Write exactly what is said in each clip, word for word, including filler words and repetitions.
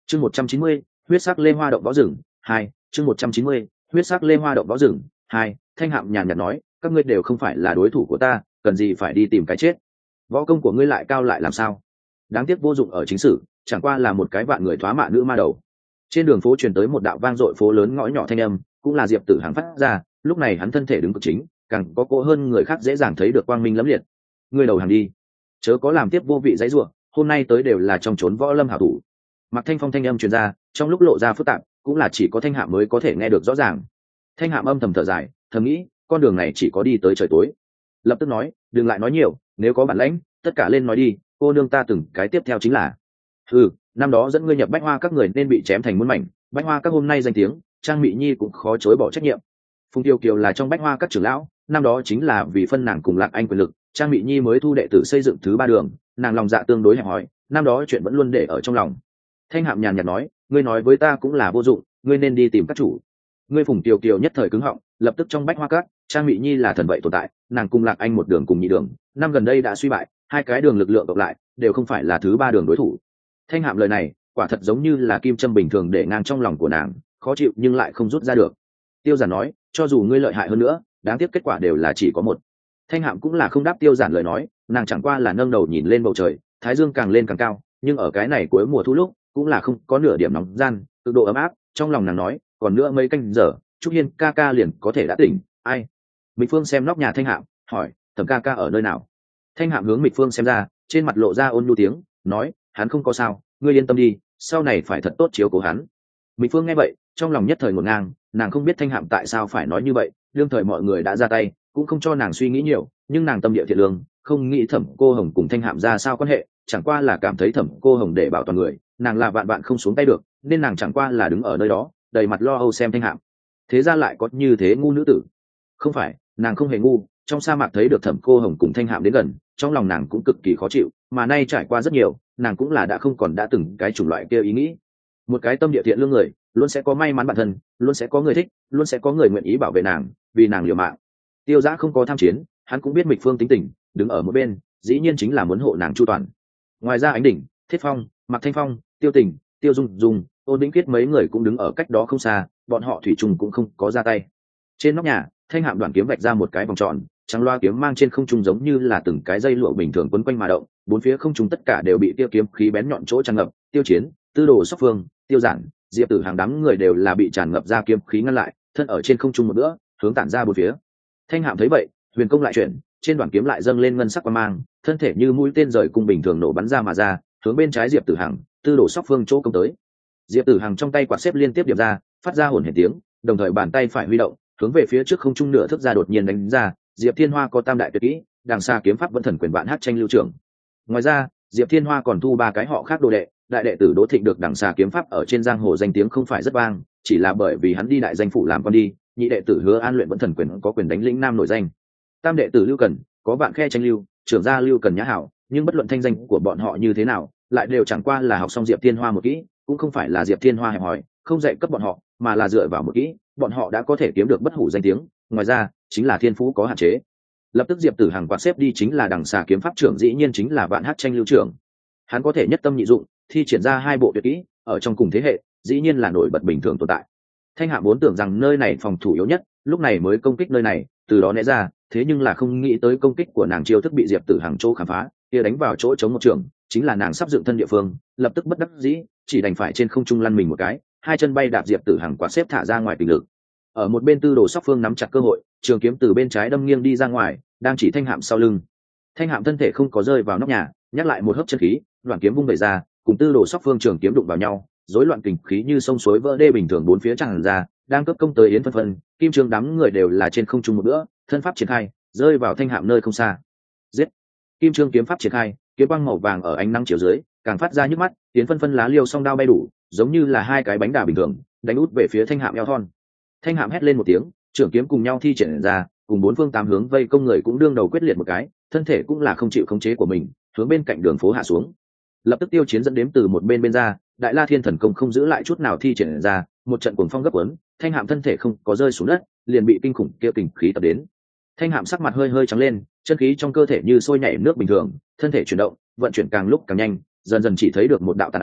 chương một trăm chín mươi huyết sắc lê hoa động võ rừng hai chương một trăm chín mươi huyết sắc lê hoa động võ rừng hai Thanh Hạm nhàn nhạt nói, các ngươi đều không phải là đối thủ của ta, cần gì phải đi tìm cái chết. Võ công của ngươi lại cao lại làm sao? Đáng tiếc vô dụng ở chính sử, chẳng qua là một cái vạn người thoá mạ nữ ma đầu. Trên đường phố truyền tới một đạo vang dội phố lớn ngõ nhỏ thanh âm, cũng là Diệp Tử Hằng phát ra. Lúc này hắn thân thể đứng cực chính, càng có cỗ hơn người khác dễ dàng thấy được quang minh lẫm liệt. Ngươi đầu hàng đi, chớ có làm tiếp vô vị dãy rủa, hôm nay tới đều là trong trốn võ lâm hảo thủ. Mạc Thanh Phong thanh âm truyền ra, trong lúc lộ ra phức tạp, cũng là chỉ có Thanh Hạm mới có thể nghe được rõ ràng. Thanh Hạm âm thầm thở dài, thầm nghĩ, con đường này chỉ có đi tới trời tối. Lập tức nói, đừng lại nói nhiều, nếu có bản lãnh, tất cả lên nói đi, cô nương ta từng cái tiếp theo chính là. Ừ, năm đó dẫn ngươi nhập Bách Hoa các người nên bị chém thành muôn mảnh, Bách Hoa các hôm nay danh tiếng, Trang Mị Nhi cũng khó chối bỏ trách nhiệm. Phùng Tiêu Kiều là trong Bách Hoa các trưởng lão, năm đó chính là vì phân nàng cùng Lạc Anh quyền lực, Trang Mị Nhi mới thu đệ tử xây dựng thứ ba đường, nàng lòng dạ tương đối hẹp hòi, năm đó chuyện vẫn luôn để ở trong lòng. Thanh Hạm nhàn nhạt nói, ngươi nói với ta cũng là vô dụng, ngươi nên đi tìm các chủ. Ngươi Phùng Tiêu Kiều nhất thời cứng họng, lập tức trong Bách Hoa các, Trang Mị Nhi là thần vậy tồn tại, nàng cùng Lạc Anh một đường cùng nhị đường, năm gần đây đã suy bại, hai cái đường lực lượng cộng lại đều không phải là thứ ba đường đối thủ. Thanh Hạm lời này quả thật giống như là kim châm bình thường để ngang trong lòng của nàng, khó chịu nhưng lại không rút ra được. Tiêu Giản nói, cho dù ngươi lợi hại hơn nữa, đáng tiếc kết quả đều là chỉ có một. Thanh Hạm cũng là không đáp Tiêu Giản lời nói, nàng chẳng qua là nâng đầu nhìn lên bầu trời, thái dương càng lên càng cao, nhưng ở cái này cuối mùa thu lúc cũng là không có nửa điểm nóng gian, cực độ ấm áp. Trong lòng nàng nói, còn nữa mấy canh giờ, Trúc Hiên ca ca liền có thể đã tỉnh. Ai? Mịch Phương xem nóc nhà Thanh Hạm, hỏi, Thẩm ca ca ở nơi nào? Thanh Hạm hướng Mịch Phương xem ra, trên mặt lộ ra ôn nhu tiếng, nói, hắn không có sao, ngươi yên tâm đi, sau này phải thật tốt chiếu cố hắn. Mịch Phương nghe vậy, trong lòng nhất thời ngổn ngang, nàng không biết Thanh Hạm tại sao phải nói như vậy, đương thời mọi người đã ra tay, cũng không cho nàng suy nghĩ nhiều, nhưng nàng tâm địa thiện lương, không nghĩ Thẩm Cô Hồng cùng Thanh Hạm ra sao quan hệ, chẳng qua là cảm thấy Thẩm Cô Hồng để bảo toàn người, nàng là vạn bạn không xuống tay được, nên nàng chẳng qua là đứng ở nơi đó, đầy mặt lo âu xem Thanh Hạm. Thế ra lại có như thế ngu nữ tử? Không phải, nàng không hề ngu, trong sa mạc thấy được Thẩm Cô Hồng cùng Thanh Hạm đến gần, trong lòng nàng cũng cực kỳ khó chịu, mà nay trải qua rất nhiều, nàng cũng là đã không còn đã từng cái chủng loại kia ý nghĩ. Một cái tâm địa thiện lương người, luôn sẽ có may mắn bản thân, luôn sẽ có người thích, luôn sẽ có người nguyện ý bảo vệ nàng, vì nàng liều mạng. Tiêu Giã không có tham chiến, hắn cũng biết Mịch Phương tính tình, đứng ở một bên, dĩ nhiên chính là muốn hộ nàng chu toàn. Ngoài ra Ánh Đỉnh, Thiết Phong, Mạc Thanh Phong, Tiêu Tình, Tiêu Dung Dung, Ôn Vĩnh Kiết mấy người cũng đứng ở cách đó không xa, bọn họ thủy chung cũng không có ra tay. Trên nóc nhà, Thanh Hạm đoạn kiếm vạch ra một cái vòng tròn, trắng loa kiếm mang trên không trung giống như là từng cái dây lụa bình thường quấn quanh mà động, bốn phía không trung tất cả đều bị tiêu kiếm khí bén nhọn chỗ tràn ngập. Tiêu Chiến, Tư Đồ Sóc Phương, Tiêu Giản, Diệp Tử Hàng đám người đều là bị tràn ngập ra kiếm khí ngăn lại, thân ở trên không trung một nữa, hướng tản ra bốn phía. Thanh Hạm thấy vậy, huyền công lại chuyển, trên đoạn kiếm lại dâng lên ngân sắc quang mang, thân thể như mũi tên rời cung bình thường nổ bắn ra mà ra, hướng bên trái Diệp Tử Hàng, Tư Đồ Sóc Phương chỗ công tới. Diệp Tử Hàng trong tay quạt xếp liên tiếp điểm ra, phát ra hồn hển tiếng, đồng thời bàn tay phải huy động, hướng về phía trước không trung nửa thước ra đột nhiên đánh ra. Diệp Thiên Hoa có tam đại tuyệt kỹ, đằng xa kiếm pháp vẫn thần quyền vạn hát tranh lưu trưởng. Ngoài ra, Diệp Thiên Hoa còn thu ba cái họ khác đồ đệ, đại đệ tử Đỗ Thịnh được đằng xa kiếm pháp ở trên giang hồ danh tiếng không phải rất vang, chỉ là bởi vì hắn đi đại danh phủ làm con đi. Nhị đệ tử Hứa An luyện vẫn thần quyền có quyền đánh lĩnh nam nổi danh. Tam đệ tử Lưu Cần có vạn khe tranh lưu, trưởng gia Lưu Cần nhã hảo, nhưng bất luận thanh danh của bọn họ như thế nào, lại đều chẳng qua là học xong Diệp Thiên Hoa một kỹ, cũng không phải là Diệp Thiên Hoa hẹp hòi, không dạy cấp bọn họ, mà là dựa vào một kỹ, bọn họ đã có thể kiếm được bất hủ danh tiếng. Ngoài ra, chính là thiên phú có hạn chế. Lập tức Diệp Tử Hằng quạt xếp đi chính là đằng xà kiếm pháp trưởng, dĩ nhiên chính là vạn hát tranh lưu trưởng. Hắn có thể nhất tâm nhị dụng, thi triển ra hai bộ tuyệt kỹ, ở trong cùng thế hệ, dĩ nhiên là nổi bật bình thường tồn tại. Thanh Hạm vốn tưởng rằng nơi này phòng thủ yếu nhất, lúc này mới công kích nơi này, từ đó né ra, thế nhưng là không nghĩ tới công kích của nàng chiêu thức bị Diệp Tử Hằng chỗ khám phá, kia đánh vào chỗ chống một trường, chính là nàng sắp dựng thân địa phương, lập tức bất đắc dĩ, chỉ đành phải trên không trung lăn mình một cái, hai chân bay đạp Diệp Tử Hằng quạt xếp thả ra ngoài tình lực. Ở một bên Tư Đồ Sóc Phương nắm chặt cơ hội, trường kiếm từ bên trái đâm nghiêng đi ra ngoài, đang chỉ Thanh Hạm sau lưng. Thanh Hạm thân thể không có rơi vào nóc nhà, nhắc lại một hớp chân khí, đoạn kiếm vung về ra, cùng Tư Đồ Sóc Phương trường kiếm đụng vào nhau, rối loạn kình khí như sông suối vỡ đê bình thường bốn phía tràn ra, đang cấp công tới Yến Phân Phân, Kim Trương đám người đều là trên không trung một bữa, thân pháp triển khai, rơi vào Thanh Hạm nơi không xa. Giết! Kim Trương kiếm pháp triển khai, kiếm quang màu vàng ở ánh nắng chiếu dưới, càng phát ra nhức mắt. Yến Phân Phân lá liêu song đao bay đủ, giống như là hai cái bánh đà bình thường, đánh út về phía Thanh Hạm eo thon. Thanh Hạm hét lên một tiếng, trưởng kiếm cùng nhau thi triển ra, cùng bốn phương tám hướng vây công người cũng đương đầu quyết liệt một cái, thân thể cũng là không chịu khống chế của mình, hướng bên cạnh đường phố hạ xuống. Lập tức Tiêu Chiến dẫn đếm từ một bên bên ra, Đại La Thiên Thần Công không giữ lại chút nào thi triển ra, một trận cuồng phong gấp cuốn, Thanh Hạm thân thể không có rơi xuống đất, liền bị kinh khủng kia kình khí tập đến. Thanh Hạm sắc mặt hơi hơi trắng lên, chân khí trong cơ thể như sôi nhảy nước bình thường, thân thể chuyển động, vận chuyển càng lúc càng nhanh, dần dần chỉ thấy được một đạo tàn ảnh,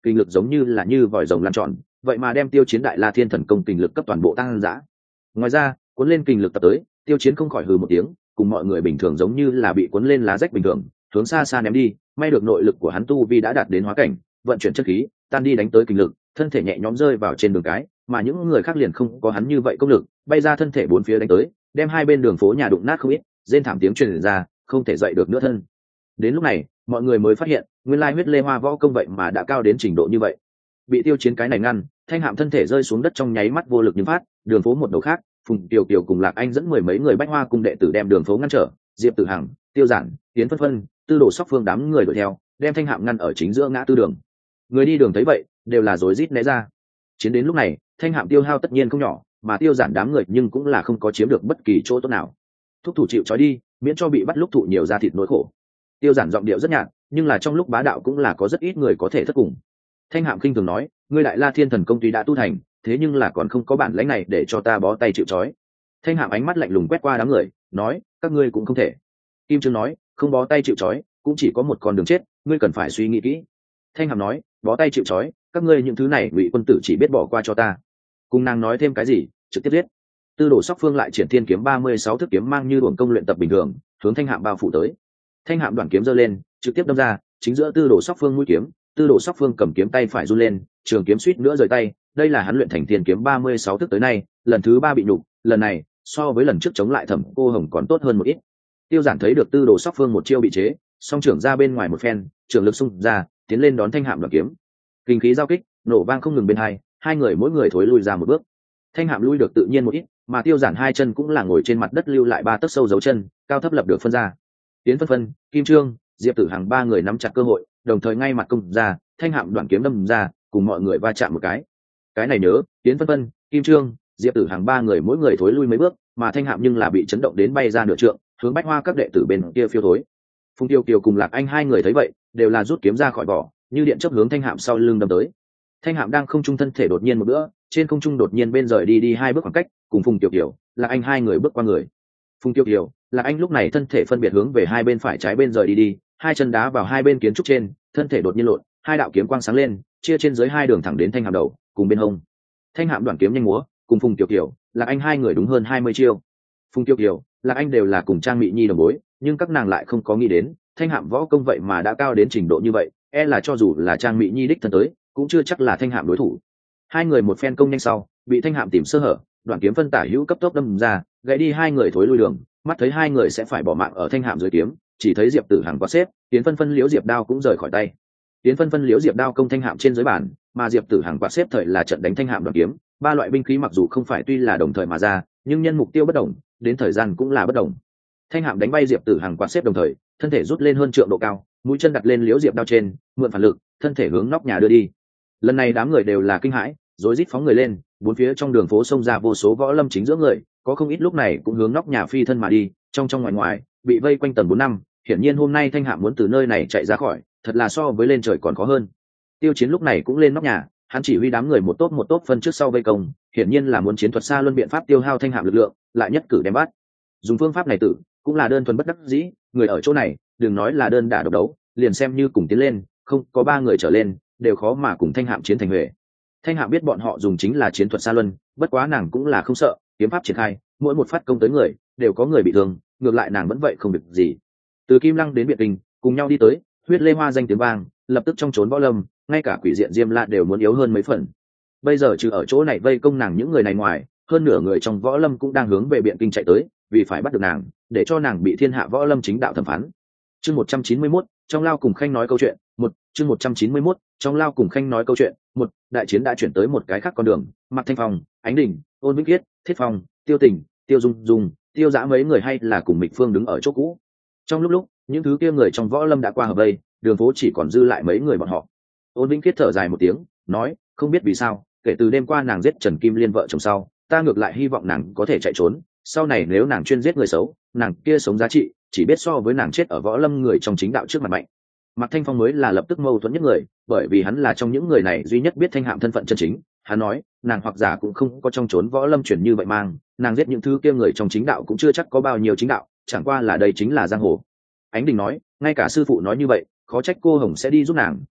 kinh lực giống như là như vòi rồng lan tròn, vậy mà đem Tiêu Chiến đại la thiên thần công kinh lực cấp toàn bộ tăng dã. Ngoài ra cuốn lên kinh lực tập tới, Tiêu Chiến không khỏi hừ một tiếng, cùng mọi người bình thường giống như là bị cuốn lên lá rách bình thường, hướng xa xa ném đi. May được nội lực của hắn tu vi đã đạt đến hóa cảnh, vận chuyển chất khí tan đi đánh tới kinh lực, thân thể nhẹ nhõm rơi vào trên đường cái, mà những người khác liền không có hắn như vậy công lực, bay ra thân thể bốn phía đánh tới, đem hai bên đường phố nhà đụng nát không ít, rên thảm tiếng truyền ra, không thể dậy được nữa thân. Đến lúc này mọi người mới phát hiện nguyên lai huyết lê hoa võ công vậy mà đã cao đến trình độ như vậy. Bị Tiêu Chiến cái này ngăn, Thanh Hạm thân thể rơi xuống đất trong nháy mắt vô lực như phát. Đường phố một đầu khác, Phùng Kiều Kiều cùng Lạc Anh dẫn mười mấy người Bách Hoa cung đệ tử đem đường phố ngăn trở, Diệp Tử Hằng, Tiêu Giản, Tiến Phân Phân, Tư Đồ Sóc Phương đám người đuổi theo, đem Thanh Hạm ngăn ở chính giữa ngã tư đường. Người đi đường thấy vậy đều là rối rít né ra. Chiến đến lúc này Thanh Hạm tiêu hao tất nhiên không nhỏ, mà Tiêu Giản đám người nhưng cũng là không có chiếm được bất kỳ chỗ tốt nào. Thúc thủ chịu trói đi, miễn cho bị bắt lúc thụ nhiều da thịt nỗi khổ. Tiêu Giản giọng điệu rất nhạt, nhưng là trong lúc bá đạo cũng là có rất ít người có thể thất cùng. Thanh Hạm khinh thường nói, ngươi đại la thiên thần công tuy đã tu thành, thế nhưng là còn không có bản lãnh này để cho ta bó tay chịu trói. Thanh Hạm ánh mắt lạnh lùng quét qua đám người, nói, các ngươi cũng không thể. Kim Trương nói, không bó tay chịu trói cũng chỉ có một con đường chết, ngươi cần phải suy nghĩ kỹ. Thanh Hạm nói, bó tay chịu trói, các ngươi những thứ này ngụy quân tử chỉ biết bỏ qua cho ta. Cùng nàng nói thêm cái gì, trực tiếp giết. Tư Đồ Sóc Phương lại triển thiên kiếm ba mươi sáu thước kiếm mang như luồng công luyện tập bình thường, hướng Thanh Hạm bao phủ tới. Thanh Hạm đoạn kiếm giơ lên, trực tiếp đâm ra, chính giữa Tư Đồ Sóc Phương mũi kiếm. Tư Đồ Sóc Phương cầm kiếm tay phải run lên, trường kiếm suýt nữa rời tay. Đây là hắn luyện thành thiên kiếm ba mươi sáu thước tới nay lần thứ ba bị nhục, lần này so với lần trước chống lại Thẩm Cô Hồng còn tốt hơn một ít. Tiêu Giản thấy được Tư Đồ Sóc Phương một chiêu bị chế, song trưởng ra bên ngoài một phen, trường lực xung ra, tiến lên đón Thanh Hạm đoạn kiếm. Kinh khí giao kích, nổ vang không ngừng bên hai, hai người mỗi người thối lui ra một bước. Thanh Hạm lui được tự nhiên một ít, mà Tiêu Giản hai chân cũng là ngồi trên mặt đất lưu lại ba tấc sâu dấu chân, cao thấp lập được phân ra. Tiến Phân Phân, Kim Trương, Diệp Tử Hằng ba người nắm chặt cơ hội, đồng thời ngay mặt công ra, Thanh Hạm đoạn kiếm đâm ra, cùng mọi người va chạm một cái. Cái này nhớ, Tiến Phân Phân, Kim Trương, Diệp Tử Hằng ba người mỗi người thối lui mấy bước, mà Thanh Hạm nhưng là bị chấn động đến bay ra nửa trượng, hướng Bách Hoa các đệ tử bên kia phiêu thối. Phùng Tiêu Kiều cùng Lạc Anh hai người thấy vậy, đều là rút kiếm ra khỏi vỏ, như điện chớp hướng Thanh Hạm sau lưng đâm tới. Thanh Hạm đang không trung thân thể đột nhiên một bữa, trên không trung đột nhiên bên rời đi đi hai bước khoảng cách, cùng Phùng Tiêu Kiều, Lạc Anh hai người bước qua người. Phùng Tiêu Kiều, Lạc Anh lúc này thân thể phân biệt hướng về hai bên phải trái bên rời đi đi, hai chân đá vào hai bên kiến trúc trên, thân thể đột nhiên lộn, hai đạo kiếm quang sáng lên, chia trên dưới hai đường thẳng đến Thanh Hạm đầu, cùng bên hông. Thanh Hạm đoạn kiếm nhanh múa, cùng Phùng Tiêu Kiều, Lạc Anh hai người đúng hơn hai mươi chiêu. Phùng Tiêu Kiều, Lạc Anh đều là cùng Trang Mị Nhi đồng bối, nhưng các nàng lại không có nghĩ đến, Thanh Hạm võ công vậy mà đã cao đến trình độ như vậy, e là cho dù là Trang Mị Nhi đích thân tới, cũng chưa chắc là Thanh Hạm đối thủ. Hai người một phen công nhanh sau, bị Thanh Hạm tìm sơ hở, đoạn kiếm phân tả hữu cấp tốc đâm ra, gãy đi hai người thối lui đường, mắt thấy hai người sẽ phải bỏ mạng ở Thanh Hạm dưới kiếm, chỉ thấy Diệp Tử Hằng quá xếp, Tiến Phân Phân liễu Diệp đao cũng rời khỏi tay. Tiến Phân Phân liễu Diệp đao công Thanh Hạm trên dưới bàn, mà Diệp Tử Hằng quạt xếp thời là trận đánh Thanh Hạm đoạn kiếm, ba loại binh khí mặc dù không phải tuy là đồng thời mà ra, nhưng nhân mục tiêu bất đồng, đến thời gian cũng là bất đồng. Thanh Hạm đánh bay Diệp Tử Hằng quạt xếp đồng thời, thân thể rút lên hơn trượng độ cao, mũi chân đặt lên liễu Diệp đao trên, mượn phản lực, thân thể hướng nóc nhà đưa đi. Lần này đám người đều là kinh hãi, rối rít phóng người lên, bốn phía trong đường phố xông ra vô số võ lâm chính giữa người, có không ít lúc này cũng hướng nóc nhà phi thân mà đi, trong trong ngoài ngoài bị vây quanh tầng bốn năm. Hiển nhiên hôm nay Thanh Hạm muốn từ nơi này chạy ra khỏi, thật là so với lên trời còn khó hơn. Tiêu Chiến lúc này cũng lên nóc nhà, hắn chỉ huy đám người một tốp một tốp phân trước sau vây công, hiển nhiên là muốn chiến thuật xa luân biện pháp tiêu hao Thanh Hạm lực lượng, lại nhất cử đem bắt. Dùng phương pháp này tử, cũng là đơn thuần bất đắc dĩ, người ở chỗ này, đừng nói là đơn đả độc đấu, liền xem như cùng tiến lên, không có ba người trở lên, đều khó mà cùng Thanh Hạm chiến thành huệ. Thanh Hạm biết bọn họ dùng chính là chiến thuật xa luân, bất quá nàng cũng là không sợ, kiếm pháp triển khai, mỗi một phát công tới người, đều có người bị thương, ngược lại nàng vẫn vậy không việc gì. Từ Kim Lăng đến Biệt Kinh, cùng nhau đi tới, huyết lê hoa danh tiếng vang, lập tức trong trốn võ lâm, ngay cả quỷ diện Diêm La đều muốn yếu hơn mấy phần. Bây giờ trừ ở chỗ này vây công nàng những người này ngoài, hơn nửa người trong võ lâm cũng đang hướng về Biện Kinh chạy tới, vì phải bắt được nàng, để cho nàng bị thiên hạ võ lâm chính đạo thẩm phán. Chương một trăm chín mươi mốt, trong lao cùng Khanh nói câu chuyện, một, chương một trăm chín mươi mốt, trong lao cùng Khanh nói câu chuyện, một, đại chiến đã chuyển tới một cái khác con đường, Mạc Thanh Phong, Ánh Đình, Ôn Vĩnh Kiết, Thiết Phong, Tiêu Tình, Tiêu Dung Dung, Tiêu Dã mấy người hay là cùng Mịch Phương đứng ở chỗ cũ. Trong lúc lúc, những thứ kia người trong võ lâm đã qua hợp vây, đường phố chỉ còn dư lại mấy người bọn họ. Ôn Vĩnh Kiết thở dài một tiếng, nói, không biết vì sao, kể từ đêm qua nàng giết Trần Kim Liên vợ chồng sau, ta ngược lại hy vọng nàng có thể chạy trốn, sau này nếu nàng chuyên giết người xấu, nàng kia sống giá trị chỉ biết so với nàng chết ở võ lâm người trong chính đạo trước mặt mạnh. Mạc Thanh Phong mới là lập tức mâu thuẫn nhất người, bởi vì hắn là trong những người này duy nhất biết Thanh Hạm thân phận chân chính. Hắn nói, nàng hoặc giả cũng không có trong trốn võ lâm chuyển như vậy mang, nàng giết những thứ kia người trong chính đạo cũng chưa chắc có bao nhiêu chính đạo, chẳng qua là đây chính là giang hồ. Ánh Đình nói, ngay cả sư phụ nói như vậy, khó trách cô Hồng sẽ đi giúp nàng, ai,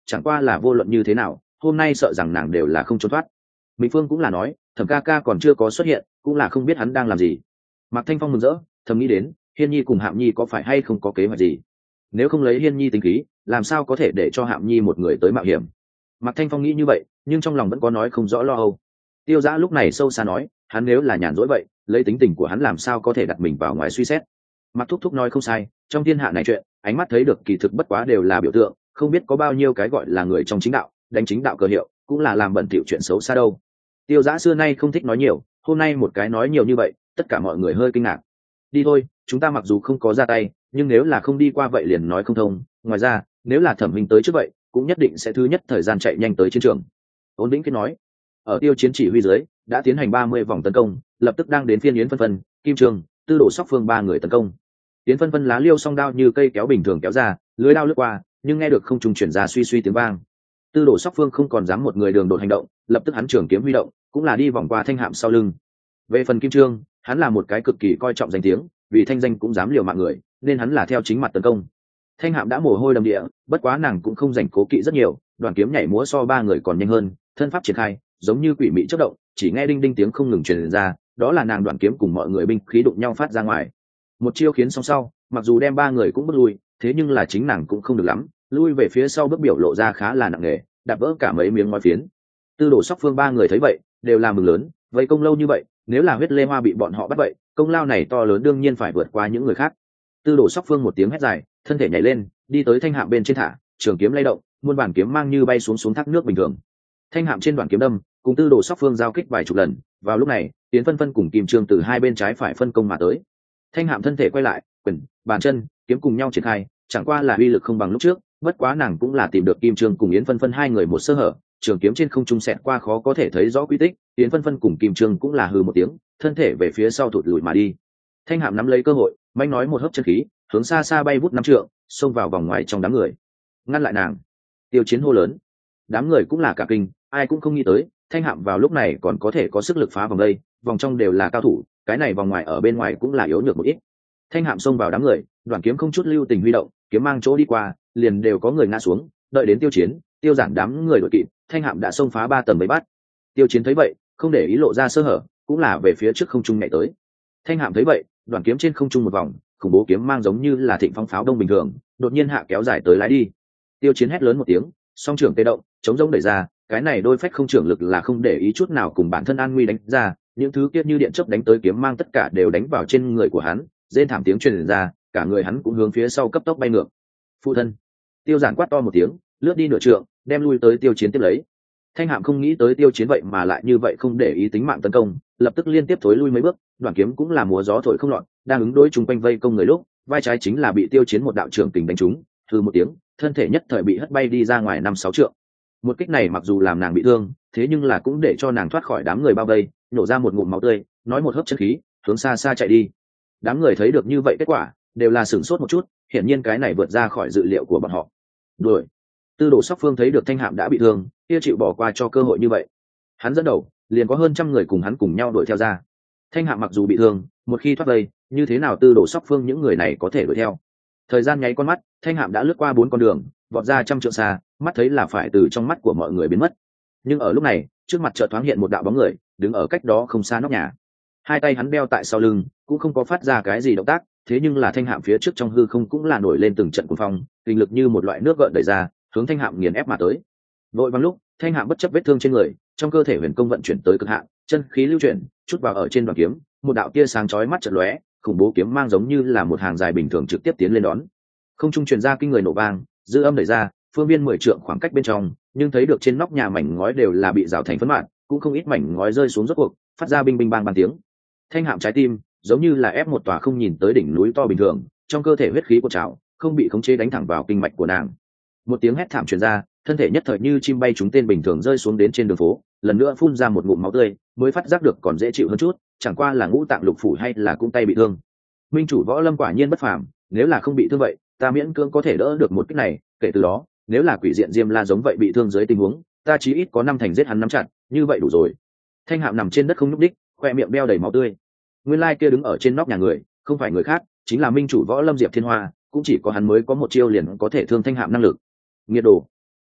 chẳng qua là vô luận như thế nào hôm nay sợ rằng nàng đều là không trốn thoát. Mỹ Phương cũng là nói Thẩm ca ca còn chưa có xuất hiện, cũng là không biết hắn đang làm gì. Mạc Thanh Phong mừng rỡ thầm nghĩ đến Hiên Nhi cùng Hạm Nhi có phải hay không có kế hoạch gì, nếu không lấy Hiên Nhi tính khí làm sao có thể để cho Hạm Nhi một người tới mạo hiểm. Mạc Thanh Phong nghĩ như vậy nhưng trong lòng vẫn có nói không rõ lo âu. Tiêu Dã lúc này sâu xa nói hắn nếu là nhàn rỗi vậy lấy tính tình của hắn làm sao có thể đặt mình vào ngoài suy xét. Mạc Thúc Thúc nói không sai, trong thiên hạ này chuyện ánh mắt thấy được kỳ thực bất quá đều là biểu tượng, không biết có bao nhiêu cái gọi là người trong chính đạo đánh chính đạo cờ hiệu cũng là làm bẩn thỉu chuyện xấu xa đâu. Tiêu Dã xưa nay không thích nói nhiều, hôm nay một cái nói nhiều như vậy tất cả mọi người hơi kinh ngạc. Đi thôi, chúng ta mặc dù không có ra tay nhưng nếu là không đi qua vậy liền nói không thông, ngoài ra nếu là Thẩm Minh tới trước vậy cũng nhất định sẽ thứ nhất thời gian chạy nhanh tới chiến trường. Ôn Vĩnh Kiệt nói. Ở Tiêu Chiến chỉ huy dưới đã tiến hành ba mươi vòng tấn công, lập tức đang đến phiên Yến Phân Phân, Kim Trường, Tư Đồ Sóc Phương ba người tấn công. Yến Phân Phân lá liêu song đao như cây kéo bình thường kéo ra, lưới đao lướt qua nhưng nghe được không trung chuyển ra suy suy tiếng vang. Tư Đồ Sóc Phương không còn dám một người đường đột hành động, lập tức hắn trường kiếm huy động cũng là đi vòng qua Thanh Hạm sau lưng. Về phần Kim Trương, hắn là một cái cực kỳ coi trọng danh tiếng, vì thanh danh cũng dám liều mạng người nên hắn là theo chính mặt tấn công. Thanh Hạm đã mồ hôi đầm địa, bất quá nàng cũng không rảnh cố kỵ rất nhiều, đoàn kiếm nhảy múa so ba người còn nhanh hơn, thân pháp triển khai giống như quỷ mị chớp động, chỉ nghe đinh đinh tiếng không ngừng truyền ra, đó là nàng đoàn kiếm cùng mọi người binh khí đụng nhau phát ra ngoài. Một chiêu khiến xong sau, mặc dù đem ba người cũng bước lui, thế nhưng là chính nàng cũng không được lắm, lui về phía sau bước biểu lộ ra khá là nặng nề, đạp vỡ cả mấy miếng ngói phiến. Tư Đồ Sóc Phương ba người thấy vậy đều là mừng lớn, vậy công lâu như vậy nếu là Huyết Lê Hoa bị bọn họ bắt vậy công lao này to lớn đương nhiên phải vượt qua những người khác. Tư Đồ Sóc Phương một tiếng hét dài, thân thể nhảy lên đi tới Thanh Hạm bên trên thả trường kiếm lay động, muôn bản kiếm mang như bay xuống xuống thác nước bình thường. Thanh Hạm trên đoạn kiếm đâm cùng Tư Đồ Sóc Phương giao kích vài chục lần, vào lúc này Yến Phân Phân cùng Kim Trương từ hai bên trái phải phân công mà tới. Thanh Hạm thân thể quay lại, quyền bàn chân kiếm cùng nhau triển khai, chẳng qua là uy lực không bằng lúc trước, bất quá nàng cũng là tìm được Kim Trương cùng Yến Phân Phân hai người một sơ hở, trường kiếm trên không trung xẹt qua khó có thể thấy rõ quy tích, Yến Phân Phân cùng Kim Trương cũng là hừ một tiếng, thân thể về phía sau thụt lùi mà đi. Thanh Hạm nắm lấy cơ hội, manh nói một hớp chân khí, hướng xa xa bay vút năm trượng, xông vào vòng ngoài trong đám người. Ngăn lại nàng! Tiêu Chiến hô lớn. Đám người cũng là cả kinh, ai cũng không nghĩ tới, Thanh Hạm vào lúc này còn có thể có sức lực phá vòng đây, vòng trong đều là cao thủ, cái này vòng ngoài ở bên ngoài cũng là yếu nhược một ít. Thanh Hạm xông vào đám người, đoàn kiếm không chút lưu tình huy động, kiếm mang chỗ đi qua, liền đều có người ngã xuống, đợi đến Tiêu Chiến, Tiêu Giản đám người đội kịp, Thanh Hạm đã xông phá ba tầng bẫy bắt. Tiêu Chiến thấy vậy, không để ý lộ ra sơ hở, cũng là về phía trước không trung nhảy tới. Thanh Hạm thấy vậy, đoàn kiếm trên không trung một vòng, khủng bố kiếm mang giống như là thịnh phong pháo đông bình thường, đột nhiên hạ kéo dài tới lái đi. Tiêu Chiến hét lớn một tiếng, song trưởng tê động, chống rỗng đẩy ra, cái này đôi phách không trưởng lực là không để ý chút nào cùng bản thân an nguy đánh ra, những thứ kia như điện chớp đánh tới kiếm mang tất cả đều đánh vào trên người của hắn, rên thảm tiếng truyền ra, cả người hắn cũng hướng phía sau cấp tốc bay ngược. Phụ thân! Tiêu Giản quát to một tiếng, lướt đi nửa trượng, đem lui tới Tiêu Chiến tiếp lấy. Thanh Hạm không nghĩ tới Tiêu Chiến vậy mà lại như vậy không để ý tính mạng tấn công, lập tức liên tiếp thối lui mấy bước, đoạn kiếm cũng là múa gió thổi không loạn, đang ứng đối chung quanh vây công người lúc, vai trái chính là bị Tiêu Chiến một đạo trưởng kình đánh trúng, hừ một tiếng, thân thể nhất thời bị hất bay đi ra ngoài năm sáu trượng. Một kích này mặc dù làm nàng bị thương, thế nhưng là cũng để cho nàng thoát khỏi đám người bao vây, nổ ra một ngụm máu tươi, nói một hớp chân khí, hướng xa xa chạy đi. Đám người thấy được như vậy kết quả, đều là sửng sốt một chút, hiển nhiên cái này vượt ra khỏi dự liệu của bọn họ. Đuổi. Tư Đồ Sóc Phương thấy được Thanh Hạm đã bị thương, kia chịu bỏ qua cho cơ hội như vậy. Hắn dẫn đầu, liền có hơn trăm người cùng hắn cùng nhau đuổi theo ra. Thanh Hạm mặc dù bị thương, một khi thoát vây, như thế nào Tư Đồ Sóc Phương những người này có thể đuổi theo? Thời gian nháy con mắt, Thanh Hạm đã lướt qua bốn con đường, vọt ra trăm trượng xa, mắt thấy là phải từ trong mắt của mọi người biến mất. Nhưng ở lúc này, trước mặt chợt thoáng hiện một đạo bóng người, đứng ở cách đó không xa nóc nhà. Hai tay hắn đeo tại sau lưng, cũng không có phát ra cái gì động tác, thế nhưng là Thanh Hạm phía trước trong hư không cũng là nổi lên từng trận cuồng phong, kinh lực như một loại nước gợn đẩy ra, hướng Thanh Hạm nghiền ép mà tới. Vội vàng lúc, Thanh Hạm bất chấp vết thương trên người, trong cơ thể huyền công vận chuyển tới cực hạn, chân khí lưu chuyển, chút vào ở trên đoàn kiếm, một đạo tia sáng chói mắt chợt lóe, khủng bố kiếm mang giống như là một hàng dài bình thường trực tiếp tiến lên đón. Không trung truyền ra kinh người nổ vang, dư âm đẩy ra, phương viên mười trượng khoảng cách bên trong, nhưng thấy được trên nóc nhà mảnh ngói đều là bị rào thành phấn mạn, cũng không ít mảnh ngói rơi xuống rốt cuộc, phát ra binh binh bang bang tiếng. Thanh Hạm trái tim giống như là ép một tòa không nhìn tới đỉnh núi to bình thường, trong cơ thể huyết khí của trào, không bị khống chế đánh thẳng vào kinh mạch của nàng. Một tiếng hét thảm truyền ra, thân thể nhất thời như chim bay trúng tên bình thường rơi xuống đến trên đường phố, lần nữa phun ra một ngụm máu tươi, mới phát giác được còn dễ chịu hơn chút, chẳng qua là ngũ tạng lục phủ hay là cung tay bị thương. Minh chủ Võ Lâm quả nhiên bất phàm, nếu là không bị thương vậy, ta miễn cưỡng có thể đỡ được một kích này, kể từ đó, nếu là quỷ diện Diêm La giống vậy bị thương dưới tình huống, ta chí ít có năm thành giết hắn nắm chặt, như vậy đủ rồi. Thanh Hạm nằm trên đất không nhúc đích, khoe miệng beo đầy máu tươi. Nguyên lai kia đứng ở trên nóc nhà người, không phải người khác, chính là Minh chủ Võ Lâm Diệp Thiên Hoa, cũng chỉ có hắn mới có một chiêu liền có thể thương Thanh Hạm năng lực. Nghiệt đồ.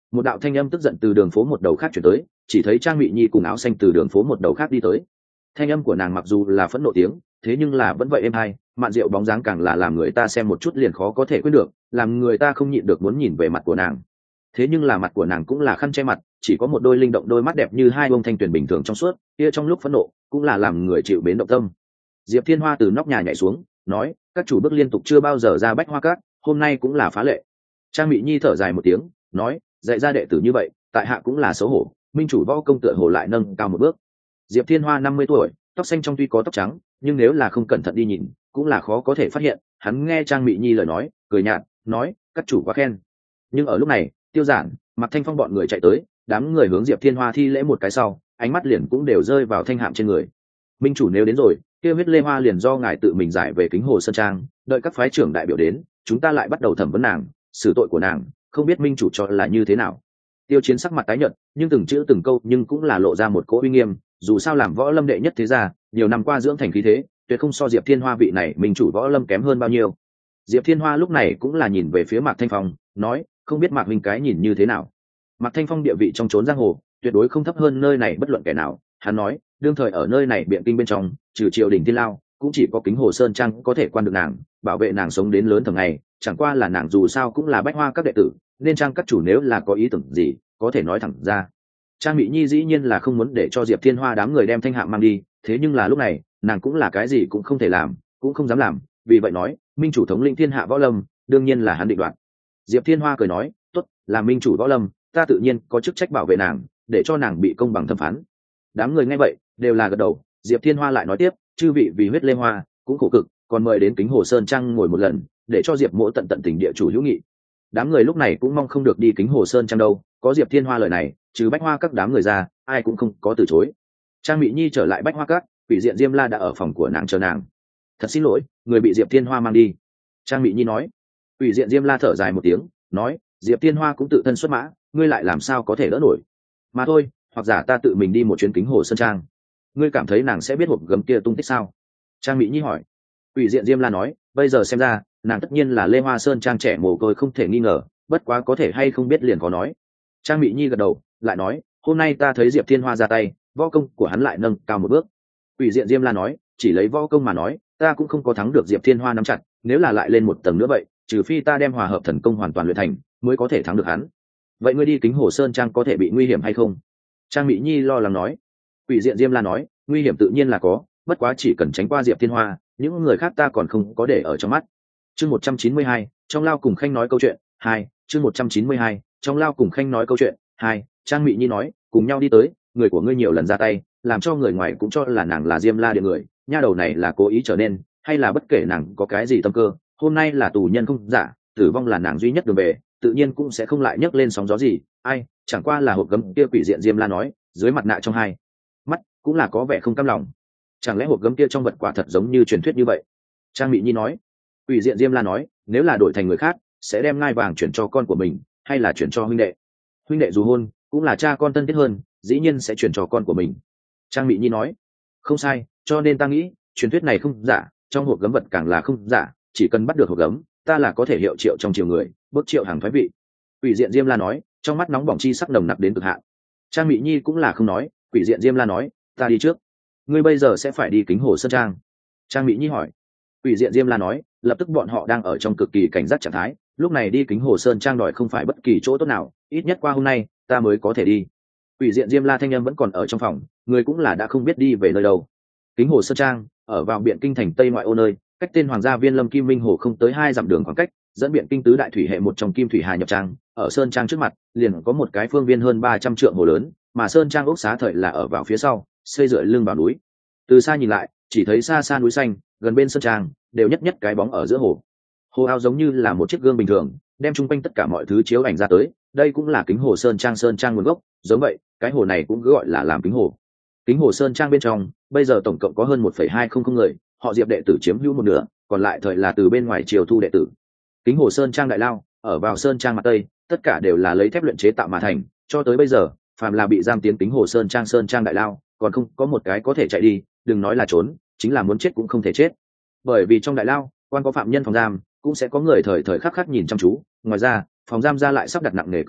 Một đạo thanh âm tức giận từ đường phố một đầu khác chuyển tới, chỉ thấy Trang Mị Nhi cùng áo xanh từ đường phố một đầu khác đi tới. Thanh âm của nàng mặc dù là phẫn nộ tiếng, thế nhưng là vẫn vậy êm hay, mạn diệu bóng dáng càng là làm người ta xem một chút liền khó có thể quên được, làm người ta không nhịn được muốn nhìn về mặt của nàng. Thế nhưng là mặt của nàng cũng là khăn che mặt, chỉ có một đôi linh động đôi mắt đẹp như hai bông thanh tuyền bình thường trong suốt, kia trong lúc phẫn nộ cũng là làm người chịu bến động tâm. Diệp Thiên Hoa từ nóc nhà nhảy xuống, nói: các chủ bước liên tục chưa bao giờ ra Bách Hoa Cát, hôm nay cũng là phá lệ. Trang Mị Nhi thở dài một tiếng, nói: dạy ra đệ tử như vậy, tại hạ cũng là xấu hổ, minh chủ võ công tựa hồ lại nâng cao một bước. Diệp Thiên Hoa năm mươi tuổi, tóc xanh trong tuy có tóc trắng, nhưng nếu là không cẩn thận đi nhìn, cũng là khó có thể phát hiện. Hắn nghe Trang Mị Nhi lời nói, cười nhạt, nói: các chủ quá khen. Nhưng ở lúc này, Tiêu Giản, Mạc Thanh Phong bọn người chạy tới, đám người hướng Diệp Thiên Hoa thi lễ một cái sau, ánh mắt liền cũng đều rơi vào thanh hạm trên người. Minh chủ nếu đến rồi, kia huyết lê hoa liền do ngài tự mình giải về Kính Hồ Sơn Trang, đợi các phái trưởng đại biểu đến, chúng ta lại bắt đầu thẩm vấn nàng, xử tội của nàng, không biết minh chủ cho là như thế nào. Tiêu Chiến sắc mặt tái nhợt, nhưng từng chữ từng câu nhưng cũng là lộ ra một cỗ uy nghiêm, dù sao làm võ lâm đệ nhất thế gia, nhiều năm qua dưỡng thành khí thế, tuyệt không so Diệp Thiên Hoa vị này minh chủ võ lâm kém hơn bao nhiêu. Diệp Thiên Hoa lúc này cũng là nhìn về phía Mạc Thanh Phong, nói: không biết Mạc huynh cái nhìn như thế nào. Mạc Thanh Phong địa vị trong chốn giang hồ, tuyệt đối không thấp hơn nơi này bất luận kẻ nào. Hắn nói: đương thời ở nơi này biện kinh bên trong, trừ triều đình thiên lao, cũng chỉ có Kính Hồ Sơn Trang có thể quan được nàng, bảo vệ nàng sống đến lớn thường ngày. Chẳng qua là nàng dù sao cũng là Bách Hoa các đệ tử, nên Trang các chủ nếu là có ý tưởng gì, có thể nói thẳng ra. Trang Mị Nhi dĩ nhiên là không muốn để cho Diệp Thiên Hoa đám người đem thanh hạng mang đi, thế nhưng là lúc này nàng cũng là cái gì cũng không thể làm, cũng không dám làm, vì vậy nói: minh chủ thống lĩnh thiên hạ võ lâm, đương nhiên là hắn định đoạt. Diệp Thiên Hoa cười nói: tốt, là minh chủ võ lâm, ta tự nhiên có chức trách bảo vệ nàng, để cho nàng bị công bằng thẩm phán. Đám người nghe vậy đều là gật đầu. Diệp Thiên Hoa lại nói tiếp: chư vị vì huyết lê hoa cũng khổ cực, còn mời đến Kính Hồ Sơn Trang ngồi một lần, để cho Diệp mỗ tận tận tình địa chủ hữu nghị. Đám người lúc này cũng mong không được đi Kính Hồ Sơn Trang đâu, có Diệp Thiên Hoa lời này, trừ Bách Hoa các đám người ra, ai cũng không có từ chối. Trang Mị Nhi trở lại Bách Hoa các, Quỷ Diện Diêm La đã ở phòng của nàng chờ nàng. Thật xin lỗi, người bị Diệp Thiên Hoa mang đi. Trang Mị Nhi nói. Quỷ Diện Diêm La thở dài một tiếng, nói: Diệp Thiên Hoa cũng tự thân xuất mã, ngươi lại làm sao có thể đỡ nổi. Mà thôi, hoặc giả ta tự mình đi một chuyến Kính Hồ Sơn Trang. Ngươi cảm thấy nàng sẽ biết hộp gấm kia tung tích sao? Trang Mị Nhi hỏi. Quỷ Diện Diêm La nói: bây giờ xem ra, nàng tất nhiên là Lê Hoa Sơn Trang trẻ mồ côi không thể nghi ngờ, bất quá có thể hay không biết liền có nói. Trang Mị Nhi gật đầu, lại nói: hôm nay ta thấy Diệp Thiên Hoa ra tay, võ công của hắn lại nâng cao một bước. Quỷ Diện Diêm La nói: chỉ lấy võ công mà nói, ta cũng không có thắng được Diệp Thiên Hoa nắm chặt, nếu là lại lên một tầng nữa vậy, trừ phi ta đem hòa hợp thần công hoàn toàn luyện thành, mới có thể thắng được hắn. Vậy ngươi đi Kính Hồ Sơn Trang có thể bị nguy hiểm hay không? Trang Mị Nhi lo lắng nói. Quỷ Diện Diêm La nói: nguy hiểm tự nhiên là có, bất quá chỉ cần tránh qua Diệp Thiên Hoa, những người khác ta còn không có để ở trong mắt. Chương một trăm chín mươi hai, trong lao cùng khanh nói câu chuyện hai. Chương một trăm chín mươi hai, trong lao cùng khanh nói câu chuyện hai. Trang Mị Nhi nói: cùng nhau đi tới, người của ngươi nhiều lần ra tay, làm cho người ngoài cũng cho là nàng là Diêm La điện người, nha đầu này là cố ý trở nên, hay là bất kể nàng có cái gì tâm cơ, hôm nay là tù nhân không giả, tử vong là nàng duy nhất đường về, tự nhiên cũng sẽ không lại nhấc lên sóng gió gì. Ai, chẳng qua là hộp gấm kia. Quỷ Diện Diêm La nói, dưới mặt nạ trong hai mắt cũng là có vẻ không cam lòng. Chẳng lẽ hộp gấm kia trong vật quả thật giống như truyền thuyết như vậy? Trang Mị Nhi nói. Quỷ Diện Diêm La nói: nếu là đổi thành người khác, sẽ đem ngai vàng chuyển cho con của mình, hay là chuyển cho huynh đệ. Huynh đệ dù hôn, cũng là cha con thân thiết hơn, dĩ nhiên sẽ chuyển cho con của mình. Trang Mị Nhi nói. Không sai, cho nên ta nghĩ, truyền thuyết này không giả, trong hộp gấm vật càng là không giả, chỉ cần bắt được hộp gấm, ta là có thể hiệu triệu trong triều người, bước triệu hàng thoái vị. Quỷ Diện Diêm La nói, trong mắt nóng bỏng chi sắc nồng nặc đến cực hạn. Trang Mị Nhi cũng là không nói. Quỷ Diện Diêm La nói: ta đi trước. Ngươi bây giờ sẽ phải đi Kính Hồ Sơn Trang. Trang Mị Nhi hỏi. Quỷ Diện Diêm La nói: lập tức bọn họ đang ở trong cực kỳ cảnh giác trạng thái, lúc này đi Kính Hồ Sơn Trang đòi không phải bất kỳ chỗ tốt nào, ít nhất qua hôm nay ta mới có thể đi. Quỷ Diện Diêm La thanh âm vẫn còn ở trong phòng, người cũng là đã không biết đi về nơi đâu. Kính Hồ Sơn Trang ở vào Biện Kinh thành Tây ngoại ô nơi, cách tên Hoàng gia Viên Lâm Kim Minh Hồ không tới hai dặm đường khoảng cách, dẫn Biện Kinh tứ đại thủy hệ một trong Kim Thủy Hà nhập trang. Ở Sơn Trang trước mặt liền có một cái phương viên hơn ba trăm trượng hồ lớn, mà Sơn Trang ốc xá thời là ở vào phía sau, xây dựa lưng vào núi. Từ xa nhìn lại, chỉ thấy xa xa núi xanh, gần bên Sơn Trang đều nhất nhất cái bóng ở giữa hồ. Hồ ao giống như là một chiếc gương bình thường, đem chung quanh tất cả mọi thứ chiếu ảnh ra tới. Đây cũng là Kính Hồ Sơn Trang Sơn Trang nguồn gốc, giống vậy cái hồ này cũng cứ gọi là làm Kính Hồ. Kính Hồ Sơn Trang bên trong bây giờ tổng cộng có hơn một phẩy hai không không người, họ Diệp đệ tử chiếm hữu một nửa, còn lại thời là từ bên ngoài triều thu đệ tử. Kính Hồ Sơn Trang đại lao ở vào Sơn Trang mặt tây, tất cả đều là lấy thép luyện chế tạo mà thành, cho tới bây giờ phàm là bị giam tiến Kính Hồ Sơn Trang Sơn Trang đại lao, còn không có một cái có thể chạy đi, đừng nói là trốn, chính là muốn chết cũng không thể chết. Bởi vì trong đại lao quan có phạm nhân phòng giam, cũng sẽ có người thời thời khắc khắc nhìn chăm chú. Ngoài ra phòng giam ra lại sắp đặt nặng nề cửa ải,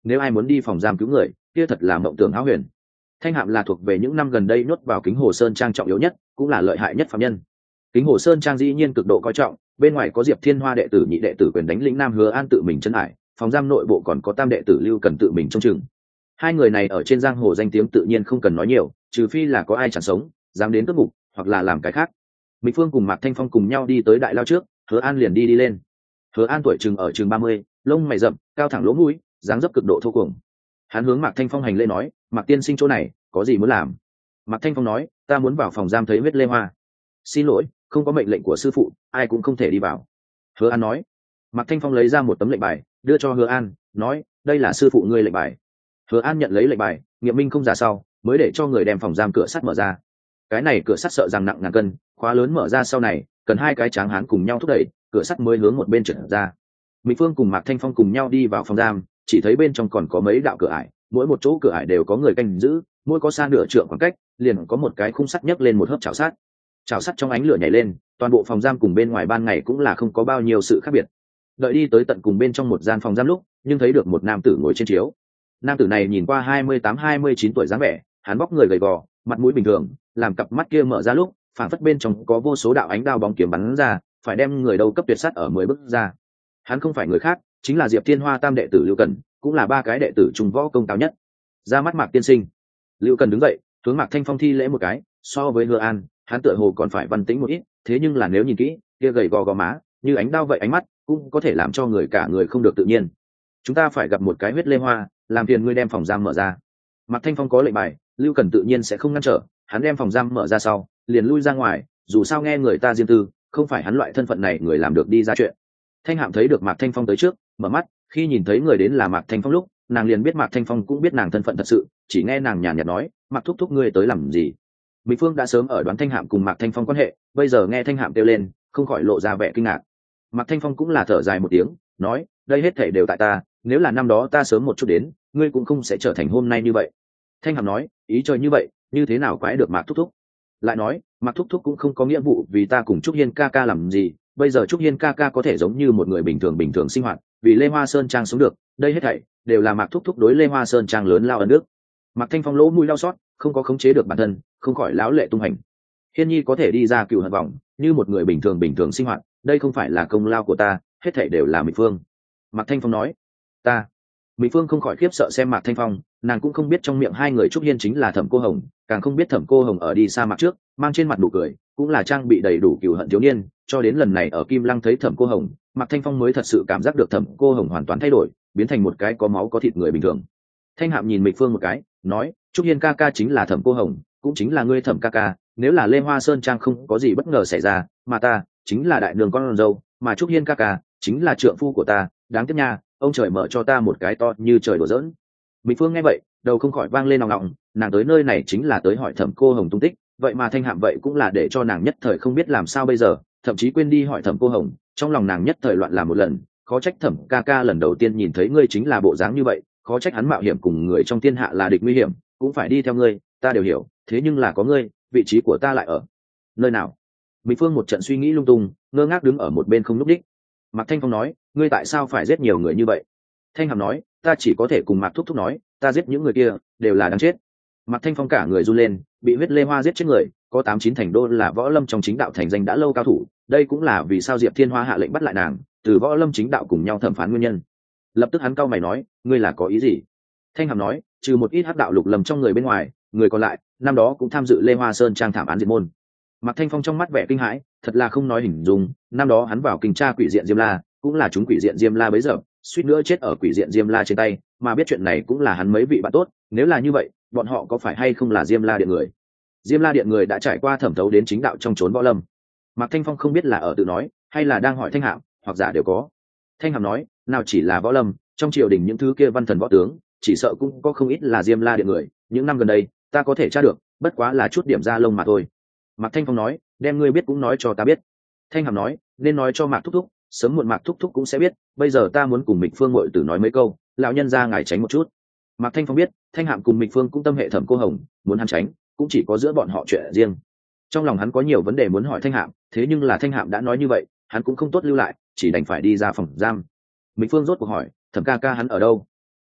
nếu ai muốn đi phòng giam cứu người kia thật là mộng tưởng hão huyền. Thanh Hạm là thuộc về những năm gần đây nhốt vào Kính Hồ Sơn Trang trọng yếu nhất cũng là lợi hại nhất phạm nhân. Kính Hồ Sơn Trang dĩ nhiên cực độ coi trọng, bên ngoài có Diệp Thiên Hoa đệ tử nhị đệ tử quyền đánh lĩnh Nam Hứa An tự mình trấn ải, phòng giam nội bộ còn có tam đệ tử Lưu Cần tự mình trông chừng. Hai người này ở trên giang hồ danh tiếng tự nhiên không cần nói nhiều, trừ phi là có ai chẳng sống dám đến cướp ngục hoặc là làm cái khác. Mịch Phương cùng Mạc Thanh Phong cùng nhau đi tới đại lao trước, Hứa An liền đi đi lên. Hứa An tuổi chừng ở chừng ba mươi, lông mày rậm, cao thẳng lỗ mũi, dáng dấp cực độ thô cuồng. Hắn hướng Mạc Thanh Phong hành lễ nói, Mạc tiên sinh chỗ này có gì muốn làm? Mạc Thanh Phong nói, ta muốn vào phòng giam thấy Huyết Lê Hoa. Xin lỗi, không có mệnh lệnh của sư phụ, ai cũng không thể đi vào. Hứa An nói. Mạc Thanh Phong lấy ra một tấm lệnh bài đưa cho Hứa An, nói, đây là sư phụ ngươi lệnh bài. Hứa An nhận lấy lệnh bài, nghiệm minh không giả sau mới để cho người đem phòng giam cửa sắt mở ra. Cái này cửa sắt sợ rằng nặng ngàn cân, khóa lớn mở ra sau này cần hai cái tráng hán cùng nhau thúc đẩy, cửa sắt mới hướng một bên trượt ra. Mỹ Phương cùng Mạc Thanh Phong cùng nhau đi vào phòng giam, chỉ thấy bên trong còn có mấy đạo cửa ải, mỗi một chỗ cửa ải đều có người canh giữ, mỗi có xa nửa trượng khoảng cách liền có một cái khung sắt nhấc lên một hớp chảo sắt. Chảo sắt trong ánh lửa nhảy lên, toàn bộ phòng giam cùng bên ngoài ban ngày cũng là không có bao nhiêu sự khác biệt. Đợi đi tới tận cùng bên trong một gian phòng giam lúc, nhưng thấy được một nam tử ngồi trên chiếu. Nam tử này nhìn qua hai mươi tám hai mươi chín tuổi dáng vẻ, hắn vóc người gầy gò, mặt mũi bình thường, làm cặp mắt kia mở ra lúc, phảng phất bên trong có vô số đạo ánh đao bóng kiếm bắn ra, phải đem người đầu cấp tuyệt sát ở mười bước ra. Hắn không phải người khác, chính là Diệp Thiên Hoa tam đệ tử Lưu Cần, cũng là ba cái đệ tử trung võ công cao nhất. Ra mắt Mạc tiên sinh. Lưu Cần đứng dậy, hướng Mạc Thanh Phong thi lễ một cái, so với Hứa An, hắn tựa hồ còn phải văn tĩnh một ít, thế nhưng là nếu nhìn kỹ, kia gầy gò gò má, như ánh đao vậy ánh mắt, cũng có thể làm cho người cả người không được tự nhiên. Chúng ta phải gặp một cái Huyết Lê Hoa, làm phiền ngươi đem phòng giam mở ra. Mạc Thanh Phong có lệnh bài, Lưu Cần tự nhiên sẽ không ngăn trở, hắn đem phòng giam mở ra sau, liền lui ra ngoài, dù sao nghe người ta riêng tư, không phải hắn loại thân phận này người làm được đi ra chuyện. Thanh Hạm thấy được Mạc Thanh Phong tới trước, mở mắt, khi nhìn thấy người đến là Mạc Thanh Phong lúc, nàng liền biết Mạc Thanh Phong cũng biết nàng thân phận thật sự, chỉ nghe nàng nhàn nhạt nói, Mạc thúc thúc ngươi tới làm gì? Mỹ Phương đã sớm ở đoán Thanh Hạm cùng Mạc Thanh Phong quan hệ, bây giờ nghe Thanh Hạm kêu lên, không khỏi lộ ra vẻ kinh ngạc. Mạc Thanh Phong cũng là thở dài một tiếng, nói, đây hết thảy đều tại ta, nếu là năm đó ta sớm một chút đến, ngươi cũng không sẽ trở thành hôm nay như vậy. Thanh Hạm nói, ý trời như vậy, như thế nào quái được Mạc thúc thúc? Lại nói, Mạc thúc thúc cũng không có nghĩa vụ vì ta cùng Trúc Hiên ca ca làm gì, bây giờ Trúc Hiên ca ca có thể giống như một người bình thường bình thường sinh hoạt, vì Lê Hoa Sơn Trang sống được, đây hết thảy đều là Mạc thúc thúc đối Lê Hoa Sơn Trang lớn lao ân đức. Mạc Thanh Phong lỗ mũi đau xót, không có khống chế được bản thân, không khỏi láo lệ tung hành. Hiên Nhi có thể đi ra cựu hận vòng, như một người bình thường bình thường sinh hoạt, đây không phải là công lao của ta, hết thảy đều là Mỹ Phương. Mạc Thanh Phong nói, ta. Mỹ Phương không khỏi khiếp sợ xem Mạc Thanh Phong, nàng cũng không biết trong miệng hai người Trúc Hiên chính là Thẩm Cô Hồng, càng không biết Thẩm Cô Hồng ở đi xa Mạc trước, mang trên mặt nụ cười, cũng là trang bị đầy đủ cựu hận thiếu niên, cho đến lần này ở Kim Lăng thấy Thẩm Cô Hồng, Mạc Thanh Phong mới thật sự cảm giác được Thẩm Cô Hồng hoàn toàn thay đổi, biến thành một cái có máu có thịt người bình thường. Thanh Hạm nhìn Mỹ Phương một cái, nói, Trúc Hiên ca ca chính là Thẩm Cô Hồng, cũng chính là ngươi Thẩm ca ca, nếu là Lê Hoa Sơn Trang không có gì bất ngờ xảy ra, mà ta chính là đại đường con dâu, mà Trúc Hiên ca ca chính là trượng phu của ta, đáng tiếc nha, ông trời mở cho ta một cái to như trời đổ giỡn. Mỹ Phương nghe vậy, đầu không khỏi vang lên nòng nòng, nàng tới nơi này chính là tới hỏi Thẩm Cô Hồng tung tích, vậy mà Thanh Hạm vậy cũng là để cho nàng nhất thời không biết làm sao bây giờ, thậm chí quên đi hỏi Thẩm Cô Hồng, trong lòng nàng nhất thời loạn làm một lần, khó trách Thẩm ca ca lần đầu tiên nhìn thấy ngươi chính là bộ dáng như vậy, khó trách hắn mạo hiểm cùng người trong thiên hạ là địch nguy hiểm, cũng phải đi theo ngươi, ta đều hiểu, thế nhưng là có ngươi, vị trí của ta lại ở nơi nào? Mỹ Phương một trận suy nghĩ lung tung, ngơ ngác đứng ở một bên không lúc đích. Mạc Thanh Phong nói, ngươi tại sao phải giết nhiều người như vậy? Thanh Hàm nói, ta chỉ có thể cùng Mạc thúc thúc nói, ta giết những người kia đều là đáng chết. Mạc Thanh Phong cả người run lên, bị Huyết Lê Hoa giết chết người, có tám chín thành đô là võ lâm trong chính đạo thành danh đã lâu cao thủ, đây cũng là vì sao Diệp Thiên Hoa hạ lệnh bắt lại nàng, từ võ lâm chính đạo cùng nhau thẩm phán nguyên nhân. Lập tức hắn cau mày nói, ngươi là có ý gì? Thanh Hàm nói, trừ một ít hắc đạo lục lầm trong người bên ngoài, người còn lại năm đó cũng tham dự Lê Hoa Sơn Trang thảm án diệt môn. Mạc Thanh Phong trong mắt vẻ kinh hãi, thật là không nói hình dung, năm đó hắn vào kinh tra quỷ diện Diêm La, cũng là chúng quỷ diện Diêm La bấy giờ, suýt nữa chết ở quỷ diện Diêm La trên tay, mà biết chuyện này cũng là hắn mấy vị bạn tốt, nếu là như vậy, bọn họ có phải hay không là Diêm La điện người? Diêm La điện người đã trải qua thẩm thấu đến chính đạo trong chốn võ lâm. Mạc Thanh Phong không biết là ở tự nói, hay là đang hỏi Thanh Hạm, hoặc giả đều có. Thanh Hạm nói, nào chỉ là võ lâm, trong triều đình những thứ kia văn thần võ tướng, chỉ sợ cũng có không ít là Diêm La điện người, những năm gần đây, ta có thể tra được, bất quá là chút điểm da lông mà thôi. Mạc Thanh Phong nói, đem ngươi biết cũng nói cho ta biết. Thanh Hàm nói, nên nói cho Mạc thúc thúc, sớm muộn Mạc thúc thúc cũng sẽ biết, bây giờ ta muốn cùng Mịch Phương muội tử nói mấy câu, lão nhân ra ngài tránh một chút. Mạc Thanh Phong biết, Thanh Hàm cùng Mịch Phương cũng tâm hệ Thẩm Cô Hồng, muốn hắn tránh, cũng chỉ có giữa bọn họ chuyện riêng. Trong lòng hắn có nhiều vấn đề muốn hỏi Thanh Hàm, thế nhưng là Thanh Hàm đã nói như vậy, hắn cũng không tốt lưu lại, chỉ đành phải đi ra phòng giam. Mịch Phương rốt cuộc hỏi, Thẩm ca ca hắn ở đâu?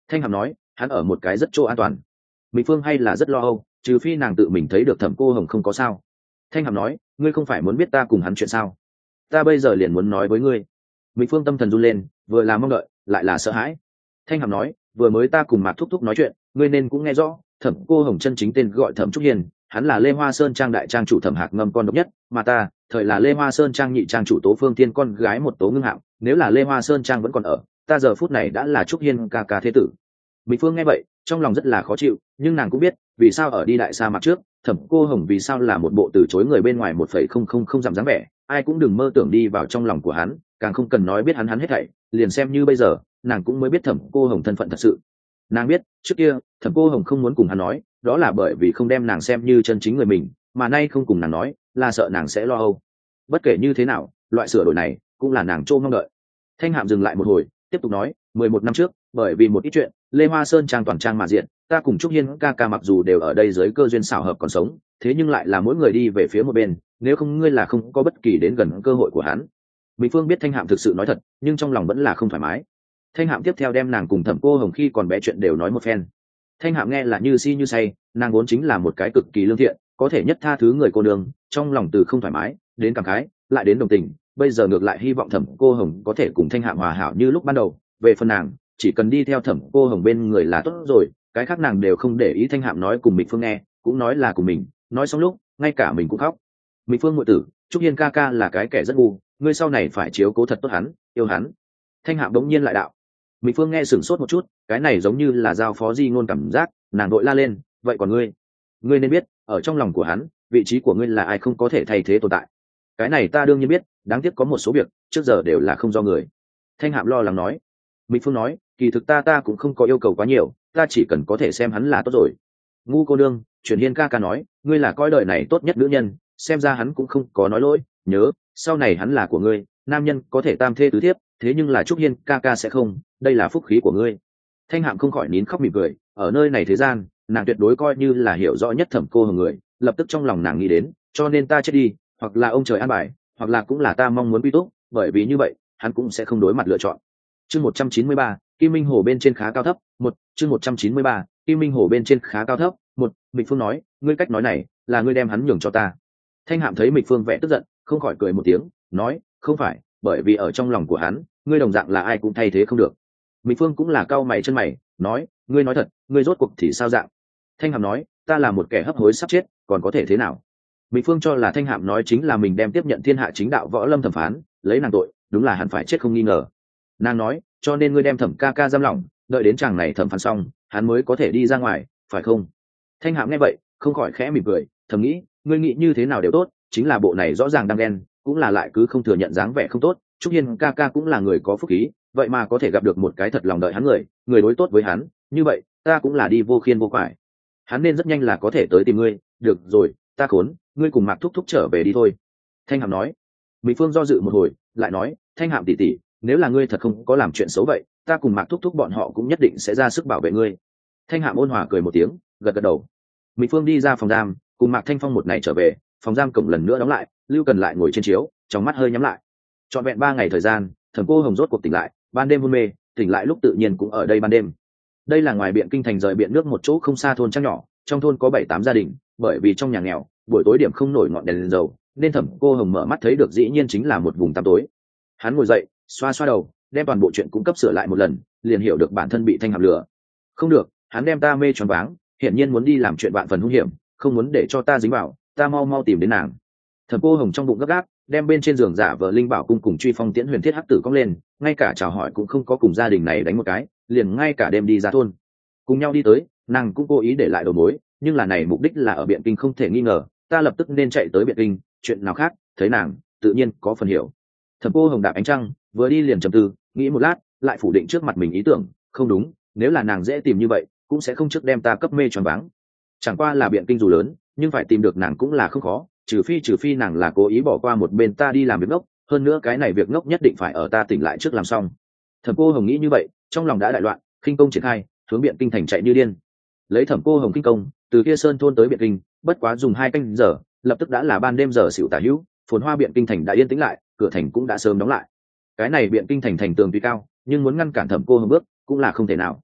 Thanh hàm nói, hắn ở một cái rất chỗ an toàn. Mỹ Phương hay là rất lo âu, trừ phi nàng tự mình thấy được Thẩm Cô Hồng không có sao. Thanh hàm nói, ngươi không phải muốn biết ta cùng hắn chuyện sao? Ta bây giờ liền muốn nói với ngươi. Mỹ Phương tâm thần run lên, vừa là mong đợi lại là sợ hãi. Thanh hàm nói, vừa mới ta cùng Mạc Thúc Thúc nói chuyện, ngươi nên cũng nghe rõ, Thẩm Cô Hồng chân chính tên gọi Thẩm Trúc Hiền, hắn là Lê Hoa Sơn trang đại trang chủ Thẩm Hạc Ngâm con độc nhất, mà ta thời là Lê Hoa Sơn trang nhị trang chủ Tố Phương Thiên con gái một Tố Ngưng Hạo, nếu là Lê Hoa Sơn trang vẫn còn ở, ta giờ phút này đã là Trúc Hiên ca ca thế tử. Mỹ Phương nghe vậy, trong lòng rất là khó chịu, nhưng nàng cũng biết, vì sao ở đi đại sa mạc trước, Thẩm Cô Hồng vì sao là một bộ từ chối người bên ngoài một phẩy không không không dặm dáng vẻ, ai cũng đừng mơ tưởng đi vào trong lòng của hắn, càng không cần nói biết hắn hắn hết thảy, liền xem như bây giờ, nàng cũng mới biết Thẩm Cô Hồng thân phận thật sự. Nàng biết, trước kia, Thẩm Cô Hồng không muốn cùng hắn nói, đó là bởi vì không đem nàng xem như chân chính người mình, mà nay không cùng nàng nói, là sợ nàng sẽ lo âu. Bất kể như thế nào, loại sửa đổi này cũng là nàng trông mong đợi. Thanh Hạm dừng lại một hồi, tiếp tục nói, mười một năm trước, bởi vì một ít chuyện, Lê Hoa Sơn trang toàn trang mà diện, ta cùng Trúc Hiên ca ca mặc dù đều ở đây dưới cơ duyên xảo hợp còn sống, thế nhưng lại là mỗi người đi về phía một bên, nếu không ngươi là không có bất kỳ đến gần cơ hội của hắn. Mỹ Phương biết Thanh Hạm thực sự nói thật, nhưng trong lòng vẫn là không thoải mái. Thanh Hạm tiếp theo đem nàng cùng Thẩm Cô Hồng khi còn bé chuyện đều nói một phen. Thanh Hạm nghe là như si như say, nàng vốn chính là một cái cực kỳ lương thiện, có thể nhất tha thứ người cô đường, trong lòng từ không thoải mái đến cảm khái, lại đến đồng tình, bây giờ ngược lại hy vọng Thẩm Cô Hồng có thể cùng Thanh Hạm hòa hảo như lúc ban đầu. Về phần nàng, chỉ cần đi theo Thẩm Cô Hồng bên người là tốt rồi, cái khác nàng đều không để ý. Thanh Hạm nói cùng Mịch Phương nghe, cũng nói là cùng mình, nói xong lúc, ngay cả mình cũng khóc. Mịch Phương muội tử, Trúc Hiên ca ca là cái kẻ rất ngu, ngươi sau này phải chiếu cố thật tốt hắn, yêu hắn. Thanh Hạm đống nhiên lại đạo. Mịch Phương nghe sửng sốt một chút, cái này giống như là giao phó di ngôn cảm giác, nàng đội la lên, vậy còn ngươi, ngươi nên biết, ở trong lòng của hắn, vị trí của ngươi là ai không có thể thay thế tồn tại. Cái này ta đương nhiên biết, đáng tiếc có một số việc trước giờ đều là không do người. Thanh Hạm lo lắng nói. Mịch Phương nói, kỳ thực ta ta cũng không có yêu cầu quá nhiều, ta chỉ cần có thể xem hắn là tốt rồi. Ngu cô đương, Truyền Hiên ca ca nói, ngươi là coi đời này tốt nhất nữ nhân, xem ra hắn cũng không có nói lỗi, nhớ, sau này hắn là của ngươi, nam nhân có thể tam thê tứ thiếp, thế nhưng là Trúc Hiên ca ca sẽ không, đây là phúc khí của ngươi. Thanh Hạm không khỏi nín khóc mỉm cười, ở nơi này thế gian, nàng tuyệt đối coi như là hiểu rõ nhất Thẩm Cô Hồng người, lập tức trong lòng nàng nghĩ đến, cho nên ta chết đi, hoặc là ông trời an bài, hoặc là cũng là ta mong muốn quy túc, bởi vì như vậy, hắn cũng sẽ không đối mặt lựa chọn. Chương một trăm chín mươi ba, Kim Minh Hồ bên trên khá cao thấp, một, chương một trăm chín mươi ba, Kim Minh Hồ bên trên khá cao thấp, một. Mịch Phương nói, ngươi cách nói này, là ngươi đem hắn nhường cho ta. Thanh Hạm thấy Mịch Phương vẻ tức giận, không khỏi cười một tiếng, nói, không phải, bởi vì ở trong lòng của hắn, ngươi đồng dạng là ai cũng thay thế không được. Mịch Phương cũng là cau mày chân mày, nói, ngươi nói thật, ngươi rốt cuộc thì sao dạng? Thanh Hạm nói, ta là một kẻ hấp hối sắp chết, còn có thể thế nào? Mịch Phương cho là Thanh Hạm nói chính là mình đem tiếp nhận thiên hạ chính đạo võ lâm thẩm phán, lấy nàng tội, đúng là hẳn phải chết không nghi ngờ. Nàng nói, cho nên ngươi đem Thẩm ca ca giam lỏng, đợi đến chàng này thẩm phán xong, hắn mới có thể đi ra ngoài, phải không? Thanh Hạm nghe vậy, không khỏi khẽ mỉm cười, thầm nghĩ, ngươi nghĩ như thế nào đều tốt, chính là bộ này rõ ràng đang đen, cũng là lại cứ không thừa nhận dáng vẻ không tốt. Trúc Hiên ca ca cũng là người có phúc khí, vậy mà có thể gặp được một cái thật lòng đợi hắn người, người đối tốt với hắn, như vậy, ta cũng là đi vô khiên vô quải. Hắn nên rất nhanh là có thể tới tìm ngươi, được rồi, ta khốn, ngươi cùng Mạc Thúc Thúc trở về đi thôi. Thanh Hạm nói. Mỹ Phương do dự một hồi, lại nói, Thanh Hạm tỷ tỷ, nếu là ngươi thật không có làm chuyện xấu vậy, ta cùng Mạc Thúc Thúc bọn họ cũng nhất định sẽ ra sức bảo vệ ngươi. Thanh Hạm ôn hòa cười một tiếng, gật gật đầu. Mỹ Phương đi ra phòng giam, cùng Mạc Thanh Phong một ngày trở về, phòng giam cổng lần nữa đóng lại, Lưu Cần lại ngồi trên chiếu, trong mắt hơi nhắm lại. Trọn vẹn ba ngày thời gian, Thẩm Cô Hồng rốt cuộc tỉnh lại, ban đêm hôn mê, tỉnh lại lúc tự nhiên cũng ở đây ban đêm. Đây là ngoài Biện Kinh thành rời Biện nước một chỗ không xa thôn trang nhỏ, trong thôn có bảy tám gia đình, bởi vì trong nhà nghèo, buổi tối điểm không nổi ngọn đèn lên dầu, nên Thẩm Cô Hồng mở mắt thấy được dĩ nhiên chính là một vùng tăm tối. Hắn ngồi dậy, xoa xoa đầu, đem toàn bộ chuyện cung cấp sửa lại một lần, liền hiểu được bản thân bị Thanh Hạm lừa. Không được, hắn đem ta mê choáng váng, hiển nhiên muốn đi làm chuyện vạn phần hung hiểm, không muốn để cho ta dính vào, ta mau mau tìm đến nàng. Thẩm Cô Hồng trong bụng gấp gáp, đem bên trên giường giả vờ linh bảo cung cùng truy phong tiễn huyền thiết hắc tử cong lên, ngay cả chào hỏi cũng không có cùng gia đình này đánh một cái, liền ngay cả đêm đi ra thôn cùng nhau đi tới, nàng cũng cố ý để lại đầu mối, nhưng là này mục đích là ở Biện Kinh không thể nghi ngờ, ta lập tức nên chạy tới Biện Kinh, chuyện nào khác, thấy nàng, tự nhiên có phần hiểu. Thẩm Cô Hồng đạp ánh trăng, vừa đi liền trầm tư, nghĩ một lát, lại phủ định trước mặt mình ý tưởng, không đúng, nếu là nàng dễ tìm như vậy, cũng sẽ không trước đem ta cấp mê choáng váng. Chẳng qua là Biện Kinh dù lớn, nhưng phải tìm được nàng cũng là không khó, trừ phi trừ phi nàng là cố ý bỏ qua một bên ta đi làm việc ngốc, hơn nữa cái này việc ngốc nhất định phải ở ta tỉnh lại trước làm xong. Thẩm Cô Hồng nghĩ như vậy, trong lòng đã đại loạn, khinh công triển khai, hướng Biện Kinh thành chạy như điên. Lấy Thẩm Cô Hồng kinh công, từ kia sơn thôn tới Biện Kinh, bất quá dùng hai canh giờ, lập tức đã là ban đêm giờ xỉu tả hữu, phồn hoa Biện Kinh thành đã yên tĩnh lại, cửa thành cũng đã sớm đóng lại. Cái này Biện Kinh thành thành tường tuy cao, nhưng muốn ngăn cản Thẩm Cô Hồng bước, cũng là không thể nào.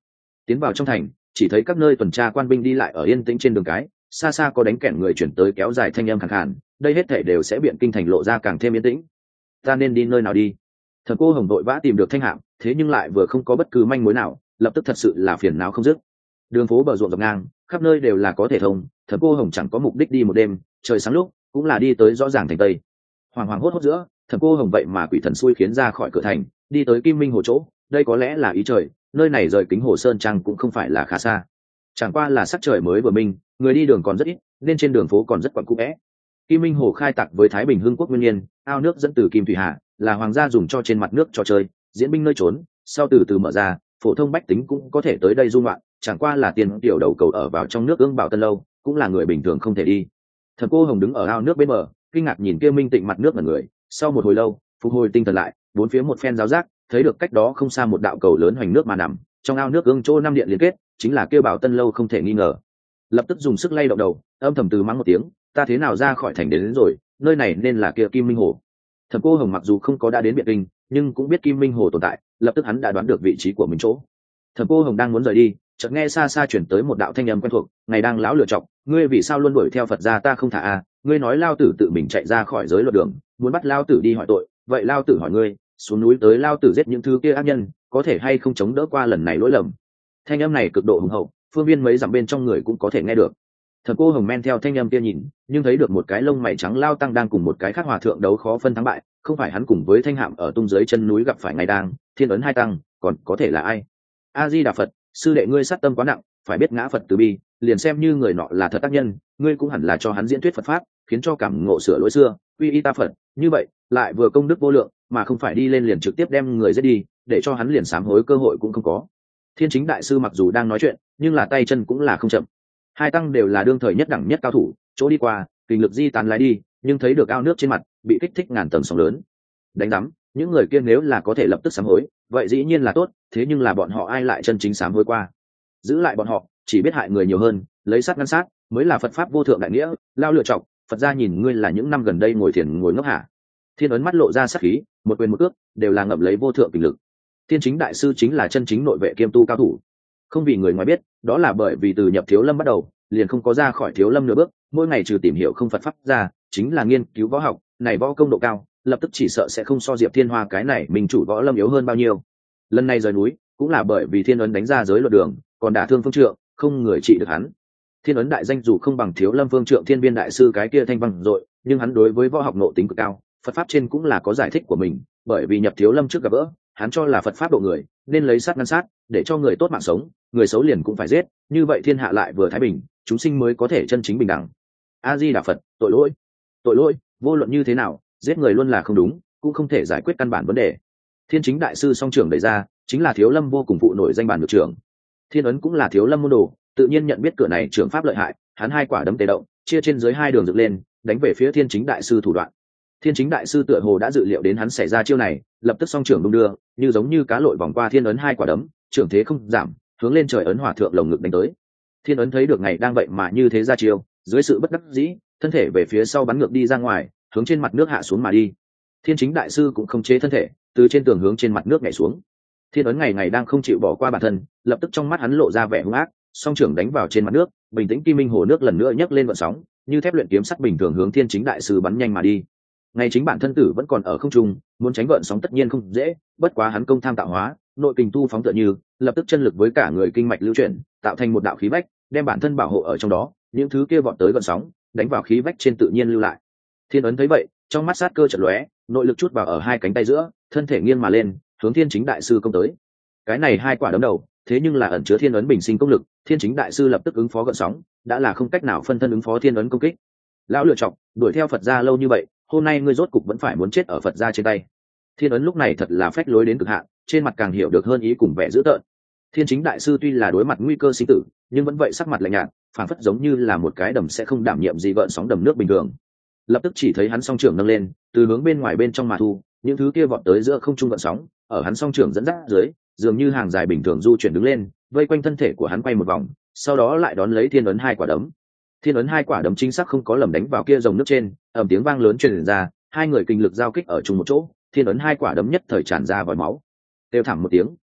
Tiến vào trong thành, chỉ thấy các nơi tuần tra quan binh đi lại ở yên tĩnh trên đường cái, xa xa có đánh kẻn người chuyển tới kéo dài thanh âm khàn khàn, đây hết thảy đều sẽ biện kinh thành lộ ra càng thêm yên tĩnh. Ta nên đi nơi nào đi? Thẩm Cô Hồng đội vã tìm được Thanh Hạm, thế nhưng lại vừa không có bất cứ manh mối nào, lập tức thật sự là phiền não không dứt. Đường phố bờ ruộng dọc ngang, khắp nơi đều là có thể thông, Thẩm Cô Hồng chẳng có mục đích đi một đêm, trời sáng lúc cũng là đi tới rõ ràng thành tây. Hoàng hoàng hốt hốt giữa, Thẩm Cô Hồng vậy mà quỷ thần xui khiến ra khỏi cửa thành, đi tới Kim Minh Hồ chỗ, đây có lẽ là ý trời, nơi này rời Kính Hồ Sơn Trang cũng không phải là khá xa. Chẳng qua là sắc trời mới vừa minh, người đi đường còn rất ít, nên trên đường phố còn rất quặn cũ vẽ. Kim Minh Hồ khai tạc với Thái Bình Hưng Quốc nguyên niên, ao nước dẫn từ Kim Thủy Hà, là hoàng gia dùng cho trên mặt nước trò chơi, diễn binh nơi trốn, sau từ từ mở ra, phổ thông bách tính cũng có thể tới đây du ngoạn, chẳng qua là tiền tiểu đầu cầu ở vào trong nước ương bảo tân lâu, cũng là người bình thường không thể đi. Thẩm Cô Hồng đứng ở ao nước bên bờ, kinh ngạc nhìn kia minh tịnh mặt nước mà người, sau một hồi lâu, phục hồi tinh thần lại, bốn phía một phen giáo giác, thấy được cách đó không xa một đạo cầu lớn hoành nước mà nằm, trong ao nước ương chỗ năm điện liên kết, chính là kia bảo tân lâu không thể nghi ngờ. Lập tức dùng sức lay động đầu, âm thầm từ mắng một tiếng, ta thế nào ra khỏi thành đến, đến rồi, nơi này nên là kia Kim Minh Hồ. Thẩm Cô Hồng mặc dù không có đã đến Biện Kinh, nhưng cũng biết Kim Minh Hồ tồn tại, lập tức hắn đã đoán được vị trí của mình chỗ. Thẩm Cô Hồng đang muốn rời đi, chợt nghe xa xa chuyển tới một đạo thanh âm quen thuộc, ngày đang lão lựa chọc, ngươi vì sao luôn đuổi theo Phật gia ta không thả a? Ngươi nói lao tử tự mình chạy ra khỏi giới luật đường, muốn bắt lao tử đi hỏi tội, vậy lao tử hỏi ngươi, xuống núi tới lao tử giết những thứ kia ác nhân, có thể hay không chống đỡ qua lần này lỗi lầm? Thanh âm này cực độ hùng hậu, phương viên mấy dặm bên trong người cũng có thể nghe được. Thẩm Cô Hồng men theo thanh âm kia nhìn, nhưng thấy được một cái lông mày trắng lao tăng đang cùng một cái khác hòa thượng đấu khó phân thắng bại, không phải hắn cùng với Thanh Hạm ở tung dưới chân núi gặp phải ngày đang, Thiên Ấn hai tăng, còn có thể là ai? A Di Đà Phật, sư đệ ngươi sát tâm quá nặng, phải biết ngã Phật từ bi, liền xem như người nọ là thật tác nhân, ngươi cũng hẳn là cho hắn diễn thuyết Phật pháp, khiến cho cảm ngộ sửa lỗi xưa, quy y ta Phật, như vậy, lại vừa công đức vô lượng, mà không phải đi lên liền trực tiếp đem người giết đi, để cho hắn liền sám hối cơ hội cũng không có. Thiên Chính đại sư mặc dù đang nói chuyện, nhưng là tay chân cũng là không chậm. Hai tăng đều là đương thời nhất đẳng nhất cao thủ, chỗ đi qua, kinh lực di tán lái đi, nhưng thấy được ao nước trên mặt bị kích thích ngàn tầng sóng lớn. Đánh đắm, những người kia nếu là có thể lập tức sám hối, vậy dĩ nhiên là tốt, thế nhưng là bọn họ ai lại chân chính sám hối qua? Giữ lại bọn họ, chỉ biết hại người nhiều hơn, lấy sát ngăn sát, mới là Phật pháp vô thượng đại nghĩa, lao lựa chọc, Phật gia nhìn ngươi là những năm gần đây ngồi thiền ngồi ngốc hả? Thiên Ấn mắt lộ ra sát khí, một quyền một cước, đều là ngậm lấy vô thượng kinh lực. Thiên Chính đại sư chính là chân chính nội vệ kiêm tu cao thủ. Không vì người ngoài biết, đó là bởi vì từ nhập Thiếu Lâm bắt đầu, liền không có ra khỏi Thiếu Lâm nửa bước, mỗi ngày trừ tìm hiểu không Phật pháp ra, chính là nghiên cứu võ học, này võ công độ cao, lập tức chỉ sợ sẽ không so Diệp Thiên Hoa cái này mình chủ võ lâm yếu hơn bao nhiêu. Lần này rời núi, cũng là bởi vì Thiên Ấn đánh ra giới luật đường, còn đả thương Phương Trượng, không người trị được hắn. Thiên Ấn đại danh dù không bằng Thiếu Lâm Phương Trượng Thiên Biên đại sư cái kia thanh văn rồi, nhưng hắn đối với võ học nội tính cực cao, Phật pháp trên cũng là có giải thích của mình, bởi vì nhập Thiếu Lâm trước gặp gỡ, hắn cho là Phật pháp độ người, nên lấy sát ngăn sát, để cho người tốt mạng sống, người xấu liền cũng phải giết, như vậy thiên hạ lại vừa thái bình, chúng sinh mới có thể chân chính bình đẳng. A Di Đà Phật, tội lỗi, tội lỗi, vô luận như thế nào, giết người luôn là không đúng, cũng không thể giải quyết căn bản vấn đề. Thiên Chính đại sư song trưởng đẩy ra, chính là Thiếu Lâm vô cùng phụ nổi danh bản được trưởng. Thiên Ấn cũng là Thiếu Lâm môn đồ, tự nhiên nhận biết cửa này trưởng pháp lợi hại, hắn hai quả đấm tê động, chia trên dưới hai đường dựng lên, đánh về phía Thiên Chính đại sư thủ đoạn. Thiên Chính đại sư tựa hồ đã dự liệu đến hắn xảy ra chiêu này, lập tức song trưởng đung đưa, như giống như cá lội vòng qua Thiên Ấn hai quả đấm, trưởng thế không giảm, hướng lên trời ấn hỏa thượng lồng ngực đánh tới. Thiên Ấn thấy được ngày đang vậy mà như thế ra chiêu, dưới sự bất đắc dĩ, thân thể về phía sau bắn ngược đi ra ngoài, hướng trên mặt nước hạ xuống mà đi. Thiên Chính đại sư cũng không chế thân thể, từ trên tường hướng trên mặt nước nhảy xuống. Thiên Ấn ngày ngày đang không chịu bỏ qua bản thân, lập tức trong mắt hắn lộ ra vẻ hung ác, song trưởng đánh vào trên mặt nước, bình tĩnh Kim Minh Hồ nước lần nữa nhấc lên vận sóng, như thép luyện kiếm sắt bình thường hướng Thiên Chính đại sư bắn nhanh mà đi. Ngày chính bản thân tử vẫn còn ở không trung, muốn tránh gợn sóng tất nhiên không dễ, bất quá hắn công tham tạo hóa, nội kình tu phóng tựa như, lập tức chân lực với cả người kinh mạch lưu chuyển, tạo thành một đạo khí vách, đem bản thân bảo hộ ở trong đó, những thứ kia vọt tới gợn sóng, đánh vào khí vách trên tự nhiên lưu lại. Thiên Ấn thấy vậy, trong mắt sát cơ chợt lóe, nội lực chút vào ở hai cánh tay giữa, thân thể nghiêng mà lên, hướng Thiên Chính đại sư công tới. Cái này hai quả đấm đầu, thế nhưng là ẩn chứa Thiên Ấn bình sinh công lực, Thiên Chính đại sư lập tức ứng phó gợn sóng, đã là không cách nào phân thân ứng phó Thiên Ấn công kích. Lão lựa chọc, đuổi theo Phật gia lâu như vậy, hôm nay ngươi rốt cục vẫn phải muốn chết ở Phật gia trên tay. Thiên Ấn lúc này thật là phách lối đến cực hạn, trên mặt càng hiểu được hơn ý cùng vẻ dữ tợn. Thiên Chính đại sư tuy là đối mặt nguy cơ sinh tử, nhưng vẫn vậy sắc mặt lạnh nhạt, phảng phất giống như là một cái đầm sẽ không đảm nhiệm gì gợn sóng đầm nước bình thường. Lập tức chỉ thấy hắn song trưởng nâng lên, từ hướng bên ngoài bên trong mà thu, những thứ kia vọt tới giữa không trung gợn sóng, ở hắn song trưởng dẫn dắt dưới, dường như hàng dài bình thường du chuyển đứng lên, vây quanh thân thể của hắn quay một vòng, sau đó lại đón lấy Thiên Ấn hai quả đấm. Thiên Ấn hai quả đấm chính xác không có lầm đánh vào kia dòng nước trên, ầm tiếng vang lớn truyền ra, hai người kinh lực giao kích ở chung một chỗ, Thiên Ấn hai quả đấm nhất thời tràn ra vòi máu. Kêu thảm một tiếng,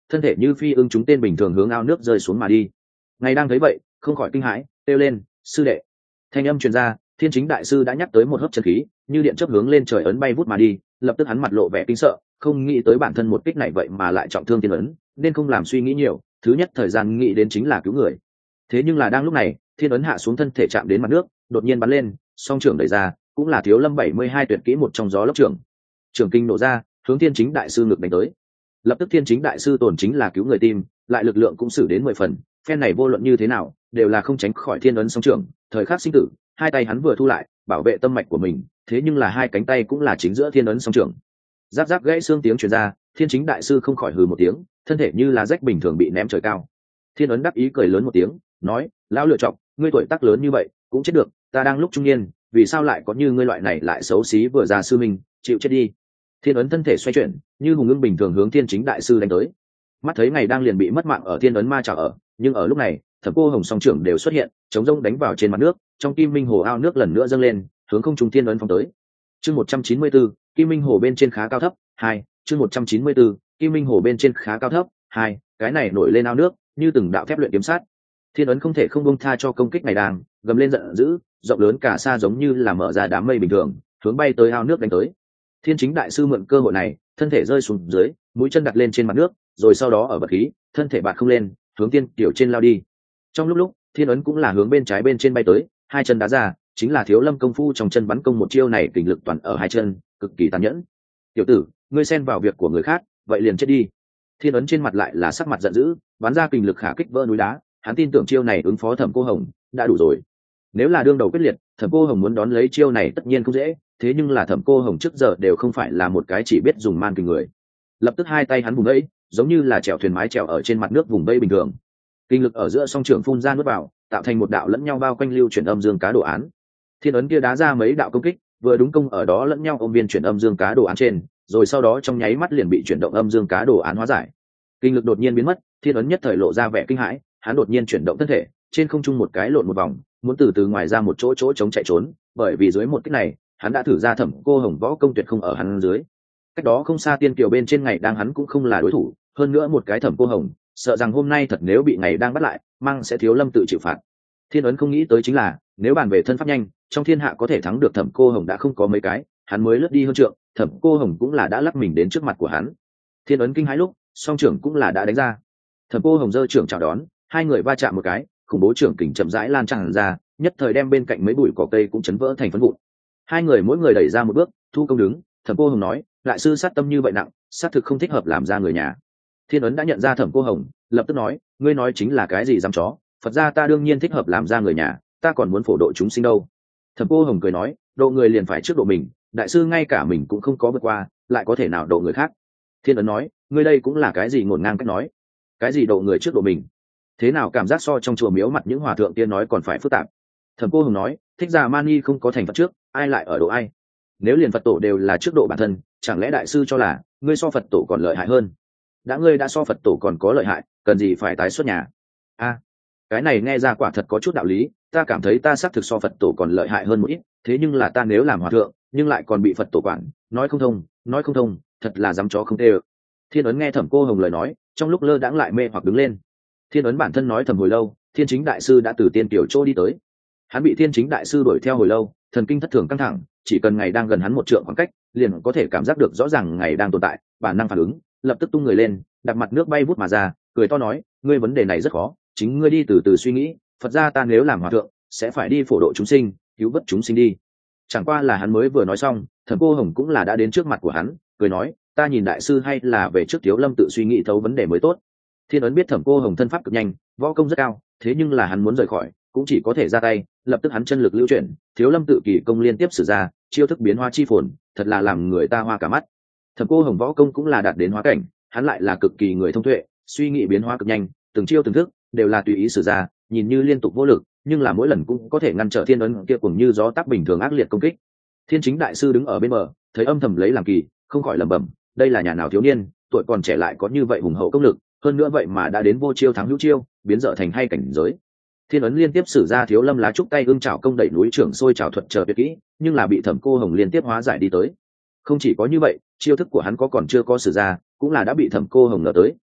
thân thể như phi ưng chúng tên bình thường hướng ao nước rơi xuống mà đi. Ngày đang thấy vậy không khỏi kinh hãi, kêu lên: sư đệ! Thanh âm truyền ra, Thiên Chính đại sư đã nhắc tới một hớp chân khí, như điện chớp hướng lên trời ấn bay vút mà đi. Lập tức hắn mặt lộ vẻ kinh sợ, không nghĩ tới bản thân một kích này vậy mà lại trọng thương Thiên ấn, nên không làm suy nghĩ nhiều, thứ nhất thời gian nghĩ đến chính là cứu người. Thế nhưng là đang lúc này, Thiên ấn hạ xuống thân thể chạm đến mặt nước, đột nhiên bắn lên, song trưởng đẩy ra, cũng là Thiếu Lâm bảy mươi hai tuyệt kỹ một trong gió lốc trưởng. Trưởng kinh nổ ra, hướng Thiên Chính đại sư ngực đánh tới. Lập tức Thiên Chính đại sư tổn chính là cứu người tim, lại lực lượng cũng sử đến mười phần, phen này vô luận như thế nào đều là không tránh khỏi Thiên ấn song trưởng, thời khắc sinh tử, hai tay hắn vừa thu lại, bảo vệ tâm mạch của mình, thế nhưng là hai cánh tay cũng là chính giữa Thiên ấn song trưởng. Giáp giáp gãy xương tiếng truyền ra, Thiên Chính đại sư không khỏi hừ một tiếng, thân thể như là rách bình thường bị ném trời cao. Thiên ấn đắc ý cười lớn một tiếng, nói: lão lựa chọc, ngươi tuổi tác lớn như vậy cũng chết được, ta đang lúc trung niên, vì sao lại có như ngươi loại này lại xấu xí vừa già sư mình, chịu chết đi. Thiên ấn thân thể xoay chuyển, như hùng ưng bình thường hướng Thiên Chính đại sư đánh tới. Mắt thấy ngày đang liền bị mất mạng ở Thiên ấn ma chảo ở, nhưng ở lúc này Thẩm Cô Hồng song trưởng đều xuất hiện, chống rông đánh vào trên mặt nước, trong Kim Minh Hồ ao nước lần nữa dâng lên, hướng không trung Thiên ấn phóng tới. Chương một trăm chín mươi tư, Kim Minh Hồ bên trên khá cao thấp, hai. Chương một trăm chín mươi tư, Kim Minh Hồ bên trên khá cao thấp, hai. Cái này nổi lên ao nước, như từng đạo phép luyện kiếm sát. Thiên ấn không thể không buông tha cho công kích này đang, gầm lên giận dữ, rộng lớn cả xa giống như là mở ra đám mây bình thường, hướng bay tới ao nước đánh tới. Thiên Chính đại sư mượn cơ hội này, thân thể rơi xuống dưới, mũi chân đặt lên trên mặt nước, rồi sau đó ở bật khí, thân thể bạt không lên, hướng tiên tiểu trên lao đi. Trong lúc lúc, Thiên ấn cũng là hướng bên trái bên trên bay tới, hai chân đá ra, chính là Thiếu Lâm công phu trong chân bắn công một chiêu này, kình lực toàn ở hai chân, cực kỳ tàn nhẫn. Tiểu tử, ngươi xen vào việc của người khác, vậy liền chết đi. Thiên ấn trên mặt lại là sắc mặt giận dữ, bắn ra kình lực khả kích vỡ núi đá, hắn tin tưởng chiêu này ứng phó Thẩm Cô Hồng đã đủ rồi. Nếu là đương đầu quyết liệt, Thẩm Cô Hồng muốn đón lấy chiêu này tất nhiên không dễ, thế nhưng là Thẩm Cô Hồng trước giờ đều không phải là một cái chỉ biết dùng man kình người. Lập tức hai tay hắn vùng ấy, giống như là chèo thuyền mái chèo ở trên mặt nước vùng vây bình thường. Kinh lực ở giữa song trưởng phun ra nuốt vào, tạo thành một đạo lẫn nhau bao quanh lưu chuyển âm dương cá đồ án. Thiên ấn kia đá ra mấy đạo công kích, vừa đúng công ở đó lẫn nhau ôm viên chuyển âm dương cá đồ án trên, rồi sau đó trong nháy mắt liền bị chuyển động âm dương cá đồ án hóa giải. Kinh lực đột nhiên biến mất, Thiên ấn nhất thời lộ ra vẻ kinh hãi, hắn đột nhiên chuyển động thân thể, trên không trung một cái lộn một vòng, muốn từ từ ngoài ra một chỗ chỗ chống chạy trốn, bởi vì dưới một kích này, hắn đã thử ra Thẩm Cô Hồng võ công tuyệt không ở hắn dưới. Cách đó không xa Tiên Kiều bên trên ngày đang hắn cũng không là đối thủ, hơn nữa một cái Thẩm Cô Hồng, sợ rằng hôm nay thật nếu bị ngày đang bắt lại, mang sẽ Thiếu Lâm tự chịu phạt. Thiên ấn không nghĩ tới chính là, nếu bàn về thân pháp nhanh, trong thiên hạ có thể thắng được Thẩm Cô Hồng đã không có mấy cái, hắn mới lướt đi hơn trượng, Thẩm Cô Hồng cũng là đã lắc mình đến trước mặt của hắn. Thiên ấn kinh hãi lúc, song trưởng cũng là đã đánh ra. Thẩm Cô Hồng giơ trưởng chào đón, hai người va chạm một cái, khủng bố trưởng kình chậm rãi lan tràn ra, nhất thời đem bên cạnh mấy bụi cỏ cây cũng chấn vỡ thành phấn vụn. Hai người mỗi người đẩy ra một bước, thu công đứng. Thẩm Cô Hồng nói: lại sư sát tâm như vậy nặng, sát thực không thích hợp làm ra người nhà. Thiên ấn đã nhận ra Thẩm Cô Hồng, lập tức nói: ngươi nói chính là cái gì dám chó, Phật gia ta đương nhiên thích hợp làm ra người nhà, ta còn muốn phổ độ chúng sinh đâu. Thẩm Cô Hồng cười nói: độ người liền phải trước độ mình, đại sư ngay cả mình cũng không có vượt qua, lại có thể nào độ người khác. Thiên ấn nói: ngươi đây cũng là cái gì ngổn ngang cách nói, cái gì độ người trước độ mình, thế nào cảm giác so trong chùa miếu mặt những hòa thượng kia nói còn phải phức tạp. Thẩm Cô Hồng nói: thích già mani không có thành Phật trước, ai lại ở độ ai, nếu liền Phật tổ đều là trước độ bản thân, chẳng lẽ đại sư cho là ngươi so Phật tổ còn lợi hại hơn? Đã ngươi đã so Phật tổ còn có lợi hại, cần gì phải tái xuất nhà? A, à, cái này nghe ra quả thật có chút đạo lý, ta cảm thấy ta xác thực so Phật tổ còn lợi hại hơn một ít, thế nhưng là ta nếu làm hòa thượng, nhưng lại còn bị Phật tổ quản, nói không thông, nói không thông, thật là dám chó không tê ơ. Thiên ấn nghe Thẩm Cô Hồng lời nói, trong lúc lơ đãng lại mê hoặc đứng lên. Thiên ấn bản thân nói thầm hồi lâu, Thiên Chính đại sư đã từ Tiên Tiểu chỗ đi tới. Hắn bị Thiên Chính đại sư đuổi theo hồi lâu, thần kinh thất thường căng thẳng, chỉ cần ngày đang gần hắn một trượng khoảng cách, liền có thể cảm giác được rõ ràng ngày đang tồn tại, bản năng phản ứng, lập tức tung người lên, đặt mặt nước bay vút mà ra, cười to nói: ngươi vấn đề này rất khó, chính ngươi đi từ từ suy nghĩ, Phật gia ta nếu làm hòa thượng, sẽ phải đi phổ độ chúng sinh, cứu vớt chúng sinh đi. Chẳng qua là hắn mới vừa nói xong, Thẩm Cô Hồng cũng là đã đến trước mặt của hắn, cười nói: ta nhìn đại sư hay là về trước Thiếu Lâm tự suy nghĩ thấu vấn đề mới tốt. Thiên ấn biết Thẩm Cô Hồng thân pháp cực nhanh, võ công rất cao, thế nhưng là hắn muốn rời khỏi, cũng chỉ có thể ra tay. Lập tức hắn chân lực lưu chuyển, Thiếu Lâm tự kỳ công liên tiếp sử ra, chiêu thức biến hóa chi phồn, thật là làm người ta hoa cả mắt. Thẩm Cô Hồng võ công cũng là đạt đến hóa cảnh, hắn lại là cực kỳ người thông tuệ, suy nghĩ biến hóa cực nhanh, từng chiêu từng thức đều là tùy ý sử ra, nhìn như liên tục vô lực, nhưng là mỗi lần cũng có thể ngăn trở thiên ấn kia cùng như gió táp bình thường ác liệt công kích. Thiên Chính đại sư đứng ở bên bờ, thấy âm thầm lấy làm kỳ, không khỏi lẩm bẩm: đây là nhà nào thiếu niên, tuổi còn trẻ lại có như vậy hùng hậu công lực, hơn nữa vậy mà đã đến vô chiêu thắng hữu chiêu, biến dở thành hay cảnh giới. Thiên ấn liên tiếp sử ra Thiếu Lâm lá trúc tay ương chảo công đẩy núi trưởng sôi chảo thuật chờ tuyệt kỹ, nhưng là bị Thẩm Cô Hồng liên tiếp hóa giải đi tới. Không chỉ có như vậy, chiêu thức của hắn có còn chưa có sử ra, cũng là đã bị Thẩm Cô Hồng ngờ tới,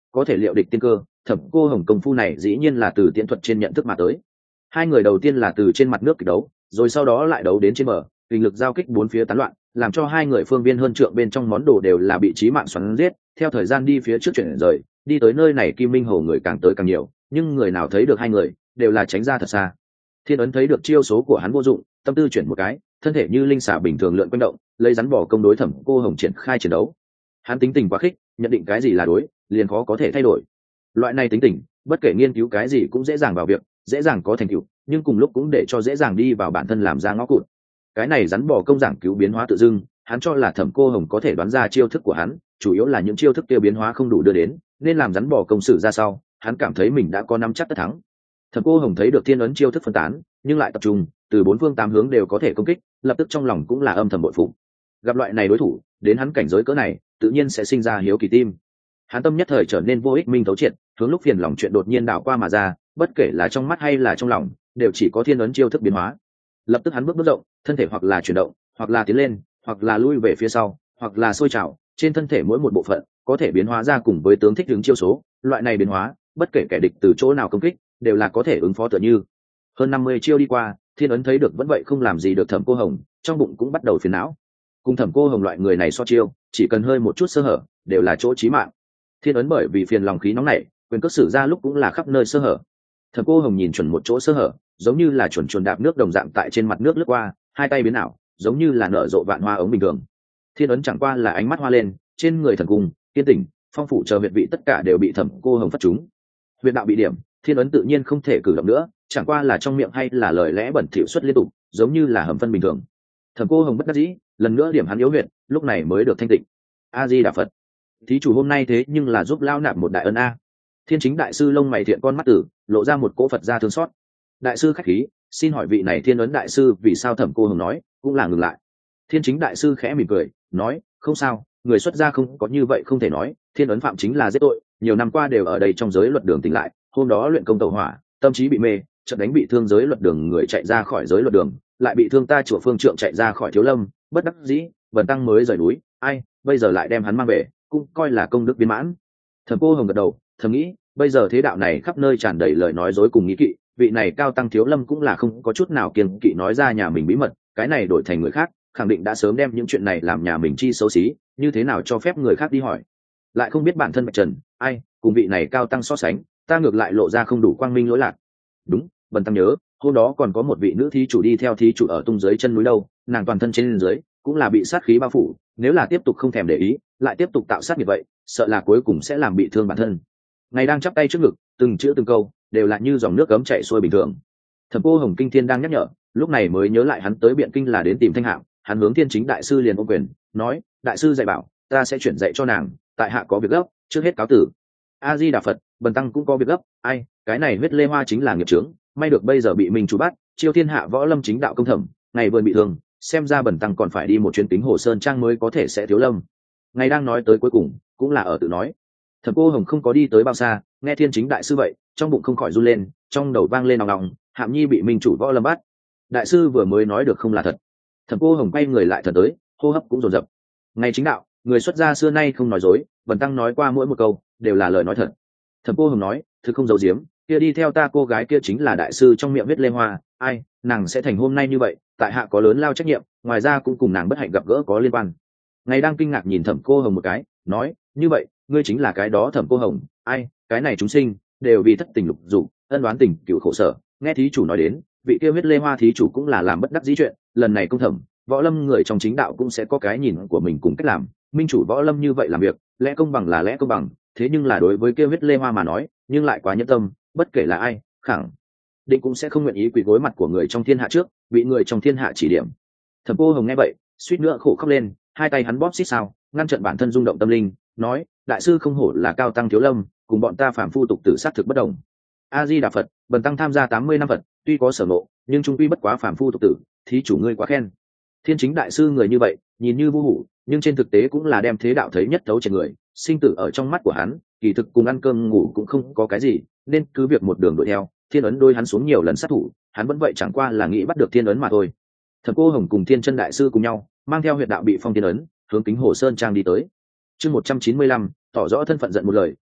có thể liệu địch tiên cơ. Thẩm Cô Hồng công phu này dĩ nhiên là từ tiễn thuật trên nhận thức mà tới. Hai người đầu tiên là từ trên mặt nước kịch đấu, rồi sau đó lại đấu đến trên bờ, kinh lực giao kích bốn phía tán loạn, làm cho hai người phương viên hơn trượng bên trong món đồ đều là bị chí mạng xoắn giết. Theo thời gian đi phía trước chuyển rời, đi tới nơi này Kim Minh Hồ người càng tới càng nhiều, nhưng người nào thấy được hai người đều là tránh ra thật xa. Thiên Ấn thấy được chiêu số của hắn vô dụng, tâm tư chuyển một cái, thân thể như linh xà bình thường lượn quanh động, lấy rắn bỏ công đối Thẩm Cô Hồng triển khai chiến đấu. Hắn tính tình quá khích, nhận định cái gì là đối, liền khó có thể thay đổi. Loại này tính tình, bất kể nghiên cứu cái gì cũng dễ dàng vào việc, dễ dàng có thành tựu, nhưng cùng lúc cũng để cho dễ dàng đi vào bản thân làm ra ngõ cụt. Cái này rắn bỏ công giảng cứu biến hóa tự dưng, hắn cho là Thẩm Cô Hồng có thể đoán ra chiêu thức của hắn, chủ yếu là những chiêu thức kia biến hóa không đủ đưa đến, nên làm rắn bỏ công sử ra sau, hắn cảm thấy mình đã có nắm chắc tất thắng. Thẩm Cô Hồng thấy được Thiên Ấn chiêu thức phân tán, nhưng lại tập trung, từ bốn phương tám hướng đều có thể công kích, lập tức trong lòng cũng là âm thầm bội phục. Gặp loại này đối thủ, đến hắn cảnh giới cỡ này, tự nhiên sẽ sinh ra hiếu kỳ tim. Hắn tâm nhất thời trở nên vô ích minh thấu triệt, hướng lúc phiền lòng chuyện đột nhiên đảo qua mà ra, bất kể là trong mắt hay là trong lòng, đều chỉ có Thiên Ấn chiêu thức biến hóa. Lập tức hắn bước bước rộng, thân thể hoặc là chuyển động, hoặc là tiến lên, hoặc là lui về phía sau, hoặc là sôi trào, trên thân thể mỗi một bộ phận có thể biến hóa ra cùng với tướng thích ứng chiêu số, loại này biến hóa, bất kể kẻ địch từ chỗ nào công kích, đều là có thể ứng phó tựa như. Hơn năm mươi chiêu đi qua, Thiên Ấn thấy được vẫn vậy không làm gì được Thẩm Cô Hồng, trong bụng cũng bắt đầu phiền não. Cùng Thẩm Cô Hồng loại người này so chiêu, chỉ cần hơi một chút sơ hở, đều là chỗ chí mạng. Thiên Ấn bởi vì phiền lòng khí nóng nảy, quyền cước sử ra lúc cũng là khắp nơi sơ hở. Thẩm Cô Hồng nhìn chuẩn một chỗ sơ hở, giống như là chuẩn chuẩn đạp nước đồng dạng tại trên mặt nước lướt qua, hai tay biến ảo, giống như là nở rộ vạn hoa ống bình thường. Thiên Ấn chẳng qua là ánh mắt hoa lên, trên người thần cung, tiên tỉnh, phong phủ chờ huyệt vị tất cả đều bị Thẩm Cô Hồng phất trúng. Huyệt đạo bị điểm, Thiên Ấn tự nhiên không thể cử động nữa, chẳng qua là trong miệng hay là lời lẽ bẩn thỉu xuất liên tục, giống như là hầm phân bình thường. Thẩm Cô Hồng bất đắc dĩ, lần nữa điểm hắn yếu huyệt, lúc này mới được thanh tịnh. A Di Đà Phật, thí chủ hôm nay thế nhưng là giúp lao nạp một đại ân a. Thiên Chính đại sư lông mày thiện con mắt tử, lộ ra một cỗ Phật gia thương xót. Đại sư khách khí, xin hỏi vị này Thiên Ấn đại sư vì sao Thẩm Cô Hồng nói cũng là ngừng lại. Thiên Chính đại sư khẽ mỉm cười, nói, không sao, người xuất gia không có như vậy không thể nói, Thiên Ấn phạm chính là giết tội, nhiều năm qua đều ở đây trong giới luật đường tỉnh lại, hôm đó luyện công tẩu hỏa, tâm trí bị mê, chợt đánh bị thương giới luật đường người chạy ra khỏi giới luật đường, lại bị thương ta chùa phương trượng chạy ra khỏi thiếu lâm, bất đắc dĩ, Vân Tăng mới rời núi, ai, bây giờ lại đem hắn mang về, cũng coi là công đức viên mãn. Thẩm Cô Hồng gật đầu, thầm nghĩ, bây giờ thế đạo này khắp nơi tràn đầy lời nói dối cùng nghĩ kỵ, vị này cao tăng thiếu lâm cũng là không có chút nào kiêng kỵ nói ra nhà mình bí mật, cái này đổi thành người khác, khẳng định đã sớm đem những chuyện này làm nhà mình chi xấu xí, như thế nào cho phép người khác đi hỏi, lại không biết bản thân bạch trần, ai, cùng vị này cao tăng so sánh, ta ngược lại lộ ra không đủ quang minh lỗi lạc. Đúng, Vân Tăng nhớ, hôm đó còn có một vị nữ thí chủ đi theo thí chủ ở tung dưới chân núi đâu, nàng toàn thân trên dưới cũng là bị sát khí bao phủ, nếu là tiếp tục không thèm để ý, lại tiếp tục tạo sát như vậy, sợ là cuối cùng sẽ làm bị thương bản thân. Ngày đang chắp tay trước ngực, từng chữ từng câu đều là như dòng nước cấm chảy xuôi bình thường. Thẩm Cô Hồng kinh thiên đang nhắc nhở, lúc này mới nhớ lại hắn tới Biện Kinh là đến tìm Thanh Hạo, hắn hướng Thiên Chính đại sư liền ôm quyền, nói, đại sư dạy bảo, ta sẽ chuyển dạy cho nàng, tại hạ có việc gấp, trước hết cáo tử. A Di Đà Phật, Bần Tăng cũng có việc gấp, ai, cái này huyết lê hoa chính là nghiệp chướng, may được bây giờ bị mình chủ bắt, chiêu thiên hạ võ lâm chính đạo công thẩm, ngày vườn bị thương, xem ra Bần Tăng còn phải đi một chuyến Kính Hồ Sơn Trang mới có thể sẽ thiếu lâm. Ngày đang nói tới cuối cùng, cũng là ở tự nói. Thẩm Cô Hồng không có đi tới bao xa, nghe Thiên Chính đại sư vậy, trong bụng không khỏi run lên, trong đầu vang lên nòng nòng, Hạm Nhi bị minh chủ võ lâm bắt. Đại sư vừa mới nói được không là thật. Thẩm Cô Hồng quay người lại thần tới, hô hấp cũng dồn dập. Ngày chính đạo, người xuất gia xưa nay không nói dối, Bần Tăng nói qua mỗi một câu đều là lời nói thật. Thẩm Cô Hồng nói, thực không giấu giếm, kia đi theo ta cô gái kia chính là đại sư trong miệng viết lê hoa, ai, nàng sẽ thành hôm nay như vậy, tại hạ có lớn lao trách nhiệm, ngoài ra cũng cùng nàng bất hạnh gặp gỡ có liên quan. Ngày đang kinh ngạc nhìn Thẩm Cô Hồng một cái, nói, như vậy, ngươi chính là cái đó Thẩm Cô Hồng, ai, cái này chúng sinh đều vì thất tình lục dục, ân oán tình cựu khổ sở, nghe thí chủ nói đến, vị kia viết lê hoa thí chủ cũng là làm bất đắc dĩ chuyện, lần này công thẩm, võ lâm người trong chính đạo cũng sẽ có cái nhìn của mình cùng cách làm, minh chủ võ lâm như vậy làm việc, lẽ công bằng là lẽ công bằng, thế nhưng là đối với kia viết lê hoa mà nói, nhưng lại quá nhẫn tâm, bất kể là ai, khẳng định cũng sẽ không nguyện ý quỳ gối mặt của người trong thiên hạ trước, bị người trong thiên hạ chỉ điểm. Thẩm Cô Hồng nghe vậy, suýt nữa khổ khóc lên, hai tay hắn bóp xít sao, ngăn chặn bản thân rung động tâm linh, nói, đại sư không hổ là cao tăng thiếu lâm, cùng bọn ta phàm phu tục tử sát thực bất đồng. A Di Đà Phật, Bần Tăng tham gia tám mươi năm Phật, tuy có sở ngộ, nhưng trung quy bất quá phàm phu tục tử, thí chủ ngươi quá khen. Thiên Chính đại sư người như vậy, nhìn như vô hủ, nhưng trên thực tế cũng là đem thế đạo thấy nhất thấu trên người, sinh tử ở trong mắt của hắn, kỳ thực cùng ăn cơm ngủ cũng không có cái gì, nên cứ việc một đường đuổi theo, Thiên Ấn đôi hắn xuống nhiều lần sát thủ, hắn vẫn vậy chẳng qua là nghĩ bắt được Thiên Ấn mà thôi. Thẩm Cô Hồng cùng Thiên Chân đại sư cùng nhau, mang theo huyệt đạo bị phong Thiên Ấn, hướng Kính Hồ Sơn Trang đi tới. Chương một trăm chín mươi lăm, tỏ rõ thân phận giận một lời,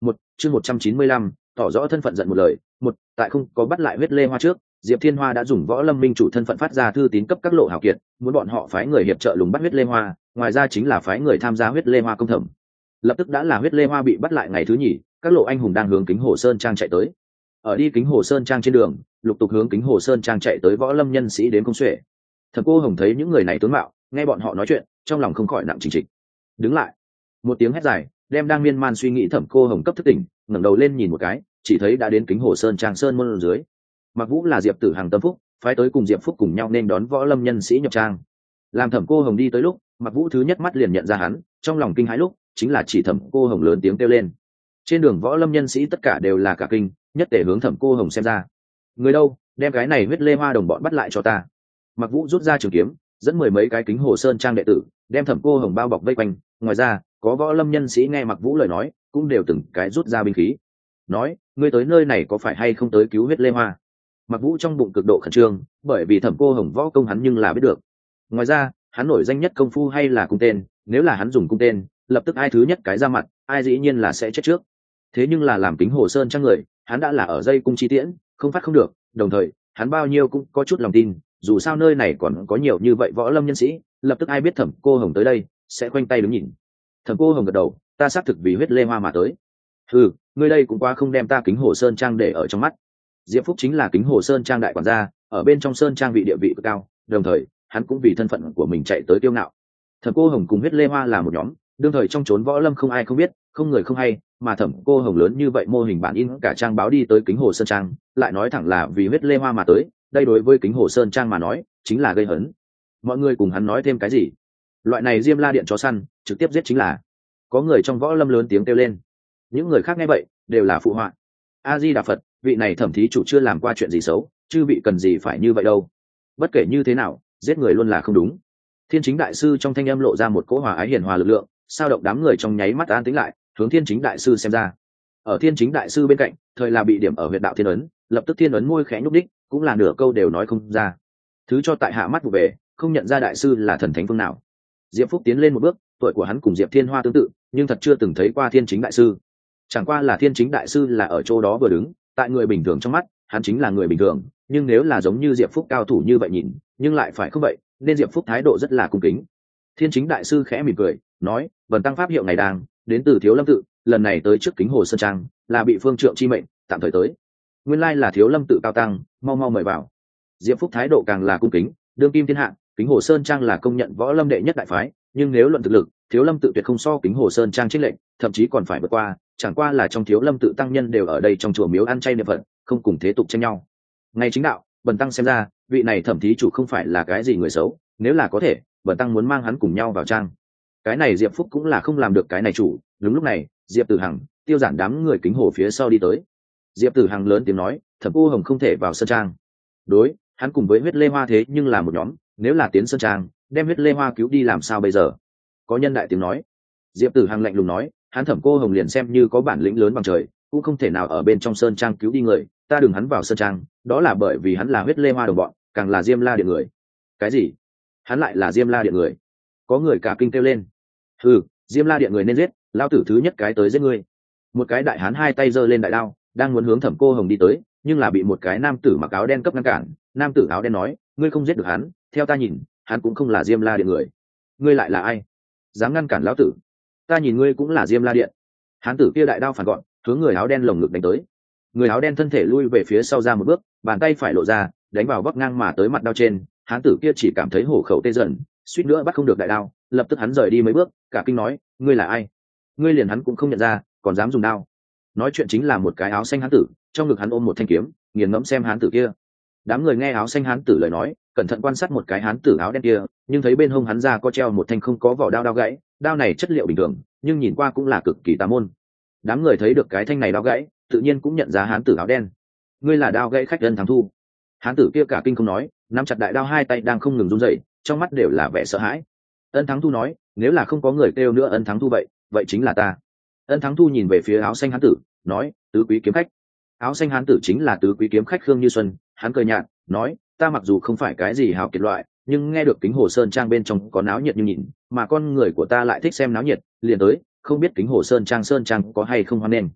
một chương một trăm chín mươi lăm tỏ rõ thân phận giận một lời. Một, tại không có bắt lại huyết lê hoa trước, Diệp Thiên Hoa đã dùng võ lâm minh chủ thân phận phát ra thư tín cấp các lộ hảo kiệt, muốn bọn họ phái người hiệp trợ lùng bắt huyết lê hoa, ngoài ra chính là phái người tham gia huyết lê hoa công thẩm. Lập tức đã là huyết lê hoa bị bắt lại ngày thứ nhì, các lộ anh hùng đang hướng Kính Hồ Sơn trang chạy tới. Ở đi Kính Hồ Sơn trang trên đường, lục tục hướng Kính Hồ Sơn trang chạy tới võ lâm nhân sĩ đến công xuể. Thẩm Cô Hồng thấy những người này tướng mạo, nghe bọn họ nói chuyện, trong lòng không khỏi nặng chỉnh trịch. Đứng lại. Một tiếng hét dài, đem đang miên man suy nghĩ Thẩm Cô Hồng cấp thức tỉnh, ngẩng đầu lên nhìn một cái, chỉ thấy đã đến Kính Hồ Sơn trang sơn môn dưới. Mặc Vũ là Diệp Tử Hằng tâm phúc, phái tới cùng Diệp Phúc cùng nhau nên đón võ lâm nhân sĩ nhập trang. Làm Thẩm Cô Hồng đi tới lúc, Mặc Vũ thứ nhất mắt liền nhận ra hắn, trong lòng kinh hãi lúc, chính là chỉ Thẩm Cô Hồng lớn tiếng kêu lên. Trên đường võ lâm nhân sĩ tất cả đều là cả kinh, nhất để hướng Thẩm Cô Hồng xem ra. Người đâu, đem cái này huyết lê hoa đồng bọn bắt lại cho ta. Mặc Vũ rút ra trường kiếm, dẫn mười mấy cái Kính Hồ Sơn trang đệ tử, đem Thẩm Cô Hồng bao bọc vây quanh. Ngoài ra, có võ lâm nhân sĩ nghe Mặc Vũ lời nói, cũng đều từng cái rút ra binh khí. Nói, ngươi tới nơi này có phải hay không tới cứu huyết lê hoa? Mặc Vũ trong bụng cực độ khẩn trương, bởi vì Thẩm Cô Hồng võ công hắn nhưng là biết được. Ngoài ra, hắn nổi danh nhất công phu hay là cung tên, nếu là hắn dùng cung tên, lập tức ai thứ nhất cái ra mặt, ai dĩ nhiên là sẽ chết trước. Thế nhưng là làm Kính Hồ Sơn trang người, hắn đã là ở dây cung chi tiễn, không phát không được, đồng thời, hắn bao nhiêu cũng có chút lòng tin, dù sao nơi này còn có nhiều như vậy võ lâm nhân sĩ, lập tức ai biết Thẩm Cô Hồng tới đây, sẽ khoanh tay đứng nhìn. Thẩm Cô Hồng gật đầu, ta xác thực vì huyết lê hoa mà tới. Ừ, ngươi đây cũng quá không đem ta Kính Hồ Sơn trang để ở trong mắt. Diệp Phúc chính là Kính Hồ Sơn trang đại quản gia, ở bên trong sơn trang vị địa vị cực cao, đồng thời, hắn cũng vì thân phận của mình chạy tới tiêu ngạo. Thẩm Cô Hồng cùng huyết lê hoa là một nhóm, đương thời trong chốn võ lâm không ai không biết, không người không hay, mà Thẩm Cô Hồng lớn như vậy mô hình bản in cả trang báo đi tới Kính Hồ Sơn trang, lại nói thẳng là vì huyết lê hoa mà tới, đây đối với Kính Hồ Sơn trang mà nói, chính là gây hấn. Mọi người cùng hắn nói thêm cái gì? Loại này Diêm La điện chó săn, trực tiếp giết chính là. Có người trong võ lâm lớn tiếng kêu lên. Những người khác nghe vậy, đều là phụ họa. A Di Đà Phật, vị này thẩm thí chủ chưa làm qua chuyện gì xấu, chư vị cần gì phải như vậy đâu. Bất kể như thế nào, giết người luôn là không đúng. Thiên Chính đại sư trong thanh âm lộ ra một cỗ hòa ái hiền hòa lực lượng, sao động đám người trong nháy mắt an tĩnh lại, hướng Thiên Chính đại sư xem ra. Ở Thiên Chính đại sư bên cạnh, thời là bị điểm ở huyệt đạo thiên ấn, lập tức thiên ấn môi khẽ nhúc đích, cũng là nửa câu đều nói không ra. Thứ cho tại hạ mắt vụ về, không nhận ra đại sư là thần thánh phương nào. Diệp Phúc tiến lên một bước, tuổi của hắn cùng Diệp Thiên Hoa tương tự, nhưng thật chưa từng thấy qua Thiên Chính đại sư. Chẳng qua là Thiên Chính đại sư là ở chỗ đó vừa đứng, tại người bình thường trong mắt, hắn chính là người bình thường, nhưng nếu là giống như Diệp Phúc cao thủ như vậy nhìn, nhưng lại phải không vậy, nên Diệp Phúc thái độ rất là cung kính. Thiên Chính đại sư khẽ mỉm cười, nói: "Vần tăng pháp hiệu ngày đang, đến từ Thiếu Lâm tự, lần này tới trước Kính Hồ Sơn trang, là bị phương trượng chi mệnh, tạm thời tới. Nguyên lai là Thiếu Lâm tự cao tăng, mau mau mời vào." Diệp Phúc thái độ càng là cung kính, đương kim thiên hạ, Kính Hồ Sơn trang là công nhận võ lâm đệ nhất đại phái, nhưng nếu luận thực lực, Thiếu Lâm tự tuyệt không so Kính Hồ Sơn trang chênh lệch, thậm chí còn phải vượt qua, chẳng qua là trong Thiếu Lâm tự tăng nhân đều ở đây trong chùa miếu ăn chay niệm Phật, không cùng thế tục tranh nhau. Ngay chính đạo, bần tăng xem ra, vị này thẩm thí chủ không phải là cái gì người xấu, nếu là có thể, bần tăng muốn mang hắn cùng nhau vào trang. Cái này Diệp Phúc cũng là không làm được cái này chủ. Đúng lúc này, Diệp Tử Hằng, Tiêu Giản đám người Kính Hồ phía sau đi tới. Diệp Tử Hằng lớn tiếng nói: "Thẩm Cô Hồng không thể vào sơn trang." Đối, hắn cùng với huyết lê hoa thế nhưng là một nhóm, nếu là tiến sơn trang, đem huyết lê hoa cứu đi làm sao bây giờ? Có nhân đại tiếng nói. Diệp Tử Hằng lạnh lùng nói: "Hắn Thẩm Cô Hồng liền xem như có bản lĩnh lớn bằng trời, cũng không thể nào ở bên trong sơn trang cứu đi người, ta đừng hắn vào sơn trang, đó là bởi vì hắn là huyết lê hoa đồng bọn, càng là Diêm La điện người." Cái gì? Hắn lại là Diêm La điện người? Có người cả kinh kêu lên. Ừ, Diêm La điện người nên giết, lao tử thứ nhất cái tới giết ngươi. Một cái đại hán hai tay giơ lên đại đao, đang muốn hướng Thẩm Cô Hồng đi tới, nhưng là bị một cái nam tử mặc áo đen cấp ngăn cản. Nam tử áo đen nói: "Ngươi không giết được hắn, theo ta nhìn, hắn cũng không là Diêm La điện người. Ngươi lại là ai? Dám ngăn cản lão tử? Ta nhìn ngươi cũng là Diêm La điện." Hán tử kia đại đao phản gọn, hướng người áo đen lồng ngực đánh tới. Người áo đen thân thể lui về phía sau ra một bước, bàn tay phải lộ ra, đánh vào vấp ngang mà tới mặt đao trên. Hán tử kia chỉ cảm thấy hổ khẩu tê dần, suýt nữa bắt không được đại đao, lập tức hắn rời đi mấy bước, cả kinh nói: "Ngươi là ai? Ngươi liền hắn cũng không nhận ra, còn dám dùng đao?" Nói chuyện chính là một cái áo xanh hán tử, trong ngực hắn ôm một thanh kiếm, nghiền ngẫm xem hán tử kia. Đám người nghe áo xanh hán tử lời nói, cẩn thận quan sát một cái hán tử áo đen kia, nhưng thấy bên hông hắn ra có treo một thanh không có vỏ đao đao gãy, đao này chất liệu bình thường, nhưng nhìn qua cũng là cực kỳ tà môn. Đám người thấy được cái thanh này đao gãy, tự nhiên cũng nhận ra hán tử áo đen. Ngươi là đao gãy khách Ân Thắng Thu. Hán tử kia cả kinh không nói, nắm chặt đại đao hai tay đang không ngừng run rẩy, trong mắt đều là vẻ sợ hãi. Ân Thắng Thu nói: "Nếu là không có người kêu nữa Ân Thắng Thu vậy, vậy chính là ta." Ân Thắng Thu nhìn về phía áo xanh hán tử, nói: "Tứ quý kiếm khách." Áo xanh hán tử chính là tứ quý kiếm khách Khương Như Xuân. Hắn cười nhạt, nói: "Ta mặc dù không phải cái gì hào kiệt loại, nhưng nghe được Kính Hồ Sơn trang bên trong có náo nhiệt như nhìn, mà con người của ta lại thích xem náo nhiệt, liền tới, không biết Kính Hồ Sơn trang sơn trang có hay không hoan nghênh."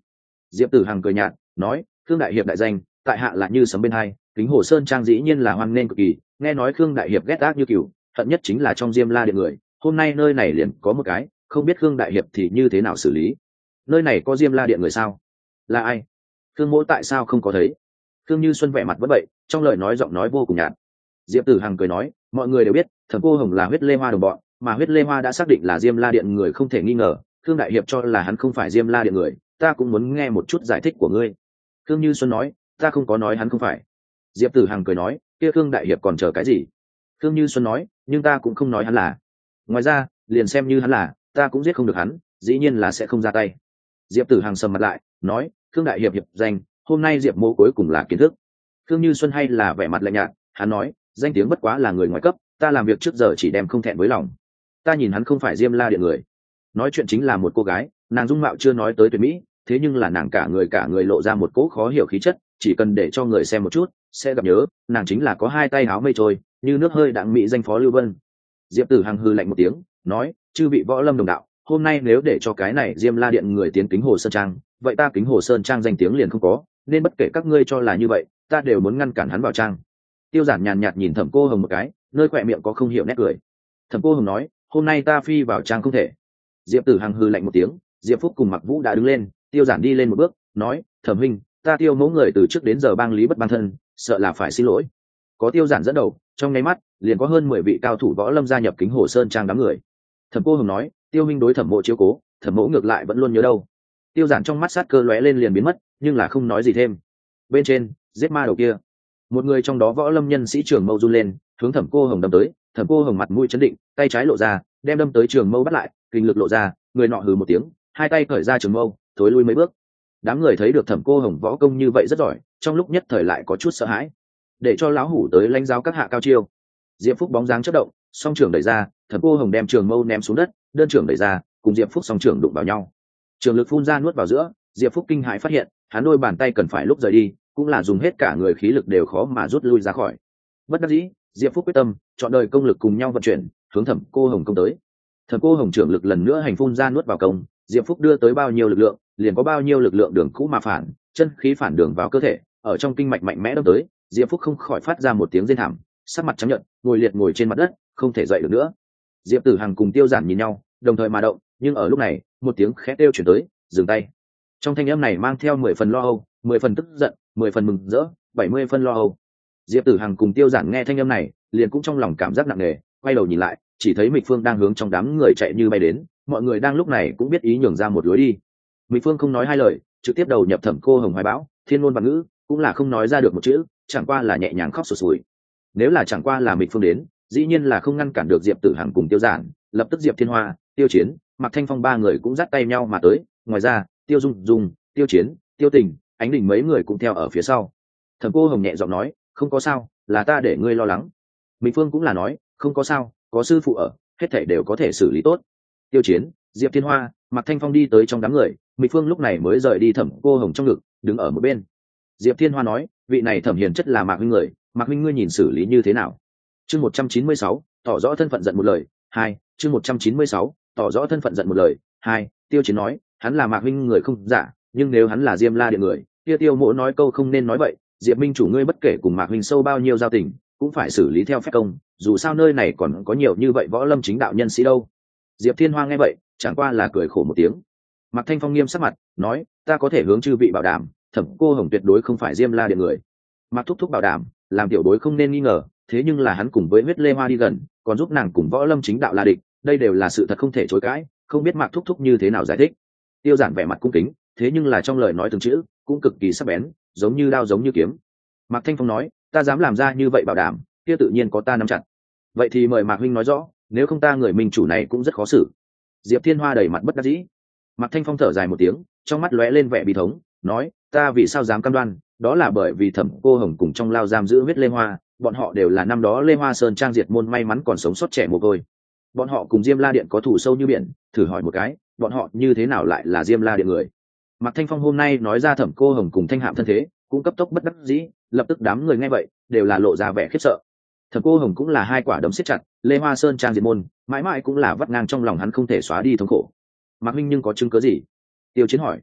Diệp Tử Hằng cười nhạt nói, Khương đại hiệp đại danh tại hạ là như sấm bên hai, kính hồ sơn trang dĩ nhiên là hoan nghênh cực kỳ, nghe nói Khương đại hiệp ghét ác như cừu, hận nhất chính là trong Diêm La điện người, hôm nay nơi này liền có một cái, không biết Khương đại hiệp thì như thế nào xử lý. Nơi này có Diêm La điện người sao? Là ai? Khương mỗ tại sao không có thấy? Khương Như Xuân vẻ mặt vẫn vậy, trong lời nói giọng nói vô cùng nhạt. Diệp Tử Hằng cười nói, mọi người đều biết Thẩm Cô Hồng là huyết lê hoa đồng bọn, mà huyết lê hoa đã xác định là Diêm La điện người không thể nghi ngờ, Khương đại hiệp cho là hắn không phải Diêm La điện người, ta cũng muốn nghe một chút giải thích của ngươi. Khương Như Xuân nói, ta không có nói hắn không phải. Diệp Tử Hằng cười nói, kia Khương đại hiệp còn chờ cái gì? Khương Như Xuân nói, nhưng ta cũng không nói hắn là. Ngoài ra, liền xem như hắn là, ta cũng giết không được hắn, dĩ nhiên là sẽ không ra tay. Diệp Tử Hằng sầm mặt lại, nói, Khương đại hiệp hiệp danh, hôm nay Diệp mô cuối cùng là kiến thức. Khương Như Xuân hay là vẻ mặt lạnh nhạt, hắn nói, danh tiếng bất quá là người ngoài cấp, ta làm việc trước giờ chỉ đem không thẹn với lòng. Ta nhìn hắn không phải Diêm La điện người. Nói chuyện chính là một cô gái, nàng dung mạo chưa nói tới tuyệt mỹ, thế nhưng là nàng cả người cả người lộ ra một cỗ khó hiểu khí chất, chỉ cần để cho người xem một chút sẽ gặp nhớ, nàng chính là có hai tay áo mây trôi, như nước hơi đặng mỹ danh phó Lưu Vân. Diệp Tử Hằng hừ lạnh một tiếng, nói, chư vị võ lâm đồng đạo, hôm nay nếu để cho cái này Diêm La điện người tiến kính hồ sơn trang, vậy ta kính hồ sơn trang danh tiếng liền không có, nên bất kể các ngươi cho là như vậy, ta đều muốn ngăn cản hắn vào trang. Tiêu Giản nhàn nhạt nhìn Thẩm Cô Hồng một cái, nơi khỏe miệng có không hiểu nét cười. Thẩm Cô Hồng nói, hôm nay ta phi vào trang không thể. Diệp Tử Hằng hừ lạnh một tiếng, Diệp Phúc cùng Mặc Vũ đã đứng lên, Tiêu Giản đi lên một bước, nói, Thẩm huynh, ta Tiêu mẫu người từ trước đến giờ bang lý bất ban thân, sợ là phải xin lỗi. Có Tiêu Giản dẫn đầu, trong nháy mắt liền có hơn mười vị cao thủ võ lâm gia nhập kính hồ sơn trang đám người. Thẩm Cô Hồng nói, Tiêu huynh đối Thẩm mộ chiếu cố, Thẩm mẫu ngược lại vẫn luôn nhớ đâu. Tiêu Giản trong mắt sát cơ lóe lên liền biến mất, nhưng là không nói gì thêm. Bên trên, giết ma đầu kia. Một người trong đó võ lâm nhân sĩ trường mâu run lên, hướng Thẩm Cô Hồng đâm tới. Thẩm Cô Hồng mặt mũi chấn định, tay trái lộ ra, đem đâm tới trường mâu bắt lại, kinh lực lộ ra, người nọ hừ một tiếng, hai tay cởi ra trường mâu, thối lui mấy bước. Đám người thấy được Thẩm Cô Hồng võ công như vậy rất giỏi, trong lúc nhất thời lại có chút sợ hãi. Để cho lão hủ tới lãnh giáo các hạ cao chiêu. Diệp Phúc bóng dáng chớp động, song trường đẩy ra, Thẩm Cô Hồng đem trường mâu ném xuống đất, đơn trường đẩy ra, cùng Diệp Phúc song trường đụng vào nhau. Trường lực phun ra nuốt vào giữa, Diệp Phúc kinh hãi phát hiện, hắn đôi bàn tay cần phải lúc rời đi, cũng là dùng hết cả người khí lực đều khó mà rút lui ra khỏi. Bất đắc dĩ, Diệp Phúc quyết tâm, chọn đời công lực cùng nhau vận chuyển, hướng Thẩm Cô Hồng công tới. Thẩm Cô Hồng trưởng lực lần nữa hành phun ra nuốt vào công, Diệp Phúc đưa tới bao nhiêu lực lượng, liền có bao nhiêu lực lượng đường cũ mà phản, chân khí phản đường vào cơ thể, ở trong kinh mạch mạnh mẽ đâm tới, Diệp Phúc không khỏi phát ra một tiếng rên thảm, sắc mặt trắng nhợt, ngồi liệt ngồi trên mặt đất, không thể dậy được nữa. Diệp Tử Hằng cùng Tiêu Giản nhìn nhau, đồng thời mà động, nhưng ở lúc này, một tiếng khẽ kêu truyền tới, dừng tay. Trong thanh âm này mang theo mười phần lo âu, mười phần tức giận, mười phần mừng rỡ, bảy mươi phân lo âu. Diệp Tử Hằng cùng Tiêu Giản nghe thanh âm này, liền cũng trong lòng cảm giác nặng nề, quay đầu nhìn lại, chỉ thấy Mịch Phương đang hướng trong đám người chạy như bay đến, mọi người đang lúc này cũng biết ý nhường ra một lối đi. Mịch Phương không nói hai lời, trực tiếp đầu nhập Thẩm Cô Hồng hoài bão, thiên ngôn và ngữ, cũng là không nói ra được một chữ, chẳng qua là nhẹ nhàng khóc sụt sùi. Nếu là chẳng qua là Mịch Phương đến, dĩ nhiên là không ngăn cản được Diệp Tử Hằng cùng Tiêu Giản, lập tức Diệp Thiên Hoa, Tiêu Chiến, Mạc Thanh Phong ba người cũng dắt tay nhau mà tới, ngoài ra, Tiêu Dung Dung, Tiêu Chiến, Tiêu Tình, Ánh Đình mấy người cũng theo ở phía sau. Thẩm Cô Hồng nhẹ giọng nói, không có sao, là ta để ngươi lo lắng. Mịch Phương cũng là nói, không có sao, có sư phụ ở, hết thảy đều có thể xử lý tốt. Tiêu Chiến, Diệp Thiên Hoa, Mạc Thanh Phong đi tới trong đám người, Mịch Phương lúc này mới rời đi Thẩm Cô Hồng trong ngực, đứng ở một bên. Diệp Thiên Hoa nói, vị này Thẩm hiền chất là Mạc huynh người, Mạc huynh ngươi nhìn xử lý như thế nào? Chương một trăm chín mươi sáu, tỏ rõ thân phận giận một lời, hai, chương một trăm chín mươi sáu, tỏ rõ thân phận giận một lời, hai. Tiêu Chiến nói, hắn là Mạc huynh người không giả, nhưng nếu hắn là Diêm La điện người, kia Tiêu mỗ nói câu không nên nói vậy, Diệp minh chủ ngươi bất kể cùng Mạc huynh sâu bao nhiêu giao tình, cũng phải xử lý theo phép công, dù sao nơi này còn có nhiều như vậy võ lâm chính đạo nhân sĩ đâu. Diệp Thiên Hoa nghe vậy, chẳng qua là cười khổ một tiếng. Mạc Thanh Phong nghiêm sắc mặt, nói, ta có thể hướng chư vị bảo đảm, Thẩm Cô Hồng tuyệt đối không phải Diêm La điện người. Mạc thúc thúc bảo đảm, làm tiểu bối không nên nghi ngờ, thế nhưng là hắn cùng với huyết lê hoa đi gần, còn giúp nàng cùng võ lâm chính đạo là địch, đây đều là sự thật không thể chối cãi, không biết Mạc thúc thúc như thế nào giải thích. Tiêu Giản vẻ mặt cung kính, thế nhưng là trong lời nói từng chữ cũng cực kỳ sắc bén, giống như đao giống như kiếm. Mạc Thanh Phong nói, ta dám làm ra như vậy bảo đảm, kia tự nhiên có ta nắm chặt. Vậy thì mời Mạc huynh nói rõ, nếu không ta người minh chủ này cũng rất khó xử. Diệp Thiên Hoa đầy mặt bất đắc dĩ. Mạc Thanh Phong thở dài một tiếng, trong mắt lóe lên vẻ bi thống, nói, ta vì sao dám cam đoan, đó là bởi vì Thẩm Cô Hồng cùng trong lao giam giữ huyết lê hoa, bọn họ đều là năm đó Lê Hoa Sơn trang diệt môn may mắn còn sống sót trẻ mồ côi. Bọn họ cùng Diêm La điện có thù sâu như biển, thử hỏi một cái, bọn họ như thế nào lại là Diêm La điện người? Mạc Thanh Phong hôm nay nói ra Thẩm Cô Hồng cùng Thanh Hạm thân thế, cũng cấp tốc bất đắc dĩ, lập tức đám người nghe vậy đều là lộ ra vẻ khiếp sợ. Thẩm Cô Hồng cũng là hai quả đấm siết chặt, Lê Hoa Sơn trang diệt môn, mãi mãi cũng là vắt ngang trong lòng hắn không thể xóa đi thống khổ. Mạc huynh nhưng có chứng cứ gì? Tiêu Chiến hỏi.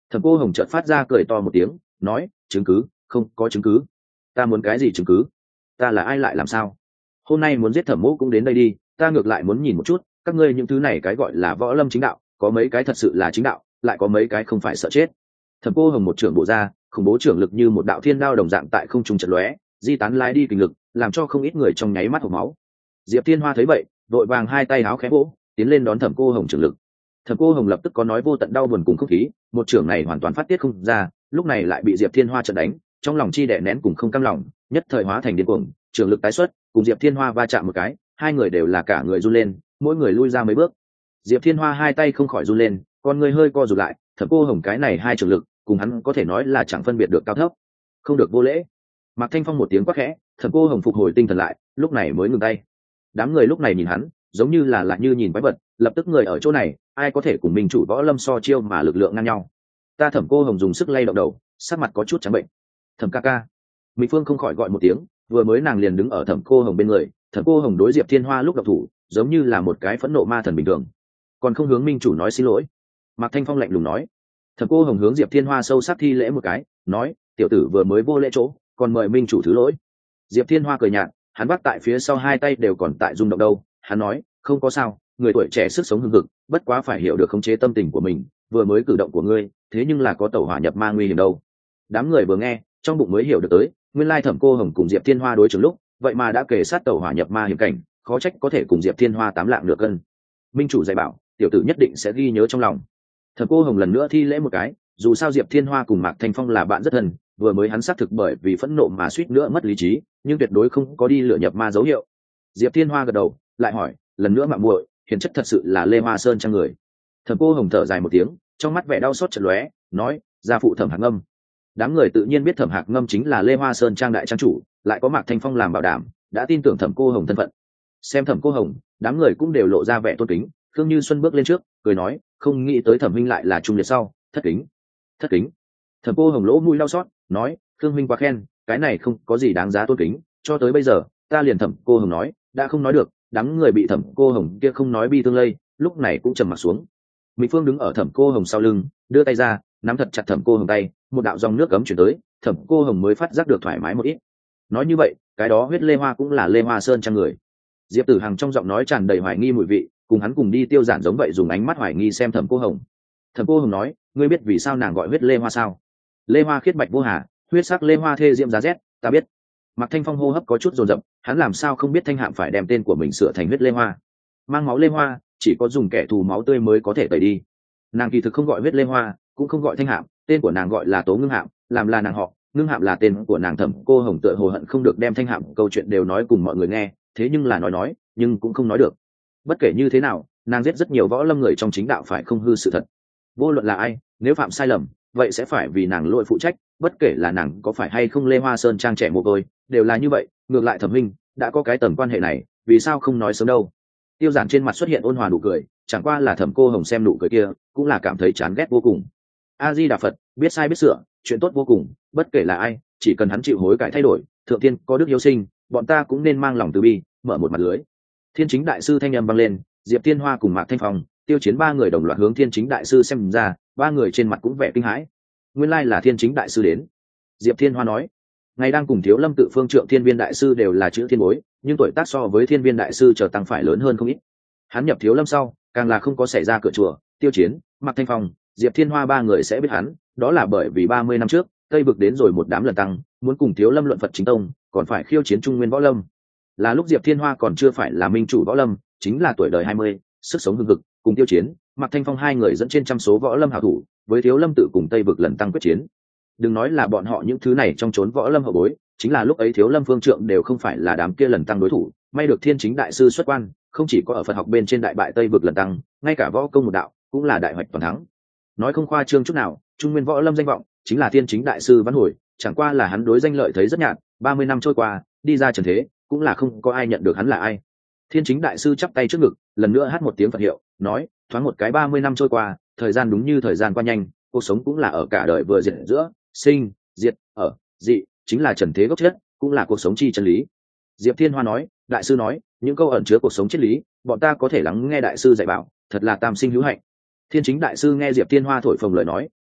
Thẩm Cô Hồng chợt phát ra cười to một tiếng, nói, chứng cứ? Không có chứng cứ. Ta muốn cái gì chứng cứ? Ta là ai lại làm sao? Hôm nay muốn giết Thẩm Mỗ cũng đến đây đi, ta ngược lại muốn nhìn một chút các ngươi những thứ này cái gọi là võ lâm chính đạo, có mấy cái thật sự là chính đạo, lại có mấy cái không phải sợ chết. Thẩm Cô Hồng một trưởng bộ ra, khủng bố trưởng lực như một đạo thiên đao đồng dạng tại không trung chợt lóe, di tán lái đi kinh lực, làm cho không ít người trong nháy mắt hộc máu. Diệp Thiên Hoa thấy vậy, vội vàng hai tay háo khẽ vỗ, tiến lên đón Thẩm Cô Hồng trưởng lực. Thẩm Cô Hồng lập tức có nói vô tận đau buồn cùng không khí, một trưởng này hoàn toàn phát tiết không ra, lúc này lại bị Diệp Thiên Hoa trận đánh, trong lòng chi đè nén cùng không cam lòng, nhất thời hóa thành điên cuồng, trưởng lực tái xuất, cùng Diệp Thiên Hoa va chạm một cái, hai người đều là cả người run lên, mỗi người lui ra mấy bước. Diệp Thiên Hoa hai tay không khỏi run lên, con người hơi co rụt lại, Thẩm Cô Hồng cái này hai trưởng lực, cùng hắn có thể nói là chẳng phân biệt được cao thấp, không được vô lễ. Mạc Thanh Phong một tiếng quát khẽ, Thẩm Cô Hồng phục hồi tinh thần lại, lúc này mới ngừng tay. Đám người lúc này nhìn hắn, giống như là lạ như nhìn quái vật, lập tức người ở chỗ này, ai có thể cùng mình chủ võ lâm so chiêu mà lực lượng ngang nhau. Ta Thẩm Cô Hồng dùng sức lay động đầu, sắc mặt có chút trắng bệnh. Thẩm ca ca. Mỹ Phương không khỏi gọi một tiếng, vừa mới nàng liền đứng ở Thẩm Cô Hồng bên người, Thẩm Cô Hồng đối Diệp Thiên Hoa lúc độc thủ, giống như là một cái phẫn nộ ma thần bình thường, còn không hướng minh chủ nói xin lỗi. Mạc Thanh Phong lạnh lùng nói. Thẩm Cô Hồng hướng Diệp Thiên Hoa sâu sắc thi lễ một cái, nói, tiểu tử vừa mới vô lễ chỗ, còn mời minh chủ thứ lỗi. Diệp Thiên Hoa cười nhạt, hắn bắt tại phía sau hai tay đều còn tại rung động đâu, hắn nói, không có sao, người tuổi trẻ sức sống hưng hực, bất quá phải hiểu được khống chế tâm tình của mình, vừa mới cử động của ngươi, thế nhưng là có tẩu hỏa nhập ma nguy hiểm đâu. Đám người vừa nghe, trong bụng mới hiểu được tới, nguyên lai Thẩm Cô Hồng cùng Diệp Thiên Hoa đối chừng lúc, vậy mà đã kề sát tẩu hỏa nhập ma hiểm cảnh, khó trách có thể cùng Diệp Thiên Hoa tám lạng nửa cân. Minh chủ dạy bảo, tiểu tử nhất định sẽ ghi nhớ trong lòng. Thẩm Cô Hồng lần nữa thi lễ một cái, dù sao Diệp Thiên Hoa cùng Mạc Thanh Phong là bạn rất thân, vừa mới hắn xác thực bởi vì phẫn nộ mà suýt nữa mất lý trí, nhưng tuyệt đối không có đi lửa nhập ma dấu hiệu. Diệp Thiên Hoa gật đầu, lại hỏi, lần nữa mạo muội, hiền chất thật sự là Lê Hoa Sơn trang người. Thẩm Cô Hồng thở dài một tiếng, trong mắt vẻ đau xót chợt lóe, nói, gia phụ Thẩm Hạc Ngâm. Đám người tự nhiên biết Thẩm Hạc Ngâm chính là Lê Hoa Sơn trang đại trang chủ, lại có Mạc Thanh Phong làm bảo đảm, đã tin tưởng Thẩm Cô Hồng thân phận. Xem Thẩm Cô Hồng, đám người cũng đều lộ ra vẻ tôn kính. Khương Như Xuân bước lên trước, cười nói, không nghĩ tới Thẩm huynh lại là trung liệt sau, thất kính. Thất kính. Thẩm Cô Hồng lỗ mũi đau xót, nói, Khương huynh quá khen, cái này không có gì đáng giá tôn kính, cho tới bây giờ, ta liền Thẩm Cô Hồng nói, đã không nói được. Đám người bị Thẩm Cô Hồng kia không nói bi thương lây, lúc này cũng trầm mặt xuống. Mỹ Phương đứng ở Thẩm Cô Hồng sau lưng, đưa tay ra, nắm thật chặt Thẩm Cô Hồng tay, một đạo dòng nước cấm chuyển tới, Thẩm Cô Hồng mới phát giác được thoải mái một ít. Nói như vậy, cái đó huyết Lê Hoa cũng là Lê Hoa Sơn trang người. Diệp Tử Hằng trong giọng nói tràn đầy hoài nghi mùi vị, cùng hắn cùng đi tiêu giản giống vậy, dùng ánh mắt hoài nghi xem Thẩm Cô Hồng. Thẩm Cô Hồng nói, ngươi biết vì sao nàng gọi huyết Lê Hoa sao? Lê Hoa khiết bạch vô hà, huyết sắc Lê Hoa thê diễm giá rét, ta biết. Mạc Thanh Phong hô hấp có chút dồn dập, hắn làm sao không biết Thanh Hạm phải đem tên của mình sửa thành huyết Lê Hoa? Mang máu Lê Hoa, chỉ có dùng kẻ thù máu tươi mới có thể tẩy đi. Nàng kỳ thực không gọi huyết Lê Hoa, cũng không gọi Thanh Hạm, tên của nàng gọi là Tố Ngưng Hạm, làm là nàng họ, Ngưng Hạm là tên của nàng. Thẩm Cô Hồng tựa hồ hận không được đem Thanh Hạm câu chuyện đều nói cùng mọi người nghe, thế nhưng là nói nói, nhưng cũng không nói được. Bất kể như thế nào, nàng giết rất nhiều võ lâm người trong chính đạo phải không hư sự thật. Vô luận là ai, nếu phạm sai lầm, vậy sẽ phải vì nàng lỗi phụ trách, bất kể là nàng có phải hay không Lê Hoa Sơn trang trẻ mồ côi, đều là như vậy. Ngược lại Thẩm huynh đã có cái tầng quan hệ này, vì sao không nói sớm đâu? Tiêu Giản trên mặt xuất hiện ôn hòa nụ cười, chẳng qua là Thẩm Cô Hồng xem nụ cười kia, cũng là cảm thấy chán ghét vô cùng. A Di Đà Phật, biết sai biết sửa, chuyện tốt vô cùng, bất kể là ai, chỉ cần hắn chịu hối cải thay đổi, thượng tiên có đức hiếu sinh, bọn ta cũng nên mang lòng từ bi, mở một mặt lưới. Thiên Chính đại sư thanh âm vang lên, Diệp Thiên Hoa cùng Mạc Thanh Phong, Tiêu Chiến ba người đồng loạt hướng Thiên Chính đại sư xem ra, ba người trên mặt cũng vẻ kinh hãi. Nguyên lai là Thiên Chính đại sư đến. Diệp Thiên Hoa nói, ngày đang cùng Thiếu Lâm tự phương trượng Thiên Viên đại sư đều là chữ thiên bối, nhưng tuổi tác so với Thiên Viên đại sư trở tăng phải lớn hơn không ít. Hắn nhập Thiếu Lâm sau, càng là không có xảy ra cửa chùa, Tiêu Chiến, Mạc Thanh Phong, Diệp Thiên Hoa ba người sẽ biết hắn, đó là bởi vì ba mươi năm trước, Tây Vực đến rồi một đám lần tăng, muốn cùng Thiếu Lâm luận Phật chính tông, còn phải khiêu chiến Trung Nguyên võ lâm. Là lúc Diệp Thiên Hoa còn chưa phải là minh chủ võ lâm, chính là tuổi đời hai mươi, sức sống hưng hực, cùng Tiêu Chiến, Mạc Thanh Phong hai người dẫn trên trăm số võ lâm hảo thủ, với Thiếu Lâm tự cùng Tây Vực lần tăng quyết chiến. Đừng nói là bọn họ những thứ này trong chốn võ lâm hậu bối, chính là lúc ấy Thiếu Lâm phương trượng đều không phải là đám kia lần tăng đối thủ, may được Thiên Chính đại sư xuất quan, không chỉ có ở Phật học bên trên đại bại Tây Vực lần tăng, ngay cả võ công một đạo cũng là đại hoạch toàn thắng. Nói không khoa trương chút nào, Trung Nguyên võ lâm danh vọng chính là Thiên Chính đại sư vãn hồi, chẳng qua là hắn đối danh lợi thấy rất nhạt, ba mươi năm trôi qua, đi ra trần thế, cũng là không có ai nhận được hắn là ai. Thiên Chính đại sư chắp tay trước ngực, lần nữa hát một tiếng Phật hiệu, nói, thoáng một cái ba mươi năm trôi qua, thời gian đúng như thời gian qua nhanh, cuộc sống cũng là ở cả đời vừa diệt giữa, sinh, diệt, ở, dị, chính là trần thế gốc chất, cũng là cuộc sống chi chân lý. Diệp Thiên Hoa nói, đại sư nói, những câu ẩn chứa cuộc sống triết lý, bọn ta có thể lắng nghe đại sư dạy bảo, thật là tam sinh hữu hạnh. Thiên Chính đại sư nghe Diệp Thiên Hoa thổi phồng lời nói,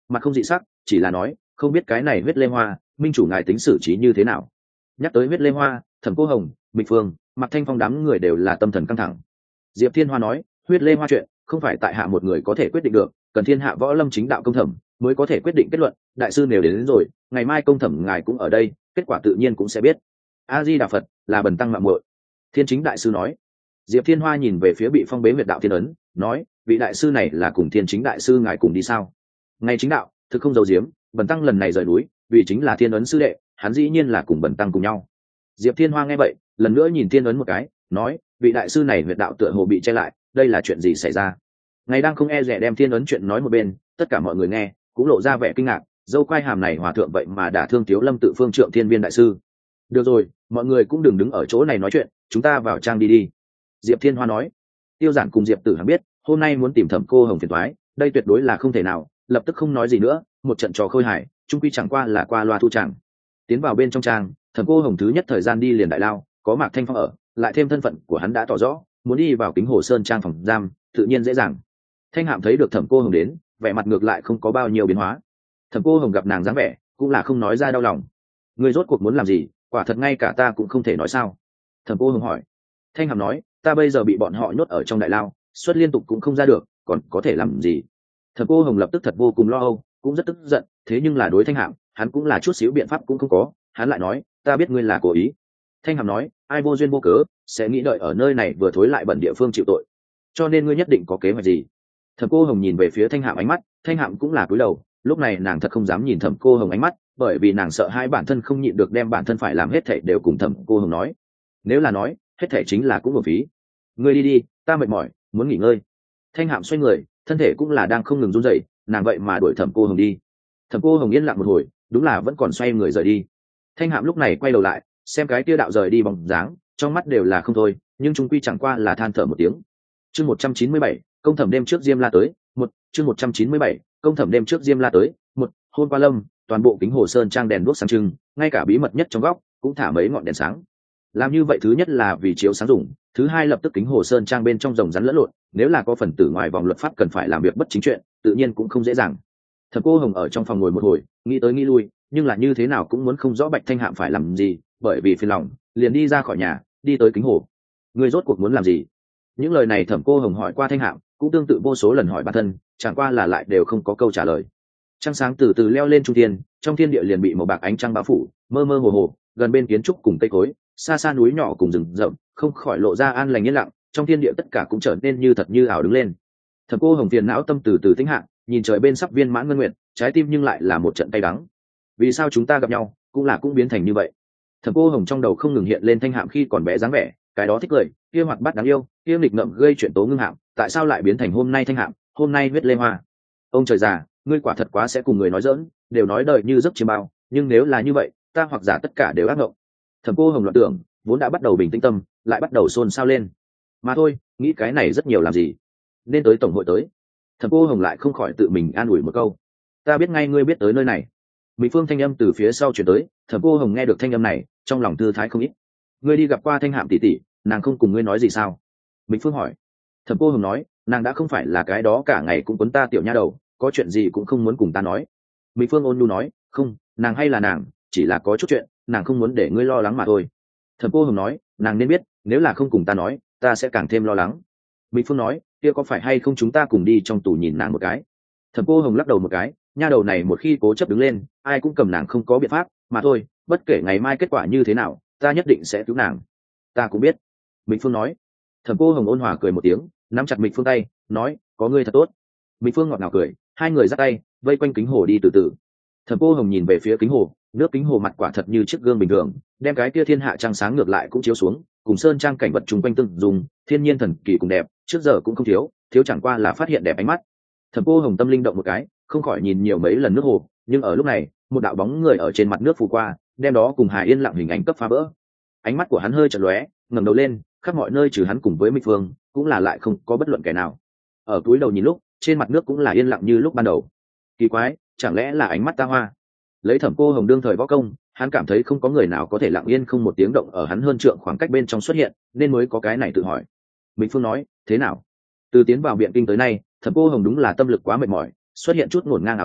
mặt không dị sắc, chỉ là nói không biết cái này huyết lê hoa minh chủ ngài tính xử trí như thế nào. Nhắc tới huyết lê hoa, Thẩm Cô Hồng, Mịch Phương, Mạc Thanh Phong đám người đều là tâm thần căng thẳng. Diệp Thiên Hoa nói, huyết lê hoa chuyện không phải tại hạ một người có thể quyết định được, cần thiên hạ võ lâm chính đạo công thẩm mới có thể quyết định kết luận. Đại sư nếu đến, đến rồi, ngày mai công thẩm ngài cũng ở đây, kết quả tự nhiên cũng sẽ biết. A Di Đà Phật, là bần tăng mạng muội. Thiên Chính đại sư nói. Diệp Thiên Hoa nhìn về phía bị phong bế huyệt đạo thiên ấn, nói, vị đại sư này là cùng Thiên Chính đại sư ngài cùng đi sao? Ngày chính đạo, thực không giấu giếm, bần tăng lần này rời núi, vì chính là thiên ấn sư đệ, hắn dĩ nhiên là cùng bần tăng cùng nhau. Diệp Thiên Hoa nghe vậy, lần nữa nhìn thiên ấn một cái, nói, vị đại sư này huyệt đạo tựa hồ bị che lại, đây là chuyện gì xảy ra? Ngày đang không e dè đem thiên ấn chuyện nói một bên, tất cả mọi người nghe cũng lộ ra vẻ kinh ngạc, dâu quai hàm này hòa thượng vậy mà đả thương Tiếu Lâm tự phương trượng thiên viên đại sư. Được rồi, mọi người cũng đừng đứng ở chỗ này nói chuyện, chúng ta vào trang đi đi. Diệp Thiên Hoa nói. Tiêu Giản cùng Diệp Tử Hằng biết hôm nay muốn tìm Thẩm Cô Hồng phiền toái, đây tuyệt đối là không thể nào, lập tức không nói gì nữa, một trận trò khôi hài trung quy chẳng qua là qua loa thu chẳng. Tiến vào bên trong trang, Thẩm Cô Hồng thứ nhất thời gian đi liền đại lao, có Mạc Thanh Phong ở, lại thêm thân phận của hắn đã tỏ rõ, muốn đi vào Kính Hồ Sơn trang phòng giam tự nhiên dễ dàng. Thanh Hạm thấy được Thẩm Cô Hồng đến, vẻ mặt ngược lại không có bao nhiêu biến hóa. Thẩm Cô Hồng gặp nàng dáng vẻ cũng là không nói ra đau lòng. Người rốt cuộc muốn làm gì, quả thật ngay cả ta cũng không thể nói sao? Thẩm Cô Hồng hỏi. Thanh Hàm nói, ta bây giờ bị bọn họ nhốt ở trong đại lao, xuất liên tục cũng không ra được, còn có thể làm gì? Thẩm Cô Hồng lập tức thật vô cùng lo âu, cũng rất tức giận, thế nhưng là đối Thanh Hàm, hắn cũng là chút xíu biện pháp cũng không có. Hắn lại nói, ta biết ngươi là cố ý. Thanh Hàm nói, ai vô duyên vô cớ sẽ nghĩ đợi ở nơi này vừa thối lại bẩn địa phương chịu tội, cho nên ngươi nhất định có kế hoạch gì? Thẩm Cô Hồng nhìn về phía Thanh Hàm ánh mắt, Thanh Hàm cũng là cúi đầu, lúc này nàng thật không dám nhìn Thẩm Cô Hồng ánh mắt, bởi vì nàng sợ hai bản thân không nhịn được đem bản thân phải làm hết thảy đều cùng Thẩm Cô Hồng nói. Nếu là nói, hết thảy chính là cũng một phí. Ngươi đi đi, ta mệt mỏi, muốn nghỉ ngơi. Thanh Hàm xoay người, thân thể cũng là đang không ngừng run rẩy, nàng vậy mà đuổi Thẩm Cô Hồng đi. Thẩm Cô Hồng yên lặng một hồi, đúng là vẫn còn xoay người rời đi. Thanh Hàm lúc này quay đầu lại, xem cái tia đạo rời đi bóng dáng, trong mắt đều là không thôi, nhưng trung quy chẳng qua là than thở một tiếng. Chương một trăm chín mươi bảy, công thẩm đêm trước Diêm La tới, một, chương một trăm chín mươi bảy, công thẩm đêm trước Diêm La tới, một, hôm qua lâm, toàn bộ Kính Hồ Sơn trang đèn đuốc sáng trưng, ngay cả bí mật nhất trong góc cũng thả mấy ngọn đèn sáng. Làm như vậy thứ nhất là vì chiếu sáng dùng, thứ hai lập tức Kính Hồ Sơn trang bên trong rồng rắn lẫn lộn, nếu là có phần tử ngoài vòng luật pháp cần phải làm việc bất chính chuyện, tự nhiên cũng không dễ dàng. Thẩm Cô Hồng ở trong phòng ngồi một hồi, nghĩ tới nghĩ lui, nhưng là như thế nào cũng muốn không rõ Bạch Thanh Hạm phải làm gì, bởi vì phiền lòng, liền đi ra khỏi nhà, đi tới Kính Hồ. Ngươi rốt cuộc muốn làm gì? Những lời này Thẩm Cô Hồng hỏi qua Thanh Hạm, cũng tương tự vô số lần hỏi bản thân, chẳng qua là lại đều không có câu trả lời. Trăng sáng từ từ leo lên trung thiên, trong thiên địa liền bị màu bạc ánh trăng bao phủ, mơ mơ hồ hồ, gần bên kiến trúc cùng cây cối, xa xa núi nhỏ cùng rừng rậm, không khỏi lộ ra an lành yên lặng, trong thiên địa tất cả cũng trở nên như thật như ảo đứng lên. Thẩm Cô Hồng phiền não tâm từ từ tĩnh hạ, nhìn trời bên sắp viên mãn ngân nguyệt, trái tim nhưng lại là một trận cay đắng. Vì sao chúng ta gặp nhau, cũng là cũng biến thành như vậy? Thẩm Cô Hồng trong đầu không ngừng hiện lên Thanh Hạm khi còn bé dáng vẻ, cái đó thích cười, kia hoạt bát đáng yêu, kia nghịch ngợm gây chuyện tố ngưng Hạm, tại sao lại biến thành hôm nay Thanh Hạm, hôm nay huyết lê hoa? Ông trời già, ngươi quả thật quá sẽ cùng người nói giỡn, đều nói đời như giấc chiêm bao, nhưng nếu là như vậy, ta hoặc giả tất cả đều ác mộng. Thẩm Cô Hồng loạn tưởng, vốn đã bắt đầu bình tĩnh tâm, lại bắt đầu xôn xao lên. Mà thôi, nghĩ cái này rất nhiều làm gì? Nên tới tổng hội tới. Thẩm Cô Hồng lại không khỏi tự mình an ủi một câu. Ta biết ngay ngươi biết tới nơi này. Mỹ Phương thanh âm từ phía sau truyền tới, Thẩm Cô Hồng nghe được thanh âm này, trong lòng thư thái không ít. Ngươi đi gặp qua Thanh Hạm tỷ tỷ, nàng không cùng ngươi nói gì sao? Mỹ Phương hỏi. Thẩm Cô Hồng nói, nàng đã không phải là cái đó cả ngày cũng quấn ta tiểu nha đầu, có chuyện gì cũng không muốn cùng ta nói. Mỹ Phương ôn nhu nói, không, nàng hay là nàng, chỉ là có chút chuyện, nàng không muốn để ngươi lo lắng mà thôi. Thẩm Cô Hồng nói, nàng nên biết, nếu là không cùng ta nói, ta sẽ càng thêm lo lắng. Mỹ Phương nói, kia có phải hay không chúng ta cùng đi trong tù nhìn nàng một cái? Thẩm Cô Hồng lắc đầu một cái, nha đầu này một khi cố chấp đứng lên, ai cũng cầm nàng không có biện pháp, mà thôi, bất kể ngày mai kết quả như thế nào, ta nhất định sẽ cứu nàng. Ta cũng biết. Mỹ Phương nói. Thẩm Cô Hồng ôn hòa cười một tiếng, nắm chặt Mỹ Phương tay, nói, có ngươi thật tốt. Mỹ Phương ngọt ngào cười, hai người dắt tay, vây quanh kính hồ đi từ từ. Thẩm Cô Hồng nhìn về phía kính hồ, nước kính hồ mặt quả thật như chiếc gương bình thường, đem cái kia thiên hạ trăng sáng ngược lại cũng chiếu xuống, cùng sơn trang cảnh vật chung quanh tương dùng, thiên nhiên thần kỳ cùng đẹp, trước giờ cũng không thiếu, thiếu chẳng qua là phát hiện đẹp ánh mắt. Thẩm Cô Hồng tâm linh động một cái, không khỏi nhìn nhiều mấy lần nước hồ, nhưng ở lúc này, một đạo bóng người ở trên mặt nước phù qua, đem đó cùng Hà Yên lặng hình ảnh cấp phá vỡ. Ánh mắt của hắn hơi chợt lóe, ngẩng đầu lên, khắp mọi nơi trừ hắn cùng với Mỹ Phương, cũng là lại không có bất luận kẻ nào. Ở túi đầu nhìn lúc, trên mặt nước cũng là yên lặng như lúc ban đầu. Kỳ quái, chẳng lẽ là ánh mắt ta hoa? Lấy Thẩm Cô Hồng đương thời võ công, hắn cảm thấy không có người nào có thể lặng yên không một tiếng động ở hắn hơn trượng khoảng cách bên trong xuất hiện, nên mới có cái này tự hỏi. Mỹ Phương nói, thế nào? Từ tiến vào biện kinh tới nay, Thẩm Cô Hồng đúng là tâm lực quá mệt mỏi, xuất hiện chút ngổn ngang ảo giác,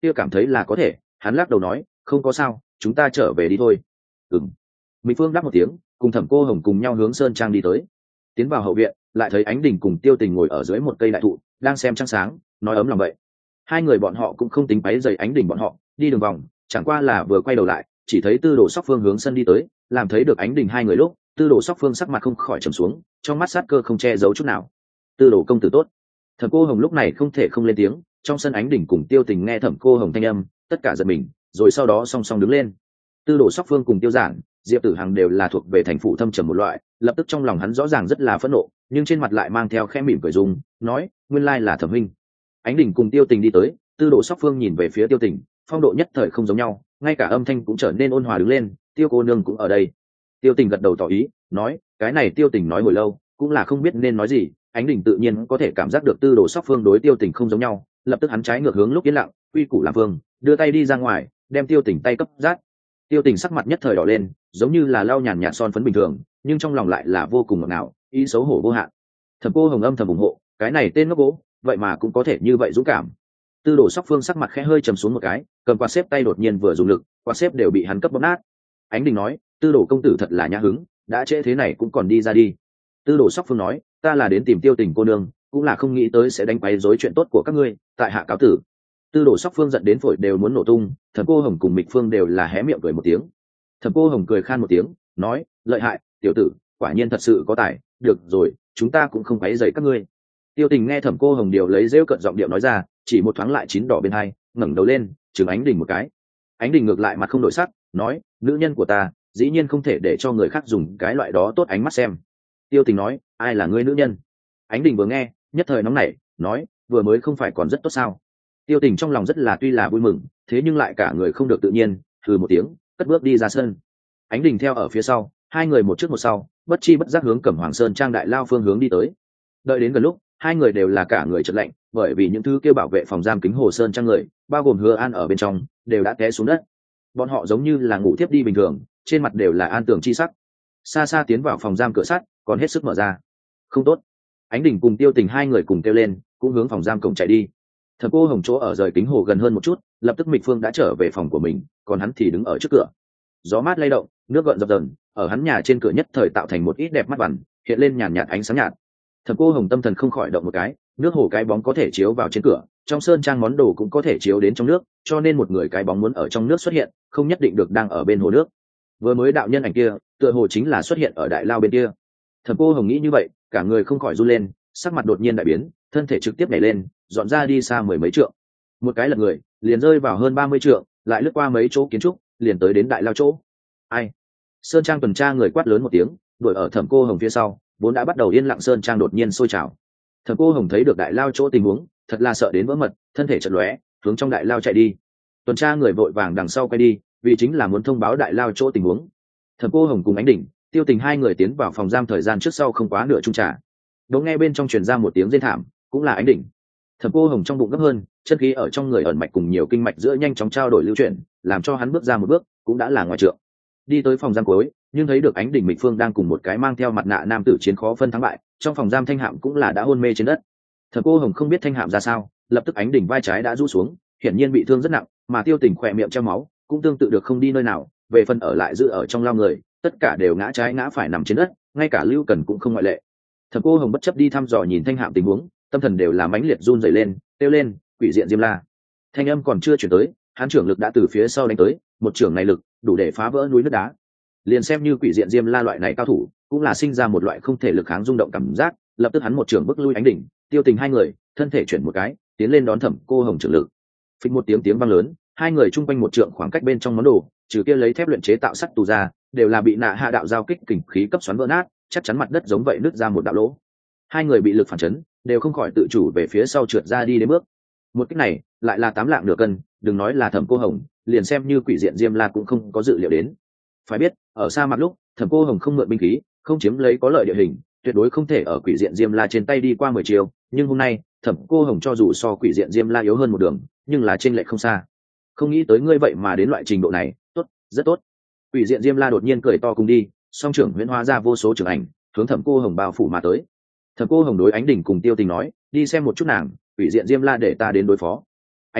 kia cảm thấy là có thể, hắn lắc đầu nói không có sao, chúng ta trở về đi thôi. Ừm. Mỹ Phương đáp một tiếng, cùng Thẩm Cô Hồng cùng nhau hướng sơn trang đi tới. Tiến vào hậu viện, lại thấy Ánh Đình cùng Tiêu Tình ngồi ở dưới một cây đại thụ đang xem trăng sáng, nói ấm lòng vậy. Hai người bọn họ cũng không tính quấy rầy Ánh Đình bọn họ đi đường vòng, chẳng qua là vừa quay đầu lại chỉ thấy Tư Đồ Sóc Phương hướng sân đi tới, làm thấy được Ánh Đình hai người lúc Tư Đồ Sóc Phương sắc mặt không khỏi trầm xuống, trong mắt sát cơ không che giấu chút nào. Tư Đồ công tử tốt. Thẩm Cô Hồng lúc này không thể không lên tiếng, trong sân Ánh Đình cùng Tiêu Tình nghe Thẩm Cô Hồng thanh âm, tất cả giật mình, rồi sau đó song song đứng lên. Tư Đồ Sóc Phương cùng Tiêu Giản, Diệp Tử Hằng đều là thuộc về thành phụ thâm trầm một loại, lập tức trong lòng hắn rõ ràng rất là phẫn nộ, nhưng trên mặt lại mang theo khẽ mỉm cười dung, nói nguyên lai là Thẩm huynh. Ánh Đình cùng Tiêu Tình đi tới, Tư Đồ Sóc Phương nhìn về phía Tiêu Tình, phong độ nhất thời không giống nhau, ngay cả âm thanh cũng trở nên ôn hòa đứng lên. Tiêu cô nương cũng ở đây. Tiêu Tình gật đầu tỏ ý, nói cái này Tiêu Tình nói hồi lâu cũng là không biết nên nói gì. Ánh Đình tự nhiên có thể cảm giác được Tư Đồ Sóc Phương đối Tiêu Tình không giống nhau, lập tức hắn trái ngược hướng lúc yên lặng, uy củ làm vương, đưa tay đi ra ngoài, đem Tiêu Tình tay cấp rát. Tiêu Tình sắc mặt nhất thời đỏ lên, giống như là lau nhàn nhạt son phấn bình thường, nhưng trong lòng lại là vô cùng ngọt ngào, ý xấu hổ vô hạn. Thẩm Cô Hồng âm thầm ủng hộ, cái này tên ngốc bố, vậy mà cũng có thể như vậy dũng cảm. Tư Đồ Sóc Phương sắc mặt khẽ hơi trầm xuống một cái, cầm quạt xếp tay đột nhiên vừa dùng lực, quạt xếp đều bị hắn cấp bóp nát. Ánh Đình nói, Tư Đồ công tử thật là nhã hứng, đã trễ thế này cũng còn đi ra đi. Tư Đồ Sóc Phương nói, ta là đến tìm Tiêu Tình cô nương, cũng là không nghĩ tới sẽ đánh quấy rối chuyện tốt của các ngươi, tại hạ cáo tử. Tư Đồ Sóc Phương giận đến phổi đều muốn nổ tung, Thẩm Cô Hồng cùng Mịch Phương đều là hé miệng cười một tiếng. Thẩm Cô Hồng cười khan một tiếng, nói, lợi hại, tiểu tử, quả nhiên thật sự có tài, được rồi, chúng ta cũng không quấy rầy các ngươi. Tiêu Tình nghe Thẩm Cô Hồng điều lấy rêu cận giọng điệu nói ra, chỉ một thoáng lại chín đỏ bên hai, ngẩng đầu lên, chừng Ánh Đình một cái. Ánh Đình ngược lại mặt không đổi sắc, nói, nữ nhân của ta, dĩ nhiên không thể để cho người khác dùng cái loại đó tốt ánh mắt xem. Tiêu Tình nói, ai là ngươi nữ nhân? Ánh Đình vừa nghe, nhất thời nóng nảy, nói, vừa mới không phải còn rất tốt sao? Tiêu Tình trong lòng rất là tuy là vui mừng, thế nhưng lại cả người không được tự nhiên, hừ một tiếng, cất bước đi ra sân. Ánh Đình theo ở phía sau, hai người một trước một sau, bất chi bất giác hướng Cẩm Hoàng Sơn trang đại lao phương hướng đi tới. Đợi đến gần lúc, hai người đều là cả người chợt lạnh, bởi vì những thứ kêu bảo vệ phòng giam Kính Hồ Sơn trang người, bao gồm Hứa An ở bên trong, đều đã té xuống đất. Bọn họ giống như là ngủ thiếp đi bình thường, trên mặt đều là an tường chi sắc. Xa xa tiến vào phòng giam cửa sắt, còn hết sức mở ra. Không tốt. Ánh Đình cùng Tiêu Tình hai người cùng kêu lên, cũng hướng phòng giam cổng chạy đi. Thẩm Cô Hồng chỗ ở rời Kính Hồ gần hơn một chút, lập tức Mịch Phương đã trở về phòng của mình, còn hắn thì đứng ở trước cửa. Gió mát lay động, nước gợn dập dờn, ở hắn nhà trên cửa nhất thời tạo thành một ít đẹp mắt vằn, hiện lên nhàn nhạt ánh sáng nhạt. Thẩm Cô Hồng tâm thần không khỏi động một cái, nước hồ cái bóng có thể chiếu vào trên cửa, trong sơn trang món đồ cũng có thể chiếu đến trong nước, cho nên một người cái bóng muốn ở trong nước xuất hiện, không nhất định được đang ở bên hồ nước. Vừa mới đạo nhân ảnh kia, tựa hồ chính là xuất hiện ở đại lao bên kia. Thẩm Cô Hồng nghĩ như vậy, cả người không khỏi run lên, sắc mặt đột nhiên đại biến, thân thể trực tiếp nhảy lên, dọn ra đi xa mười mấy trượng. Một cái lật người, liền rơi vào hơn ba mươi trượng, lại lướt qua mấy chỗ kiến trúc, liền tới đến đại lao chỗ. Ai? Sơn trang tuần tra người quát lớn một tiếng, đuổi ở Thẩm Cô Hồng phía sau, vốn đã bắt đầu yên lặng sơn trang đột nhiên sôi trào. Thẩm Cô Hồng thấy được đại lao chỗ tình huống, thật là sợ đến vỡ mật, thân thể chợt lóe, hướng trong đại lao chạy đi. Tuần tra người vội vàng đằng sau quay đi, vì chính là muốn thông báo đại lao chỗ tình huống. Thẩm Cô Hồng cùng Ánh Đình, Tiêu Tình hai người tiến vào phòng giam thời gian trước sau không quá nửa chung trà. Đột nghe bên trong truyền ra một tiếng rên thảm, cũng là Ánh Đình. Thẩm Cô Hồng trong bụng gấp hơn, chân khí ở trong người ẩn mạch cùng nhiều kinh mạch giữa nhanh chóng trao đổi lưu chuyển, làm cho hắn bước ra một bước, cũng đã là ngoài trượng. Đi tới phòng giam cuối, nhưng thấy được Ánh Đình Mịch Phương đang cùng một cái mang theo mặt nạ nam tử chiến khó phân thắng bại, trong phòng giam Thanh Hạm cũng là đã hôn mê trên đất. Thẩm Cô Hồng không biết Thanh Hạm ra sao, lập tức Ánh Đình vai trái đã rũ xuống, hiển nhiên bị thương rất nặng, mà Tiêu Tình khỏe miệng treo máu, cũng tương tự được không đi nơi nào, về phần ở lại giữ ở trong lao người, tất cả đều ngã trái ngã phải nằm trên đất, ngay cả Lưu Cần cũng không ngoại lệ. Thẩm Cô Hồng bất chấp đi thăm dò nhìn Thanh Hạm tình huống, tâm thần đều là mãnh liệt run rẩy lên, kêu lên, quỷ diện Diêm La. Thanh âm còn chưa chuyển tới, hán trưởng lực đã từ phía sau đánh tới, một trưởng này lực đủ để phá vỡ núi nước đá. Liền xem như quỷ diện Diêm La loại này cao thủ, cũng là sinh ra một loại không thể lực kháng rung động cảm giác, lập tức hắn một trưởng bức lui Ánh Đình, Tiêu Tình hai người, thân thể chuyển một cái, tiến lên đón Thẩm Cô Hồng trưởng lực. Phịch một tiếng tiếng vang lớn, hai người chung quanh một trượng khoảng cách bên trong món đồ, trừ kia lấy thép luyện chế tạo sắt tù ra, đều là bị nạ hạ đạo giao kích kình khí cấp xoắn vỡ nát, chắc chắn mặt đất giống vậy nứt ra một đạo lỗ. Hai người bị lực phản chấn, đều không khỏi tự chủ về phía sau trượt ra đi đến bước. Một kích này, lại là tám lạng nửa cân, đừng nói là Thẩm Cô Hồng, liền xem như quỷ diện Diêm La cũng không có dự liệu đến. Phải biết, ở sa mạc lúc, Thẩm Cô Hồng không mượn binh khí, không chiếm lấy có lợi địa hình, tuyệt đối không thể ở quỷ diện Diêm La trên tay đi qua mười chiều, nhưng hôm nay, Thẩm Cô Hồng cho dù so quỷ diện Diêm La yếu hơn một đường, nhưng là trên lệch không xa. Không nghĩ tới ngươi vậy mà đến loại trình độ này, tốt, rất tốt. Quỷ diện Diêm La đột nhiên cười to cùng đi, song trưởng huyễn hóa ra vô số trường ảnh, hướng Thẩm Cô Hồng bao phủ mà tới. Thẩm Cô Hồng đối Ánh Đình cùng Tiêu Tình nói, đi xem một chút nàng, quỷ diện Diêm La để ta đến đối phó. Ánh Đình,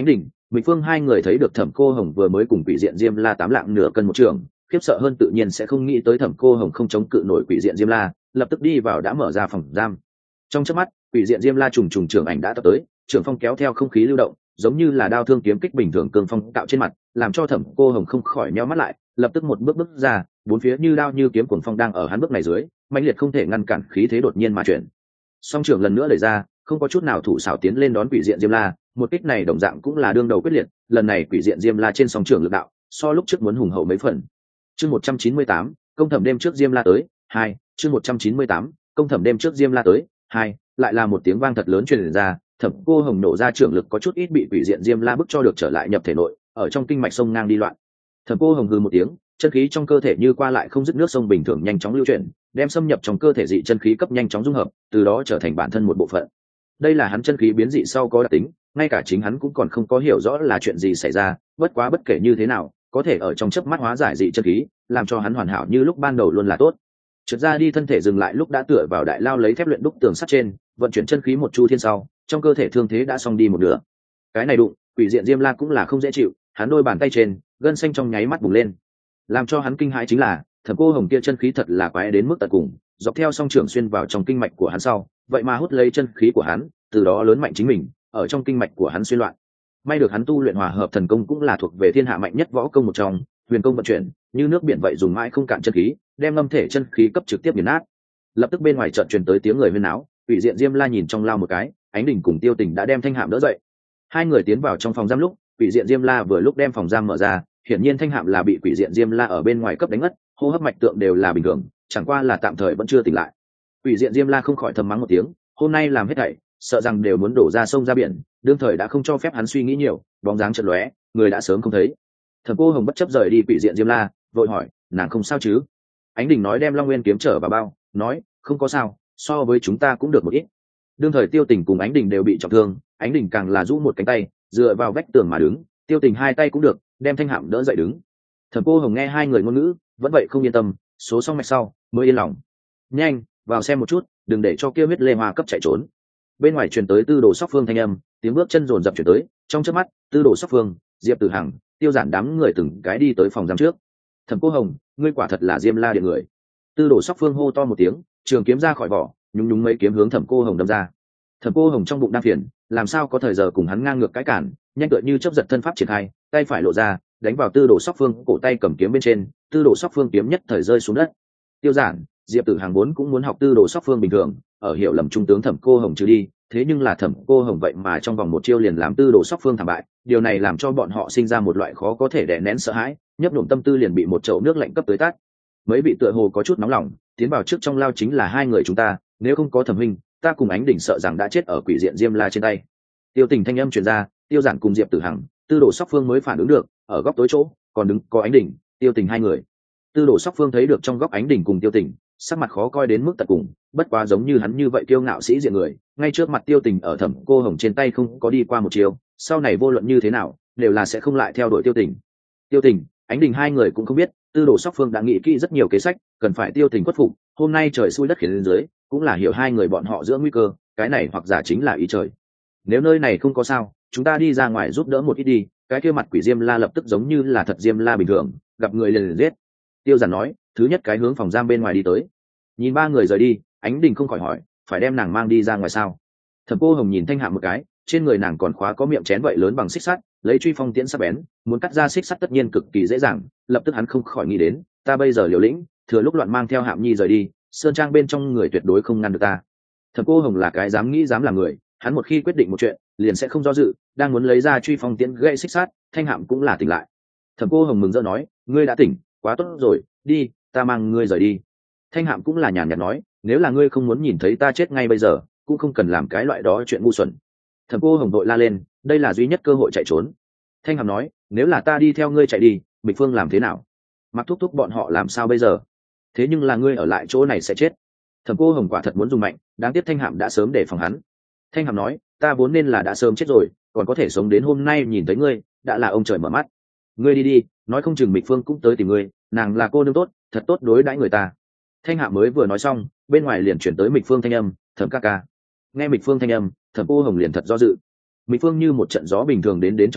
Mịch Phương hai người thấy được Thẩm Cô Hồng vừa mới cùng quỷ diện Diêm La tám lạng nửa cân một trường, khiếp sợ hơn tự nhiên sẽ không nghĩ tới Thẩm Cô Hồng không chống cự nổi quỷ diện Diêm La, lập tức đi vào đã mở ra phòng giam. Trong chớp mắt, quỷ diện Diêm La trùng trùng trưởng ảnh đã tập tới, trưởng phong kéo theo không khí lưu động, giống như là đao thương kiếm kích bình thường cương phong tạo trên mặt, làm cho Thẩm Cô Hồng không khỏi nhíu mắt lại, lập tức một bước bước ra, bốn phía như đao như kiếm cuồng phong đang ở hắn bước này dưới, mãnh liệt không thể ngăn cản khí thế đột nhiên mà chuyển. Song trưởng lần nữa đẩy ra, không có chút nào thủ xảo tiến lên đón quỷ diện Diêm La, một kích này đồng dạng cũng là đương đầu quyết liệt, lần này quỷ diện Diêm La trên song trưởng lực đạo, so lúc trước muốn hùng hậu mấy phần. Chương một trăm chín mươi tám, công thẩm đêm trước Diêm La tới, hai, chương một trăm chín mươi tám, công thẩm đêm trước Diêm La tới, hai, lại là một tiếng vang thật lớn truyền ra, Thẩm Cô Hồng nổ ra trưởng lực có chút ít bị quỷ diện Diêm La bức cho được trở lại nhập thể nội, ở trong kinh mạch sông ngang đi loạn. Thẩm Cô Hồng hừ một tiếng, chân khí trong cơ thể như qua lại không dứt nước sông bình thường nhanh chóng lưu chuyển, đem xâm nhập trong cơ thể dị chân khí cấp nhanh chóng dung hợp, từ đó trở thành bản thân một bộ phận. Đây là hắn chân khí biến dị sau có đặc tính, ngay cả chính hắn cũng còn không có hiểu rõ là chuyện gì xảy ra, bất quá bất kể như thế nào, có thể ở trong chớp mắt hóa giải dị chân khí, làm cho hắn hoàn hảo như lúc ban đầu luôn là tốt. Trượt ra đi thân thể dừng lại lúc đã tựa vào đại lao lấy thép luyện đúc tường sắt trên, vận chuyển chân khí một chu thiên sau, trong cơ thể thương thế đã xong đi một nửa. Cái này đụng, quỷ diện Diêm La cũng là không dễ chịu, hắn đôi bàn tay trên, gân xanh trong nháy mắt bùng lên. Làm cho hắn kinh hãi chính là, Thẩm Cô Hồng kia chân khí thật là quái đến mức tận cùng, dọc theo song trưởng xuyên vào trong kinh mạch của hắn sau, vậy mà hút lấy chân khí của hắn, từ đó lớn mạnh chính mình, ở trong kinh mạch của hắn xuyên loạn. May được hắn tu luyện hòa hợp thần công cũng là thuộc về thiên hạ mạnh nhất võ công một trong, huyền công vận chuyển, như nước biển vậy dùng mãi không cạn chân khí, đem ngâm thể chân khí cấp trực tiếp nghiền nát. Lập tức bên ngoài chợt truyền tới tiếng người huyên náo, quỷ diện Diêm La nhìn trong lao một cái, Ánh Đình cùng Tiêu Tình đã đem Thanh Hạm đỡ dậy. Hai người tiến vào trong phòng giam lúc, quỷ diện Diêm La vừa lúc đem phòng giam mở ra, hiển nhiên Thanh Hạm là bị quỷ diện Diêm La ở bên ngoài cấp đánh ngất, hô hấp mạch tượng đều là bình thường, chẳng qua là tạm thời vẫn chưa tỉnh lại. Quỷ diện Diêm La không khỏi thầm mắng một tiếng, hôm nay làm hết thảy, sợ rằng đều muốn đổ ra sông ra biển, đương thời đã không cho phép hắn suy nghĩ nhiều, bóng dáng chợt lóe, người đã sớm không thấy. Thẩm Cô Hồng bất chấp rời đi quỷ diện Diêm La, vội hỏi, nàng không sao chứ? Ánh Đình nói đem Long Nguyên kiếm trở vào bao, nói, không có sao, so với chúng ta cũng được một ít. Đương thời Tiêu Tình cùng Ánh Đình đều bị trọng thương, Ánh Đình càng là rũ một cánh tay, dựa vào vách tường mà đứng, Tiêu Tình hai tay cũng được, đem Thanh Hạm đỡ dậy đứng. Thẩm Cô Hồng nghe hai người ngôn ngữ, vẫn vậy không yên tâm, số xong mạch sau, mới yên lòng. Nhanh, vào xem một chút, đừng để cho kia huyết lê hoa cấp chạy trốn. Bên ngoài truyền tới Tư Đồ Sóc Phương thanh âm, tiếng bước chân rồn rập truyền tới, trong chớp mắt, Tư Đồ Sóc Phương, Diệp Tử Hằng, Tiêu Giản đám người từng cái đi tới phòng giam trước. Thẩm Cô Hồng, ngươi quả thật là Diêm La điện người. Tư Đồ Sóc Phương hô to một tiếng, trường kiếm ra khỏi vỏ, nhúng nhúng mấy kiếm hướng Thẩm Cô Hồng đâm ra. Thẩm Cô Hồng trong bụng đang phiền, làm sao có thời giờ cùng hắn ngang ngược cái cản, nhanh tựa như chớp giật thân pháp triển khai, tay phải lộ ra, đánh vào Tư Đồ Sóc Phương cổ tay cầm kiếm bên trên, Tư Đồ Sóc Phương kiếm nhất thời rơi xuống đất. Tiêu Giản, Diệp Tử Hằng vốn cũng muốn học Tư Đồ Sóc Phương bình thường, ở hiểu lầm trung tướng Thẩm Cô Hồng trừ đi, thế nhưng là Thẩm Cô Hồng vậy mà trong vòng một chiêu liền làm Tư Đồ Sóc Phương thảm bại, điều này làm cho bọn họ sinh ra một loại khó có thể đè nén sợ hãi, nhấp nhổm tâm tư liền bị một chậu nước lạnh cấp tới tát. Mấy vị tựa hồ có chút nóng lòng, tiến vào trước trong lao chính là hai người chúng ta, nếu không có Thẩm huynh, ta cùng Ánh Đình sợ rằng đã chết ở quỷ diện Diêm La trên tay. Tiêu Tình thanh âm truyền ra, Tiêu Giản cùng Diệp Tử Hằng, Tư Đồ Sóc Phương mới phản ứng được, ở góc tối chỗ, còn đứng có Ánh Đình, Tiêu Tình hai người. Tư Đồ Sóc Phương thấy được trong góc Ánh Đình cùng Tiêu Tình, sắc mặt khó coi đến mức tận cùng, bất quá giống như hắn như vậy kiêu ngạo sĩ diện người, ngay trước mặt Tiêu Tình ở Thẩm Cô Hồng trên tay không có đi qua một chiều, sau này vô luận như thế nào, đều là sẽ không lại theo đuổi Tiêu Tình. Tiêu Tình, Ánh Đình hai người cũng không biết, Tư Đồ Sóc Phương đã nghĩ kỹ rất nhiều kế sách, cần phải Tiêu Tình khuất phục, hôm nay trời xui đất khiến lên dưới, cũng là hiểu hai người bọn họ giữa nguy cơ, cái này hoặc giả chính là ý trời. Nếu nơi này không có sao, chúng ta đi ra ngoài giúp đỡ một ít đi, cái kia mặt quỷ Diêm La lập tức giống như là thật Diêm La bình thường, gặp người liền liền giết. Tiêu Giản nói, thứ nhất cái hướng phòng giam bên ngoài đi tới. Nhìn ba người rời đi, Ánh Đình không khỏi hỏi, phải đem nàng mang đi ra ngoài sao? Thẩm Cô Hồng nhìn Thanh Hạm một cái, trên người nàng còn khóa có miệng chén vậy lớn bằng xích sắt, lấy truy phong tiễn sắc bén, muốn cắt ra xích sắt tất nhiên cực kỳ dễ dàng, lập tức hắn không khỏi nghĩ đến, ta bây giờ liều lĩnh, thừa lúc loạn mang theo Hạm Nhi rời đi, sơn trang bên trong người tuyệt đối không ngăn được ta. Thẩm Cô Hồng là cái dám nghĩ dám làm người, hắn một khi quyết định một chuyện, liền sẽ không do dự, đang muốn lấy ra truy phong tiễn gãy xích sắt, Thanh Hạm cũng là tỉnh lại. Thẩm Cô Hồng mừng rỡ nói, ngươi đã tỉnh, quá tốt rồi, đi, ta mang ngươi rời đi. Thanh Hạm cũng là nhàn nhạt nói, nếu là ngươi không muốn nhìn thấy ta chết ngay bây giờ, cũng không cần làm cái loại đó chuyện ngu xuẩn. Thẩm Cô Hồng đội la lên, đây là duy nhất cơ hội chạy trốn. Thanh Hạm nói, nếu là ta đi theo ngươi chạy đi, Bịch Phương làm thế nào? Mặc thúc thúc bọn họ làm sao bây giờ? Thế nhưng là ngươi ở lại chỗ này sẽ chết. Thẩm Cô Hồng quả thật muốn dùng mạnh, đáng tiếc Thanh Hạm đã sớm để phòng hắn. Thanh Hạm nói, ta vốn nên là đã sớm chết rồi, còn có thể sống đến hôm nay nhìn thấy ngươi, đã là ông trời mở mắt. Ngươi đi đi, nói không chừng Bịch Phương cũng tới tìm ngươi, nàng là cô nương tốt, thật tốt đối đãi người ta. Thanh Hạm mới vừa nói xong, bên ngoài liền chuyển tới Mịch Phương thanh âm, Thẩm ca ca. Nghe Mịch Phương thanh âm, Thẩm Cô Hồng liền thật do dự. Mịch Phương như một trận gió bình thường đến đến trong lao,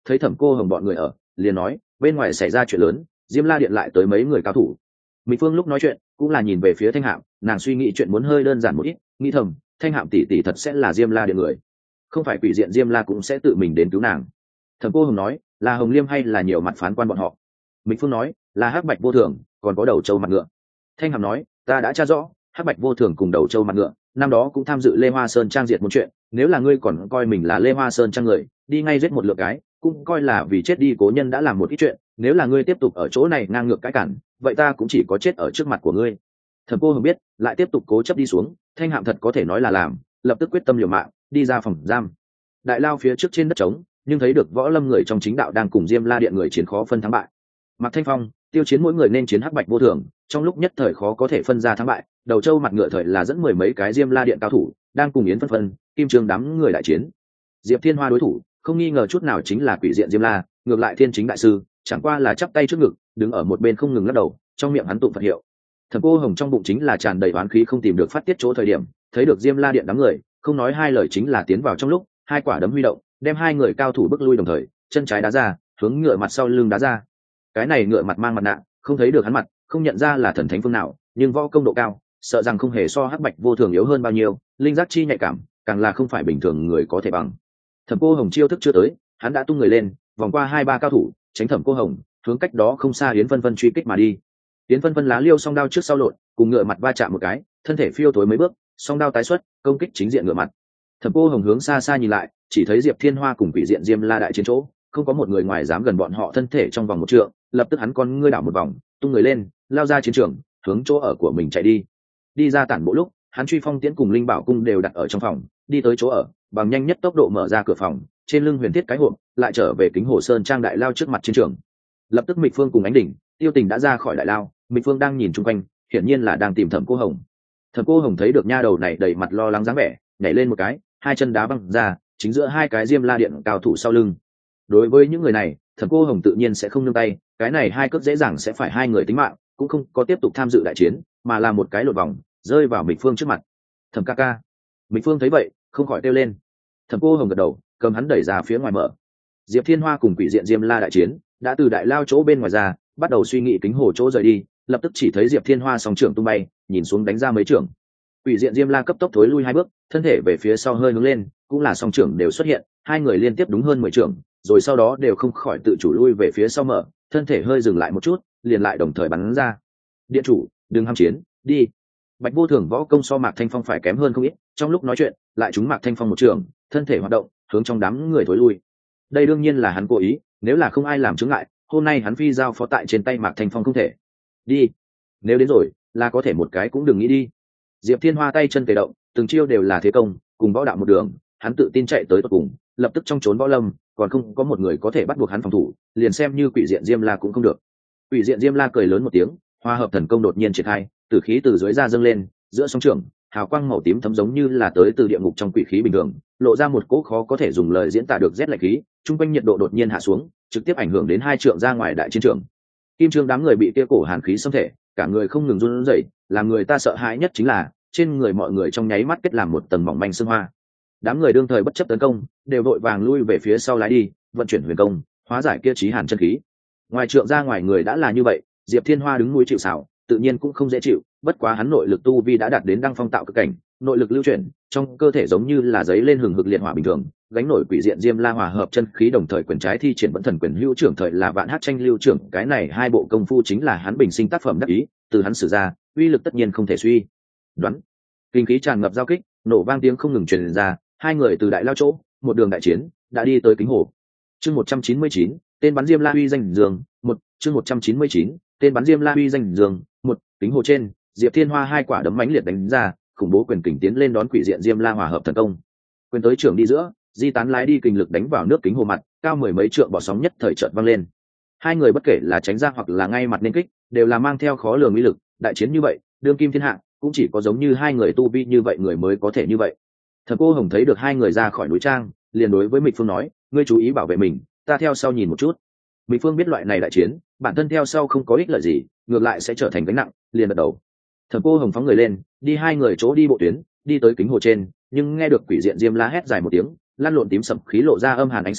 thấy Thẩm Cô Hồng bọn người ở, liền nói bên ngoài xảy ra chuyện lớn, Diêm La điện lại tới mấy người cao thủ. Mịch Phương lúc nói chuyện cũng là nhìn về phía Thanh Hạm, nàng suy nghĩ chuyện muốn hơi đơn giản một ít, nghĩ thầm Thanh Hạm tỷ tỷ thật sẽ là Diêm La điện người, không phải quỷ diện Diêm La cũng sẽ tự mình đến cứu nàng. Thẩm Cô Hồng nói là Hồng Liêm hay là nhiều mặt phán quan bọn họ. Mịch Phương nói là Hắc Bạch Vô Thường, còn có Đầu Châu Mặt Ngựa. Thanh Hàm nói ta đã tra rõ, Hắc Bạch Vô Thường cùng Đầu Châu Mặt Ngựa năm đó cũng tham dự Lê Hoa Sơn trang diệt một chuyện, nếu là ngươi còn coi mình là Lê Hoa Sơn trang người, đi ngay giết một lượng cái, cũng coi là vì chết đi cố nhân đã làm một ít chuyện, nếu là ngươi tiếp tục ở chỗ này ngang ngược cãi cản, vậy ta cũng chỉ có chết ở trước mặt của ngươi. Thẩm Cô Hồng biết lại tiếp tục cố chấp đi xuống, Thanh Hạm thật có thể nói là làm, lập tức quyết tâm liều mạng đi ra phòng giam. Đại lao phía trước trên đất trống, nhưng thấy được võ lâm người trong chính đạo đang cùng Diêm La điện người chiến khó phân thắng bại. Mạc Thanh Phong, Tiêu Chiến mỗi người nên chiến Hắc Bạch Vô Thường, trong lúc nhất thời khó có thể phân ra thắng bại. Đầu Châu Mặt Ngựa thời là dẫn mười mấy cái Diêm La điện cao thủ, đang cùng Yến Phân Phân, Kim Trương đám người đại chiến. Diệp Thiên Hoa đối thủ, không nghi ngờ chút nào chính là quỷ diện Diêm La, ngược lại Thiên Chính đại sư, chẳng qua là chắp tay trước ngực, đứng ở một bên không ngừng lắc đầu, trong miệng hắn tụng Phật hiệu. Thẩm Cô Hồng trong bụng chính là tràn đầy oán khí không tìm được phát tiết chỗ thời điểm, thấy được Diêm La điện đám người, không nói hai lời chính là tiến vào trong lúc, hai quả đấm huy động, đem hai người cao thủ bức lui đồng thời, chân trái đá ra, hướng ngựa mặt sau lưng đá ra. Cái này ngựa mặt mang mặt nạ, không thấy được hắn mặt, không nhận ra là thần thánh phương nào, nhưng võ công độ cao, sợ rằng không hề so Hắc Bạch Vô Thường yếu hơn bao nhiêu, linh giác chi nhạy cảm, càng là không phải bình thường người có thể bằng. Thẩm Cô Hồng chiêu thức chưa tới, hắn đã tung người lên, vòng qua hai ba cao thủ, tránh Thẩm Cô Hồng, hướng cách đó không xa Yến Phân Phân truy kích mà đi. Yến Phân Phân lá liêu song đao trước sau lộn, cùng ngựa mặt va chạm một cái, thân thể phiêu tối mấy bước, song đao tái xuất, công kích chính diện ngựa mặt. Thẩm Cô Hồng hướng xa xa nhìn lại, chỉ thấy Diệp Thiên Hoa cùng quỷ diện Diêm La đại chiến chỗ, không có một người ngoài dám gần bọn họ thân thể trong vòng một trượng, lập tức hắn con ngươi đảo một vòng, tung người lên, lao ra chiến trường, hướng chỗ ở của mình chạy đi. Đi ra tản bộ lúc, hắn truy phong tiễn cùng linh bảo cung đều đặt ở trong phòng, đi tới chỗ ở, bằng nhanh nhất tốc độ mở ra cửa phòng, trên lưng huyền thiết cái hộp, lại trở về Kính Hồ Sơn trang đại lao trước mặt chiến trường. Lập tức Mịch Phương cùng Ánh Đỉnh, Tiêu Tình đã ra khỏi đại lao, Mịch Phương đang nhìn chung quanh, hiển nhiên là đang tìm Thẩm Cô Hồng. Thẩm Cô Hồng thấy được nha đầu này đầy mặt lo lắng dáng vẻ, nhảy lên một cái, hai chân đá văng ra, chính giữa hai cái Diêm La điện cao thủ sau lưng. Đối với những người này, Thẩm Cô Hồng tự nhiên sẽ không nương tay, cái này hai cước dễ dàng sẽ phải hai người tính mạng, cũng không có tiếp tục tham dự đại chiến, mà là một cái lột vòng, rơi vào Mịch Phương trước mặt. Thẩm ca ca. Mịch Phương thấy vậy, không khỏi kêu lên. Thẩm Cô Hồng gật đầu, cầm hắn đẩy ra phía ngoài mở. Diệp Thiên Hoa cùng quỷ diện Diêm La đại chiến, đã từ đại lao chỗ bên ngoài ra, bắt đầu suy nghĩ Kính Hồ chỗ rời đi, lập tức chỉ thấy Diệp Thiên Hoa song trưởng tung bay, nhìn xuống đánh ra mấy trưởng. Quỷ diện Diêm La cấp tốc thối lui hai bước, thân thể về phía sau hơi hướng lên, cũng là song trưởng đều xuất hiện, hai người liên tiếp đúng hơn mười trưởng, rồi sau đó đều không khỏi tự chủ lui về phía sau mở, thân thể hơi dừng lại một chút, liền lại đồng thời bắn ra. Điện chủ, đừng ham chiến, đi. Bạch Vô Thường võ công so Mạc Thanh Phong phải kém hơn không ít, trong lúc nói chuyện, lại trúng Mạc Thanh Phong một trường, thân thể hoạt động, hướng trong đám người thối lui. Đây đương nhiên là hắn cố ý, nếu là không ai làm chứng ngại, hôm nay hắn phi giao phó tại trên tay Mạc Thanh Phong không thể. Đi, nếu đến rồi, là có thể một cái cũng đừng nghĩ đi. Diệp Thiên Hoa tay chân tề động, từng chiêu đều là thế công, cùng võ đạo một đường, hắn tự tin chạy tới tận cùng, lập tức trong trốn võ lâm, còn không có một người có thể bắt buộc hắn phòng thủ, liền xem như quỷ diện Diêm La cũng không được. Quỷ diện Diêm La cười lớn một tiếng, hòa hợp thần công đột nhiên triển khai, tử khí từ dưới ra dâng lên, giữa song trường, hào quang màu tím thấm giống như là tới từ địa ngục trong quỷ khí bình thường, lộ ra một cỗ khó có thể dùng lời diễn tả được rét lạnh khí, trung quanh nhiệt độ đột nhiên hạ xuống, trực tiếp ảnh hưởng đến hai trượng ra ngoài đại chiến trường. Kim Trương đám người bị kia cổ hàn khí xâm thể, cả người không ngừng run rẩy, làm người ta sợ hãi nhất chính là trên người mọi người trong nháy mắt kết làm một tầng mỏng manh sương hoa. Đám người đương thời bất chấp tấn công, đều đội vàng lui về phía sau lái đi, vận chuyển huyền công, hóa giải kia chí hàn chân khí. Ngoài trượng ra ngoài người đã là như vậy, Diệp Thiên Hoa đứng núi chịu sào, tự nhiên cũng không dễ chịu, bất quá hắn nội lực tu vi đã đạt đến đăng phong tạo cực cảnh, nội lực lưu chuyển, trong cơ thể giống như là giấy lên hừng hực liệt hỏa bình thường, gánh nổi quỷ diện Diêm La hòa hợp chân khí đồng thời quyền trái thi triển vẫn thần quyền lưu trưởng thời là vạn hát tranh lưu trưởng, cái này hai bộ công phu chính là hắn bình sinh tác phẩm đắc ý, từ hắn sử ra, uy lực tất nhiên không thể suy đoán. Kinh khí tràn ngập giao kích, nổ vang tiếng không ngừng truyền ra, hai người từ đại lao chỗ, một đường đại chiến, đã đi tới Kính Hồ. Chương một trăm chín mươi chín, tên bắn Diêm La uy danh dương, một, chương một trăm chín mươi chín, tên bắn Diêm La uy danh dương, một, Kính Hồ trên, Diệp Thiên Hoa hai quả đấm mãnh liệt đánh ra, khủng bố quyền kình tiến lên đón quỷ diện Diêm La hòa hợp thần công. Quyền tới trưởng đi giữa, di tán lái đi kình lực đánh vào nước Kính Hồ mặt, cao mười mấy trượng bọ sóng nhất thời chợt văng lên. Hai người bất kể là tránh ra hoặc là ngay mặt nên kích, đều là mang theo khó lường uy lực, đại chiến như vậy, đương kim thiên hạ, cũng chỉ có giống như hai người tu vi như vậy người mới có thể như vậy. Thẩm Cô Hồng thấy được hai người ra khỏi núi trang, liền đối với Mịch Phương nói, ngươi chú ý bảo vệ mình, ta theo sau nhìn một chút. Mịch Phương biết loại này đại chiến, bản thân theo sau không có ích lợi gì, ngược lại sẽ trở thành gánh nặng, liền gật đầu. Thẩm Cô Hồng phóng người lên, đi hai người chỗ đi bộ tuyến, đi tới Kính Hồ trên, nhưng nghe được quỷ diện Diêm La hét dài một tiếng, lan lộn tím sậm khí lộ ra âm hàn ánh sáng,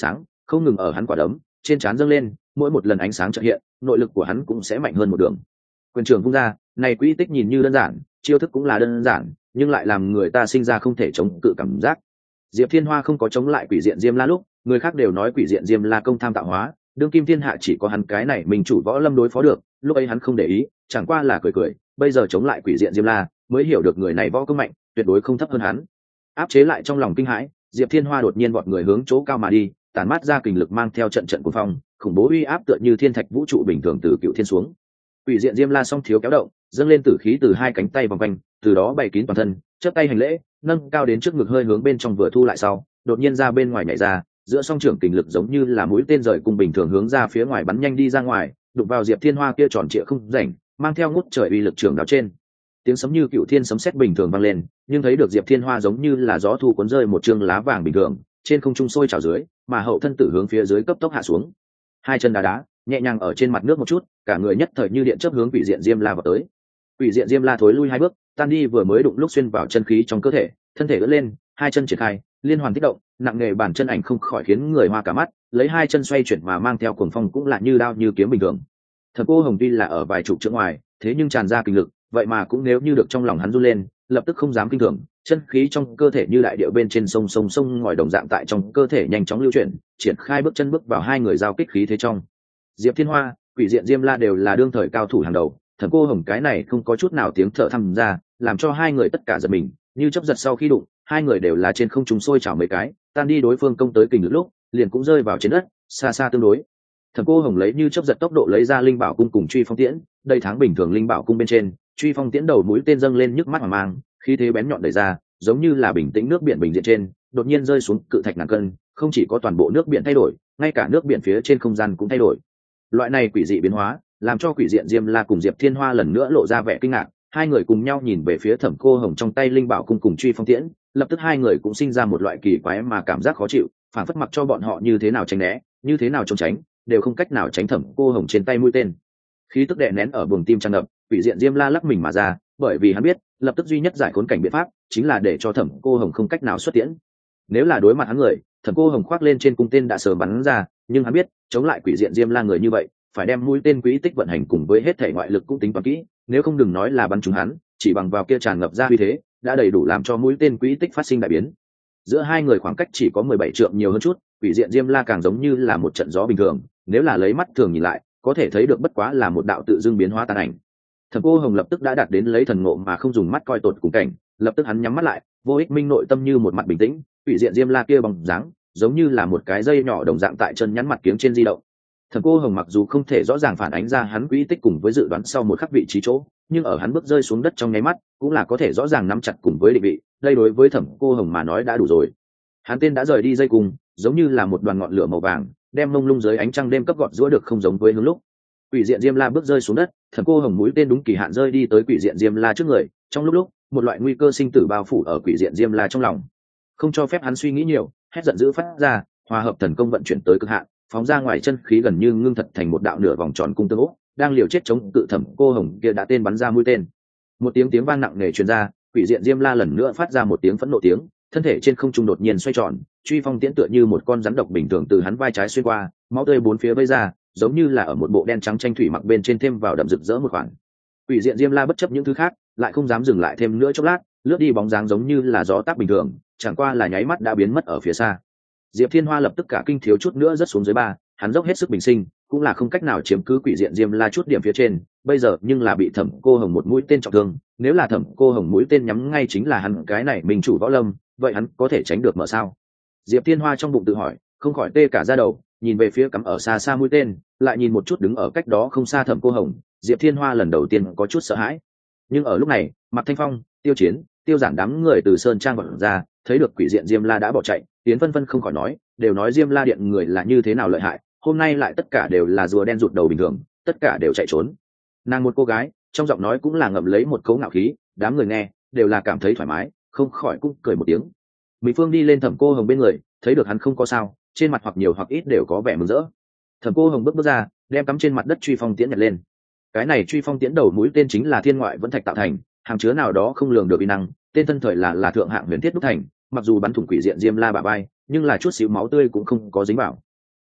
không ngừng ở hắn quả đấm trên trán dâng lên, mỗi một lần ánh sáng chợt hiện, nội lực của hắn cũng sẽ mạnh hơn một đường. Quyền trường vung ra, này quỹ tích nhìn như đơn giản, chiêu thức cũng là đơn giản, nhưng lại làm người ta sinh ra không thể chống cự cảm giác. Diệp Thiên Hoa không có chống lại quỷ diện Diêm La lúc, người khác đều nói quỷ diện Diêm La công tham tạo hóa, đương kim thiên hạ chỉ có hắn cái này mình chủ võ lâm đối phó được, lúc ấy hắn không để ý, chẳng qua là cười cười, bây giờ chống lại quỷ diện Diêm La, mới hiểu được người này võ công mạnh, tuyệt đối không thấp hơn hắn. Áp chế lại trong lòng kinh hãi, Diệp Thiên Hoa đột nhiên vọt người hướng chỗ cao mà đi, tản mát ra kình lực mang theo trận trận cuồng phong, khủng bố uy áp tựa như thiên thạch vũ trụ bình thường từ cựu thiên xuống. Quỷ diện Diêm La song thiếu kéo động, dâng lên tử khí từ hai cánh tay vòng quanh, từ đó bày kín toàn thân, chắp tay hành lễ, nâng cao đến trước ngực hơi hướng bên trong vừa thu lại sau, đột nhiên ra bên ngoài nhảy ra, giữa song trưởng kình lực giống như là mũi tên rời cung bình thường hướng ra phía ngoài bắn nhanh đi ra ngoài, đụng vào Diệp Thiên Hoa kia tròn trịa không rảnh, mang theo ngút trời uy lực trường đáo trên. Tiếng sấm như cựu thiên sấm sét bình thường vang lên, nhưng thấy được Diệp Thiên Hoa giống như là gió thu cuốn rơi một trương lá vàng bình thường, trên không trung sôi trào dưới, mà hậu thân tử hướng phía dưới cấp tốc hạ xuống. Hai chân đá đá, nhẹ nhàng ở trên mặt nước một chút, cả người nhất thời như điện chớp hướng quỷ diện Diêm La vào tới. Quỷ diện Diêm La thối lui hai bước, tan đi vừa mới đụng lúc xuyên vào chân khí trong cơ thể, thân thể ưỡn lên, hai chân triển khai, liên hoàn kích động, nặng nề bản chân ảnh không khỏi khiến người hoa cả mắt, lấy hai chân xoay chuyển mà mang theo cuồng phong cũng là như đao như kiếm bình thường. Thẩm Cô Hồng tuy là ở vài chục trượng ngoài, thế nhưng tràn ra kinh lực, vậy mà cũng nếu như được trong lòng hắn run lên, lập tức không dám kinh thường, chân khí trong cơ thể như đại điệu bên trên sông sông sông ngòi đồng dạng tại trong cơ thể nhanh chóng lưu chuyển, triển khai bước chân bước vào hai người giao kích khí thế trong. Diệp Thiên Hoa, quỷ diện Diêm La đều là đương thời cao thủ hàng đầu, Thẩm Cô Hồng cái này không có chút nào tiếng thở thăm ra, làm cho hai người tất cả giật mình, như chớp giật sau khi đụng, hai người đều là trên không trung sôi trào mấy cái, tan đi đối phương công tới kình lực lúc, liền cũng rơi vào trên đất, xa xa tương đối. Thẩm Cô Hồng lấy như chớp giật tốc độ lấy ra linh bảo cung cùng truy phong tiễn, đây tháng bình thường linh bảo cung bên trên, truy phong tiễn đầu mũi tên dâng lên nhức mắt mà mang, khí thế bén nhọn đẩy ra, giống như là bình tĩnh nước biển bình diện trên, đột nhiên rơi xuống cự thạch ngàn cân, không chỉ có toàn bộ nước biển thay đổi, ngay cả nước biển phía trên không gian cũng thay đổi. Loại này quỷ dị biến hóa, làm cho quỷ diện Diêm La cùng Diệp Thiên Hoa lần nữa lộ ra vẻ kinh ngạc, hai người cùng nhau nhìn về phía Thẩm Cô Hồng trong tay linh bảo cung cùng truy phong tiễn, lập tức hai người cũng sinh ra một loại kỳ quái mà cảm giác khó chịu, phản phất mặc cho bọn họ như thế nào tránh né, như thế nào trốn tránh, đều không cách nào tránh Thẩm Cô Hồng trên tay mũi tên. Khí tức đè nén ở buồng tim tràn ngập, quỷ diện Diêm La lắc mình mà ra, bởi vì hắn biết, lập tức duy nhất giải khốn cảnh biện pháp chính là để cho Thẩm Cô Hồng không cách nào xuất tiễn. Nếu là đối mặt hắn người, Thẩm Cô Hồng khoác lên trên cung tên đã sớm bắn ra, nhưng hắn biết, chống lại quỷ diện Diêm La người như vậy, phải đem mũi tên quỹ tích vận hành cùng với hết thể ngoại lực cũng tính toán kỹ, nếu không đừng nói là bắn trúng hắn, chỉ bằng vào kia tràn ngập ra uy thế, đã đầy đủ làm cho mũi tên quỹ tích phát sinh đại biến. Giữa hai người khoảng cách chỉ có mười bảy trượng nhiều hơn chút, quỷ diện Diêm La càng giống như là một trận gió bình thường, nếu là lấy mắt thường nhìn lại, có thể thấy được bất quá là một đạo tự dưng biến hóa tàn ảnh. Thẩm Cô Hồng lập tức đã đạt đến lấy thần ngộ mà không dùng mắt coi tột cùng cảnh, lập tức hắn nhắm mắt lại, vô ích minh nội tâm như một mặt bình tĩnh, quỷ diện Diêm La kia bóng dáng, giống như là một cái dây nhỏ đồng dạng tại chân nhắn mặt kiếng trên di động. Thẩm Cô Hồng mặc dù không thể rõ ràng phản ánh ra hắn quỹ tích cùng với dự đoán sau một khắc vị trí chỗ, nhưng ở hắn bước rơi xuống đất trong nháy mắt, cũng là có thể rõ ràng nắm chặt cùng với định vị, đây đối với Thẩm Cô Hồng mà nói đã đủ rồi. Hắn tên đã rời đi dây cùng, giống như là một đoàn ngọn lửa màu vàng, đem mông lung dưới ánh trăng đêm cấp gọt giũa được không giống với hướng lúc. Quỷ diện Diêm La bước rơi xuống đất, Thẩm Cô Hồng mũi tên đúng kỳ hạn rơi đi tới quỷ diện Diêm La trước người, trong lúc lúc, một loại nguy cơ sinh tử bao phủ ở quỷ diện Diêm La trong lòng. Không cho phép hắn suy nghĩ nhiều, hét giận dữ phát ra, hòa hợp thần công vận chuyển tới cực hạn, phóng ra ngoài chân khí gần như ngưng thật thành một đạo nửa vòng tròn cung tương ốc, đang liều chết chống cự Thẩm Cô Hồng kia đã tên bắn ra mũi tên. Một tiếng tiếng vang nặng nề truyền ra, quỷ diện Diêm La lần nữa phát ra một tiếng phẫn nộ tiếng, thân thể trên không trung đột nhiên xoay tròn, truy phong tiễn tựa như một con rắn độc bình thường từ hắn vai trái xuyên qua, máu tươi bốn phía vây ra, giống như là ở một bộ đen trắng tranh thủy mặc bên trên thêm vào đậm rực rỡ một khoản. Quỷ diện Diêm La bất chấp những thứ khác, lại không dám dừng lại thêm nữa chốc lát, lướt đi bóng dáng giống như là gió táp bình thường, chẳng qua là nháy mắt đã biến mất ở phía xa. Diệp Thiên Hoa lập tức cả kinh thiếu chút nữa rất xuống dưới ba, hắn dốc hết sức bình sinh, cũng là không cách nào chiếm cứ quỷ diện Diêm La chút điểm phía trên, bây giờ nhưng là bị Thẩm Cô Hồng một mũi tên trọng thương, nếu là Thẩm Cô Hồng mũi tên nhắm ngay chính là hắn cái này mình chủ võ lâm, vậy hắn có thể tránh được mở sao? Diệp Thiên Hoa trong bụng tự hỏi, không khỏi tê cả da đầu, nhìn về phía cắm ở xa xa mũi tên, lại nhìn một chút đứng ở cách đó không xa Thẩm Cô Hồng, Diệp Thiên Hoa lần đầu tiên có chút sợ hãi. Nhưng ở lúc này, Mạc Thanh Phong, Tiêu Chiến, Tiêu Giản đám người từ sơn trang vọt ra, thấy được quỷ diện Diêm La đã bỏ chạy, Tiến Vân Vân không khỏi nói, đều nói Diêm La điện người là như thế nào lợi hại, hôm nay lại tất cả đều là rùa đen rụt đầu bình thường, tất cả đều chạy trốn. Nàng một cô gái, trong giọng nói cũng là ngậm lấy một cấu ngạo khí, đám người nghe đều là cảm thấy thoải mái, không khỏi cũng cười một tiếng. Mỹ Phương đi lên Thẩm Cô Hồng bên người, thấy được hắn không có sao, trên mặt hoặc nhiều hoặc ít đều có vẻ mừng rỡ. Thẩm Cô Hồng bước bước ra, đem cắm trên mặt đất truy phong tiễn nhặt lên. Cái này truy phong tiễn đầu mũi tên chính là thiên ngoại vẫn thạch tạo thành, hàng chứa nào đó không lường được uy năng, tên thân thời là là thượng hạng huyền thiết đúc thành, mặc dù bắn thủng quỷ diện Diêm La bả vai, nhưng là chút xíu máu tươi cũng không có dính vào.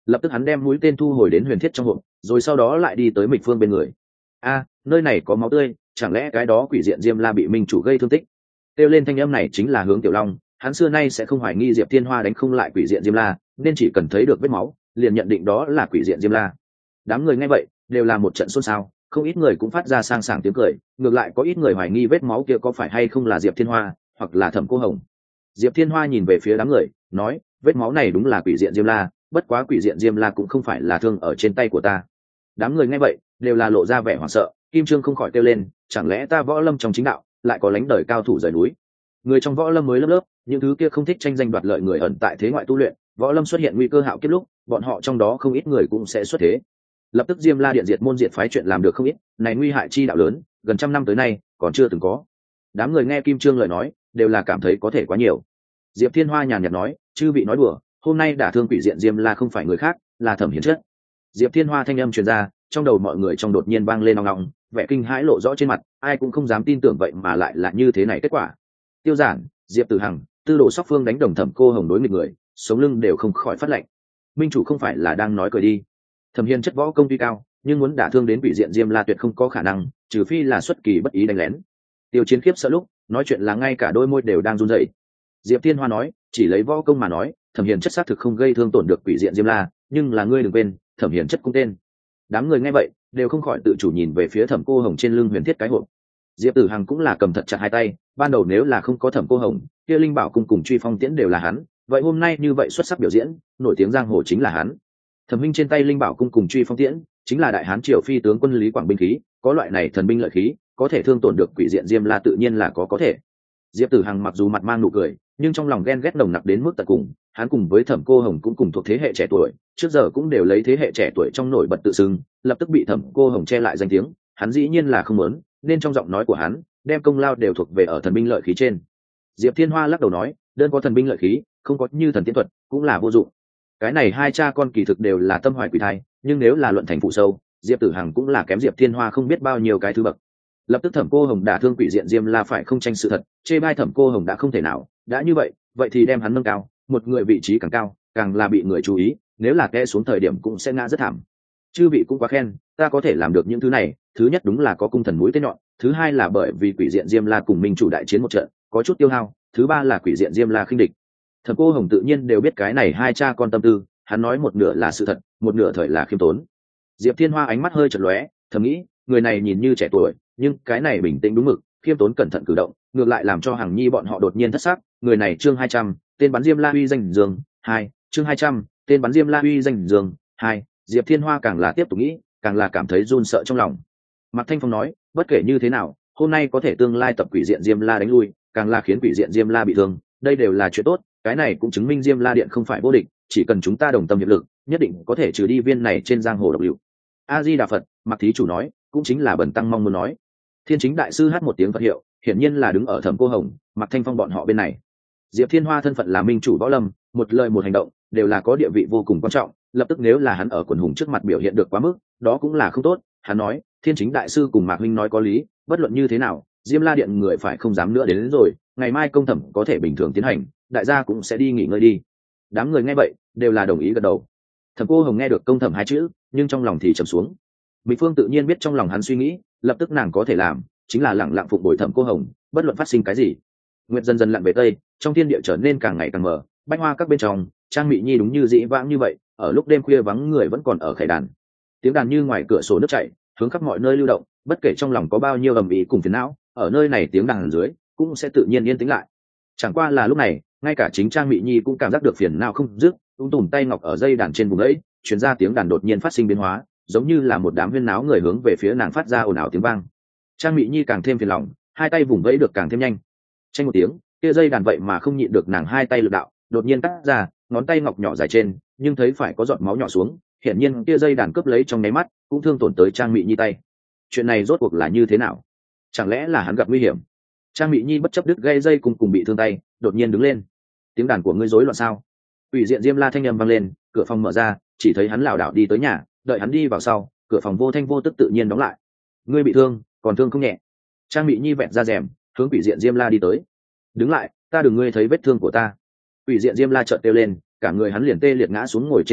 lập tức hắn đem mũi tên thu hồi đến huyền thiết trong hộp, rồi sau đó lại đi tới Mịch Phương bên người. A, nơi này có máu tươi, chẳng lẽ cái đó quỷ diện Diêm La bị minh chủ gây thương tích? Kêu lên thanh âm này chính là Hướng Tiểu Long, hắn xưa nay sẽ không hoài nghi Diệp Thiên Hoa đánh không lại quỷ diện Diêm La, nên chỉ cần thấy được vết máu, liền nhận định đó là quỷ diện Diêm La. Đám người nghe vậy, đều là một trận xôn xao, không ít người cũng phát ra sang sảng tiếng cười, ngược lại có ít người hoài nghi vết máu kia có phải hay không là Diệp Thiên Hoa, hoặc là Thẩm Cô Hồng. Diệp Thiên Hoa nhìn về phía đám người, nói, vết máu này đúng là quỷ diện Diêm La, bất quá quỷ diện Diêm La cũng không phải là thương ở trên tay của ta. Đám người nghe vậy, đều là lộ ra vẻ hoảng sợ, Kim Trương không khỏi kêu lên, chẳng lẽ ta võ lâm trong chính đạo lại có lánh đời cao thủ rời núi? Người trong võ lâm mới lớp lớp, những thứ kia không thích tranh danh đoạt lợi người ẩn tại thế ngoại tu luyện, võ lâm xuất hiện nguy cơ hạo kiếp lúc, bọn họ trong đó không ít người cũng sẽ xuất thế. Lập tức Diêm La điện diệt môn diệt phái chuyện làm được không ít, này nguy hại chi đạo lớn, gần trăm năm tới nay còn chưa từng có. Đám người nghe Kim Trương lời nói, đều là cảm thấy có thể quá nhiều. Diệp Thiên Hoa nhàn nhạt nói, chư vị nói đùa, hôm nay đả thương quỷ diện Diêm La không phải người khác, là Thẩm Hiền Chất. Diệp Thiên Hoa thanh âm truyền ra, trong đầu mọi người trong đột nhiên vang lên ong ong, vẻ kinh hãi lộ rõ trên mặt, ai cũng không dám tin tưởng vậy mà lại là như thế này kết quả. Tiêu Giản, Diệp Tử Hằng, Tư Đồ Sóc Phương đánh đồng Thẩm Cô Hồng đối nghịch người, sống lưng đều không khỏi phát lạnh. Minh chủ không phải là đang nói cười đi? Thẩm Hiền Chất võ công tuy cao, nhưng muốn đả thương đến quỷ diện Diêm La tuyệt không có khả năng, trừ phi là xuất kỳ bất ý đánh lén. Tiêu Chiến khiếp sợ lúc nói chuyện là ngay cả đôi môi đều đang run rẩy. Diệp Thiên Hoa nói, chỉ lấy võ công mà nói, Thẩm Hiền Chất xác thực không gây thương tổn được quỷ diện Diêm La, nhưng là ngươi đừng quên, Thẩm Hiền Chất cũng tên. Đám người nghe vậy, đều không khỏi tự chủ nhìn về phía Thẩm Cô Hồng trên lưng huyền thiết cái hộp. Diệp Tử Hằng cũng là cầm thật chặt hai tay, ban đầu nếu là không có Thẩm Cô Hồng, kia Linh Bảo cung cùng Truy Phong Tiễn đều là hắn, vậy hôm nay như vậy xuất sắc biểu diễn, nổi tiếng giang hồ chính là hắn. Thẩm Minh trên tay Linh Bảo cung cùng Truy Phong Tiễn, chính là đại hán triều phi tướng quân Lý Quảng binh khí, có loại này thần binh lợi khí, có thể thương tổn được quỷ diện Diêm La tự nhiên là có có thể. Diệp Tử Hằng mặc dù mặt mang nụ cười, nhưng trong lòng ghen ghét nồng nặc đến mức tận cùng, hắn cùng với Thẩm Cô Hồng cũng cùng thuộc thế hệ trẻ tuổi, trước giờ cũng đều lấy thế hệ trẻ tuổi trong nổi bật tự xưng, lập tức bị Thẩm Cô Hồng che lại danh tiếng, hắn dĩ nhiên là không muốn, nên trong giọng nói của hắn, đem công lao đều thuộc về ở thần binh lợi khí trên. Diệp Thiên Hoa lắc đầu nói, đơn có thần binh lợi khí, không có như thần tiễn thuật, cũng là vô dụng. Cái này hai cha con kỳ thực đều là tâm hoài quỷ thai, nhưng nếu là luận thành phụ sâu, Diệp Tử Hằng cũng là kém Diệp Thiên Hoa không biết bao nhiêu cái thứ bậc. Lập tức Thẩm Cô Hồng đả thương quỷ diện Diêm La phải không tranh sự thật, chê bai Thẩm Cô Hồng đã không thể nào, đã như vậy, vậy thì đem hắn nâng cao, một người vị trí càng cao, càng là bị người chú ý, nếu là té xuống thời điểm cũng sẽ ngã rất thảm. Chư vị cũng quá khen, ta có thể làm được những thứ này, thứ nhất đúng là có cung thần mũi tên nhọn, thứ hai là bởi vì quỷ diện Diêm La cùng minh chủ đại chiến một trận, có chút tiêu hao, thứ ba là quỷ diện Diêm La khinh địch. Thẩm Cô Hồng tự nhiên đều biết cái này hai cha con tâm tư, hắn nói một nửa là sự thật, một nửa thời là khiêm tốn. Diệp Thiên Hoa ánh mắt hơi chật lóe, thầm nghĩ, người này nhìn như trẻ tuổi, nhưng cái này bình tĩnh đúng mực, khiêm tốn cẩn thận cử động, ngược lại làm cho Hằng Nhi bọn họ đột nhiên thất sắc. Người này chương hai trăm, tên bắn Diêm La uy danh dương, hai, chương hai trăm, tên bắn Diêm La uy danh dương, hai. Diệp Thiên Hoa càng là tiếp tục nghĩ, càng là cảm thấy run sợ trong lòng. Mạc Thanh Phong nói, bất kể như thế nào, hôm nay có thể tương lai tập quỷ diện Diêm La đánh lui, càng là khiến quỷ diện Diêm La bị thương, đây đều là chuyện tốt, cái này cũng chứng minh Diêm La điện không phải vô địch, chỉ cần chúng ta đồng tâm hiệp lực, nhất định có thể trừ đi viên này trên giang hồ độc liệu. A Di Đà Phật, Mạc thí chủ nói, cũng chính là Bần tăng mong muốn nói. Thiên Chính đại sư hát một tiếng Phật hiệu, hiển nhiên là đứng ở Thẩm Cô Hồng, Mạc Thanh Phong bọn họ bên này. Diệp Thiên Hoa thân phận là minh chủ võ lâm, một lời một hành động đều là có địa vị vô cùng quan trọng, lập tức nếu là hắn ở quần hùng trước mặt biểu hiện được quá mức, đó cũng là không tốt. Hắn nói, Thiên Chính đại sư cùng Mạc huynh nói có lý, bất luận như thế nào, Diêm La điện người phải không dám nữa đến, đến rồi, ngày mai công thẩm có thể bình thường tiến hành, đại gia cũng sẽ đi nghỉ ngơi đi. Đám người nghe vậy đều là đồng ý gật đầu. Thẩm Cô Hồng nghe được công thẩm hai chữ, nhưng trong lòng thì trầm xuống. Mỹ Phương tự nhiên biết trong lòng hắn suy nghĩ, lập tức nàng có thể làm chính là lẳng lặng phụng bồi Thẩm Cô Hồng, bất luận phát sinh cái gì. Nguyệt dần dần lặn về tây, trong thiên địa trở nên càng ngày càng mờ, bách hoa các bên trong, Trang Mị Nhi đúng như dĩ vãng như vậy, ở lúc đêm khuya vắng người vẫn còn ở khải đàn. Tiếng đàn như ngoài cửa sổ nước chảy, hướng khắp mọi nơi lưu động, bất kể trong lòng có bao nhiêu ầm ĩ cùng phiền não, ở nơi này tiếng đàn dưới cũng sẽ tự nhiên yên tĩnh lại. Chẳng qua là lúc này, ngay cả chính Trang Mị Nhi cũng cảm giác được phiền não không dứt, ung tùm tay ngọc ở dây đàn trên vùng ấy, truyền ra tiếng đàn đột nhiên phát sinh biến hóa, giống như là một đám huyên náo người hướng về phía nàng phát ra ồn ào tiếng vang. Trang Mị Nhi càng thêm phiền lòng, hai tay vùng vẫy được càng thêm nhanh. Tranh một tiếng, kia dây đàn vậy mà không nhịn được nàng hai tay lực đạo, đột nhiên cắt ra, ngón tay ngọc nhỏ dài trên, nhưng thấy phải có giọt máu nhỏ xuống, hiển nhiên kia dây đàn cướp lấy trong nháy mắt, cũng thương tổn tới Trang Mị Nhi tay. Chuyện này rốt cuộc là như thế nào? Chẳng lẽ là hắn gặp nguy hiểm? Trang Mị Nhi bất chấp đứt gây dây cùng cùng bị thương tay, đột nhiên đứng lên. Tiếng đàn của ngươi rối loạn sao? Ủy diện Diêm La thanh âm vang lên, cửa phòng mở ra, chỉ thấy hắn lảo đảo đi tới nhà, đợi hắn đi vào sau, cửa phòng vô thanh vô tức tự nhiên đóng lại. Ngươi bị thương, còn thương không nhẹ. Trang Mị Nhi vẹn ra rèm, hướng Ủy diện Diêm La đi tới. Đứng lại, ta đừng ngươi thấy vết thương của ta. Ủy diện Diêm La chợt kêu lên, cả người hắn liền tê liệt ngã xuống ngồi trên mặt đất,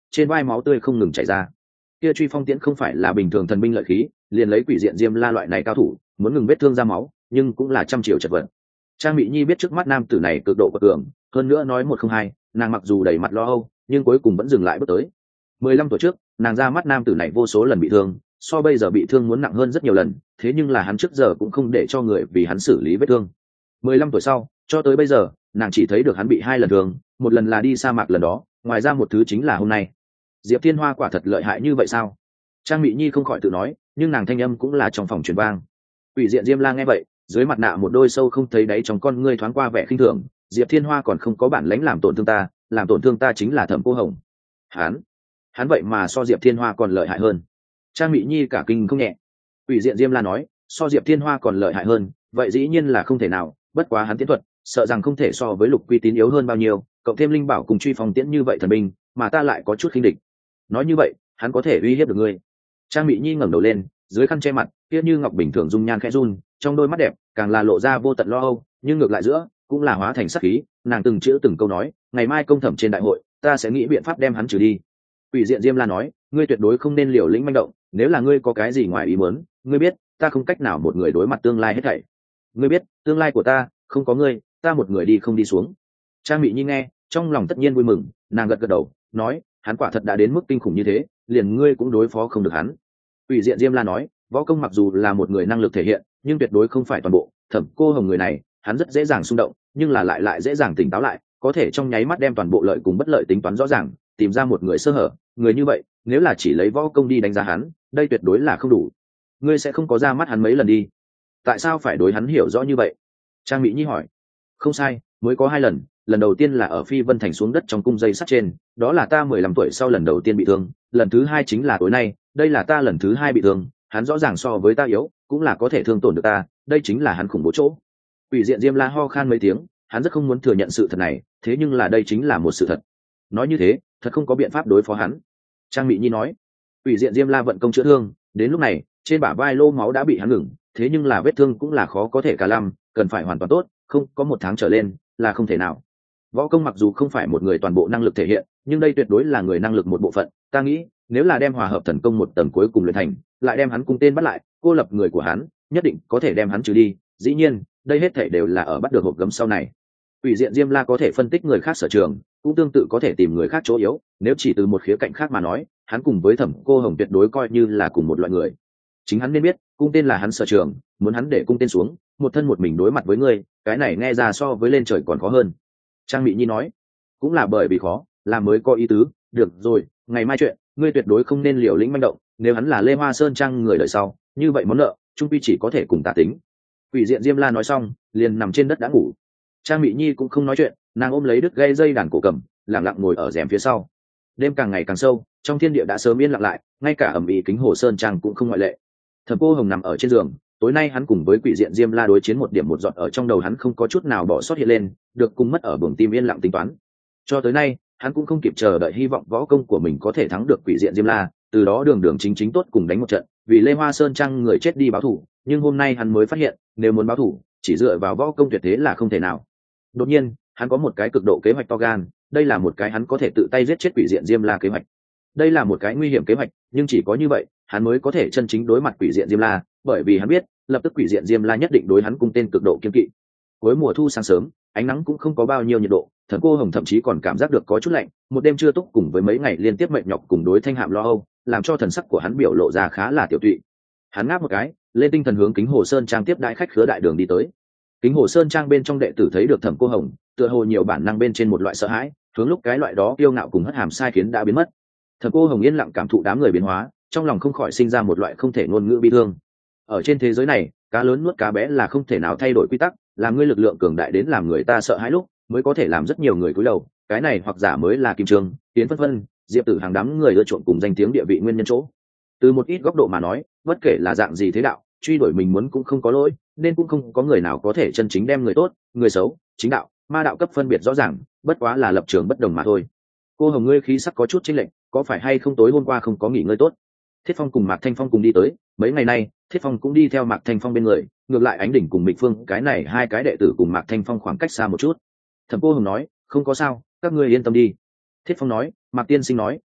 trên vai máu tươi không ngừng chảy ra. Kia truy phong tiễn không phải là bình thường thần binh lợi khí, liền lấy quỷ diện diêm la loại này cao thủ muốn ngừng vết thương ra máu nhưng cũng là trăm triệu chật vật. Trang Mị Nhi biết trước mắt nam tử này cực độ bất cường, hơn nữa nói một không hai, nàng mặc dù đầy mặt lo âu nhưng cuối cùng vẫn dừng lại bước tới. mười lăm tuổi trước nàng ra mắt nam tử này vô số lần bị thương, so bây giờ bị thương muốn nặng hơn rất nhiều lần, thế nhưng là hắn trước giờ cũng không để cho người vì hắn xử lý vết thương. mười lăm tuổi sau cho tới bây giờ nàng chỉ thấy được hắn bị hai lần thương, một lần là đi sa mạc lần đó, ngoài ra một thứ chính là hôm nay. Diệp Thiên Hoa quả thật lợi hại như vậy sao? Trang Mị Nhi không khỏi tự nói, nhưng nàng thanh âm cũng là trong phòng truyền vang. Quỷ diện Diêm La nghe vậy, dưới mặt nạ một đôi sâu không thấy đáy trong con ngươi thoáng qua vẻ khinh thường. Diệp Thiên Hoa còn không có bản lãnh làm tổn thương ta, làm tổn thương ta chính là Thẩm Cô Hồng. Hắn, hắn vậy mà so Diệp Thiên Hoa còn lợi hại hơn. Trang Mị Nhi cả kinh không nhẹ. Quỷ diện Diêm La nói, so Diệp Thiên Hoa còn lợi hại hơn, vậy dĩ nhiên là không thể nào, bất quá hắn tiến thuật, sợ rằng không thể so với Lục Quy Tín yếu hơn bao nhiêu, cộng thêm linh bảo cùng truy phong tiễn như vậy thần binh, mà ta lại có chút khinh địch. Nói như vậy, hắn có thể uy hiếp được ngươi. Trang Mị Nhi ngẩng đầu lên, dưới khăn che mặt, kia như ngọc bình thường dung nhan khẽ run, trong đôi mắt đẹp càng là lộ ra vô tận lo âu, nhưng ngược lại giữa cũng là hóa thành sắc khí. Nàng từng chữ từng câu nói, ngày mai công thẩm trên đại hội, ta sẽ nghĩ biện pháp đem hắn trừ đi. Quỷ diện Diêm La nói, ngươi tuyệt đối không nên liều lĩnh manh động, nếu là ngươi có cái gì ngoài ý muốn, ngươi biết, ta không cách nào một người đối mặt tương lai hết thảy. Ngươi biết, tương lai của ta không có ngươi, ta một người đi không đi xuống. Trang Mị Nhi nghe, trong lòng tất nhiên vui mừng, nàng gật gật đầu, nói, hắn quả thật đã đến mức kinh khủng như thế, liền ngươi cũng đối phó không được hắn. Quỷ diện Diêm La nói, võ công mặc dù là một người năng lực thể hiện, nhưng tuyệt đối không phải toàn bộ. Thẩm Cô Hồng người này, hắn rất dễ dàng xung động, nhưng là lại lại dễ dàng tỉnh táo lại, có thể trong nháy mắt đem toàn bộ lợi cùng bất lợi tính toán rõ ràng, tìm ra một người sơ hở. Người như vậy, nếu là chỉ lấy võ công đi đánh giá hắn, đây tuyệt đối là không đủ. Ngươi sẽ không có ra mắt hắn mấy lần đi? Tại sao phải đối hắn hiểu rõ như vậy? Trang Mị Nhi hỏi. Không sai, mới có hai lần, lần đầu tiên là ở Phi Vân Thành xuống đất trong cung dây sắt trên, đó là ta mười lăm tuổi sau lần đầu tiên bị thương, lần thứ hai chính là tối nay, đây là ta lần thứ hai bị thương, hắn rõ ràng so với ta yếu, cũng là có thể thương tổn được ta, đây chính là hắn khủng bố chỗ. Quỷ diện Diêm La ho khan mấy tiếng, hắn rất không muốn thừa nhận sự thật này, thế nhưng là đây chính là một sự thật. Nói như thế, thật không có biện pháp đối phó hắn. Trang Mị Nhi nói. Quỷ diện Diêm La vận công chữa thương, đến lúc này, trên bả vai lô máu đã bị hắn ngừng, thế nhưng là vết thương cũng là khó có thể cả lăm, cần phải hoàn toàn tốt, không có một tháng trở lên là không thể nào. Võ công mặc dù không phải một người toàn bộ năng lực thể hiện, nhưng đây tuyệt đối là người năng lực một bộ phận. Ta nghĩ, nếu là đem hòa hợp thần công một tầng cuối cùng luyện thành, lại đem hắn cung tên bắt lại, cô lập người của hắn, nhất định có thể đem hắn trừ đi. Dĩ nhiên, đây hết thảy đều là ở bắt được hộp gấm sau này. Quỷ diện Diêm La có thể phân tích người khác sở trường, cũng tương tự có thể tìm người khác chỗ yếu. Nếu chỉ từ một khía cạnh khác mà nói, hắn cùng với Thẩm Cô Hồng tuyệt đối coi như là cùng một loại người. Chính hắn nên biết, cung tên là hắn sở trường, muốn hắn để cung tên xuống, một thân một mình đối mặt với ngươi, cái này nghe ra so với lên trời còn khó hơn. Trang Mị Nhi nói, cũng là bởi vì khó, là mới có ý tứ. Được rồi, ngày mai chuyện, ngươi tuyệt đối không nên liều lĩnh manh động, nếu hắn là Lê Hoa Sơn Trang người đời sau, như vậy món nợ, trung quy chỉ có thể cùng ta tính. Quỷ diện Diêm La nói xong, liền nằm trên đất đã ngủ. Trang Mị Nhi cũng không nói chuyện, nàng ôm lấy đứt gây dây đàn cổ cầm, lặng lặng ngồi ở rèm phía sau. Đêm càng ngày càng sâu, trong thiên địa đã sớm yên lặng lại, ngay cả ẩm ĩ kính hồ sơn trang cũng không ngoại lệ. Thẩm Cô Hồng nằm ở trên giường, tối nay hắn cùng với quỷ diện Diêm La đối chiến một điểm một giọt ở trong đầu hắn không có chút nào bỏ sót hiện lên, được cùng mất ở buồng tim yên lặng tính toán. Cho tới nay, hắn cũng không kịp chờ đợi hy vọng võ công của mình có thể thắng được quỷ diện Diêm La, từ đó đường đường chính chính tốt cùng đánh một trận, vì Lê Hoa Sơn Trang người chết đi báo thù. Nhưng hôm nay hắn mới phát hiện, nếu muốn báo thù, chỉ dựa vào võ công tuyệt thế là không thể nào. Đột nhiên, hắn có một cái cực độ kế hoạch to gan, đây là một cái hắn có thể tự tay giết chết quỷ diện Diêm La kế hoạch. Đây là một cái nguy hiểm kế hoạch, nhưng chỉ có như vậy, hắn mới có thể chân chính đối mặt quỷ diện Diêm La, bởi vì hắn biết, lập tức quỷ diện Diêm La nhất định đối hắn cung tên cực độ kiêng kỵ. Cuối mùa thu sáng sớm, ánh nắng cũng không có bao nhiêu nhiệt độ, Thẩm Cô Hồng thậm chí còn cảm giác được có chút lạnh, một đêm chưa túc cùng với mấy ngày liên tiếp mệt nhọc cùng đối thanh hạm lo âu, làm cho thần sắc của hắn biểu lộ ra khá là tiểu tụy. Hắn ngáp một cái, lên tinh thần hướng Kính Hồ Sơn Trang tiếp đãi khách khứa đại đường đi tới. Kính Hồ Sơn Trang bên trong đệ tử thấy được Thẩm Cô Hồng, tựa hồ nhiều bản năng bên trên một loại sợ hãi, hướng lúc cái loại đó kiêu ngạo cùng hất hàm sai khiến đã biến mất. Thẩm Cô Hồng yên lặng cảm thụ đám người biến hóa, trong lòng không khỏi sinh ra một loại không thể ngôn ngữ bi thương. Ở trên thế giới này, cá lớn nuốt cá bé là không thể nào thay đổi quy tắc, làm ngươi lực lượng cường đại đến làm người ta sợ hãi lúc, mới có thể làm rất nhiều người cúi đầu. Cái này hoặc giả mới là Kim Trương, Tiến Vân Vân, Diệp Tử hàng đám người ưa chuộng cùng danh tiếng địa vị nguyên nhân chỗ. Từ một ít góc độ mà nói, bất kể là dạng gì thế đạo, truy đuổi mình muốn cũng không có lỗi, nên cũng không có người nào có thể chân chính đem người tốt, người xấu, chính đạo, ma đạo cấp phân biệt rõ ràng, bất quá là lập trường bất đồng mà thôi. Cô Hồng ngươi khí sắc có chút chênh lệch, có phải hay không tối hôm qua không có nghỉ ngơi tốt? Thiết Phong cùng Mạc Thanh Phong cùng đi tới, mấy ngày nay, Thiết Phong cũng đi theo Mạc Thanh Phong bên người, ngược lại Ánh Đỉnh cùng Mịch Phương, cái này hai cái đệ tử cùng Mạc Thanh Phong khoảng cách xa một chút. Thẩm Cô Hồng nói, không có sao, các ngươi yên tâm đi. Thiết Phong nói, Mạc tiên sinh nói,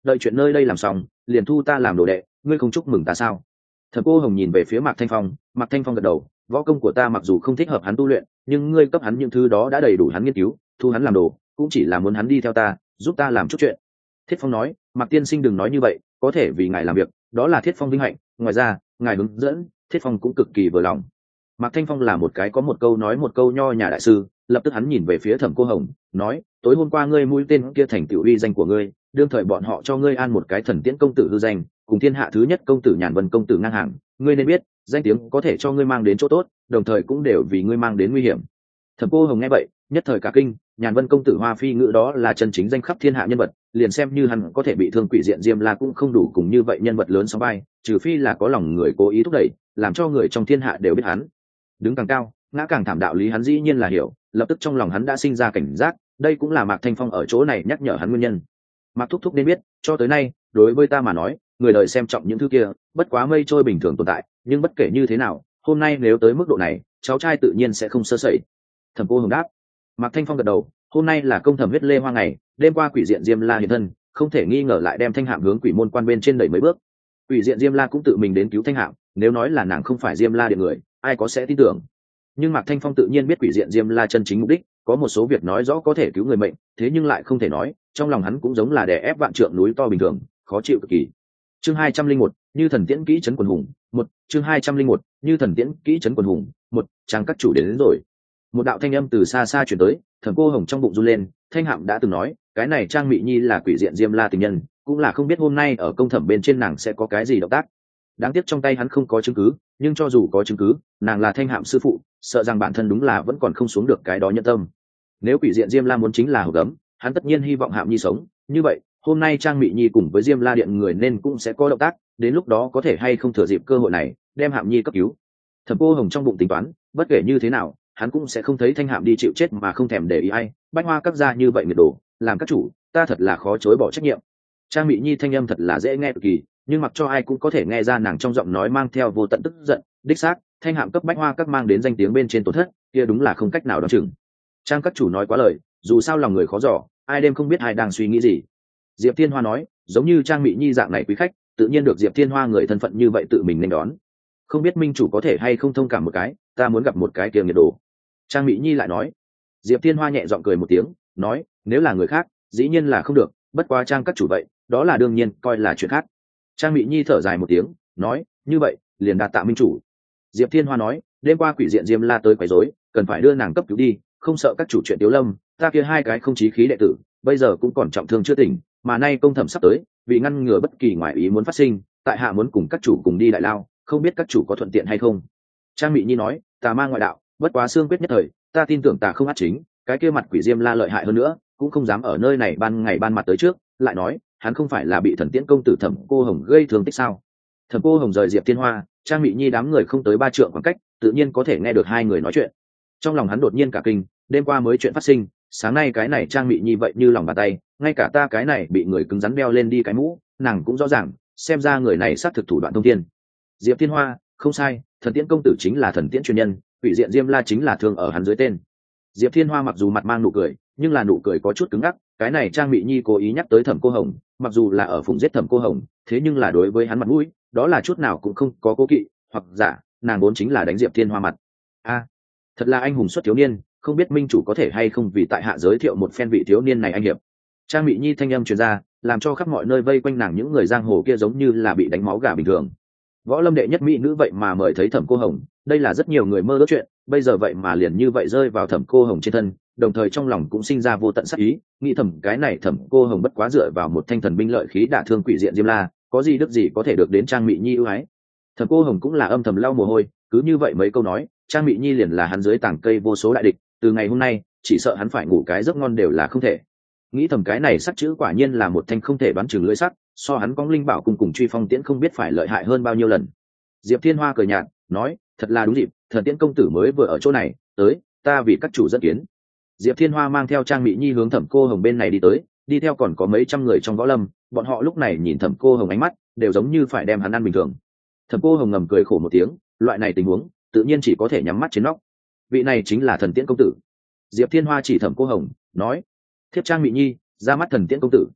đợi chuyện nơi đây làm xong liền thu ta làm đồ đệ, ngươi không chúc mừng ta sao? Thẩm Cô Hồng nhìn về phía Mạc Thanh Phong. Mạc Thanh Phong gật đầu, võ công của ta mặc dù không thích hợp hắn tu luyện, nhưng ngươi cấp hắn những thứ đó đã đầy đủ hắn nghiên cứu, thu hắn làm đồ cũng chỉ là muốn hắn đi theo ta, giúp ta làm chút chuyện. Thiết Phong nói, Mạc tiên sinh đừng nói như vậy, có thể vì ngài làm việc, đó là Thiết Phong vinh hạnh, ngoài ra ngài hướng dẫn, Thiết Phong cũng cực kỳ vừa lòng. Mạc Thanh Phong là một cái có một câu nói một câu nho nhà đại sư, lập tức hắn nhìn về phía Thẩm Cô Hồng, nói, tối hôm qua ngươi mũi tên kia thành tựu uy danh của ngươi, đương thời bọn họ cho ngươi an một cái thần tiễn công tử hư danh, cùng thiên hạ thứ nhất công tử Nhàn Vân công tử ngang hàng, ngươi nên biết, danh tiếng có thể cho ngươi mang đến chỗ tốt, đồng thời cũng đều vì ngươi mang đến nguy hiểm. Thẩm Cô Hồng nghe vậy, nhất thời cả kinh, Nhàn Vân công tử Hoa Phi ngữ đó là chân chính danh khắp thiên hạ nhân vật, liền xem như hắn có thể bị thương quỷ diện Diêm La cũng không đủ cùng như vậy nhân vật lớn sóng vai, trừ phi là có lòng người cố ý thúc đẩy, làm cho người trong thiên hạ đều biết hắn. Đứng càng cao, ngã càng thảm đạo lý hắn dĩ nhiên là hiểu, lập tức trong lòng hắn đã sinh ra cảnh giác, đây cũng là Mạc Thanh Phong ở chỗ này nhắc nhở hắn nguyên nhân. Mạc thúc thúc nên biết, cho tới nay, đối với ta mà nói, người đời xem trọng những thứ kia, bất quá mây trôi bình thường tồn tại, nhưng bất kể như thế nào, hôm nay nếu tới mức độ này, cháu trai tự nhiên sẽ không sơ sẩy. Thẩm Cô Hồng đáp. Mạc Thanh Phong gật đầu, hôm nay là công thẩm huyết lê hoa ngày, đêm qua quỷ diện Diêm La hiện thân, không thể nghi ngờ lại đem Thanh Hạm hướng quỷ môn quan bên trên đẩy mấy bước. Quỷ diện Diêm La cũng tự mình đến cứu Thanh Hạm, nếu nói là nàng không phải Diêm La điện người, ai có sẽ tin tưởng. Nhưng Mạc Thanh Phong tự nhiên biết quỷ diện Diêm La chân chính mục đích, có một số việc nói rõ có thể cứu người mệnh, thế nhưng lại không thể nói, trong lòng hắn cũng giống là đè ép vạn trượng núi to bình thường, khó chịu cực kỳ. Chương hai trăm linh một, như thần tiễn kỹ trấn quần hùng, một, chương hai trăm linh một, như thần tiễn kỹ trấn quần hùng, một, trang các chủ đến, đến rồi. Một đạo thanh âm từ xa xa truyền tới, Thẩm Cô Hồng trong bụng run lên, Thanh Hạm đã từng nói, cái này Trang Mị Nhi là quỷ diện Diêm La tình nhân, cũng là không biết hôm nay ở công thẩm bên trên nàng sẽ có cái gì động tác. Đáng tiếc trong tay hắn không có chứng cứ, nhưng cho dù có chứng cứ, nàng là Thanh Hạm sư phụ, sợ rằng bản thân đúng là vẫn còn không xuống được cái đó nhân tâm. Nếu quỷ diện Diêm La muốn chính là hộp gấm, hắn tất nhiên hy vọng Hạm Nhi sống, như vậy, hôm nay Trang Mị Nhi cùng với Diêm La điện người nên cũng sẽ có động tác, đến lúc đó có thể hay không thừa dịp cơ hội này, đem Hạm Nhi cấp cứu. Thẩm Cô Hồng trong bụng tính toán, bất kể như thế nào, hắn cũng sẽ không thấy Thanh Hạm đi chịu chết mà không thèm để ý ai, Bách Hoa các gia như vậy nhiệt độ, làm các chủ, ta thật là khó chối bỏ trách nhiệm. Trang Mị Nhi thanh âm thật là dễ nghe cực kỳ, nhưng mặc cho ai cũng có thể nghe ra nàng trong giọng nói mang theo vô tận tức giận, đích xác, Thanh Hạm cấp Bách Hoa các mang đến danh tiếng bên trên tổn thất, kia đúng là không cách nào đoán chừng. Trang các chủ nói quá lời, dù sao lòng người khó dò, ai đêm không biết ai đang suy nghĩ gì. Diệp Thiên Hoa nói, giống như Trang Mị Nhi dạng này quý khách, tự nhiên được Diệp Thiên Hoa người thân phận như vậy tự mình nên đón. Không biết minh chủ có thể hay không thông cảm một cái, ta muốn gặp một cái kiềm nhiệt độ. Trang Mị Nhi lại nói. Diệp Thiên Hoa nhẹ giọng cười một tiếng, nói, nếu là người khác, dĩ nhiên là không được, bất quá Trang các chủ vậy, đó là đương nhiên, coi là chuyện khác. Trang Mị Nhi thở dài một tiếng, nói, như vậy, liền đạt tạ minh chủ. Diệp Thiên Hoa nói, đêm qua quỷ diện Diêm La tới quấy rối, cần phải đưa nàng cấp cứu đi, không sợ các chủ chuyện Tiếu Lâm, ta kia hai cái không chí khí đệ tử, bây giờ cũng còn trọng thương chưa tỉnh, mà nay công thẩm sắp tới, vì ngăn ngừa bất kỳ ngoại ý muốn phát sinh, tại hạ muốn cùng các chủ cùng đi đại lao, không biết các chủ có thuận tiện hay không. Trang Mị Nhi nói, tà ma ngoại đạo, bất quá xương quyết nhất thời, ta tin tưởng ta không át chính, cái kia mặt quỷ Diêm La lợi hại hơn nữa, cũng không dám ở nơi này ban ngày ban mặt tới trước, lại nói, hắn không phải là bị thần tiễn công tử Thẩm Cô Hồng gây thương tích sao? Thẩm Cô Hồng rời Diệp Thiên Hoa, Trang Mị Nhi đám người không tới ba trượng khoảng cách, tự nhiên có thể nghe được hai người nói chuyện. Trong lòng hắn đột nhiên cả kinh, đêm qua mới chuyện phát sinh, sáng nay cái này Trang Mị Nhi vậy như lòng bàn tay, ngay cả ta cái này bị người cứng rắn đeo lên đi cái mũ, nàng cũng rõ ràng, xem ra người này sát thực thủ đoạn thông thiên. Diệp Thiên Hoa, không sai, thần tiễn công tử chính là thần tiễn truyền nhân, quỷ diện Diêm La chính là thương ở hắn dưới tên. Diệp Thiên Hoa mặc dù mặt mang nụ cười, nhưng là nụ cười có chút cứng ngắc, cái này Trang Mị Nhi cố ý nhắc tới Thẩm Cô Hồng, mặc dù là ở phụng giết Thẩm Cô Hồng, thế nhưng là đối với hắn mặt mũi, đó là chút nào cũng không có cố kỵ, hoặc giả, nàng vốn chính là đánh Diệp Thiên Hoa mặt. A, thật là anh hùng xuất thiếu niên, không biết minh chủ có thể hay không vì tại hạ giới thiệu một phen vị thiếu niên này anh hiệp. Trang Mị Nhi thanh âm truyền ra, làm cho khắp mọi nơi vây quanh nàng những người giang hồ kia giống như là bị đánh máu gà bình thường. Võ lâm đệ nhất mỹ nữ vậy mà mời thấy Thẩm Cô Hồng, đây là rất nhiều người mơ ước chuyện, bây giờ vậy mà liền như vậy rơi vào Thẩm Cô Hồng trên thân, đồng thời trong lòng cũng sinh ra vô tận sát ý, nghĩ thầm cái này Thẩm Cô Hồng bất quá dựa vào một thanh thần binh lợi khí đả thương quỷ diện Diêm La, có gì đức gì có thể được đến Trang Mị Nhi ưu ái. Thẩm Cô Hồng cũng là âm thầm lau mồ hôi, cứ như vậy mấy câu nói, Trang Mị Nhi liền là hắn dưới tảng cây vô số đại địch, từ ngày hôm nay, chỉ sợ hắn phải ngủ cái giấc ngon đều là không thể. Nghĩ thầm cái này sắc chữ quả nhiên là một thanh không thể đoán chừng lưỡi sắc, so hắn cong linh bảo cùng cùng truy phong tiễn không biết phải lợi hại hơn bao nhiêu lần. Diệp Thiên Hoa cười nhạt, nói, thật là đúng dịp, thần tiễn công tử mới vừa ở chỗ này, tới, ta vì các chủ dẫn kiến. Diệp Thiên Hoa mang theo Trang Mị Nhi hướng Thẩm Cô Hồng bên này đi tới, đi theo còn có mấy trăm người trong võ lâm, bọn họ lúc này nhìn Thẩm Cô Hồng ánh mắt, đều giống như phải đem hắn ăn bình thường. Thẩm Cô Hồng ngầm cười khổ một tiếng, loại này tình huống, tự nhiên chỉ có thể nhắm mắt chiến nóc. Vị này chính là thần tiễn công tử. Diệp Thiên Hoa chỉ Thẩm Cô Hồng, nói, thiếp Trang Mị Nhi, ra mắt thần tiễn công tử.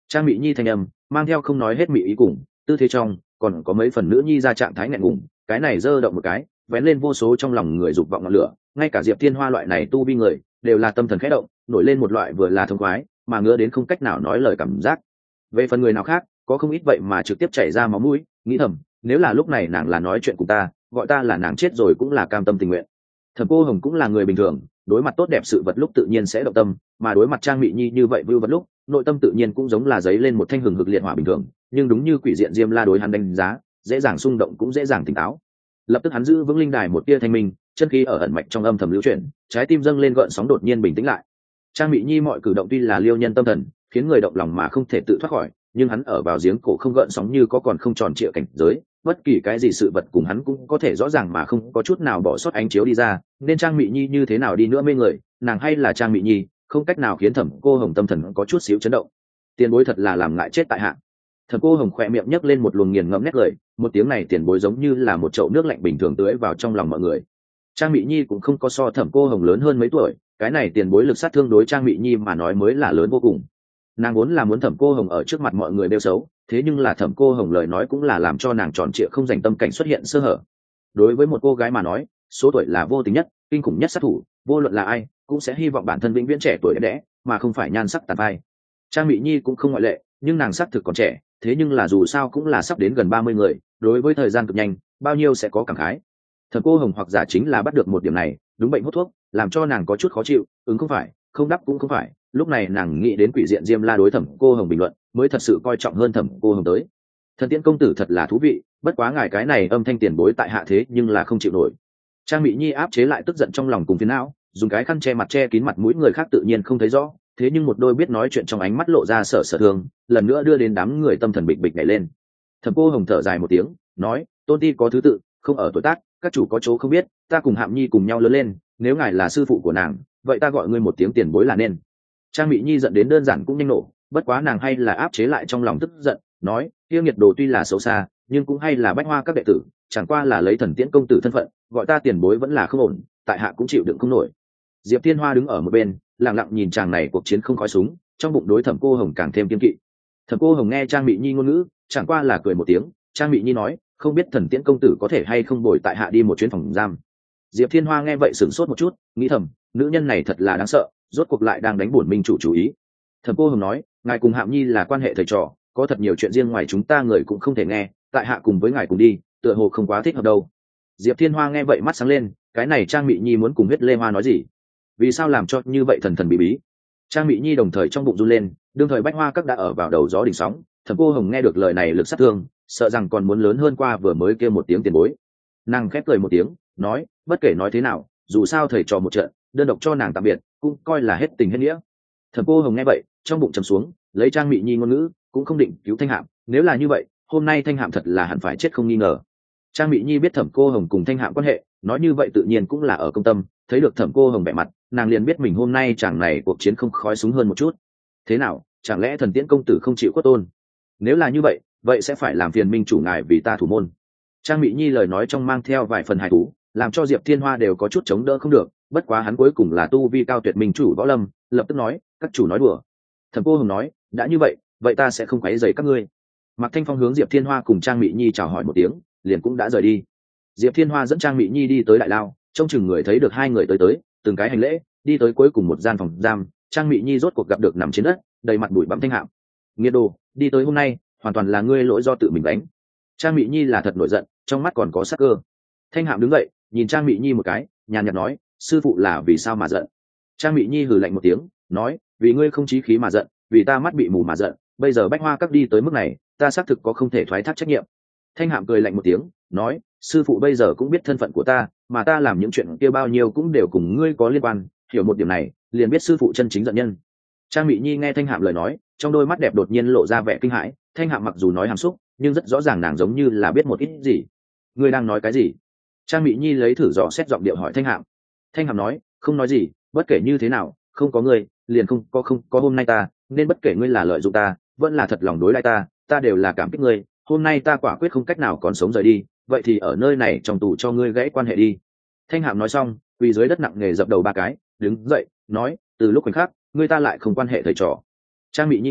Trang Mị Nhi thanh âm mang theo không nói hết mị ý cùng tư thế trong còn có mấy phần nữ nhi ra trạng thái ngại ngùng, cái này giơ động một cái vén lên vô số trong lòng người dục vọng ngọn lửa, ngay cả Diệp Thiên Hoa loại này tu vi người đều là tâm thần khẽ động, nổi lên một loại vừa là thông khoái mà ngứa đến không cách nào nói lời cảm giác. Về phần người nào khác, có không ít vậy mà trực tiếp chảy ra máu mũi, nghĩ thầm, nếu là lúc này nàng là nói chuyện cùng ta, gọi ta là nàng chết rồi cũng là cam tâm tình nguyện. Thẩm Cô Hồng cũng là người bình thường, đối mặt tốt đẹp sự vật lúc tự nhiên sẽ động tâm, mà đối mặt Trang Mị Nhi như vậy vưu vật lúc, nội tâm tự nhiên cũng giống là giấy lên một thanh hừng hực liệt hỏa bình thường, nhưng đúng như quỷ diện Diêm La đối hắn đánh giá, dễ dàng xung động cũng dễ dàng tỉnh táo. Lập tức hắn giữ vững linh đài một tia thanh minh, chân khí ở ẩn mạch trong âm thầm lưu chuyển, trái tim dâng lên gợn sóng đột nhiên bình tĩnh lại. Trang Mị Nhi mọi cử động tuy là liêu nhân tâm thần, khiến người động lòng mà không thể tự thoát khỏi, nhưng hắn ở vào giếng cổ không gợn sóng như có còn không tròn trịa cảnh giới, bất kỳ cái gì sự vật cùng hắn cũng có thể rõ ràng mà không có chút nào bỏ sót ánh chiếu đi ra, nên Trang Mị Nhi như thế nào đi nữa mê người, nàng hay là Trang Mị Nhi, không cách nào khiến Thẩm Cô Hồng tâm thần có chút xíu chấn động. Tiền bối thật là làm ngại chết tại hạ. Thẩm Cô Hồng khỏe miệng nhấc lên một luồng nghiền ngẫm nét cười, một tiếng này tiền bối giống như là một chậu nước lạnh bình thường tưới vào trong lòng mọi người. Trang Mị Nhi cũng không có so Thẩm Cô Hồng lớn hơn mấy tuổi, cái này tiền bối lực sát thương đối Trang Mị Nhi mà nói mới là lớn vô cùng. Nàng muốn là muốn Thẩm Cô Hồng ở trước mặt mọi người đeo xấu, thế nhưng là Thẩm Cô Hồng lời nói cũng là làm cho nàng tròn trịa không dành tâm cảnh xuất hiện sơ hở. Đối với một cô gái mà nói, số tuổi là vô tình nhất, kinh khủng nhất sát thủ, vô luận là ai cũng sẽ hy vọng bản thân vĩnh viễn trẻ tuổi đẹp đẽ, mà không phải nhan sắc tàn phai. Trang Mị Nhi cũng không ngoại lệ, nhưng nàng xác thực còn trẻ, thế nhưng là dù sao cũng là sắp đến gần ba mươi người, đối với thời gian cực nhanh, bao nhiêu sẽ có cảm khái. Thẩm Cô Hồng hoặc giả chính là bắt được một điểm này, đúng bệnh hút thuốc, làm cho nàng có chút khó chịu, ứng không phải, không đắp cũng không phải, lúc này nàng nghĩ đến quỷ diện Diêm La đối Thẩm Cô Hồng bình luận, mới thật sự coi trọng hơn Thẩm Cô Hồng tới. Thần Tiễn công tử thật là thú vị, bất quá ngài cái này âm thanh tiền bối tại hạ thế nhưng là không chịu nổi. Trang Mị Nhi áp chế lại tức giận trong lòng cùng phiền não, dùng cái khăn che mặt che kín mặt mũi người khác tự nhiên không thấy rõ, thế nhưng một đôi biết nói chuyện trong ánh mắt lộ ra sợ sợ thương, lần nữa đưa đến đám người tâm thần bịch bịch nhảy lên. Thẩm Cô Hồng thở dài một tiếng, nói, tôn ti có thứ tự, không ở tuổi tác, các chủ có chỗ không biết, ta cùng Hạm Nhi cùng nhau lớn lên, nếu ngài là sư phụ của nàng, vậy ta gọi ngươi một tiếng tiền bối là nên. Trang Mị Nhi giận đến đơn giản cũng nhanh nổ, bất quá nàng hay là áp chế lại trong lòng tức giận, nói, tiêu nghiệt đồ tuy là xấu xa, nhưng cũng hay là bách hoa các đệ tử, chẳng qua là lấy Thần Tiễn công tử thân phận, gọi ta tiền bối vẫn là không ổn, tại hạ cũng chịu đựng không nổi. Diệp Thiên Hoa đứng ở một bên, lặng lặng nhìn chàng này cuộc chiến không khói súng, trong bụng đối Thẩm Cô Hồng càng thêm kiên kỵ. Thẩm Cô Hồng nghe Trang Mị Nhi ngôn ngữ, chẳng qua là cười một tiếng. Trang Mị Nhi nói, không biết Thần Tiễn công tử có thể hay không bồi tại hạ đi một chuyến phòng giam. Diệp Thiên Hoa nghe vậy sửng sốt một chút, nghĩ thầm, nữ nhân này thật là đáng sợ, rốt cuộc lại đang đánh bổn minh chủ chủ ý. Thẩm Cô Hồng nói, ngài cùng Hạm Nhi là quan hệ thầy trò, có thật nhiều chuyện riêng ngoài chúng ta người cũng không thể nghe, tại hạ cùng với ngài cùng đi, tựa hồ không quá thích hợp đâu. Diệp Thiên Hoa nghe vậy mắt sáng lên, cái này Trang Mị Nhi muốn cùng huyết lê hoa nói gì? Vì sao làm cho như vậy thần thần bí bí? Trang Mị Nhi đồng thời trong bụng run lên, đương thời bách hoa các đã ở vào đầu gió đỉnh sóng. Thẩm Cô Hồng nghe được lời này lực sát thương, sợ rằng còn muốn lớn hơn qua vừa mới kêu một tiếng tiền bối. Nàng khép cười một tiếng, nói, bất kể nói thế nào, dù sao thầy trò một trận, đơn độc cho nàng tạm biệt, cũng coi là hết tình hết nghĩa. Thẩm Cô Hồng nghe vậy, trong bụng trầm xuống, lấy Trang Mị Nhi ngôn ngữ, cũng không định cứu Thanh Hạm, nếu là như vậy, hôm nay Thanh Hạm thật là hẳn phải chết không nghi ngờ. Trang Mị Nhi biết Thẩm Cô Hồng cùng Thanh Hạm quan hệ, nói như vậy tự nhiên cũng là ở công tâm, thấy được Thẩm Cô Hồng vẻ mặt, nàng liền biết mình hôm nay chẳng này cuộc chiến không khói súng hơn một chút. Thế nào, chẳng lẽ Thần Tiễn công tử không chịu khuất tôn? Nếu là như vậy, vậy sẽ phải làm phiền minh chủ ngài vì ta thủ môn. Trang Mị Nhi lời nói trong mang theo vài phần hài thú, làm cho Diệp Thiên Hoa đều có chút chống đỡ không được, bất quá hắn cuối cùng là tu vi cao tuyệt minh chủ võ lâm, lập tức nói, các chủ nói đùa. Thẩm Cô Hồng nói, đã như vậy, vậy ta sẽ không quấy rầy các ngươi. Mạc Thanh Phong hướng Diệp Thiên Hoa cùng Trang Mị Nhi chào hỏi một tiếng, liền cũng đã rời đi. Diệp Thiên Hoa dẫn Trang Mị Nhi đi tới đại lao, trông chừng người thấy được hai người tới tới, từng cái hành lễ, đi tới cuối cùng một gian phòng giam. Trang Mị Nhi rốt cuộc gặp được nằm trên đất, đầy mặt bụi bặm Thanh Hạm. Nghiệt đồ, đi tới hôm nay, hoàn toàn là ngươi lỗi do tự mình đánh. Trang Mị Nhi là thật nổi giận, trong mắt còn có sắc cơ. Thanh Hạm đứng dậy, nhìn Trang Mị Nhi một cái, nhàn nhạt nói, sư phụ là vì sao mà giận? Trang Mị Nhi hừ lạnh một tiếng, nói, vì ngươi không chí khí mà giận, vì ta mắt bị mù mà giận, bây giờ bách hoa các đi tới mức này, ta xác thực có không thể thoái thác trách nhiệm. Thanh Hạm cười lạnh một tiếng, nói, sư phụ bây giờ cũng biết thân phận của ta, mà ta làm những chuyện kia bao nhiêu cũng đều cùng ngươi có liên quan, hiểu một điểm này, liền biết sư phụ chân chính giận nhân. Trang Mị Nhi nghe Thanh Hạm lời nói, trong đôi mắt đẹp đột nhiên lộ ra vẻ kinh hãi. Thanh Hạm mặc dù nói hàm xúc, nhưng rất rõ ràng nàng giống như là biết một ít gì. Ngươi đang nói cái gì? Trang Mị Nhi lấy thử dò xét giọng điệu hỏi Thanh Hạm. Thanh Hạm nói, không nói gì, bất kể như thế nào, không có ngươi, liền không có không có hôm nay ta, nên bất kể ngươi là lợi dụng ta, vẫn là thật lòng đối đãi ta, ta đều là cảm kích ngươi. Hôm nay ta quả quyết không cách nào còn sống rời đi, vậy thì ở nơi này trong tù cho ngươi gãy quan hệ đi. Thanh Hạm nói xong, quỳ dưới đất nặng nề dập đầu ba cái, đứng dậy, nói, từ lúc khoảnh khắc, ngươi ta lại không quan hệ thầy trò. Trang Mị Nhi nghe,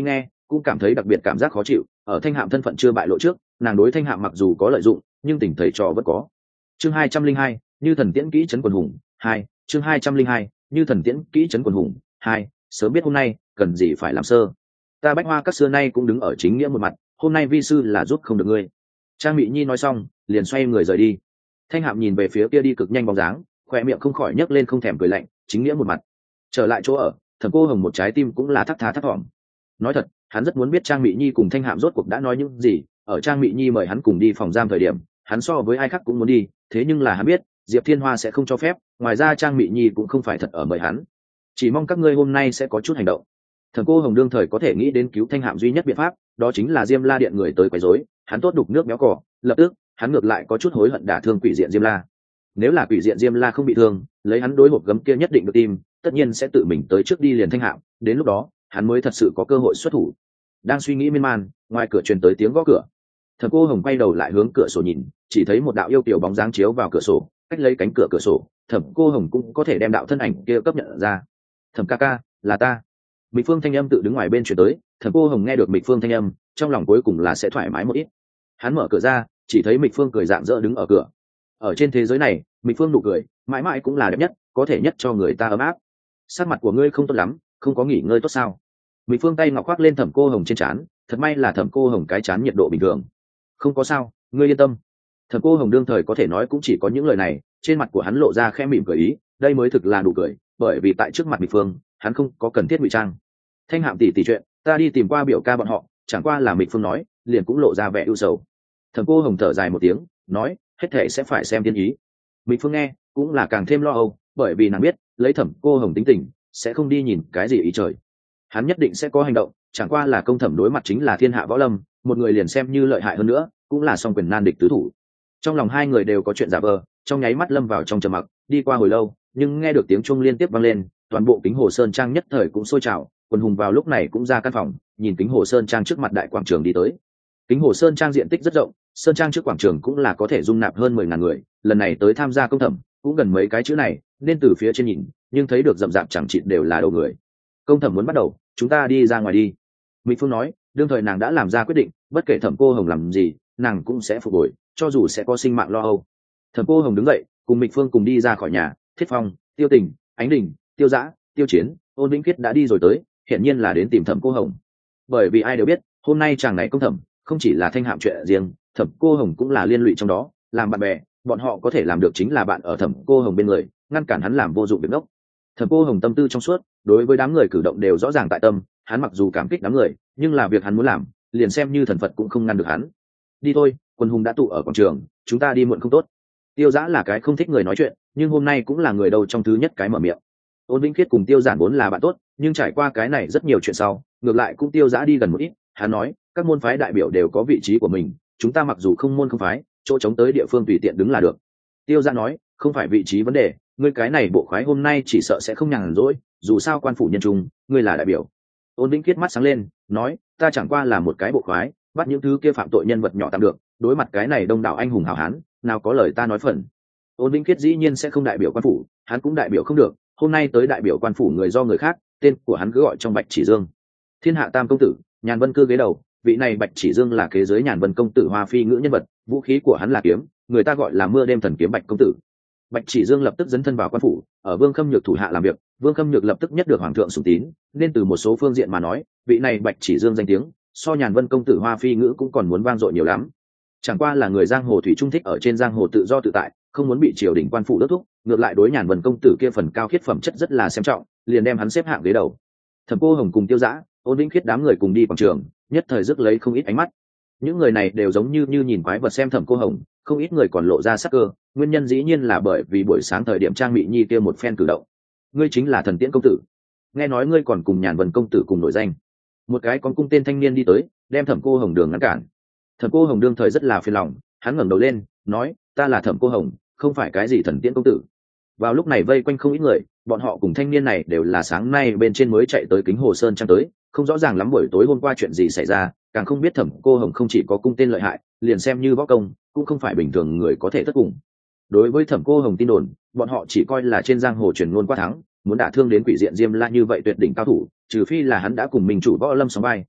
cũng cảm thấy đặc biệt cảm giác khó chịu. Ở Thanh Hạm thân phận chưa bại lộ trước, nàng đối Thanh Hạm mặc dù có lợi dụng, nhưng tình thầy trò vẫn có. Chương hai trăm linh hai, như thần tiễn kỹ trấn quần hùng hai. Chương hai trăm linh hai, như thần tiễn kỹ trấn quần hùng hai. Sớm biết hôm nay cần gì phải làm sơ, ta Bách Hoa các xưa nay cũng đứng ở chính nghĩa một mặt, hôm nay vi sư là giúp không được ngươi. Trang Mị Nhi nói xong liền xoay người rời đi. Thanh Hạm nhìn về phía kia đi cực nhanh bóng dáng, khoe miệng không khỏi nhấc lên không thèm cười lạnh. Chính nghĩa một mặt. Trở lại chỗ ở, Thẩm Cô Hồng một trái tim cũng là thắt thá thắt thỏm. Nói thật, hắn rất muốn biết Trang Mị Nhi cùng Thanh Hạm rốt cuộc đã nói những gì. Ở Trang Mị Nhi mời hắn cùng đi phòng giam thời điểm, hắn so với ai khác cũng muốn đi, thế nhưng là hắn biết Diệp Thiên Hoa sẽ không cho phép, ngoài ra Trang Mị Nhi cũng không phải thật ở mời hắn. Chỉ mong các ngươi hôm nay sẽ có chút hành động. Thẩm Cô Hồng đương thời có thể nghĩ đến cứu Thanh Hạm duy nhất biện pháp, đó chính là Diêm La điện người tới quấy rối, hắn tốt đục nước béo cỏ, lập tức, hắn ngược lại có chút hối hận đả thương quỷ diện Diêm La. Nếu là quỷ diện Diêm La không bị thương, lấy hắn đối hộp gấm kia nhất định được tim, tất nhiên sẽ tự mình tới trước đi liền Thanh Hạm, đến lúc đó, hắn mới thật sự có cơ hội xuất thủ. Đang suy nghĩ miên man, ngoài cửa truyền tới tiếng gõ cửa. Thẩm Cô Hồng quay đầu lại hướng cửa sổ nhìn, chỉ thấy một đạo yêu kiều bóng dáng chiếu vào cửa sổ, cách lấy cánh cửa cửa sổ, Thẩm Cô Hồng cũng có thể đem đạo thân ảnh kia cấp nhận ra. Thẩm ca ca, là ta. Mịch Phương thanh âm tự đứng ngoài bên truyền tới, Thẩm Cô Hồng nghe được Mịch Phương thanh âm, trong lòng cuối cùng là sẽ thoải mái một ít. Hắn mở cửa ra, chỉ thấy Mịch Phương cười rạng rỡ đứng ở cửa. Ở trên thế giới này, Mịch Phương nụ cười, mãi mãi cũng là đẹp nhất, có thể nhất cho người ta ấm áp. Sắc mặt của ngươi không tốt lắm, không có nghỉ ngơi tốt sao? Mịch Phương tay ngọc khoác lên Thẩm Cô Hồng trên trán, thật may là Thẩm Cô Hồng cái trán nhiệt độ bình thường. Không có sao, ngươi yên tâm. Thẩm Cô Hồng đương thời có thể nói cũng chỉ có những lời này, trên mặt của hắn lộ ra khẽ mỉm cười ý, đây mới thực là nụ cười, bởi vì tại trước mặt Mịch Phương, hắn không có cần thiết ngụy trang. Thanh Hạm tỷ tỷ chuyện, ta đi tìm qua biểu ca bọn họ, chẳng qua là Mịch Phương nói, liền cũng lộ ra vẻ ưu sầu. Thẩm Cô Hồng thở dài một tiếng, nói, hết thảy sẽ phải xem tiên ý. Mịch Phương nghe, cũng là càng thêm lo âu, bởi vì nàng biết, lấy Thẩm Cô Hồng tính tình, sẽ không đi nhìn cái gì ý trời. Hắn nhất định sẽ có hành động, chẳng qua là công thẩm đối mặt chính là thiên hạ võ lâm, một người liền xem như lợi hại hơn nữa, cũng là song quyền nan địch tứ thủ. Trong lòng hai người đều có chuyện giả vờ, trong nháy mắt lâm vào trong trầm mặc, đi qua hồi lâu, nhưng nghe được tiếng chuông liên tiếp vang lên, toàn bộ Kính Hồ Sơn Trang nhất thời cũng sôi trào, quần hùng vào lúc này cũng ra căn phòng, nhìn Kính Hồ Sơn Trang trước mặt đại quảng trường đi tới. Kính Hồ Sơn Trang diện tích rất rộng, sơn trang trước quảng trường cũng là có thể dung nạp hơn mười ngàn người, lần này tới tham gia công thẩm, cũng gần mấy cái chữ này, nên từ phía trên nhìn, nhưng thấy được rậm rạp chẳng chịt đều là đầu người. Công thẩm muốn bắt đầu, chúng ta đi ra ngoài đi. Mỹ Phương nói, đương thời nàng đã làm ra quyết định, bất kể Thẩm Cô Hồng làm gì, nàng cũng sẽ phục hồi, cho dù sẽ có sinh mạng lo âu. Thẩm Cô Hồng đứng dậy, cùng Mịch Phương cùng đi ra khỏi nhà. Thiết Phong, Tiêu Tình, Ánh Đình, Tiêu Dã, Tiêu Chiến, Ôn Vĩnh Khiết đã đi rồi tới, hiển nhiên là đến tìm Thẩm Cô Hồng. Bởi vì ai đều biết, hôm nay chàng này công thẩm, không chỉ là Thanh Hạm chuyện riêng, Thẩm Cô Hồng cũng là liên lụy trong đó, làm bạn bè, bọn họ có thể làm được chính là bạn ở Thẩm Cô Hồng bên người, ngăn cản hắn làm vô dụng việc ngốc. Thẩm Cô Hồng tâm tư trong suốt, đối với đám người cử động đều rõ ràng tại tâm, hắn mặc dù cảm kích đám người, nhưng là việc hắn muốn làm, liền xem như thần Phật cũng không ngăn được hắn. Đi thôi, quân hùng đã tụ ở quảng trường, chúng ta đi muộn không tốt. Tiêu Dã là cái không thích người nói chuyện, nhưng hôm nay cũng là người đầu trong thứ nhất cái mở miệng. Ôn Vĩnh Khiết cùng Tiêu Giản vốn là bạn tốt, nhưng trải qua cái này rất nhiều chuyện sau, ngược lại cũng Tiêu Dã đi gần một ít. Hắn nói, các môn phái đại biểu đều có vị trí của mình, chúng ta mặc dù không môn không phái, chỗ chống tới địa phương tùy tiện đứng là được. Tiêu Dã nói, không phải vị trí vấn đề, ngươi cái này bộ khoái hôm nay chỉ sợ sẽ không nhàn rỗi, dù sao quan phủ nhân trung, ngươi là đại biểu. Ôn Vĩnh Khiết mắt sáng lên, nói, ta chẳng qua là một cái bộ khoái, bắt những thứ kia phạm tội nhân vật nhỏ tạm được, đối mặt cái này đông đảo anh hùng hào hán, nào có lời ta nói phần. Ôn Vĩnh Khiết dĩ nhiên sẽ không đại biểu quan phủ, hắn cũng đại biểu không được, hôm nay tới đại biểu quan phủ người do người khác, tên của hắn cứ gọi trong Bạch Chỉ Dương. Thiên hạ tam công tử, Nhàn Vân cư ghế đầu, vị này Bạch Chỉ Dương là kế giới Nhàn Vân công tử Hoa Phi ngữ nhân vật, vũ khí của hắn là kiếm, người ta gọi là mưa đêm thần kiếm Bạch công tử. Bạch Chỉ Dương lập tức dấn thân vào quan phủ, ở Vương Khâm Nhược thủ hạ làm việc, Vương Khâm Nhược lập tức nhất được hoàng thượng sủng tín, nên từ một số phương diện mà nói, vị này Bạch Chỉ Dương danh tiếng, so Nhàn Vân công tử Hoa Phi ngữ cũng còn muốn vang dội nhiều lắm. Chẳng qua là người giang hồ thủy trung thích ở trên giang hồ tự do tự tại, không muốn bị triều đình quan phủ đốc thúc, ngược lại đối Nhàn Vân công tử kia phần cao khiết phẩm chất rất là xem trọng, liền đem hắn xếp hạng ghế đầu. Thẩm Cô Hồng cùng Tiêu Dã, Ôn Vĩnh Khiết đám người cùng đi quảng trường, nhất thời rước lấy không ít ánh mắt. Những người này đều giống như như nhìn quái vật xem Thẩm Cô Hồng, không ít người còn lộ ra sắc cơ, nguyên nhân dĩ nhiên là bởi vì buổi sáng thời điểm Trang Mị Nhi kia một phen cử động. Ngươi chính là Thần Tiễn công tử, nghe nói ngươi còn cùng Nhàn Vân công tử cùng nổi danh. Một cái con cung tên thanh niên đi tới, đem Thẩm Cô Hồng đường ngăn cản. Thẩm Cô Hồng đương thời rất là phiền lòng, hắn ngẩng đầu lên, nói, ta là Thẩm Cô Hồng, không phải cái gì Thần Tiễn công tử. Vào lúc này vây quanh không ít người, bọn họ cùng thanh niên này đều là sáng nay bên trên mới chạy tới Kính Hồ Sơn Trang tới, không rõ ràng lắm buổi tối hôm qua chuyện gì xảy ra, càng không biết Thẩm Cô Hồng không chỉ có cung tên lợi hại, liền xem như võ công cũng không phải bình thường người có thể tất cùng. Đối với Thẩm Cô Hồng tin đồn, bọn họ chỉ coi là trên giang hồ truyền ngôn quá thắng, muốn đả thương đến quỷ diện Diêm La như vậy tuyệt đỉnh cao thủ, trừ phi là hắn đã cùng mình chủ võ lâm sóng vai.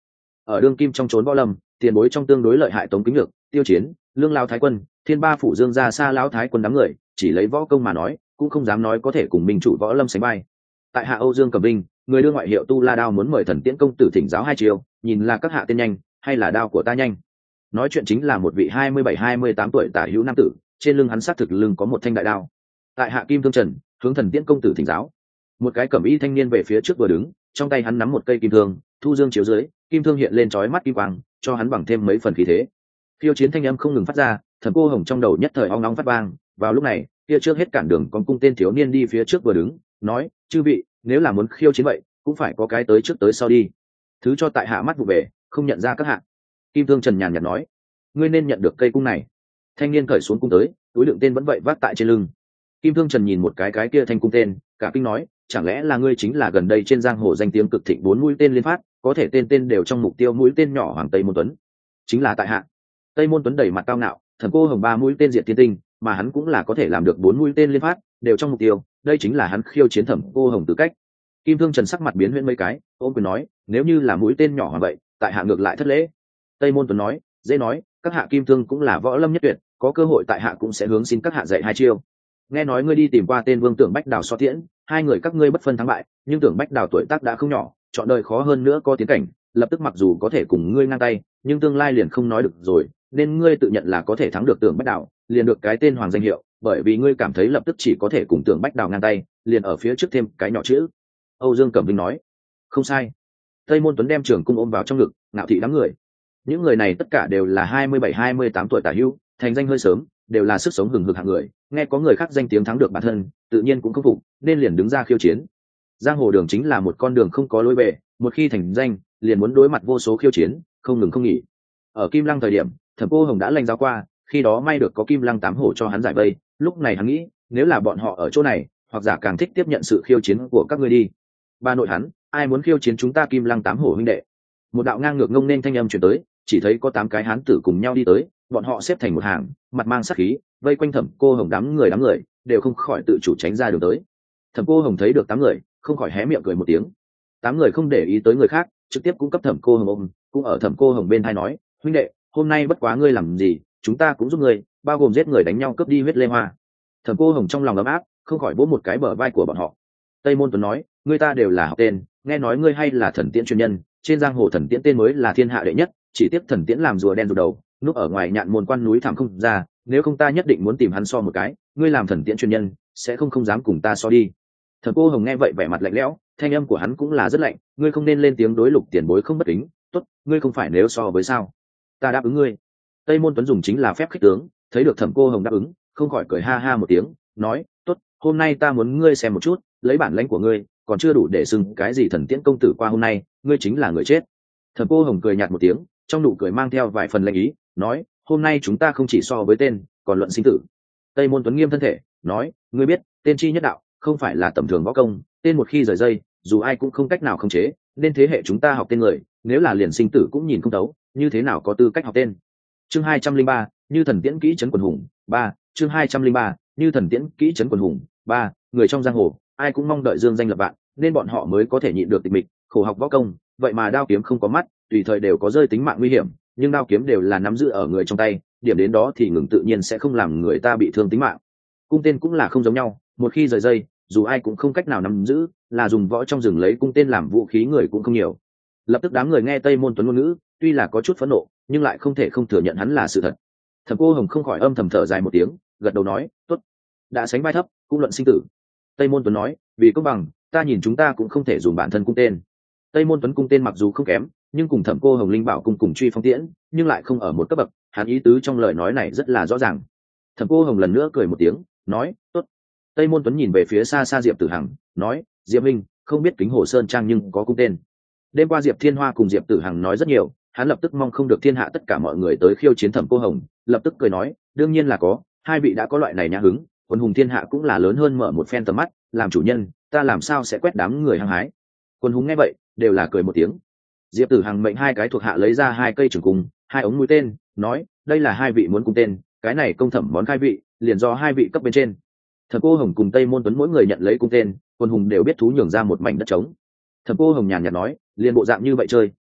ở đương kim trong trốn võ lâm, tiền bối trong tương đối lợi hại Tống Kính Nhược, Tiêu Chiến, Lương Lão Thái Quân, Thiên Ba phủ Dương gia Sa Lão Thái Quân đám người, chỉ lấy võ công mà nói, cũng không dám nói có thể cùng minh chủ võ lâm sánh vai. Tại hạ Âu Dương Cẩm Vinh, người đưa ngoại hiệu Tu La Đao muốn mời Thần Tiễn công tử thỉnh giáo hai chiều, nhìn là các hạ tên nhanh, hay là đao của ta nhanh. Nói chuyện chính là một vị hai mươi bảy hai mươi tám tuổi tả hữu nam tử, trên lưng hắn xác thực lưng có một thanh đại đao. Tại hạ Kim Thương Trần, hướng Thần Tiễn công tử thỉnh giáo. Một cái cẩm y thanh niên về phía trước vừa đứng, trong tay hắn nắm một cây kim thương, thu dương chiếu dưới, kim thương hiện lên chói mắt kim quang, cho hắn bằng thêm mấy phần khí thế. Khiêu chiến thanh âm không ngừng phát ra, Thẩm Cô Hồng trong đầu nhất thời ong ong phát vang. Vào lúc này, kia trước hết cản đường con cung tên thiếu niên đi phía trước vừa đứng, nói: chư vị, nếu là muốn khiêu chiến vậy, cũng phải có cái tới trước tới sau đi. Thứ cho tại hạ mắt vụ bể, không nhận ra các hạ. Kim Thương Trần nhàn nhạt nói: ngươi nên nhận được cây cung này. Thanh niên cởi xuống cung tới, túi đựng tên vẫn vậy vác tại trên lưng. Kim Thương Trần nhìn một cái cái kia thanh cung tên, cả kinh nói: chẳng lẽ là ngươi chính là gần đây trên giang hồ danh tiếng cực thịnh bốn mũi tên liên phát, có thể tên tên đều trong mục tiêu mũi tên nhỏ Hoàng Tây Môn Tuấn? Chính là tại hạ. Tây Môn Tuấn đầy mặt cao ngạo, Thần Cô Hồng ba mũi tên diệt thiên tinh, mà hắn cũng là có thể làm được bốn mũi tên liên phát, đều trong mục tiêu, đây chính là hắn khiêu chiến Thẩm Cô Hồng tư cách. Kim Thương Trần sắc mặt biến huyễn mấy cái, ôm quyền nói: nếu như là mũi tên nhỏ hoàng vậy, tại hạ ngược lại thất lễ. Tây Môn Tuấn nói: dễ nói, các hạ Kim Thương cũng là võ lâm nhất tuyệt, có cơ hội tại hạ cũng sẽ hướng xin các hạ dạy hai chiêu. Nghe nói ngươi đi tìm qua tên Vương Tưởng Bách Đào so tiễn, hai người các ngươi bất phân thắng bại, nhưng Tưởng Bách Đào tuổi tác đã không nhỏ, chọn đời khó hơn nữa có tiến cảnh, lập tức mặc dù có thể cùng ngươi ngang tay, nhưng tương lai liền không nói được rồi, nên ngươi tự nhận là có thể thắng được Tưởng Bách Đào, liền được cái tên hoàng danh hiệu, bởi vì ngươi cảm thấy lập tức chỉ có thể cùng Tưởng Bách Đào ngang tay, liền ở phía trước thêm cái nhỏ chữ. Âu Dương Cẩm Vinh nói: không sai. Tây Môn Tuấn đem trường cung ôm vào trong ngực, ngạo thị đám người. Những người này tất cả đều là hai mươi bảy hai mươi tám tuổi tả hữu, thành danh hơi sớm, đều là sức sống hừng hực hạng người, nghe có người khác danh tiếng thắng được bản thân, tự nhiên cũng không phục, nên liền đứng ra khiêu chiến. Giang hồ đường chính là một con đường không có lối về, một khi thành danh, liền muốn đối mặt vô số khiêu chiến, không ngừng không nghỉ. Ở Kim Lăng thời điểm, Thẩm Cô Hồng đã lanh giáo qua, khi đó may được có Kim Lăng tám hổ cho hắn giải vây, lúc này hắn nghĩ, nếu là bọn họ ở chỗ này, hoặc giả càng thích tiếp nhận sự khiêu chiến của các ngươi đi. Ba nội hắn, ai muốn khiêu chiến chúng ta Kim Lăng tám hổ huynh đệ? Một đạo ngang ngược ngông nên thanh âm truyền tới, chỉ thấy có tám cái hán tử cùng nhau đi tới, bọn họ xếp thành một hàng, mặt mang sát khí, vây quanh Thẩm Cô Hồng đám người đám người, đều không khỏi tự chủ tránh ra đường tới. Thẩm Cô Hồng thấy được tám người, không khỏi hé miệng cười một tiếng. Tám người không để ý tới người khác, trực tiếp cung cấp Thẩm Cô Hồng ôm, cũng ở Thẩm Cô Hồng bên tai nói: huynh đệ, hôm nay bất quá ngươi làm gì, chúng ta cũng giúp ngươi, bao gồm giết người đánh nhau cướp đi huyết lê hoa. Thẩm Cô Hồng trong lòng ấm áp, không khỏi vỗ một cái bờ vai của bọn họ. Tây Môn Tuấn nói: ngươi ta đều là học tên, nghe nói ngươi hay là thần tiễn chuyên nhân, trên giang hồ thần tiễn tên mới là thiên hạ đệ nhất, chỉ tiếc thần tiễn làm rùa đen rùa đầu, núp ở ngoài nhạn môn quan núi thảm không ra, nếu không ta nhất định muốn tìm hắn so một cái, ngươi làm thần tiễn chuyên nhân, sẽ không không dám cùng ta so đi. Thẩm Cô Hồng nghe vậy vẻ mặt lạnh lẽo, thanh âm của hắn cũng là rất lạnh: ngươi không nên lên tiếng đối Lục tiền bối không bất kính, tốt, ngươi không phải nếu so với sao? Ta đáp ứng ngươi. Tây Môn Tuấn dùng chính là phép khích tướng, thấy được Thẩm Cô Hồng đáp ứng, không khỏi cười ha ha một tiếng, nói: tốt, hôm nay ta muốn ngươi xem một chút, lấy bản lãnh của ngươi, còn chưa đủ để xưng cái gì thần tiễn công tử qua hôm nay, ngươi chính là người chết. Thẩm Cô Hồng cười nhạt một tiếng, trong nụ cười mang theo vài phần lạnh ý, nói: hôm nay chúng ta không chỉ so với tên, còn luận sinh tử. Tây Môn Tuấn nghiêm thân thể, nói: ngươi biết, tên chi nhất đạo, không phải là tầm thường võ công, tên một khi rời dây, dù ai cũng không cách nào khống chế, nên thế hệ chúng ta học tên người, nếu là liền sinh tử cũng nhìn không thấu, như thế nào có tư cách học tên. Chương hai trăm linh ba, như thần tiễn kỹ trấn quần hùng, ba, chương hai trăm linh ba, như thần tiễn kỹ trấn quần hùng, ba, người trong giang hồ, ai cũng mong đợi dương danh lập vạn, nên bọn họ mới có thể nhịn được tịch mịch, khổ học võ công, vậy mà đao kiếm không có mắt, tùy thời đều có rơi tính mạng nguy hiểm, nhưng đao kiếm đều là nắm giữ ở người trong tay, điểm đến đó thì ngừng tự nhiên sẽ không làm người ta bị thương tính mạng. Cung tên cũng là không giống nhau, một khi rời dây, dù ai cũng không cách nào nắm giữ, là dùng võ trong rừng lấy cung tên làm vũ khí người cũng không nhiều. Lập tức đám người nghe Tây Môn Tuấn ngôn ngữ, tuy là có chút phẫn nộ, nhưng lại không thể không thừa nhận hắn là sự thật. Thẩm Cô Hồng không khỏi âm thầm thở dài một tiếng, gật đầu nói: tốt, đã sánh vai thấp, cũng luận sinh tử. Tây Môn Tuấn nói: vì công bằng, ta nhìn chúng ta cũng không thể dùng bản thân cung tên. Tây Môn Tuấn cung tên mặc dù không kém, nhưng cùng Thẩm Cô Hồng linh bảo cùng cùng truy phong tiễn, nhưng lại không ở một cấp bậc, hắn ý tứ trong lời nói này rất là rõ ràng. Thẩm Cô Hồng lần nữa cười một tiếng, nói: tốt. Tây Môn Tuấn nhìn về phía xa xa Diệp Tử Hằng, nói: Diệp Minh, không biết Kính Hồ Sơn Trang nhưng có cung tên. Đêm qua Diệp Thiên Hoa cùng Diệp Tử Hằng nói rất nhiều, hắn lập tức mong không được thiên hạ tất cả mọi người tới khiêu chiến Thẩm Cô Hồng, lập tức cười nói: đương nhiên là có, hai vị đã có loại này nhã hứng, quân hùng thiên hạ cũng là lớn hơn mở một phen tầm mắt, làm chủ nhân, ta làm sao sẽ quét đám người hăng hái. Quân hùng nghe vậy, đều là cười một tiếng. Diệp Tử Hằng mệnh hai cái thuộc hạ lấy ra hai cây trường cung, hai ống mũi tên, nói: đây là hai vị muốn cung tên, cái này công thẩm món khai vị, liền do hai vị cấp bên trên. Thẩm Cô Hồng cùng Tây Môn Tuấn mỗi người nhận lấy cung tên, quân hùng đều biết thú nhường ra một mảnh đất trống. Thẩm Cô Hồng nhàn nhạt nói: liền bộ dạng như vậy chơi,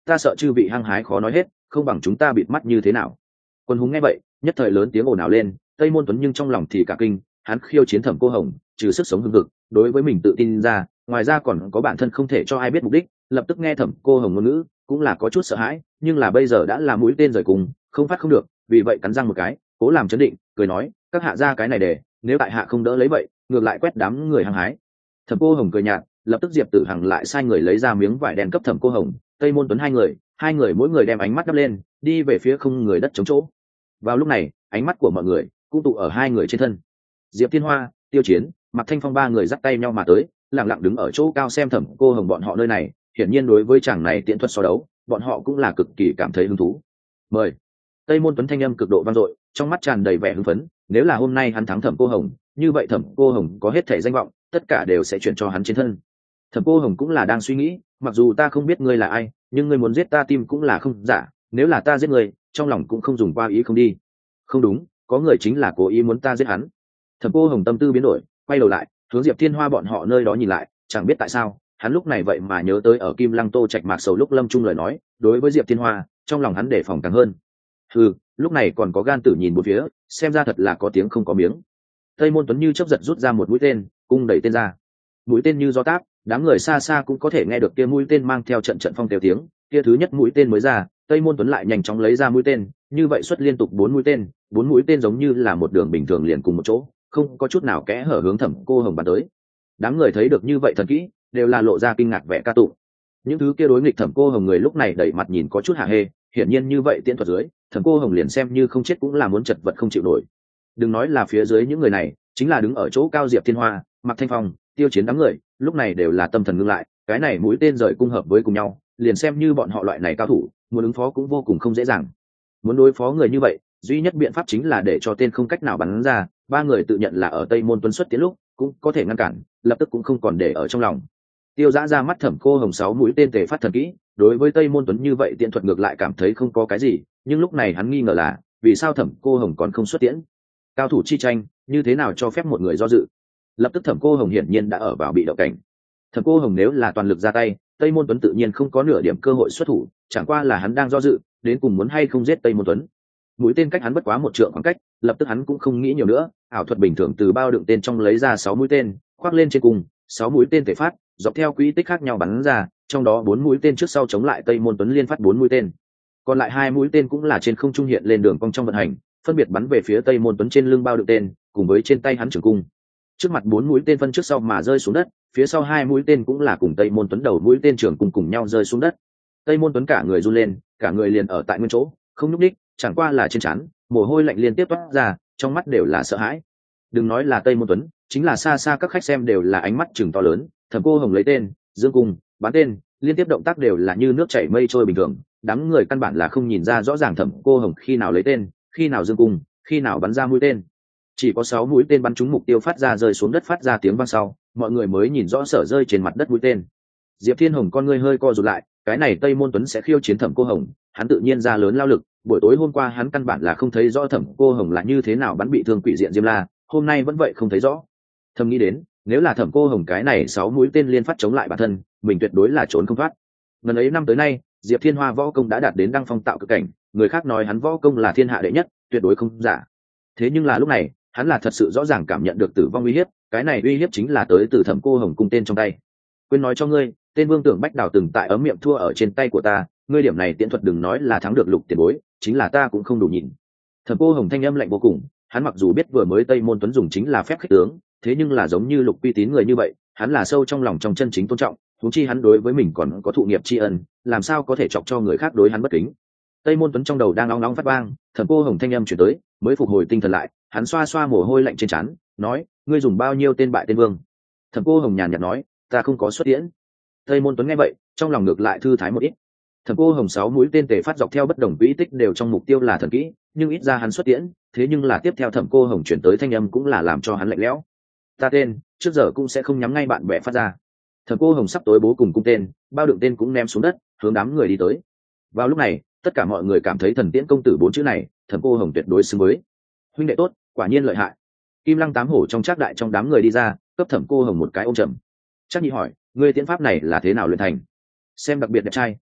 ta sợ chư vị hăng hái khó nói hết, không bằng chúng ta bịt mắt như thế nào. Quân hùng nghe vậy nhất thời lớn tiếng ồn ào lên. Tây Môn Tuấn nhưng trong lòng thì cả kinh, hắn khiêu chiến Thẩm Cô Hồng trừ sức sống hưng hực, đối với mình tự tin ra, ngoài ra còn có bản thân không thể cho ai biết mục đích. Lập tức nghe Thẩm Cô Hồng ngôn ngữ cũng là có chút sợ hãi, nhưng là bây giờ đã là mũi tên rời cùng, không phát không được, vì vậy cắn răng một cái cố làm chấn định, cười nói các hạ ra cái này để nếu tại hạ không đỡ lấy vậy ngược lại quét đám người hăng hái. Thẩm Cô Hồng cười nhạt, lập tức Diệp Tử Hằng lại sai người lấy ra miếng vải đen cấp Thẩm Cô Hồng, Tây Môn Tuấn hai người hai người mỗi người đem ánh mắt đắp lên, đi về phía không người đất trống chỗ. Vào lúc này ánh mắt của mọi người cũng tụ ở hai người trên thân. Diệp Thiên Hoa, Tiêu Chiến, Mạc Thanh Phong ba người dắt tay nhau mà tới, lặng lặng đứng ở chỗ cao xem Thẩm Cô Hồng bọn họ nơi này. Hiển nhiên đối với chàng này tiện thuật so đấu, bọn họ cũng là cực kỳ cảm thấy hứng thú. Mời. Tây Môn Tuấn thanh âm cực độ vang dội, trong mắt tràn đầy vẻ hưng phấn. Nếu là hôm nay hắn thắng Thẩm Cô Hồng, như vậy Thẩm Cô Hồng có hết thảy danh vọng, tất cả đều sẽ chuyển cho hắn trên thân. Thẩm Cô Hồng cũng là đang suy nghĩ, mặc dù ta không biết ngươi là ai, nhưng ngươi muốn giết ta tim cũng là không giả. Nếu là ta giết ngươi, trong lòng cũng không dùng qua ý không đi. Không đúng, có người chính là cố ý muốn ta giết hắn. Thẩm Cô Hồng tâm tư biến đổi, quay đầu lại hướng Diệp Thiên Hoa bọn họ nơi đó nhìn lại, chẳng biết tại sao hắn lúc này vậy mà nhớ tới ở Kim Lăng Tô Trạch Mạc Sầu lúc lâm trung lời nói, đối với Diệp Thiên Hoa trong lòng hắn đề phòng càng hơn. Ừ, lúc này còn có gan tử nhìn một phía, xem ra thật là có tiếng không có miếng. Tây Môn Tuấn như chớp giật rút ra một mũi tên, cung đẩy tên ra. Mũi tên như gió táp, đám người xa xa cũng có thể nghe được kia mũi tên mang theo trận trận phong tiêu tiếng. Kia thứ nhất mũi tên mới ra, Tây Môn Tuấn lại nhanh chóng lấy ra mũi tên, như vậy xuất liên tục bốn mũi tên, bốn mũi tên giống như là một đường bình thường liền cùng một chỗ, không có chút nào kẽ hở hướng Thẩm Cô Hồng bắn tới. Đám người thấy được như vậy thần kỹ, đều là lộ ra kinh ngạc vẻ ca tụng. Những thứ kia đối nghịch Thẩm Cô Hồng người lúc này đẩy mặt nhìn có chút hả hê, hiển nhiên như vậy tiễn thuật dưới, Thẩm Cô Hồng liền xem như không chết cũng là muốn chật vật không chịu nổi. Đừng nói là phía dưới những người này, chính là đứng ở chỗ cao Diệp Thiên Hoa, Mạc Thanh Phong, Tiêu Chiến đám người, lúc này đều là tâm thần ngưng lại, cái này mũi tên rời cung hợp với cùng nhau, liền xem như bọn họ loại này cao thủ, muốn ứng phó cũng vô cùng không dễ dàng. Muốn đối phó người như vậy, duy nhất biện pháp chính là để cho tên không cách nào bắn ra. Ba người tự nhận là ở Tây Môn Tuấn xuất tiến lúc cũng có thể ngăn cản, lập tức cũng không còn để ở trong lòng. Tiêu Dã ra mắt Thẩm Cô Hồng sáu mũi tên tề phát thần kỹ, đối với Tây Môn Tuấn như vậy tiện thuật ngược lại cảm thấy không có cái gì, nhưng lúc này hắn nghi ngờ là vì sao Thẩm Cô Hồng còn không xuất tiễn. Cao thủ chi tranh, như thế nào cho phép một người do dự. Lập tức Thẩm Cô Hồng hiển nhiên đã ở vào bị động cảnh. Thẩm Cô Hồng nếu là toàn lực ra tay, Tây Môn Tuấn tự nhiên không có nửa điểm cơ hội xuất thủ, chẳng qua là hắn đang do dự, đến cùng muốn hay không giết Tây Môn Tuấn. Mũi tên cách hắn bất quá một trượng khoảng cách, lập tức hắn cũng không nghĩ nhiều nữa, ảo thuật bình thường từ bao đựng tên trong lấy ra sáu mũi tên, khoác lên trên cùng, sáu mũi tên thể phát, dọc theo quỹ tích khác nhau bắn ra, trong đó bốn mũi tên trước sau chống lại Tây Môn Tuấn liên phát bốn mũi tên. Còn lại hai mũi tên cũng là trên không trung hiện lên đường cong trong vận hành, phân biệt bắn về phía Tây Môn Tuấn trên lưng bao đựng tên, cùng với trên tay hắn trường cung. Trước mặt bốn mũi tên phân trước sau mà rơi xuống đất, phía sau hai mũi tên cũng là cùng Tây Môn Tuấn đầu mũi tên trường cung cùng nhau rơi xuống đất. Tây Môn Tuấn cả người run lên, cả người liền ở tại nguyên chỗ, không nhúc nhích, chẳng qua là trên trán mồ hôi lạnh liên tiếp toát ra, trong mắt đều là sợ hãi. Đừng nói là Tây Môn Tuấn, chính là xa xa các khách xem đều là ánh mắt chừng to lớn. Thẩm Cô Hồng lấy tên, dương cung, bắn tên, liên tiếp động tác đều là như nước chảy mây trôi bình thường, đám người căn bản là không nhìn ra rõ ràng Thẩm Cô Hồng khi nào lấy tên, khi nào dương cung, khi nào bắn ra mũi tên. Chỉ có sáu mũi tên bắn trúng mục tiêu phát ra rơi xuống đất phát ra tiếng vang sau, mọi người mới nhìn rõ sở rơi trên mặt đất mũi tên. Diệp Thiên Hồng con ngươi hơi co rụt lại, cái này Tây Môn Tuấn sẽ khiêu chiến Thẩm Cô Hồng, hắn tự nhiên ra lớn lao lực, buổi tối hôm qua hắn căn bản là không thấy rõ Thẩm Cô Hồng là như thế nào bắn bị thương quỷ diện Diêm La, hôm nay vẫn vậy không thấy rõ. Thầm nghĩ đến, nếu là Thẩm Cô Hồng cái này sáu mũi tên liên phát chống lại bản thân, mình tuyệt đối là trốn không thoát. Ngần ấy năm tới nay, Diệp Thiên Hoa võ công đã đạt đến đăng phong tạo cực cảnh, người khác nói hắn võ công là thiên hạ đệ nhất, tuyệt đối không giả. Thế nhưng là lúc này, hắn là thật sự rõ ràng cảm nhận được tử vong uy hiếp, cái này uy hiếp chính là tới từ Thẩm Cô Hồng cung tên trong tay. Quên nói cho ngươi, tên Vương Tưởng Bách Đào từng tại ấm miệng thua ở trên tay của ta, ngươi điểm này tiễn thuật đừng nói là thắng được Lục tiền bối, chính là ta cũng không đủ nhịn. Thẩm Cô Hồng thanh âm lạnh vô cùng, hắn mặc dù biết vừa mới Tây Môn Tuấn dùng chính là phép khích tướng, thế nhưng là giống như Lục uy tín người như vậy, hắn là sâu trong lòng trong chân chính tôn trọng, huống chi hắn đối với mình còn có thụ nghiệp tri ân, làm sao có thể chọc cho người khác đối hắn bất kính. Tây Môn Tuấn trong đầu đang nóng nóng phát vang, Thẩm Cô Hồng thanh âm chuyển tới, mới phục hồi tinh thần lại, hắn xoa xoa mồ hôi lạnh trên trán, nói: "Ngươi dùng bao nhiêu tên bại tên vương?" Thẩm Cô Hồng nhàn nhạt nói: "Ta không có xuất tiễn." Tây Môn Tuấn nghe vậy, trong lòng ngược lại thư thái một ít. Thẩm Cô Hồng sáu mũi tên tề phát dọc theo bất đồng quỹ tích đều trong mục tiêu là thần kỹ, nhưng ít ra hắn xuất tiễn, thế nhưng là tiếp theo Thẩm Cô Hồng chuyển tới thanh âm cũng là làm cho hắn lạnh lẽo. "Ta tên, trước giờ cũng sẽ không nhắm ngay bạn bè phát ra." Thẩm Cô Hồng sắp tối bố cùng cung tên, bao đựng tên cũng ném xuống đất, hướng đám người đi tới. Vào lúc này, tất cả mọi người cảm thấy thần tiễn công tử bốn chữ này, Thẩm Cô Hồng tuyệt đối xứng với. Huynh đệ tốt, quả nhiên lợi hại. Kim Lăng tám hổ trong trác đại trong đám người đi ra, cấp Thẩm Cô Hồng một cái ôm chầm. Trác Nhị hỏi: "Ngươi tiễn pháp này là thế nào luyện thành?" Xem đặc biệt đẹp trai,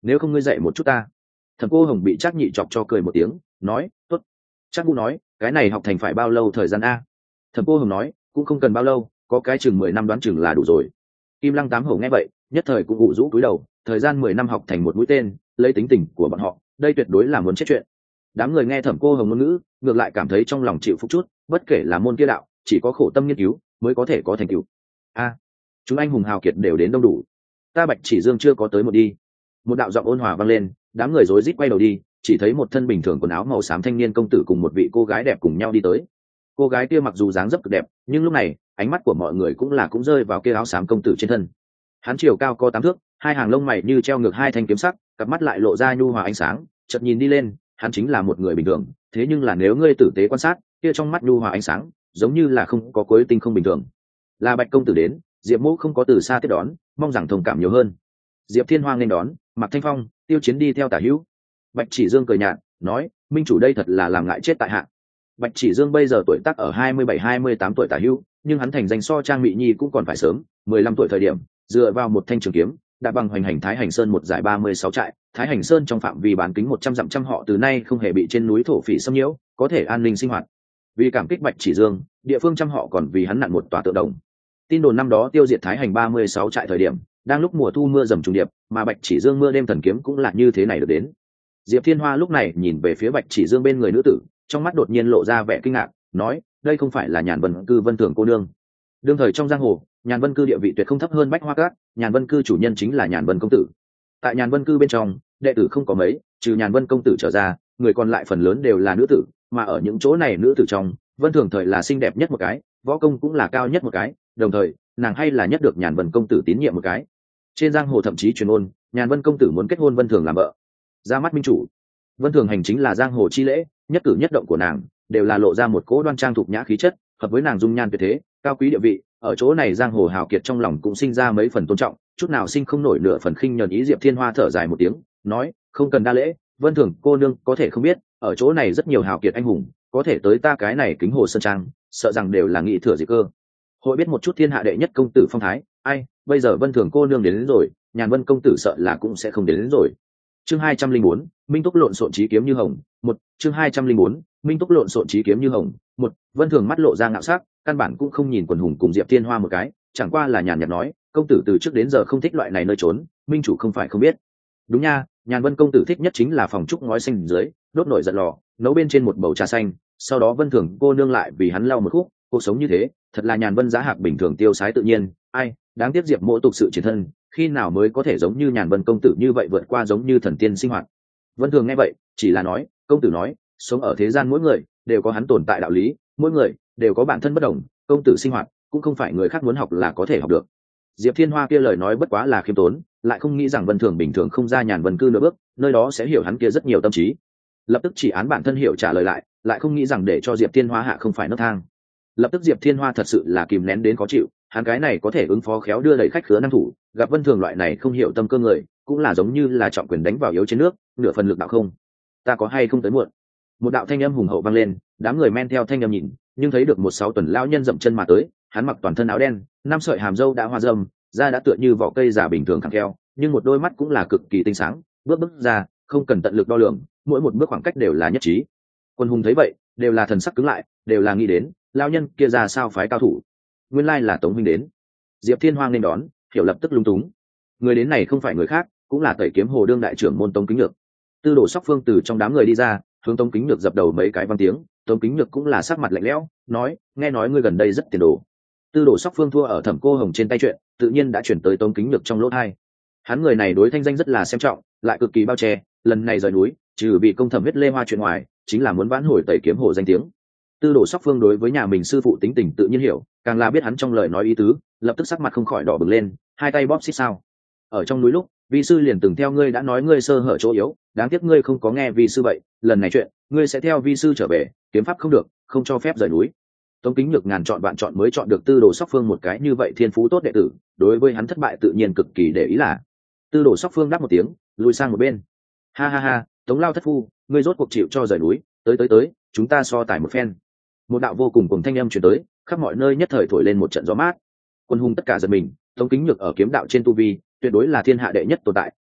nếu không ngươi dạy một chút ta. Thẩm Cô Hồng bị Trác Nhị chọc cho cười một tiếng, nói tốt. Trác Vũ nói, cái này học thành phải bao lâu thời gian a? Thẩm Cô Hồng nói, cũng không cần bao lâu, có cái chừng mười năm đoán chừng là đủ rồi. Kim Lăng Tám Hổ nghe vậy, nhất thời cũng ụ rũ cúi đầu, thời gian mười năm học thành một mũi tên, lấy tính tình của bọn họ, đây tuyệt đối là muốn chết chuyện. Đám người nghe Thẩm Cô Hồng ngôn ngữ, ngược lại cảm thấy trong lòng chịu phúc chút, bất kể là môn kia đạo, chỉ có khổ tâm nghiên cứu mới có thể có thành tựu. A, chúng anh hùng hào kiệt đều đến đông đủ, ta Bạch Chỉ Dương chưa có tới một đi. Một đạo giọng ôn hòa vang lên, đám người rối rít quay đầu đi, chỉ thấy một thân bình thường quần áo màu xám thanh niên công tử cùng một vị cô gái đẹp cùng nhau đi tới. Cô gái kia mặc dù dáng dấp cực đẹp, nhưng lúc này ánh mắt của mọi người cũng là cũng rơi vào kia áo xám công tử trên thân. Hắn chiều cao có tám thước, hai hàng lông mày như treo ngược hai thanh kiếm sắc, cặp mắt lại lộ ra nhu hòa ánh sáng. Chợt nhìn đi lên, hắn chính là một người bình thường, thế nhưng là nếu ngươi tử tế quan sát, kia trong mắt nhu hòa ánh sáng, giống như là không có cuối tinh không bình thường. Là Bạch công tử đến, Diệp Mộ không có từ xa tiếp đón, mong rằng thông cảm nhiều hơn. Diệp Thiên Hoang nên đón, Mạc Thanh Phong, Tiêu Chiến đi theo tả hữu. Bạch Chỉ Dương cười nhạt, nói, minh chủ đây thật là làm ngại chết tại hạ. Bạch Chỉ Dương bây giờ tuổi tác ở hai mươi bảy hai mươi tám tuổi tả hữu, nhưng hắn thành danh so Trang Mị Nhi cũng còn phải sớm, mười lăm tuổi thời điểm, dựa vào một thanh trường kiếm, đã bằng hoành hành Thái Hành Sơn một giải ba mươi sáu trại, Thái Hành Sơn trong phạm vi bán kính một trăm dặm trăm họ từ nay không hề bị trên núi thổ phỉ xâm nhiễu, có thể an ninh sinh hoạt. Vì cảm kích Bạch Chỉ Dương, địa phương trăm họ còn vì hắn nặn một tòa tượng đồng. Tin đồn năm đó tiêu diệt Thái Hành ba mươi sáu trại thời điểm, đang lúc mùa thu mưa dầm trùng điệp, mà Bạch Chỉ Dương mưa đêm thần kiếm cũng là như thế này được đến. Diệp Thiên Hoa lúc này nhìn về phía Bạch Chỉ Dương bên người nữ tử, trong mắt đột nhiên lộ ra vẻ kinh ngạc, nói, đây không phải là Nhàn Vân Cư Vân Thường cô nương. Đương thời trong giang hồ, Nhàn Vân Cư địa vị tuyệt không thấp hơn Bách Hoa Các, Nhàn Vân Cư chủ nhân chính là Nhàn Vân công tử. Tại Nhàn Vân Cư bên trong, đệ tử không có mấy, trừ Nhàn Vân công tử trở ra, người còn lại phần lớn đều là nữ tử, mà ở những chỗ này nữ tử trong, Vân Thường thời là xinh đẹp nhất một cái, võ công cũng là cao nhất một cái, đồng thời, nàng hay là nhất được Nhàn Vân công tử tín nhiệm một cái. Trên giang hồ thậm chí truyền ôn, Nhàn Vân công tử muốn kết hôn Vân Thường làm vợ. Ra mắt minh chủ, Vân Thường hành chính là giang hồ chi lễ, nhất cử nhất động của nàng đều là lộ ra một cỗ đoan trang thục nhã khí chất, hợp với nàng dung nhan tuyệt thế, cao quý địa vị, ở chỗ này giang hồ hào kiệt trong lòng cũng sinh ra mấy phần tôn trọng, chút nào sinh không nổi nửa phần khinh nhờn ý. Diệp Thiên Hoa thở dài một tiếng, nói, không cần đa lễ, Vân Thường cô nương có thể không biết, ở chỗ này rất nhiều hào kiệt anh hùng, có thể tới ta cái này Kính Hồ Sơn Trang, sợ rằng đều là nghị thừa dịp cơ hội biết một chút thiên hạ đệ nhất công tử phong thái. Ai, bây giờ Vân Thường cô nương đến, đến rồi, Nhàn Vân công tử sợ là cũng sẽ không đến, đến rồi. Chương hai trăm linh bốn, Minh Túc lộn xộn chí kiếm như hồng. Một, chương hai trăm linh bốn, Minh Túc lộn xộn chí kiếm như hồng. Một, Vân Thường mắt lộ ra ngạo sắc, căn bản cũng không nhìn quần hùng cùng Diệp Thiên Hoa một cái, chẳng qua là nhàn nhạt nói, công tử từ trước đến giờ không thích loại này nơi trốn, minh chủ không phải không biết. Đúng nha, Nhàn Vân công tử thích nhất chính là phòng trúc ngói xanh dưới, đốt nổi giận lò, nấu bên trên một bầu trà xanh, sau đó Vân Thường cô nương lại vì hắn lau một khúc, cuộc sống như thế, thật là Nhàn Vân giá hạc bình thường tiêu sái tự nhiên. Ai, đáng tiếc Diệp Mộ tục sự chiến thân, khi nào mới có thể giống như Nhàn Vân công tử như vậy vượt qua giống như thần tiên sinh hoạt. Vân Thường nghe vậy, chỉ là nói, công tử nói, sống ở thế gian mỗi người đều có hắn tồn tại đạo lý, mỗi người đều có bản thân bất đồng, công tử sinh hoạt cũng không phải người khác muốn học là có thể học được. Diệp Thiên Hoa kia lời nói bất quá là khiêm tốn, lại không nghĩ rằng Vân Thường bình thường không ra Nhàn Vân Cư nửa bước, nơi đó sẽ hiểu hắn kia rất nhiều tâm trí. Lập tức chỉ án bản thân hiểu trả lời lại, lại không nghĩ rằng để cho Diệp Thiên Hoa hạ không phải nấc thang. Lập tức Diệp Thiên Hoa thật sự là kìm nén đến khó chịu, hắn cái này có thể ứng phó khéo đưa đẩy khách khứa năng thủ, gặp Vân Thường loại này không hiểu tâm cơ người, cũng là giống như là trọng quyền đánh vào yếu trên nước, nửa phần lực đạo không. Ta có hay không tới muộn? Một đạo thanh âm hùng hậu vang lên, đám người men theo thanh âm nhìn, nhưng thấy được một sáu tuần lão nhân dậm chân mà tới, hắn mặc toàn thân áo đen, năm sợi hàm râu đã hoa râm, da đã tựa như vỏ cây già bình thường thẳng theo, nhưng một đôi mắt cũng là cực kỳ tinh sáng, bước bước ra, không cần tận lực đo lường, mỗi một bước khoảng cách đều là nhất trí. Quân hùng thấy vậy, đều là thần sắc cứng lại, đều là nghĩ đến, lão nhân kia ra sao phái cao thủ. Nguyên lai là Tống huynh đến. Diệp Thiên Hoang nên đón, hiểu lập tức lung túng. Người đến này không phải người khác, cũng là Tẩy Kiếm Hồ đương đại trưởng môn Tống Kính Nhược. Tư Đồ Sóc Phương từ trong đám người đi ra, hướng Tống Kính Nhược dập đầu mấy cái vang tiếng. Tống Kính Nhược cũng là sắc mặt lạnh lẽo, nói, nghe nói ngươi gần đây rất tiền đồ. Tư Đồ Sóc Phương thua ở Thẩm Cô Hồng trên tay chuyện, tự nhiên đã chuyển tới Tống Kính Nhược trong lỗ tai. Hắn người này đối thanh danh rất là xem trọng, lại cực kỳ bao che, lần này rời núi, trừ vì công thẩm huyết lê hoa chuyện ngoài, chính là muốn vãn hồi Tẩy Kiếm Hồ danh tiếng. Tư Đồ Sóc Phương đối với nhà mình sư phụ tính tình tự nhiên hiểu, càng là biết hắn trong lời nói ý tứ, lập tức sắc mặt không khỏi đỏ bừng lên, hai tay bóp xít sao. Ở trong núi lúc, vi sư liền từng theo ngươi đã nói ngươi sơ hở chỗ yếu, đáng tiếc ngươi không có nghe vi sư vậy, lần này chuyện, ngươi sẽ theo vi sư trở về, kiếm pháp không được, không cho phép rời núi. Tống Kính Nhược ngàn chọn vạn chọn mới chọn được Tư Đồ Sóc Phương một cái như vậy thiên phú tốt đệ tử, đối với hắn thất bại tự nhiên cực kỳ để ý là. Tư Đồ Sóc Phương đáp một tiếng, lùi sang một bên. Ha ha ha, Tống lao thất phu, ngươi rốt cuộc chịu cho rời núi, tới tới tới, chúng ta so tài một phen. Một đạo vô cùng cùng thanh âm truyền tới, khắp mọi nơi nhất thời thổi lên một trận gió mát. Quân hùng tất cả giật mình, Tống Kính Nhược ở kiếm đạo trên tu vi, tuyệt đối là thiên hạ đệ nhất tồn tại,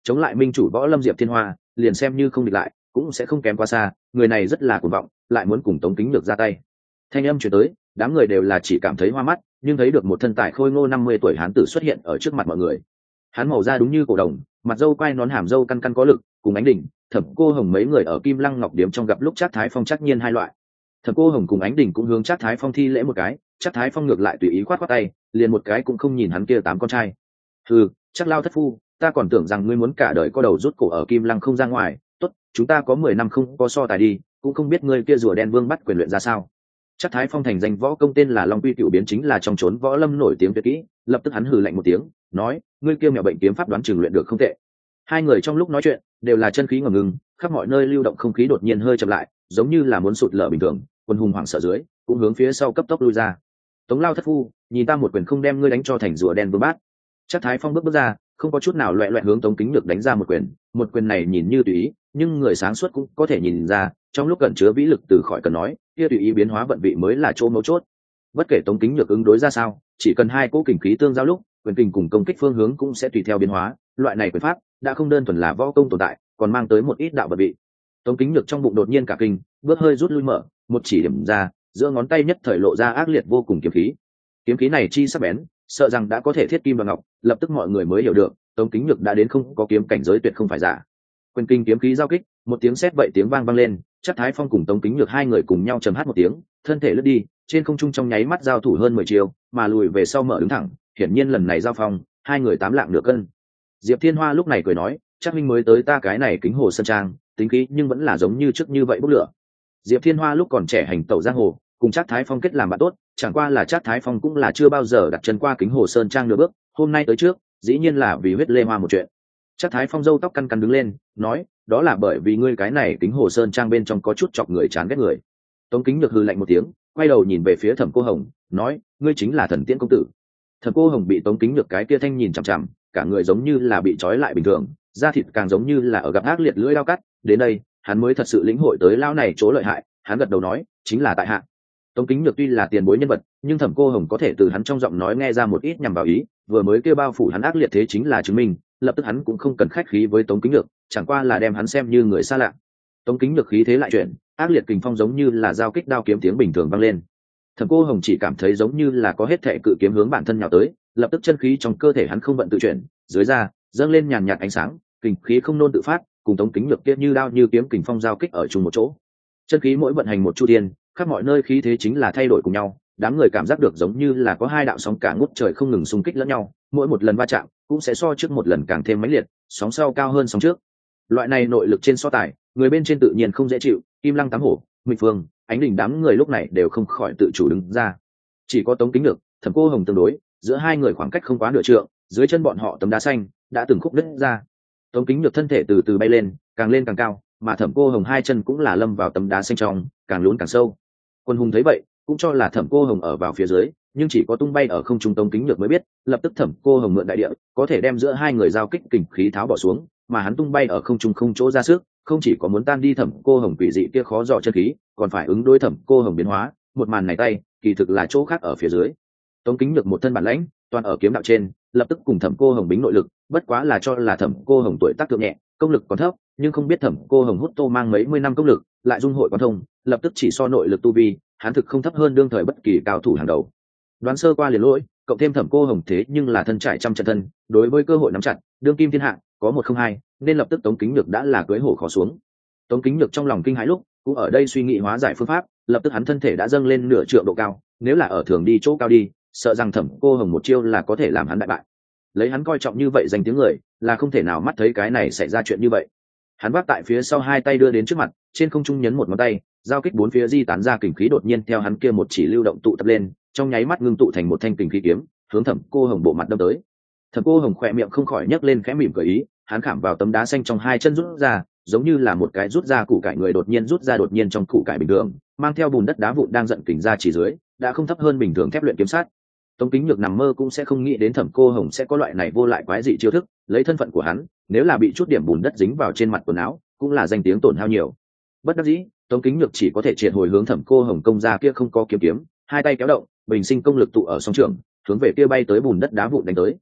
chống lại minh chủ võ lâm Diệp Thiên Hoa liền xem như không địch lại cũng sẽ không kém quá xa, người này rất là cuồng vọng, lại muốn cùng Tống Kính Nhược ra tay. Thanh âm truyền tới, đám người đều là chỉ cảm thấy hoa mắt, nhưng thấy được một thân tài khôi ngô năm mươi tuổi hán tử xuất hiện ở trước mặt mọi người. Hắn màu da đúng như cổ đồng, mặt râu quai nón hàm râu căn căn có lực, cùng Ánh Đình, Thẩm Cô Hồng mấy người ở Kim Lăng Ngọc Điếm trong gặp lúc Trác Thái Phong chắc nhiên hai loại. Thẩm Cô Hồng cùng Ánh Đình cũng hướng Trác Thái Phong thi lễ một cái, Trác Thái Phong ngược lại tùy ý khoát khoát tay, liền một cái cũng không nhìn hắn kia tám con trai. "Hừ, Trác lao thất phu, ta còn tưởng rằng ngươi muốn cả đời có đầu rút cổ ở Kim Lăng không ra ngoài, tốt, chúng ta có mười năm không có so tài đi, cũng không biết ngươi kia rùa đen vương bắt quyền luyện ra sao." Trác Thái Phong thành danh võ công tên là Long Quy Cựu Biến, chính là trong chốn võ lâm nổi tiếng tuyệt kỹ, lập tức hắn hừ lạnh một tiếng, nói: "Ngươi kia mèo bệnh kiếm pháp đoán chừng luyện được không tệ." Hai người trong lúc nói chuyện đều là chân khí ngầm ngừng, khắp mọi nơi lưu động không khí đột nhiên hơi chậm lại, giống như là muốn sụt lở bình thường. Quân hùng hoảng sợ dưới cũng hướng phía sau cấp tốc lui ra. "Tống lao thất phu, nhìn ta một quyền không đem ngươi đánh cho thành rùa đen vương bát." Trác Thái Phong bước bước ra, không có chút nào loẹt loẹt hướng Tống Kính Nhược đánh ra một quyền. Một quyền này nhìn như tùy ý, nhưng người sáng suốt cũng có thể nhìn ra, trong lúc cẩn chứa vĩ lực từ khỏi cần nói, kia tùy ý biến hóa vận vị mới là chỗ mấu chốt. Bất kể Tống Kính Nhược ứng đối ra sao, chỉ cần hai cỗ kình khí tương giao lúc, quyền kình cùng công kích phương hướng cũng sẽ tùy theo biến hóa. Loại này quyền pháp đã không đơn thuần là võ công tồn tại, còn mang tới một ít đạo vận vị. Tống Kính Nhược trong bụng đột nhiên cả kinh, bước hơi rút lui mở, một chỉ điểm ra, giữa ngón tay nhất thời lộ ra ác liệt vô cùng kiếm khí. Kiếm khí này chi sắc bén, sợ rằng đã có thể thiết kim và ngọc, lập tức mọi người mới hiểu được, Tống Kính Nhược đã đến không có kiếm cảnh giới tuyệt không phải giả. Quyền kinh kiếm khí giao kích, một tiếng sét vậy tiếng vang vang lên, Trác Thái Phong cùng Tống Kính Nhược hai người cùng nhau trầm hát một tiếng, thân thể lướt đi, trên không trung trong nháy mắt giao thủ hơn mười chiều, mà lùi về sau mở đứng thẳng, hiển nhiên lần này giao phong, hai người tám lạng nửa cân. Diệp Thiên Hoa lúc này cười nói, Trác huynh mới tới ta cái này Kính Hồ Sơn Trang, tính khí nhưng vẫn là giống như trước như vậy bốc lửa. Diệp Thiên Hoa lúc còn trẻ hành tẩu giang hồ, cùng Trác Thái Phong kết làm bạn tốt, chẳng qua là Trác Thái Phong cũng là chưa bao giờ đặt chân qua Kính Hồ Sơn Trang nửa bước, hôm nay tới trước, dĩ nhiên là vì huyết lê hoa một chuyện. Trác Thái Phong râu tóc căn căn đứng lên, nói, đó là bởi vì ngươi cái này Kính Hồ Sơn Trang bên trong có chút chọc người chán ghét người. Tống Kính Nhược hừ lạnh một tiếng, quay đầu nhìn về phía Thẩm Cô Hồng, nói, ngươi chính là Thần Tiễn công tử. Thẩm Cô Hồng bị Tống Kính Nhược cái kia thanh nhìn chằm chằm, cả người giống như là bị trói lại bình thường, da thịt càng giống như là ở gặp ác liệt lưỡi dao cắt. Đến đây, hắn mới thật sự lĩnh hội tới lao này chỗ lợi hại, hắn gật đầu nói, chính là tại hạ. Tống Kính Nhược tuy là tiền bối nhân vật, nhưng Thẩm Cô Hồng có thể từ hắn trong giọng nói nghe ra một ít nhằm vào ý, vừa mới kêu bao phủ hắn ác liệt thế chính là chứng minh, lập tức hắn cũng không cần khách khí với Tống Kính Nhược, chẳng qua là đem hắn xem như người xa lạ. Tống Kính Nhược khí thế lại chuyển, ác liệt kình phong giống như là giao kích đao kiếm tiếng bình thường vang lên. Thẩm Cô Hồng chỉ cảm thấy giống như là có hết thệ cự kiếm hướng bản thân nhào tới, lập tức chân khí trong cơ thể hắn không vận tự chuyển, dưới da dâng lên nhàn nhạt ánh sáng, kình khí không nôn tự phát, cùng Tống Kính Nhược kia như đao như kiếm kình phong giao kích ở chung một chỗ. Chân khí mỗi vận hành một chu thiên, khắp mọi nơi khí thế chính là thay đổi cùng nhau, đám người cảm giác được giống như là có hai đạo sóng cả ngút trời không ngừng xung kích lẫn nhau, mỗi một lần va chạm cũng sẽ so trước một lần càng thêm mãnh liệt, sóng sau cao hơn sóng trước. Loại này nội lực trên so tài, người bên trên tự nhiên không dễ chịu, Kim Lăng Tám Hổ, Mịch Phương, Ánh Đình đám người lúc này đều không khỏi tự chủ đứng ra. Chỉ có Tống Kính Nhược, Thẩm Cô Hồng tương đối, giữa hai người khoảng cách không quá nửa trượng, dưới chân bọn họ tấm đá xanh đã từng khúc đứt ra. Tống Kính Nhược thân thể từ từ bay lên, càng lên càng cao, mà Thẩm Cô Hồng hai chân cũng là lâm vào tấm đá xanh trong, càng lún càng sâu. Quân hùng thấy vậy, cũng cho là Thẩm Cô Hồng ở vào phía dưới, nhưng chỉ có tung bay ở không trung Tống Kính Nhược mới biết, lập tức Thẩm Cô Hồng mượn đại địa, có thể đem giữa hai người giao kích kình khí tháo bỏ xuống, mà hắn tung bay ở không trung không chỗ ra sức, không chỉ có muốn tan đi Thẩm Cô Hồng quỷ dị kia khó dò chân khí, còn phải ứng đối Thẩm Cô Hồng biến hóa, một màn này tay, kỳ thực là chỗ khác ở phía dưới. Tống Kính Nhược một thân bản lãnh, toàn ở kiếm đạo trên, lập tức cùng Thẩm Cô Hồng bính nội lực, bất quá là cho là Thẩm Cô Hồng tuổi tác thượng nhẹ, công lực còn thấp, nhưng không biết Thẩm Cô Hồng hút tô mang mấy mươi năm công lực, lại dung hội quan thông, lập tức chỉ so nội lực tu vi, hắn thực không thấp hơn đương thời bất kỳ cao thủ hàng đầu. Đoán sơ qua liền lỗi, cộng thêm Thẩm Cô Hồng thế nhưng là thân trải trăm trận thân, đối với cơ hội nắm chặt, đương kim thiên hạ, có một không hai, nên lập tức Tống Kính Nhược đã là cưới hổ khó xuống. Tống Kính Nhược trong lòng kinh hãi lúc, cũng ở đây suy nghĩ hóa giải phương pháp, lập tức hắn thân thể đã dâng lên nửa trượng độ cao, nếu là ở thường đi chỗ cao đi, sợ rằng Thẩm Cô Hồng một chiêu là có thể làm hắn đại bại. Lấy hắn coi trọng như vậy danh tiếng người, là không thể nào mắt thấy cái này xảy ra chuyện như vậy. Hắn vác tại phía sau hai tay đưa đến trước mặt, trên không trung nhấn một ngón tay, giao kích bốn phía di tán ra kình khí đột nhiên theo hắn kia một chỉ lưu động tụ tập lên, trong nháy mắt ngưng tụ thành một thanh kình khí kiếm, hướng Thẩm Cô Hồng bộ mặt đâm tới. Thẩm Cô Hồng khỏe miệng không khỏi nhấc lên khẽ mỉm cười ý, hắn khảm vào tấm đá xanh trong hai chân rút ra, giống như là một cái rút ra củ cải người đột nhiên rút ra đột nhiên trong củ cải bình thường, mang theo bùn đất đá vụn đang giận kình ra chỉ dưới, đã không thấp hơn bình thường thép luyện kiếm sát. Tống Kính Nhược nằm mơ cũng sẽ không nghĩ đến Thẩm Cô Hồng sẽ có loại này vô lại quái dị chiêu thức, lấy thân phận của hắn, nếu là bị chút điểm bùn đất dính vào trên mặt quần áo, cũng là danh tiếng tổn hao nhiều. Bất đắc dĩ, Tống Kính Nhược chỉ có thể triệt hồi hướng Thẩm Cô Hồng công ra kia không có kiếm kiếm, hai tay kéo động, bình sinh công lực tụ ở song trường, hướng về kia bay tới bùn đất đá vụn đánh tới.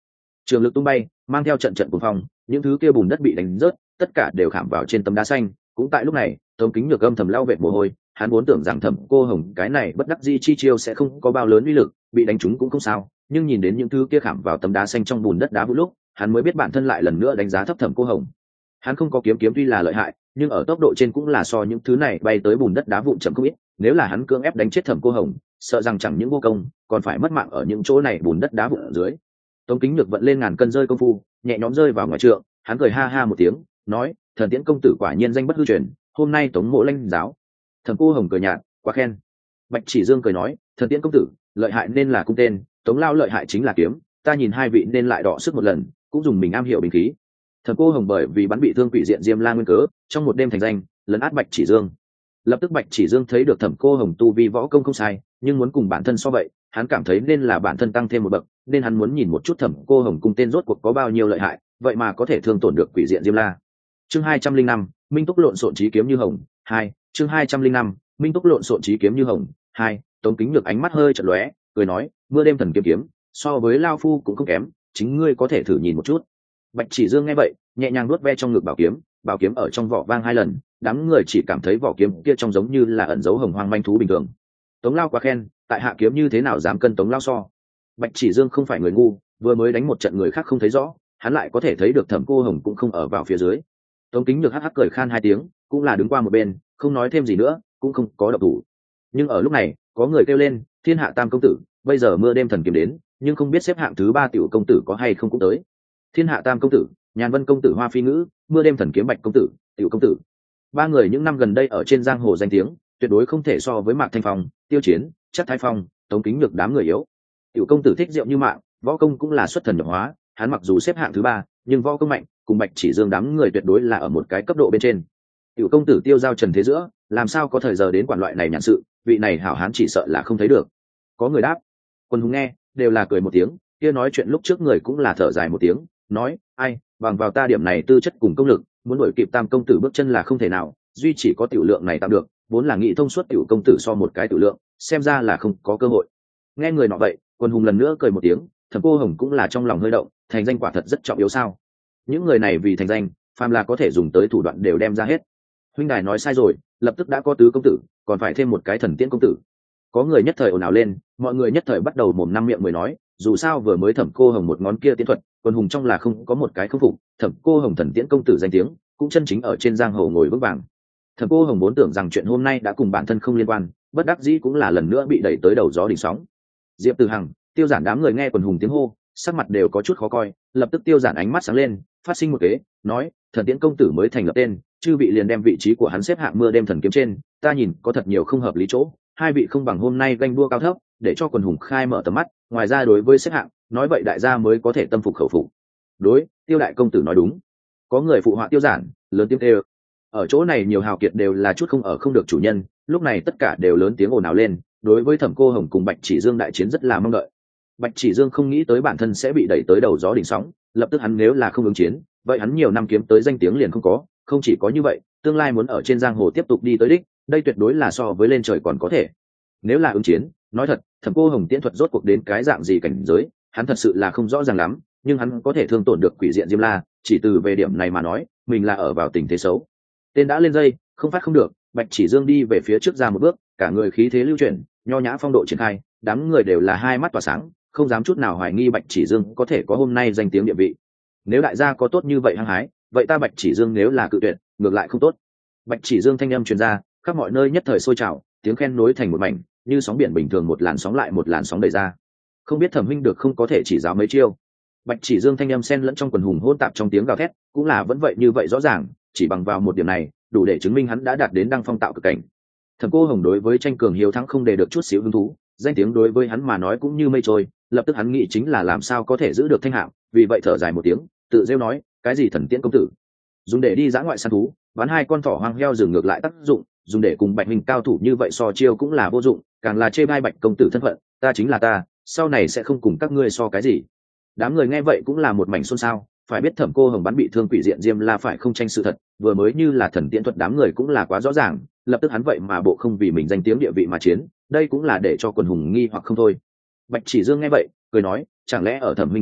trường lực tung bay mang theo trận trận cuồng phong, những thứ kia bùn đất bị đánh rớt tất cả đều khảm vào trên tấm đá xanh. Cũng tại lúc này Tống Kính Nhược âm thầm lau vệt mồ hôi, hắn vốn tưởng rằng Thẩm Cô Hồng cái này bất đắc dĩ chi chiêu sẽ không có bao lớn uy lực, bị đánh trúng cũng không sao, nhưng nhìn đến những thứ kia khảm vào tấm đá xanh trong bùn đất đá vũ lúc, hắn mới biết bản thân lại lần nữa đánh giá thấp Thẩm Cô Hồng. Hắn không có kiếm kiếm tuy là lợi hại, nhưng ở tốc độ trên cũng là so những thứ này bay tới bùn đất đá vụn chậm không ít, nếu là hắn cưỡng ép đánh chết Thẩm Cô Hồng, sợ rằng chẳng những vô công, còn phải mất mạng ở những chỗ này bùn đất đá vụn ở dưới. Tống Kính Nhược vận lên ngàn cân rơi công phu, nhẹ nhõm rơi vào ngoài trượng, hắn cười ha ha một tiếng, nói: "Thần Tiễn công tử quả nhiên danh bất hư truyền, hôm nay Tống mộ lãnh giáo." Thẩm Cô Hồng cười nhạt, quá khen. Bạch Chỉ Dương cười nói: "Thần Tiễn công tử, lợi hại nên là cung tên, Tống lao lợi hại chính là kiếm, ta nhìn hai vị nên lại đọ sức một lần, cũng dùng mình am hiểu binh khí." Thẩm Cô Hồng bởi vì bắn bị thương quỷ diện Diêm La nguyên cớ, trong một đêm thành danh, lấn át Bạch Chỉ Dương. Lập tức Bạch Chỉ Dương thấy được Thẩm Cô Hồng tu vi võ công không sai, nhưng muốn cùng bản thân so vậy, hắn cảm thấy nên là bản thân tăng thêm một bậc, nên hắn muốn nhìn một chút Thẩm Cô Hồng cung tên rốt cuộc có bao nhiêu lợi hại, vậy mà có thể thương tổn được quỷ diện Diêm La. Chương hai trăm linh năm, Minh Túc lộn xộn chí kiếm như hồng, hai, chương hai trăm linh năm, Minh Túc lộn xộn chí kiếm như hồng, hai. Tống Kính Nhược ánh mắt hơi chợt lóe, cười nói: "Mưa đêm thần kiếm kiếm, so với lao phu cũng không kém, chính ngươi có thể thử nhìn một chút." Bạch Chỉ Dương nghe vậy, nhẹ nhàng nuốt ve trong ngực bảo kiếm, bảo kiếm ở trong vỏ vang hai lần, đám người chỉ cảm thấy vỏ kiếm kia trong giống như là ẩn dấu hồng hoang manh thú bình thường. Tống lao quá khen, tại hạ kiếm như thế nào dám cân Tống lao so. Bạch Chỉ Dương không phải người ngu, vừa mới đánh một trận người khác không thấy rõ, hắn lại có thể thấy được Thẩm Cô Hồng cũng không ở vào phía dưới. Tống Kính Nhược hắc hắc cười khan hai tiếng, cũng là đứng qua một bên, không nói thêm gì nữa, cũng không có động thủ. Nhưng ở lúc này, có người kêu lên: "Thiên hạ tam công tử, bây giờ mưa đêm thần kiếm đến, nhưng không biết xếp hạng thứ ba tiểu công tử có hay không cũng tới." Thiên hạ tam công tử, Nhàn Vân công tử Hoa Phi Ngữ, mưa đêm thần kiếm Bạch công tử, tiểu công tử. Ba người những năm gần đây ở trên giang hồ danh tiếng, tuyệt đối không thể so với Mạc Thanh Phong, Tiêu Chiến, Chắc Thái Phong, Tống Kính Nhược đám người yếu. Tiểu công tử thích rượu như mạng, võ công cũng là xuất thần nhập hóa, hắn mặc dù xếp hạng thứ ba, nhưng võ công mạnh, cùng Bạch Chỉ Dương đám người tuyệt đối là ở một cái cấp độ bên trên. Tiểu công tử tiêu giao trần thế giữa, làm sao có thời giờ đến quản loại này nhàn sự, vị này hảo hán chỉ sợ là không thấy được. Có người đáp. Quân hùng nghe, đều là cười một tiếng, kia nói chuyện lúc trước người cũng là thở dài một tiếng, nói: "Ai, bằng vào ta điểm này tư chất cùng công lực, muốn đuổi kịp tam công tử bước chân là không thể nào, duy chỉ có tiểu lượng này tạm được, vốn là nghĩ thông suốt tiểu công tử so một cái tiểu lượng, xem ra là không có cơ hội." Nghe người nọ vậy, Quân hùng lần nữa cười một tiếng, Thẩm Cô Hồng cũng là trong lòng hơi động, thành danh quả thật rất trọng yếu sao? Những người này vì thành danh, phàm là có thể dùng tới thủ đoạn đều đem ra hết. Huynh đài nói sai rồi, lập tức đã có tứ công tử, còn phải thêm một cái thần tiễn công tử. Có người nhất thời ồn ào lên, mọi người nhất thời bắt đầu mồm năm miệng mười nói, dù sao vừa mới Thẩm Cô Hồng một ngón kia tiến thuật, Quân hùng trong là không có một cái không phục, Thẩm Cô Hồng thần tiễn công tử danh tiếng, cũng chân chính ở trên giang hồ ngồi vững vàng. Thẩm Cô Hồng vốn tưởng rằng chuyện hôm nay đã cùng bản thân không liên quan, bất đắc dĩ cũng là lần nữa bị đẩy tới đầu gió đỉnh sóng. Diệp Từ Hằng, Tiêu Giản đám người nghe Quân hùng tiếng hô, sắc mặt đều có chút khó coi, lập tức Tiêu Giản ánh mắt sáng lên, phát sinh một kế, nói: "Thần tiễn công tử mới thành lập tên, chư vị liền đem vị trí của hắn xếp hạng mưa đêm thần kiếm trên, ta nhìn có thật nhiều không hợp lý chỗ, hai vị không bằng hôm nay ganh đua cao thấp, để cho Quân hùng khai mở tầm mắt, ngoài ra đối với xếp hạng, nói vậy đại gia mới có thể tâm phục khẩu phục." Đối, Tiêu đại công tử nói đúng. Có người phụ họa Tiêu Giản, lớn tiếng kêu. Ở chỗ này nhiều hào kiệt đều là chút không ở không được chủ nhân, lúc này tất cả đều lớn tiếng ồn ào lên, đối với Thẩm Cô Hồng cùng Bạch Chỉ Dương đại chiến rất là mong đợi. Bạch Chỉ Dương không nghĩ tới bản thân sẽ bị đẩy tới đầu gió đỉnh sóng, lập tức hắn nếu là không ứng chiến, vậy hắn nhiều năm kiếm tới danh tiếng liền không có, không chỉ có như vậy, tương lai muốn ở trên giang hồ tiếp tục đi tới đích, đây tuyệt đối là so với lên trời còn có thể. Nếu là ứng chiến, nói thật, Thẩm Cô Hồng tiễn thuật rốt cuộc đến cái dạng gì cảnh giới, hắn thật sự là không rõ ràng lắm, nhưng hắn có thể thương tổn được quỷ diện Diêm La, chỉ từ về điểm này mà nói, mình là ở vào tình thế xấu. Tên đã lên dây, không phát không được, Bạch Chỉ Dương đi về phía trước ra một bước, cả người khí thế lưu chuyển, nho nhã phong độ triển khai, đám người đều là hai mắt tỏa sáng, không dám chút nào hoài nghi Bạch Chỉ Dương có thể có hôm nay danh tiếng địa vị. Nếu đại gia có tốt như vậy hăng hái, vậy ta Bạch Chỉ Dương nếu là cự tuyệt, ngược lại không tốt. Bạch Chỉ Dương thanh âm truyền ra, khắp mọi nơi nhất thời sôi trào, tiếng khen nối thành một mảnh, như sóng biển bình thường, một làn sóng lại một làn sóng đẩy ra. Không biết Thẩm huynh được không có thể chỉ giáo mấy chiêu. Bạch Chỉ Dương thanh âm xen lẫn trong quần hùng hỗn tạp trong tiếng gào thét, cũng là vẫn vậy như vậy rõ ràng, chỉ bằng vào một điểm này, đủ để chứng minh hắn đã đạt đến đăng phong tạo cực cảnh. Thẩm Cô Hồng đối với tranh cường hiếu thắng không để được chút xíu hứng thú, danh tiếng đối với hắn mà nói cũng như mây trôi, lập tức hắn nghĩ chính là làm sao có thể giữ được thanh hạng, vì vậy thở dài một tiếng, tự rêu nói: "Cái gì thần tiễn công tử, dùng để đi dã ngoại săn thú, bắn hai con thỏ hoang heo rừng ngược lại tác dụng, dùng để cùng Bạch huynh cao thủ như vậy so chiêu cũng là vô dụng, càng là chê bai Bạch công tử thân phận, ta chính là ta, sau này sẽ không cùng các ngươi so cái gì." Đám người nghe vậy cũng là một mảnh xôn xao, phải biết Thẩm Cô Hồng bắn bị thương quỷ diện Diêm La phải không tranh sự thật, vừa mới như là thần tiễn thuật đám người cũng là quá rõ ràng, lập tức hắn vậy mà bộ không vì mình danh tiếng địa vị mà chiến, đây cũng là để cho quần hùng nghi hoặc không thôi. Bạch Chỉ Dương nghe vậy, cười nói: "Chẳng lẽ ở Thẩm huynh trong mắt,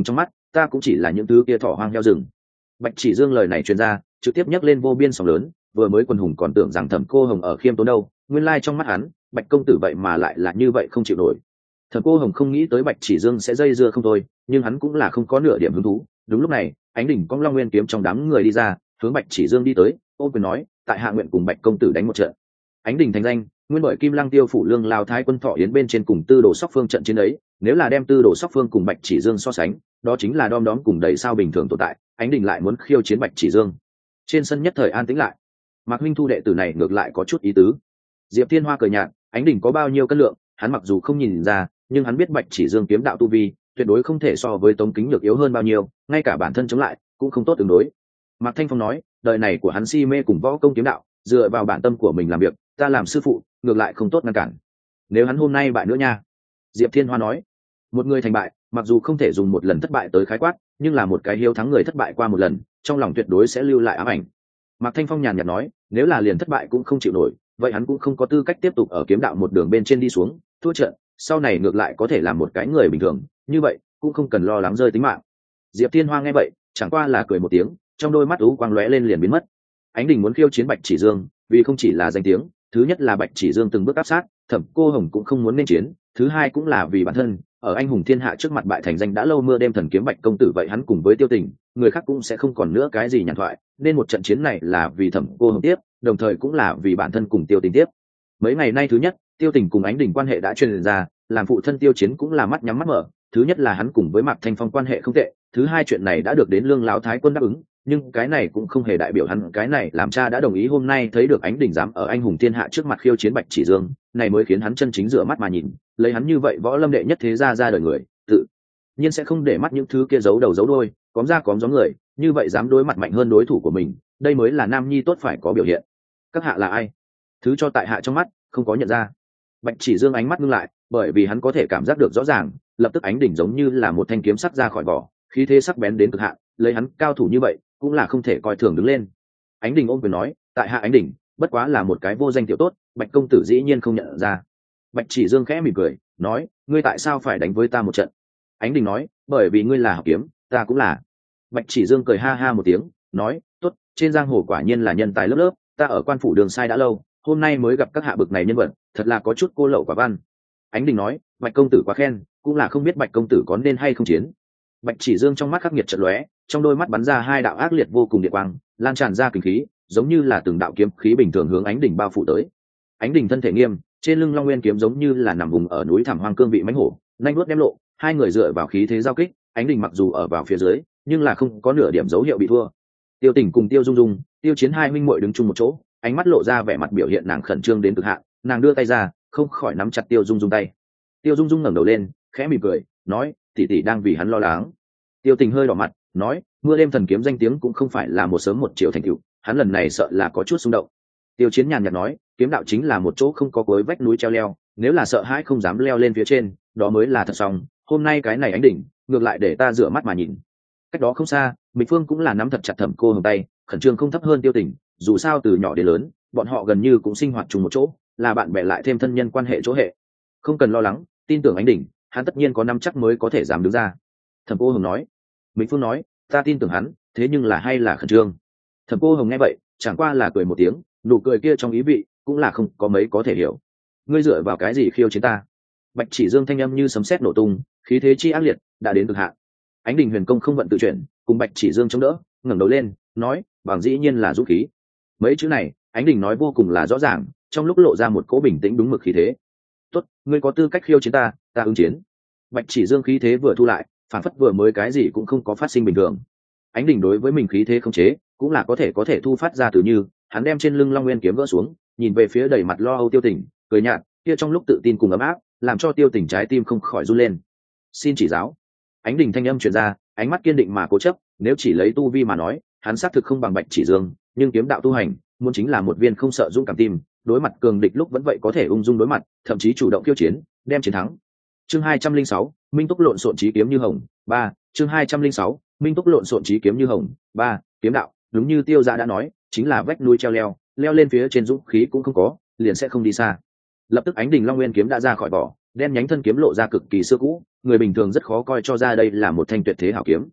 ta cũng chỉ là những thứ kia thỏ hoang heo rừng. Bạch Chỉ Dương lời này truyền ra, trực tiếp nhấc lên vô biên sóng lớn, vừa mới quần hùng còn tưởng rằng Thẩm Cô Hồng ở khiêm tốn đâu, nguyên lai trong mắt hắn, Bạch công tử vậy mà lại là như vậy không chịu nổi. Thẩm Cô Hồng không nghĩ tới Bạch Chỉ Dương sẽ dây dưa không thôi, nhưng hắn cũng là không có nửa điểm hứng thú. Đúng lúc này, Ánh Đỉnh cong Long Nguyên kiếm trong đám người đi ra, hướng Bạch Chỉ Dương đi tới, ôm quyền nói, tại hạ nguyện cùng Bạch công tử đánh một trận. Ánh Đỉnh thành danh, nguyên bởi Kim Lăng Tiêu phủ Lương Lao Thái quân Thọ Yến bên trên cùng Tư Đồ Sóc Phương trận chiến ấy, nếu là đem Tư Đồ Sóc Phương cùng Bạch Chỉ Dương so sánh, đó chính là đom đóm cùng đầy sao bình thường tồn tại. Ánh Đỉnh lại muốn khiêu chiến Bạch Chỉ Dương. Trên sân nhất thời an tĩnh lại. Mạc huynh thu đệ tử này ngược lại có chút ý tứ. Diệp Thiên Hoa cười nhạt, Ánh Đỉnh có bao nhiêu cân lượng, hắn mặc dù không nhìn ra, nhưng hắn biết Bạch Chỉ Dương kiếm đạo tu vi, tuyệt đối không thể so với Tống Kính Nhược yếu hơn bao nhiêu, ngay cả bản thân chống lại cũng không tốt tương đối. Mạc Thanh Phong nói, đời này của hắn si mê cùng võ công kiếm đạo, dựa vào bản tâm của mình làm việc, ta làm sư phụ, ngược lại không tốt ngăn cản. Nếu hắn hôm nay bại nữa nha. Diệp Thiên Hoa nói, một người thành bại, mặc dù không thể dùng một lần thất bại tới khái quát, nhưng là một cái hiếu thắng người thất bại qua một lần, trong lòng tuyệt đối sẽ lưu lại ám ảnh. Mạc Thanh Phong nhàn nhạt nói, nếu là liền thất bại cũng không chịu nổi, vậy hắn cũng không có tư cách tiếp tục ở kiếm đạo một đường bên trên đi xuống, thua trận, sau này ngược lại có thể làm một cái người bình thường, như vậy cũng không cần lo lắng rơi tính mạng. Diệp Thiên Hoa nghe vậy, chẳng qua là cười một tiếng, trong đôi mắt u quang lóe lên liền biến mất. Ánh Đỉnh muốn khiêu chiến Bạch Chỉ Dương, vì không chỉ là danh tiếng, thứ nhất là Bạch Chỉ Dương từng bước áp sát, Thẩm Cô Hồng cũng không muốn nên chiến, thứ hai cũng là vì bản thân, ở anh hùng thiên hạ trước mặt bại thành danh đã lâu mưa đêm thần kiếm Bạch công tử, vậy hắn cùng với Tiêu Tình, người khác cũng sẽ không còn nữa cái gì nhàn thoại, nên một trận chiến này là vì Thẩm Cô Hồng tiếp, đồng thời cũng là vì bản thân cùng Tiêu Tình tiếp. Mấy ngày nay thứ nhất, Tiêu Tình cùng Ánh Đỉnh quan hệ đã truyền ra, làm phụ thân Tiêu Chiến cũng là mắt nhắm mắt mở, thứ nhất là hắn cùng với Mạc Thanh Phong quan hệ không tệ, thứ hai chuyện này đã được đến Lương Lão Thái quân đáp ứng, nhưng cái này cũng không hề đại biểu hắn cái này làm cha đã đồng ý hôm nay thấy được Ánh Đỉnh dám ở anh hùng thiên hạ trước mặt khiêu chiến Bạch Chỉ Dương, này mới khiến hắn chân chính rửa mắt mà nhìn, lấy hắn như vậy võ lâm đệ nhất thế gia ra đời người, tự nhiên sẽ không để mắt những thứ kia giấu đầu giấu đuôi, cóm ra cóm gió người, như vậy dám đối mặt mạnh hơn đối thủ của mình, đây mới là nam nhi tốt phải có biểu hiện. Các hạ là ai? Thứ cho tại hạ trong mắt, không có nhận ra. Bạch Chỉ Dương ánh mắt ngưng lại, bởi vì hắn có thể cảm giác được rõ ràng, lập tức Ánh Đỉnh giống như là một thanh kiếm sắc ra khỏi vỏ, khí thế sắc bén đến cực hạn, lấy hắn cao thủ như vậy, cũng là không thể coi thường đứng lên. Ánh Đỉnh ôm quyền nói, tại hạ Ánh Đỉnh, bất quá là một cái vô danh tiểu tốt, Bạch công tử dĩ nhiên không nhận ra. Bạch Chỉ Dương khẽ mỉm cười, nói, ngươi tại sao phải đánh với ta một trận? Ánh Đỉnh nói, bởi vì ngươi là học kiếm, ta cũng là. Bạch Chỉ Dương cười ha ha một tiếng, nói, tốt, trên giang hồ quả nhiên là nhân tài lớp lớp, ta ở quan phủ đường sai đã lâu, hôm nay mới gặp các hạ bực này nhân vật, thật là có chút cô lậu quả văn. Ánh Đỉnh nói, Bạch công tử quá khen, cũng là không biết Bạch công tử có nên hay không chiến. Bạch Chỉ Dương trong mắt khắc nghiệt chợt lóe, trong đôi mắt bắn ra hai đạo ác liệt vô cùng điện quang, lan tràn ra kình khí, giống như là từng đạo kiếm khí bình thường hướng Ánh Đỉnh bao phủ tới. Ánh Đỉnh thân thể nghiêm, trên lưng Long Nguyên kiếm giống như là nằm vùng ở núi thẳm hoang cương vị mãnh hổ, nhanh đuốt đem lộ, hai người dựa vào khí thế giao kích, Ánh Đỉnh mặc dù ở vào phía dưới, nhưng là không có nửa điểm dấu hiệu bị thua. Tiêu Tình cùng Tiêu Dung Dung, Tiêu Chiến hai huynh muội đứng chung một chỗ, ánh mắt lộ ra vẻ mặt biểu hiện nàng khẩn trương đến cực hạn, nàng đưa tay ra, không khỏi nắm chặt Tiêu Dung Dung tay. Tiêu Dung Dung ngẩng đầu lên, khẽ mỉm cười, nói, tỷ tỷ đang vì hắn lo lắng. Tiêu Tình hơi đỏ mặt, nói, mưa đêm thần kiếm danh tiếng cũng không phải là một sớm một chiều thành tựu, hắn lần này sợ là có chút xung động. Tiêu Chiến nhàn nhạt nói, kiếm đạo chính là một chỗ không có cuối vách núi treo leo, nếu là sợ hãi không dám leo lên phía trên, đó mới là thật xong. Hôm nay cái này Ánh Đỉnh, ngược lại để ta rửa mắt mà nhìn. Cách đó không xa, Mịch Phương cũng là nắm thật chặt Thẩm Cô Hồng tay, khẩn trương không thấp hơn Tiêu Tình, dù sao từ nhỏ đến lớn, bọn họ gần như cũng sinh hoạt chung một chỗ, là bạn bè lại thêm thân nhân quan hệ chỗ hệ. Không cần lo lắng, tin tưởng Ánh Đỉnh, hắn tất nhiên có năm chắc mới có thể dám đứng ra. Thẩm Cô Hồng nói. Mịch Phương nói, ta tin tưởng hắn, thế nhưng là hay là khẩn trương. Thẩm Cô Hồng nghe vậy, chẳng qua là cười một tiếng, nụ cười kia trong ý vị cũng là không có mấy có thể hiểu. Ngươi dựa vào cái gì khiêu chiến ta? Bạch Chỉ Dương thanh âm như sấm sét nổ tung, khí thế chi ác liệt đã đến cực hạn. Ánh Đỉnh huyền công không vận tự chuyển, cùng Bạch Chỉ Dương chống đỡ, ngẩng đầu lên, nói, bằng dĩ nhiên là dũng khí. Mấy chữ này, Ánh Đỉnh nói vô cùng là rõ ràng, trong lúc lộ ra một cỗ bình tĩnh đúng mực khí thế. Tốt, ngươi có tư cách khiêu chiến ta, ta ứng chiến. Bạch Chỉ Dương khí thế vừa thu lại, phản phất vừa mới cái gì cũng không có phát sinh bình thường. Ánh Đỉnh đối với mình khí thế không chế, cũng là có thể có thể thu phát ra từ như, hắn đem trên lưng Long Nguyên kiếm gỡ xuống, nhìn về phía đầy mặt lo âu Tiêu Tình, cười nhạt, kia trong lúc tự tin cùng ấm áp, làm cho Tiêu Tình trái tim không khỏi run lên. Xin chỉ giáo. Ánh Đỉnh thanh âm truyền ra, ánh mắt kiên định mà cố chấp, nếu chỉ lấy tu vi mà nói, hắn xác thực không bằng Bạch Chỉ Dương, nhưng kiếm đạo tu hành, muốn chính là một viên không sợ dũng cảm tim, đối mặt cường địch lúc vẫn vậy có thể ung dung đối mặt, thậm chí chủ động khiêu chiến, đem chiến thắng. Chương hai trăm linh sáu, Minh Túc lộn xộn chí kiếm như hồng, ba. Chương hai trăm linh sáu, Minh Túc lộn xộn chí kiếm như hồng, ba. Kiếm đạo, đúng như Tiêu Dạ đã nói, chính là vách núi treo leo, leo lên phía trên dũng khí cũng không có, liền sẽ không đi xa. Lập tức Ánh Đỉnh Long Nguyên kiếm đã ra khỏi vỏ, đen nhánh thân kiếm lộ ra cực kỳ xưa cũ, người bình thường rất khó coi cho ra đây là một thanh tuyệt thế hảo kiếm,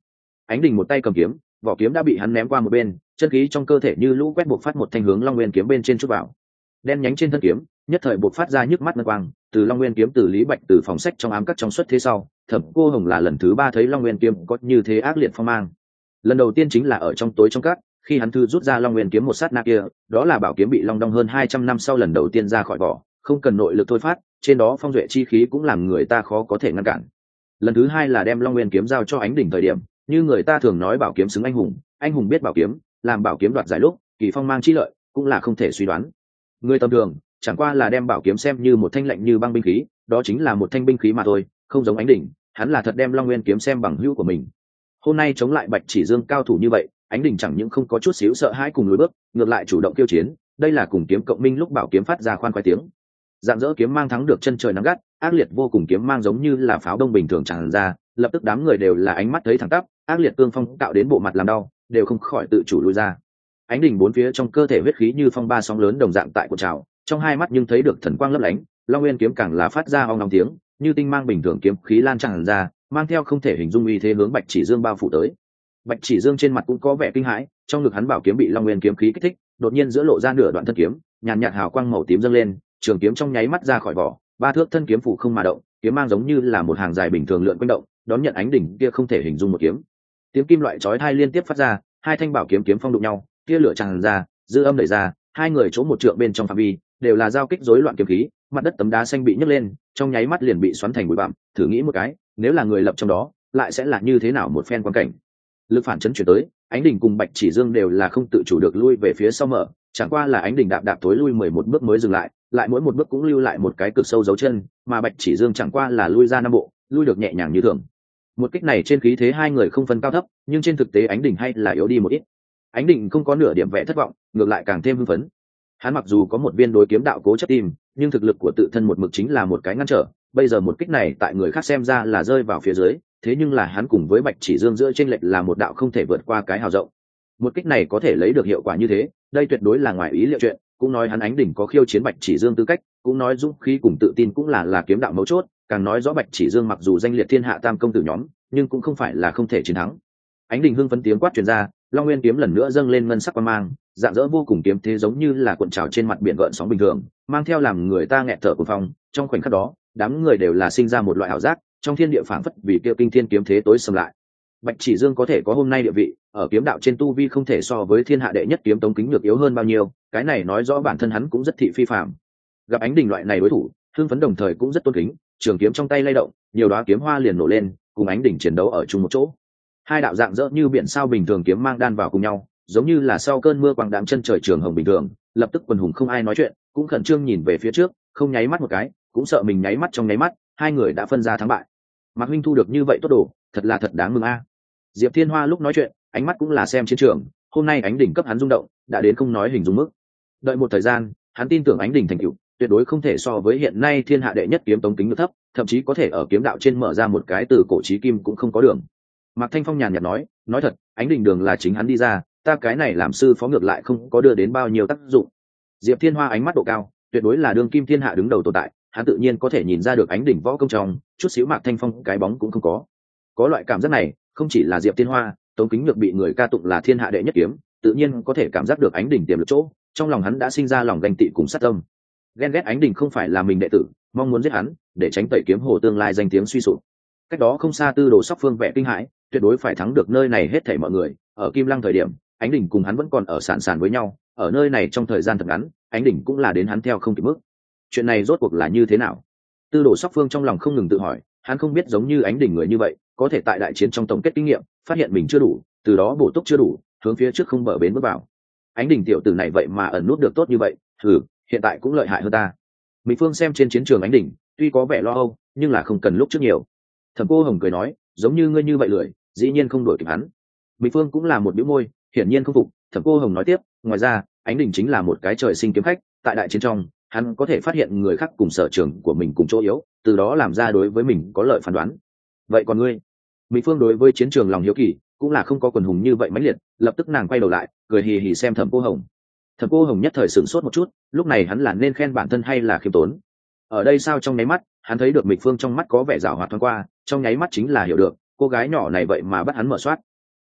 Ánh Đình một tay cầm kiếm, vỏ kiếm đã bị hắn ném qua một bên, chân khí trong cơ thể như lũ quét buộc phát một thanh hướng Long Nguyên kiếm bên trên chút vào. Đen nhánh trên thân kiếm, nhất thời buộc phát ra nhức mắt ngân quang, từ Long Nguyên kiếm từ Lý Bạch từ phòng sách trong ám cắt trong xuất thế sau, Thẩm Cô Hồng là lần thứ ba thấy Long Nguyên kiếm có như thế ác liệt phong mang. Lần đầu tiên chính là ở trong tối trong cát, khi hắn thư rút ra Long Nguyên kiếm một sát na kia, đó là bảo kiếm bị long đong hơn hai trăm năm sau lần đầu tiên ra khỏi vỏ, không cần nội lực thôi phát, trên đó phong duệ chi khí cũng làm người ta khó có thể ngăn cản. Lần thứ hai là đem Long Nguyên kiếm giao cho Ánh Đình thời điểm, như người ta thường nói bảo kiếm xứng anh hùng, anh hùng biết bảo kiếm, làm bảo kiếm đoạt giải lúc, kỳ phong mang chi lợi, cũng là không thể suy đoán. Người tầm thường chẳng qua là đem bảo kiếm xem như một thanh lạnh như băng binh khí, đó chính là một thanh binh khí mà thôi, không giống Ánh Đình, hắn là thật đem Long Nguyên kiếm xem bằng hữu của mình. Hôm nay chống lại Bạch Chỉ Dương cao thủ như vậy, Ánh Đình chẳng những không có chút xíu sợ hãi cùng lùi bước, ngược lại chủ động kiêu chiến, đây là cùng kiếm cộng minh lúc bảo kiếm phát ra khoan khoái tiếng. Dạng dỡ kiếm mang thắng được chân trời nắng gắt, ác liệt vô cùng kiếm mang giống như là pháo đông bình thường tràn ra, lập tức đám người đều là ánh mắt thấy thẳng tắp, ác liệt cương phong tạo đến bộ mặt làm đau, đều không khỏi tự chủ lùi ra. Ánh Đình bốn phía trong cơ thể huyết khí như phong ba sóng lớn đồng dạng tại cuộn trào, trong hai mắt nhưng thấy được thần quang lấp lánh, Long Nguyên kiếm càng là phát ra ong ong tiếng, như tinh mang bình thường kiếm khí lan tràn ra, mang theo không thể hình dung uy thế hướng Bạch Chỉ Dương bao phủ tới. Bạch Chỉ Dương trên mặt cũng có vẻ kinh hãi, trong ngực hắn bảo kiếm bị Long Nguyên kiếm khí kích thích, đột nhiên giữa lộ ra nửa đoạn thân kiếm, nhàn nhạt hào quang màu tím dâng lên, trường kiếm trong nháy mắt ra khỏi vỏ, ba thước thân kiếm phủ không mà động, kiếm mang giống như là một hàng dài bình thường lượn quanh động, đón nhận Ánh Đình kia không thể hình dung một kiếm. Tiếng kim loại chói tai liên tiếp phát ra, hai thanh bảo kiếm kiếm phong đụng nhau, tia lửa tràn ra, dư âm đẩy ra, hai người chỗ một trượng bên trong phạm vi, đều là giao kích rối loạn kiếm khí, mặt đất tấm đá xanh bị nhấc lên, trong nháy mắt liền bị xoắn thành bụi bặm, thử nghĩ một cái, nếu là người lập trong đó, lại sẽ là như thế nào một phen quan cảnh. Lực phản chấn chuyển tới, Ánh Đình cùng Bạch Chỉ Dương đều là không tự chủ được lui về phía sau mở, chẳng qua là Ánh Đình đạp đạp tối lui mười một bước mới dừng lại, lại mỗi một bước cũng lưu lại một cái cực sâu dấu chân, mà Bạch Chỉ Dương chẳng qua là lui ra năm bộ, lui được nhẹ nhàng như thường. Một kích này trên khí thế hai người không phân cao thấp, nhưng trên thực tế Ánh Đình hay là yếu đi một ít. Ánh Đình không có nửa điểm vẻ thất vọng, ngược lại càng thêm hưng phấn. Hắn mặc dù có một viên đối kiếm đạo cố chấp tim, nhưng thực lực của tự thân một mực chính là một cái ngăn trở, bây giờ một kích này tại người khác xem ra là rơi vào phía dưới, thế nhưng là hắn cùng với Bạch Chỉ Dương giữa chênh lệch là một đạo không thể vượt qua cái hào rộng. Một kích này có thể lấy được hiệu quả như thế, đây tuyệt đối là ngoài ý liệu chuyện, cũng nói hắn Ánh Đình có khiêu chiến Bạch Chỉ Dương tư cách, cũng nói dũng khí cùng tự tin cũng là là kiếm đạo mấu chốt, càng nói rõ Bạch Chỉ Dương mặc dù danh liệt thiên hạ tam công tử nhóm, nhưng cũng không phải là không thể chiến thắng. Ánh Đình hưng phấn tiếng quát truyền ra, Long Nguyên kiếm lần nữa dâng lên ngân sắc quang mang, dạng dỡ vô cùng kiếm thế giống như là cuộn trào trên mặt biển gợn sóng bình thường, mang theo làm người ta nghẹt thở cuồng phong. Trong khoảnh khắc đó, đám người đều là sinh ra một loại ảo giác, trong thiên địa phảng phất vì kia kinh thiên kiếm thế tối sầm lại. Bạch Chỉ Dương có thể có hôm nay địa vị, ở kiếm đạo trên tu vi không thể so với thiên hạ đệ nhất kiếm Tống Kính Nhược yếu hơn bao nhiêu, cái này nói rõ bản thân hắn cũng rất thị phi phàm. Gặp Ánh Đình loại này đối thủ, hưng phấn đồng thời cũng rất tôn kính, trường kiếm trong tay lay động, nhiều đóa kiếm hoa liền nổ lên, cùng Ánh Đình chiến đấu ở chung một chỗ. Hai đạo dạng dỡ như biển sao bình thường kiếm mang đan vào cùng nhau, giống như là sau cơn mưa quang đám chân trời trường hồng bình thường, lập tức quần hùng không ai nói chuyện, cũng khẩn trương nhìn về phía trước, không nháy mắt một cái, cũng sợ mình nháy mắt trong nháy mắt, hai người đã phân ra thắng bại. Mạc huynh thu được như vậy tốt đồ, thật là thật đáng mừng a. Diệp Thiên Hoa lúc nói chuyện, ánh mắt cũng là xem chiến trường, hôm nay Ánh Đình cấp hắn rung động, đã đến không nói hình dung mức. Đợi một thời gian, hắn tin tưởng Ánh Đình thành tựu, tuyệt đối không thể so với hiện nay thiên hạ đệ nhất kiếm Tống Kính Nhược thấp, thậm chí có thể ở kiếm đạo trên mở ra một cái từ cổ chí kim cũng không có đường. Mạc Thanh Phong nhàn nhạt nói, nói thật, Ánh Đình đường là chính hắn đi ra, ta cái này làm sư phó ngược lại không có đưa đến bao nhiêu tác dụng. Diệp Thiên Hoa ánh mắt độ cao, tuyệt đối là đương kim thiên hạ đứng đầu tồn tại, hắn tự nhiên có thể nhìn ra được Ánh Đình võ công trong, chút xíu Mạc Thanh Phong cái bóng cũng không có. Có loại cảm giác này, không chỉ là Diệp Thiên Hoa, Tống Kính Nhược bị người ca tụng là thiên hạ đệ nhất kiếm, tự nhiên có thể cảm giác được Ánh Đình tiềm lực chỗ, trong lòng hắn đã sinh ra lòng ganh tị cùng sát tâm. Ghen ghét Ánh Đình không phải là mình đệ tử, mong muốn giết hắn, để tránh tẩy kiếm hồ tương lai danh tiếng suy sụp. Cách đó không xa Tư Đồ Sóc Phương vẻ kinh hãi, tuyệt đối phải thắng được nơi này hết thảy mọi người. Ở Kim Lăng thời điểm, Ánh Đình cùng hắn vẫn còn ở sàn sàn với nhau, ở nơi này trong thời gian thật ngắn, Ánh Đình cũng là đến hắn theo không kịp mức. Chuyện này rốt cuộc là như thế nào? Tư Đồ Sóc Phương trong lòng không ngừng tự hỏi, hắn không biết giống như Ánh Đình người như vậy, có thể tại đại chiến trong tổng kết kinh nghiệm, phát hiện mình chưa đủ, từ đó bổ túc chưa đủ, hướng phía trước không bờ bến bước vào. Ánh Đình tiểu tử này vậy mà ẩn nút được tốt như vậy, thử, hiện tại cũng lợi hại hơn ta. Mỹ Phương xem trên chiến trường Ánh Đình, tuy có vẻ lo âu, nhưng là không cần lúc trước nhiều. Thẩm Cô Hồng cười nói, giống như ngươi như vậy lười, dĩ nhiên không đuổi kịp hắn. Mỹ Phương cũng là một bĩu môi, hiển nhiên không phục. Thẩm Cô Hồng nói tiếp, ngoài ra, Ánh Đình chính là một cái trời sinh kiếm khách, tại đại chiến trong, hắn có thể phát hiện người khác cùng sở trường của mình cùng chỗ yếu, từ đó làm ra đối với mình có lợi phán đoán. Vậy còn ngươi? Mỹ Phương đối với chiến trường lòng hiếu kỳ, cũng là không có quần hùng như vậy mãnh liệt, lập tức nàng quay đầu lại, cười hì hì xem Thẩm Cô Hồng. Thẩm Cô Hồng nhất thời sửng sốt một chút, lúc này hắn là nên khen bản thân hay là khiêm tốn? Ở đây sao trong nháy mắt, hắn thấy được Mịch Phương trong mắt có vẻ giảo hoạt thoáng qua, trong nháy mắt chính là hiểu được, cô gái nhỏ này vậy mà bắt hắn mở soát.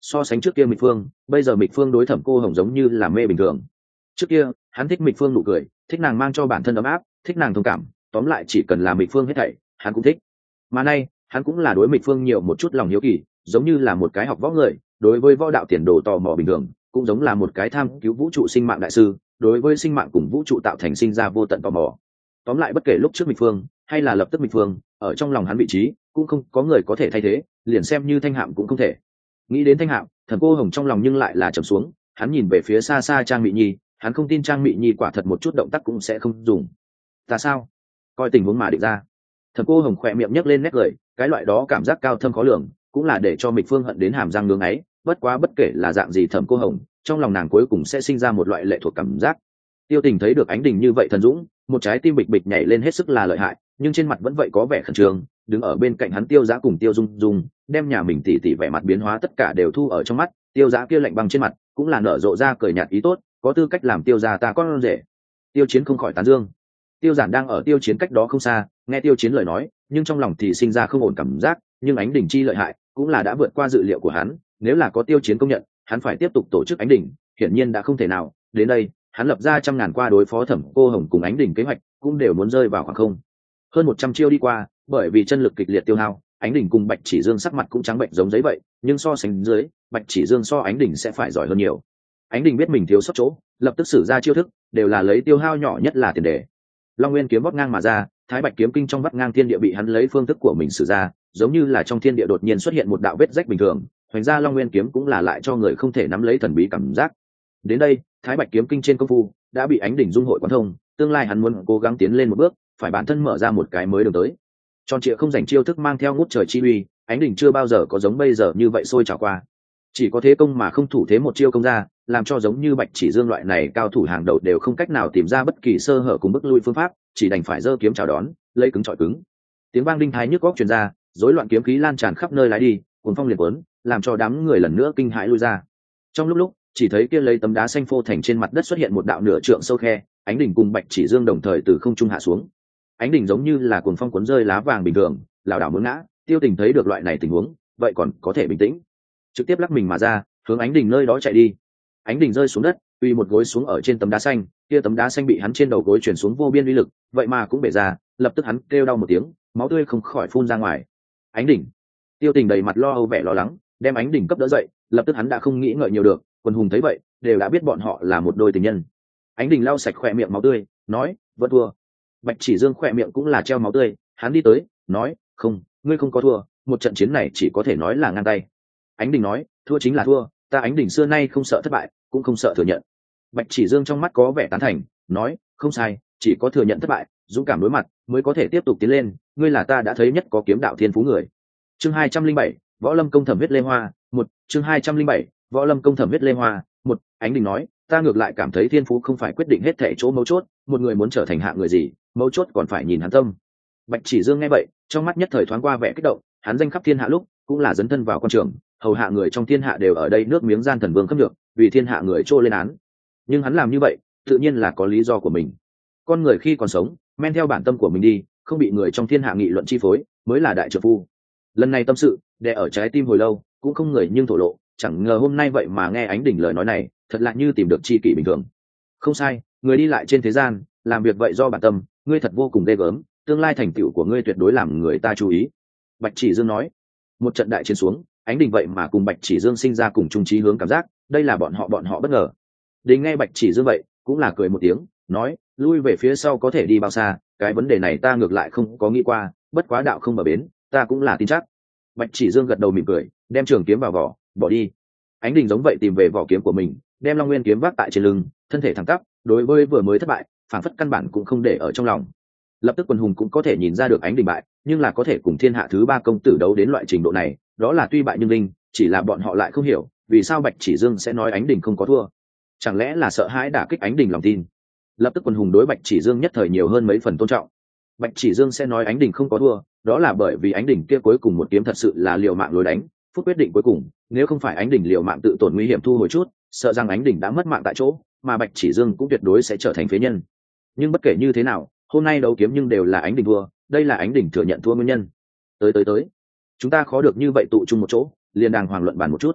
so sánh trước kia Mịch Phương, bây giờ Mịch Phương đối Thẩm Cô Hồng giống như là mê bình thường. Trước kia hắn thích Mịch Phương nụ cười, thích nàng mang cho bản thân ấm áp, thích nàng thông cảm, tóm lại chỉ cần là Mịch Phương hết thảy hắn cũng thích. Mà nay hắn cũng là đối Mịch Phương nhiều một chút lòng hiếu kỳ, giống như là một cái học võ người đối với võ đạo tiền đồ tò mò bình thường, cũng giống là một cái tham cứu vũ trụ sinh mạng đại sư đối với sinh mạng cùng vũ trụ tạo thành sinh ra vô tận tò mò. Tóm lại bất kể lúc trước Mịch Phương hay là lập tức Mịch Phương, ở trong lòng hắn vị trí cũng không có người có thể thay thế, liền xem như Thanh Hạm cũng không thể. Nghĩ đến Thanh Hạm, Thẩm Cô Hồng trong lòng nhưng lại là trầm xuống, hắn nhìn về phía xa xa Trang Mị Nhi, hắn không tin Trang Mị Nhi quả thật một chút động tác cũng sẽ không dùng. Ta sao? Coi tình huống mà định ra. Thẩm Cô Hồng khỏe miệng nhếch lên nét cười, cái loại đó cảm giác cao thâm khó lường, cũng là để cho Mịch Phương hận đến hàm răng ngưỡng ấy. Bất quá bất kể là dạng gì Thẩm Cô Hồng, trong lòng nàng cuối cùng sẽ sinh ra một loại lệ thuộc cảm giác. Tiêu Tình thấy được Ánh Đình như vậy thần dũng, một trái tim bịch bịch nhảy lên hết sức là lợi hại, nhưng trên mặt vẫn vậy có vẻ khẩn trương, đứng ở bên cạnh hắn Tiêu Giá cùng Tiêu Dung Dung, đem nhà mình tỉ tỉ vẻ mặt biến hóa tất cả đều thu ở trong mắt. Tiêu Giá kia lạnh băng trên mặt cũng là nở rộ ra cười nhạt ý tốt, có tư cách làm Tiêu gia ta con rể. Tiêu Chiến không khỏi tán dương. Tiêu Giản đang ở Tiêu Chiến cách đó không xa, nghe Tiêu Chiến lời nói, nhưng trong lòng thì sinh ra không ổn cảm giác, nhưng Ánh Đình chi lợi hại, cũng là đã vượt qua dự liệu của hắn, nếu là có Tiêu Chiến công nhận, hắn phải tiếp tục tổ chức Ánh Đình, hiển nhiên đã không thể nào. Đến đây, hắn lập ra trăm ngàn qua đối phó Thẩm Cô Hồng cùng Ánh Đình kế hoạch, cũng đều muốn rơi vào khoảng không. Hơn một trăm chiêu đi qua, bởi vì chân lực kịch liệt tiêu hao, Ánh Đình cùng Bạch Chỉ Dương sắc mặt cũng trắng bệnh giống giấy vậy, nhưng so sánh dưới, Bạch Chỉ Dương so Ánh Đình sẽ phải giỏi hơn nhiều. Ánh Đình biết mình thiếu sót chỗ, lập tức sử ra chiêu thức, đều là lấy tiêu hao nhỏ nhất là tiền đề. Long Nguyên kiếm vót ngang mà ra, Thái Bạch kiếm kinh trong vắt ngang thiên địa bị hắn lấy phương thức của mình sử ra, giống như là trong thiên địa đột nhiên xuất hiện một đạo vết rách bình thường, thành ra Long Nguyên kiếm cũng là lại cho người không thể nắm lấy thần bí cảm giác. Đến đây, Thái Bạch kiếm kinh trên công phu đã bị Ánh Đình dung hội quán thông, tương lai hắn muốn cố gắng tiến lên một bước, phải bản thân mở ra một cái mới đường tới. Tròn trịa không dành chiêu thức mang theo ngút trời chi uy, Ánh Đình chưa bao giờ có giống bây giờ như vậy sôi trào qua. Chỉ có thế công mà không thủ thế một chiêu công ra, làm cho giống như Bạch Chỉ Dương loại này cao thủ hàng đầu đều không cách nào tìm ra bất kỳ sơ hở cùng bức lui phương pháp, chỉ đành phải giơ kiếm chào đón, lấy cứng chọi cứng. Tiếng vang đinh thái nhức óc truyền ra, rối loạn kiếm khí lan tràn khắp nơi lái đi, cuồng phong liệt cuốn, làm cho đám người lần nữa kinh hãi lui ra. Trong lúc lúc, chỉ thấy kia lấy tấm đá xanh phô thành trên mặt đất xuất hiện một đạo nửa trượng sâu khe, Ánh Đình cùng Bạch Chỉ Dương đồng thời từ không trung hạ xuống. Ánh Đình giống như là cuồng phong cuốn rơi lá vàng bình thường, lảo đảo muốn ngã. Tiêu Tình thấy được loại này tình huống, vậy còn có thể bình tĩnh, trực tiếp lắc mình mà ra, hướng Ánh Đình nơi đó chạy đi. Ánh Đình rơi xuống đất, uy một gối xuống ở trên tấm đá xanh, kia tấm đá xanh bị hắn trên đầu gối chuyển xuống vô biên uy lực, vậy mà cũng bể ra, lập tức hắn kêu đau một tiếng, máu tươi không khỏi phun ra ngoài. Ánh Đình, Tiêu Tình đầy mặt lo âu vẻ lo lắng, đem Ánh Đình cấp đỡ dậy, lập tức hắn đã không nghĩ ngợi nhiều được, quần hùng thấy vậy, đều đã biết bọn họ là một đôi tình nhân. Ánh Đình lau sạch khỏe miệng máu tươi, nói, vẫn thua. Bạch Chỉ Dương khỏe miệng cũng là treo máu tươi, hắn đi tới, nói, không, ngươi không có thua, một trận chiến này chỉ có thể nói là ngang tay. Ánh Đình nói, thua chính là thua, ta Ánh Đình xưa nay không sợ thất bại, cũng không sợ thừa nhận. Bạch Chỉ Dương trong mắt có vẻ tán thành, nói, không sai, chỉ có thừa nhận thất bại, dũng cảm đối mặt, mới có thể tiếp tục tiến lên, ngươi là ta đã thấy nhất có kiếm đạo thiên phú người. Chương hai trăm linh bảy, Võ Lâm công thẩm huyết lê hoa, một, chương hai trăm linh bảy, Võ Lâm công thẩm huyết lê hoa, một. Ánh Đình nói, ta ngược lại cảm thấy thiên phú không phải quyết định hết thảy chỗ mấu chốt, một người muốn trở thành hạng người gì, mấu chốt còn phải nhìn hắn tâm. Bạch Chỉ Dương nghe vậy, trong mắt nhất thời thoáng qua vẻ kích động, hắn danh khắp thiên hạ lúc, cũng là dấn thân vào quan trường, hầu hạ người trong thiên hạ đều ở đây nước miếng gian thần vương khâm được, vì thiên hạ người trô lên án. Nhưng hắn làm như vậy, tự nhiên là có lý do của mình. Con người khi còn sống, men theo bản tâm của mình đi, không bị người trong thiên hạ nghị luận chi phối, mới là đại trợ phu. Lần này tâm sự, đè ở trái tim hồi lâu, cũng không người nhưng thổ lộ, chẳng ngờ hôm nay vậy mà nghe Ánh Đình lời nói này, thật lạ như tìm được tri kỷ bình thường. Không sai, người đi lại trên thế gian, làm việc vậy do bản tâm, ngươi thật vô cùng ghê gớm, tương lai thành tựu của ngươi tuyệt đối làm người ta chú ý. Bạch Chỉ Dương nói. Một trận đại chiến xuống, Ánh Đình vậy mà cùng Bạch Chỉ Dương sinh ra cùng chung chí hướng cảm giác, đây là bọn họ bọn họ bất ngờ. Đình nghe Bạch Chỉ Dương vậy, cũng là cười một tiếng, nói, lui về phía sau có thể đi bao xa, cái vấn đề này ta ngược lại không có nghĩ qua, bất quá đạo không bờ bến, ta cũng là tin chắc. Bạch Chỉ Dương gật đầu mỉm cười, đem trường kiếm vào vỏ, bỏ đi. Ánh Đình giống vậy tìm về vỏ kiếm của mình, đem Long Nguyên kiếm vác tại trên lưng, thân thể thẳng tắp, đối với vừa mới thất bại, phản phất căn bản cũng không để ở trong lòng. Lập tức quần hùng cũng có thể nhìn ra được Ánh Đình bại, nhưng là có thể cùng thiên hạ thứ ba công tử đấu đến loại trình độ này, đó là tuy bại nhưng linh, chỉ là bọn họ lại không hiểu, vì sao Bạch Chỉ Dương sẽ nói Ánh Đình không có thua, chẳng lẽ là sợ hãi đả kích Ánh Đình lòng tin. Lập tức quần hùng đối Bạch Chỉ Dương nhất thời nhiều hơn mấy phần tôn trọng. Bạch Chỉ Dương sẽ nói Ánh Đình không có thua, đó là bởi vì Ánh Đình kia cuối cùng một kiếm thật sự là liều mạng lối đánh, phút quyết định cuối cùng, nếu không phải Ánh Đình liều mạng tự tổn nguy hiểm thu hồi chút, sợ rằng Ánh Đình đã mất mạng tại chỗ, mà Bạch Chỉ Dương cũng tuyệt đối sẽ trở thành phế nhân. Nhưng bất kể như thế nào, hôm nay đấu kiếm nhưng đều là Ánh Đình thua, đây là Ánh Đình thừa nhận thua nguyên nhân. Tới tới tới, chúng ta khó được như vậy tụ chung một chỗ, liền đàng hoàng luận bàn một chút.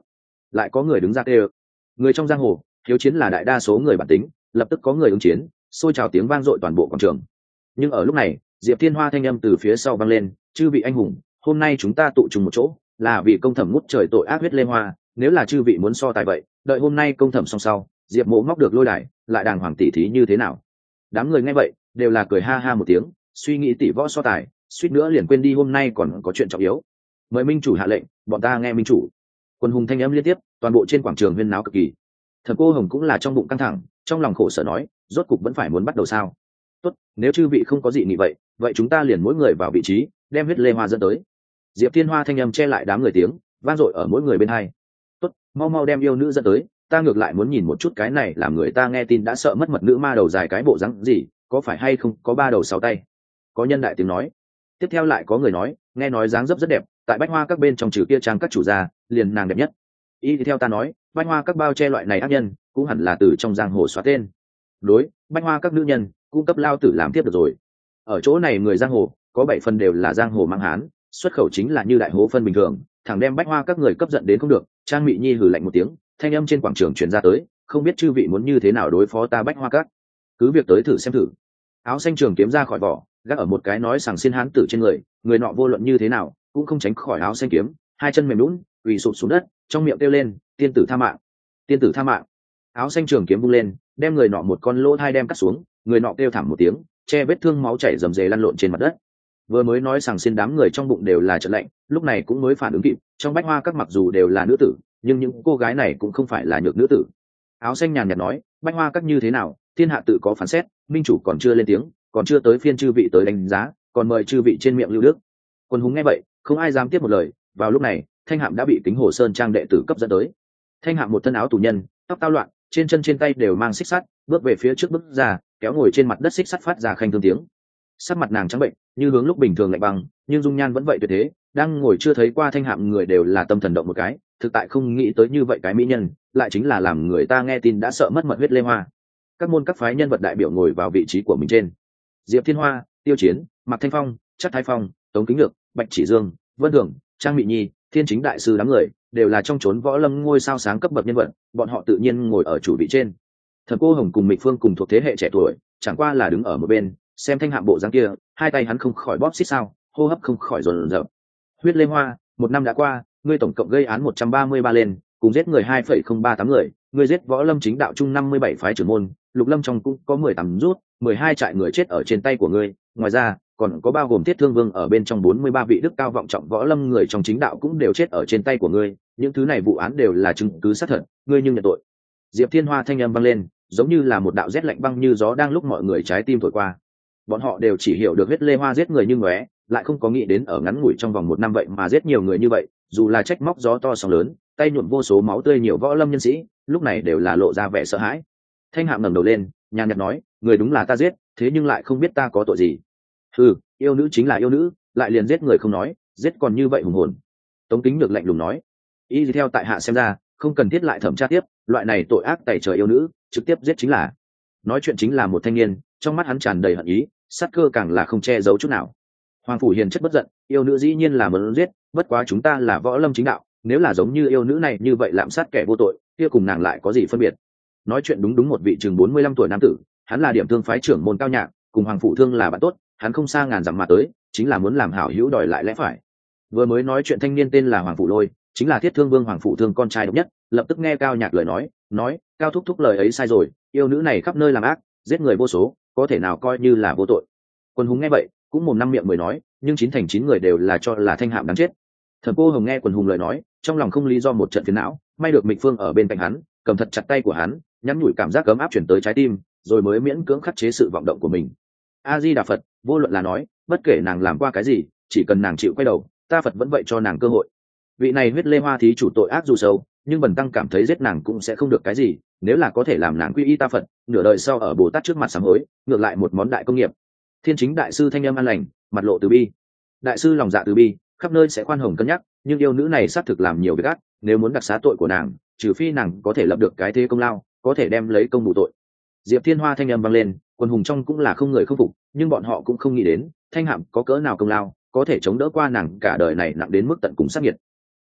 lại có người đứng ra kêu. Người trong giang hồ hiếu chiến là đại đa số người bản tính, lập tức có người ứng chiến, xôi trào tiếng vang dội toàn bộ quảng trường. Nhưng ở lúc này, Diệp Thiên Hoa thanh âm từ phía sau vang lên, chư vị anh hùng, hôm nay chúng ta tụ trùng một chỗ là vì công thẩm ngút trời tội ác huyết lê hoa, nếu là chư vị muốn so tài vậy, đợi hôm nay công thẩm xong sau, Diệp Mộ móc được lôi đài, lại đàng hoàng tỷ thí như thế nào? Đám người nghe vậy đều là cười ha ha một tiếng, suy nghĩ tỷ võ so tài, suýt nữa liền quên đi hôm nay còn có chuyện trọng yếu. Mời minh chủ hạ lệnh, bọn ta nghe minh chủ. Quân hùng thanh âm liên tiếp, toàn bộ trên quảng trường huyên náo cực kỳ. Thẩm Cô Hồng cũng là trong bụng căng thẳng, trong lòng khổ sở nói, rốt cục vẫn phải muốn bắt đầu sao? Tốt, nếu chư vị không có gì nghĩ vậy, vậy chúng ta liền mỗi người vào vị trí, đem huyết lê hoa dẫn tới. Diệp Thiên Hoa thanh âm che lại đám người tiếng, vang dội ở mỗi người bên hai. Tốt, mau mau đem yêu nữ dẫn tới, ta ngược lại muốn nhìn một chút cái này làm người ta nghe tin đã sợ mất mật nữ ma đầu dài cái bộ dáng gì, có phải hay không có ba đầu sáu tay. Có nhân đại tiếng nói. Tiếp theo lại có người nói, nghe nói dáng dấp rất đẹp, tại bách hoa các bên trong trừ kia trang các chủ gia, liền nàng đẹp nhất. Ý thì theo ta nói, bách hoa các bao che loại này ác nhân, cũng hẳn là từ trong giang hồ xóa tên. Đối, bách hoa các nữ nhân, cung cấp lao tử làm tiếp được rồi. Ở chỗ này người giang hồ, có bảy phần đều là giang hồ mang hán, xuất khẩu chính là như đại hố phân bình thường, thẳng đem bách hoa các người cấp giận đến không được. Trang Mị Nhi hừ lạnh một tiếng, thanh âm trên quảng trường truyền ra tới, không biết chư vị muốn như thế nào đối phó ta bách hoa các, cứ việc tới thử xem thử. Áo xanh trường kiếm ra khỏi vỏ, gác ở một cái nói sằng xiên hán tử trên người, người nọ vô luận như thế nào cũng không tránh khỏi áo xanh kiếm, hai chân mềm lún quỳ sụp xuống đất, trong miệng kêu lên, tiên tử tha mạng, tiên tử tha mạng. Áo xanh trường kiếm vung lên, đem người nọ một con lỗ thai đem cắt xuống, người nọ kêu thảm một tiếng, che vết thương máu chảy rầm rề lăn lộn trên mặt đất. Vừa mới nói sằng xiên đám người trong bụng đều là trợn lạnh, lúc này cũng mới phản ứng kịp, trong bách hoa các mặc dù đều là nữ tử, nhưng những cô gái này cũng không phải là nhược nữ tử. Áo xanh nhàn nhạt nói, bách hoa các như thế nào, thiên hạ tự có phán xét, minh chủ còn chưa lên tiếng, còn chưa tới phiên chư vị tới đánh giá, còn mời chư vị trên miệng lưu đức. Quân hùng nghe vậy không ai dám tiếp một lời. Vào lúc này Thanh Hạm đã bị Kính Hồ Sơn trang đệ tử cấp dẫn tới. Thanh Hạm một thân áo tù nhân, tóc tao loạn, trên chân trên tay đều mang xích sắt, bước về phía trước bước ra, kéo ngồi trên mặt đất xích sắt phát ra khanh thương tiếng. Sắc mặt nàng trắng bệnh, như hướng lúc bình thường lạnh băng, nhưng dung nhan vẫn vậy tuyệt thế. Đang ngồi chưa thấy qua Thanh Hạm người đều là tâm thần động một cái, thực tại không nghĩ tới như vậy cái mỹ nhân, lại chính là làm người ta nghe tin đã sợ mất mật huyết lê hoa. Các môn các phái nhân vật đại biểu ngồi vào vị trí của mình trên. Diệp Thiên Hoa, Tiêu Chiến, Mạc Thanh Phong, Chắc Thái Phong, Tống Kính Nhược, Bạch Chỉ Dương, Vân Thường, Trang Mị Nhi, Thiên Chính đại sư đám người đều là trong chốn võ lâm ngôi sao sáng cấp bậc nhân vật, bọn họ tự nhiên ngồi ở chủ vị trên. Thẩm Cô Hồng cùng Mịch Phương cùng thuộc thế hệ trẻ tuổi, chẳng qua là đứng ở một bên, xem Thanh Hạm bộ dáng kia, hai tay hắn không khỏi bóp xít sao, hô hấp không khỏi dồn dập. Huyết Lê Hoa, một năm đã qua, ngươi tổng cộng gây án một trăm ba mươi ba lên, cùng giết người hai phẩy không ba tám người, ngươi giết võ lâm chính đạo chung năm mươi bảy phái trưởng môn, Lục Lâm trong cũng có mười tám rút, mười hai trại người chết ở trên tay của ngươi, ngoài ra còn có bao gồm Thiết Thương Vương ở bên trong bốn mươi ba vị đức cao vọng trọng võ lâm người trong chính đạo cũng đều chết ở trên tay của ngươi, những thứ này vụ án đều là chứng cứ xác thật, ngươi nhưng nhận tội. Diệp Thiên Hoa thanh âm vang lên, giống như là một đạo rét lạnh băng như gió đang lúc mọi người trái tim thổi qua. Bọn họ đều chỉ hiểu được Huyết Lê Hoa giết người như ngóe, lại không có nghĩ đến ở ngắn ngủi trong vòng một năm vậy mà giết nhiều người như vậy, dù là trách móc gió to sóng lớn, tay nhuộm vô số máu tươi nhiều võ lâm nhân sĩ, lúc này đều là lộ ra vẻ sợ hãi. Thanh Hạm ngẩng đầu lên, nhàn nhạt nói, người đúng là ta giết, thế nhưng lại không biết ta có tội gì. Ừ, yêu nữ chính là yêu nữ, lại liền giết người không nói, giết còn như vậy hùng hồn. Tống Kính Nhược lạnh lùng nói, y theo tại hạ xem ra, không cần thiết lại thẩm tra tiếp, loại này tội ác tày trời yêu nữ, trực tiếp giết chính là. Nói chuyện chính là một thanh niên, trong mắt hắn tràn đầy hận ý, sát cơ càng là không che giấu chút nào. Hoàng phủ hiền chất bất giận, yêu nữ dĩ nhiên là muốn giết, bất quá chúng ta là võ lâm chính đạo, nếu là giống như yêu nữ này như vậy lạm sát kẻ vô tội, kia cùng nàng lại có gì phân biệt. Nói chuyện đúng đúng một vị chừng bốn mươi lăm tuổi nam tử, hắn là điểm thương phái trưởng môn Cao Nhạc, cùng Hoàng phủ thương là bạn tốt, hắn không xa ngàn dặm mà tới, chính là muốn làm hảo hữu đòi lại lẽ phải. Vừa mới nói chuyện thanh niên tên là Hoàng phủ Lôi, chính là Thiết Thương Vương Hoàng phủ thương con trai độc nhất, lập tức nghe Cao Nhạc lời nói, nói, Cao thúc thúc lời ấy sai rồi, yêu nữ này khắp nơi làm ác, giết người vô số, có thể nào coi như là vô tội. Quân hùng nghe vậy, cũng mồm năm miệng mới nói, nhưng chín thành chín người đều là cho là Thanh Hạm đáng chết. Thẩm Cô Hồng nghe Quần hùng lời nói, trong lòng không lý do một trận phiền não, may được Mịch Phương ở bên cạnh hắn, cầm thật chặt tay của hắn, nhắn nhủi cảm giác cấm áp chuyển tới trái tim, rồi mới miễn cưỡng khắc chế sự vọng động của mình. A Di Đà Phật, vô luận là nói, bất kể nàng làm qua cái gì, chỉ cần nàng chịu quay đầu, ta Phật vẫn vậy cho nàng cơ hội. Vị này Huyết Lê Hoa thí chủ tội ác dù sâu, nhưng Bần tăng cảm thấy giết nàng cũng sẽ không được cái gì, nếu là có thể làm nàng quy y ta Phật, nửa đời sau ở Bồ Tát trước mặt sám hối, ngược lại một món đại công nghiệp. Thiên Chính đại sư thanh âm an lành, mặt lộ từ bi. Đại sư lòng dạ từ bi, khắp nơi sẽ khoan hồng cân nhắc, nhưng yêu nữ này xác thực làm nhiều việc ác, nếu muốn đặc xá tội của nàng, trừ phi nàng có thể lập được cái thế công lao, có thể đem lấy công bù tội. Diệp Thiên Hoa thanh âm vang lên, quần hùng trong cũng là không người không phục, nhưng bọn họ cũng không nghĩ đến, Thanh Hạm có cỡ nào công lao, có thể chống đỡ qua nàng cả đời này nặng đến mức tận cùng sát nghiệt. Ừ,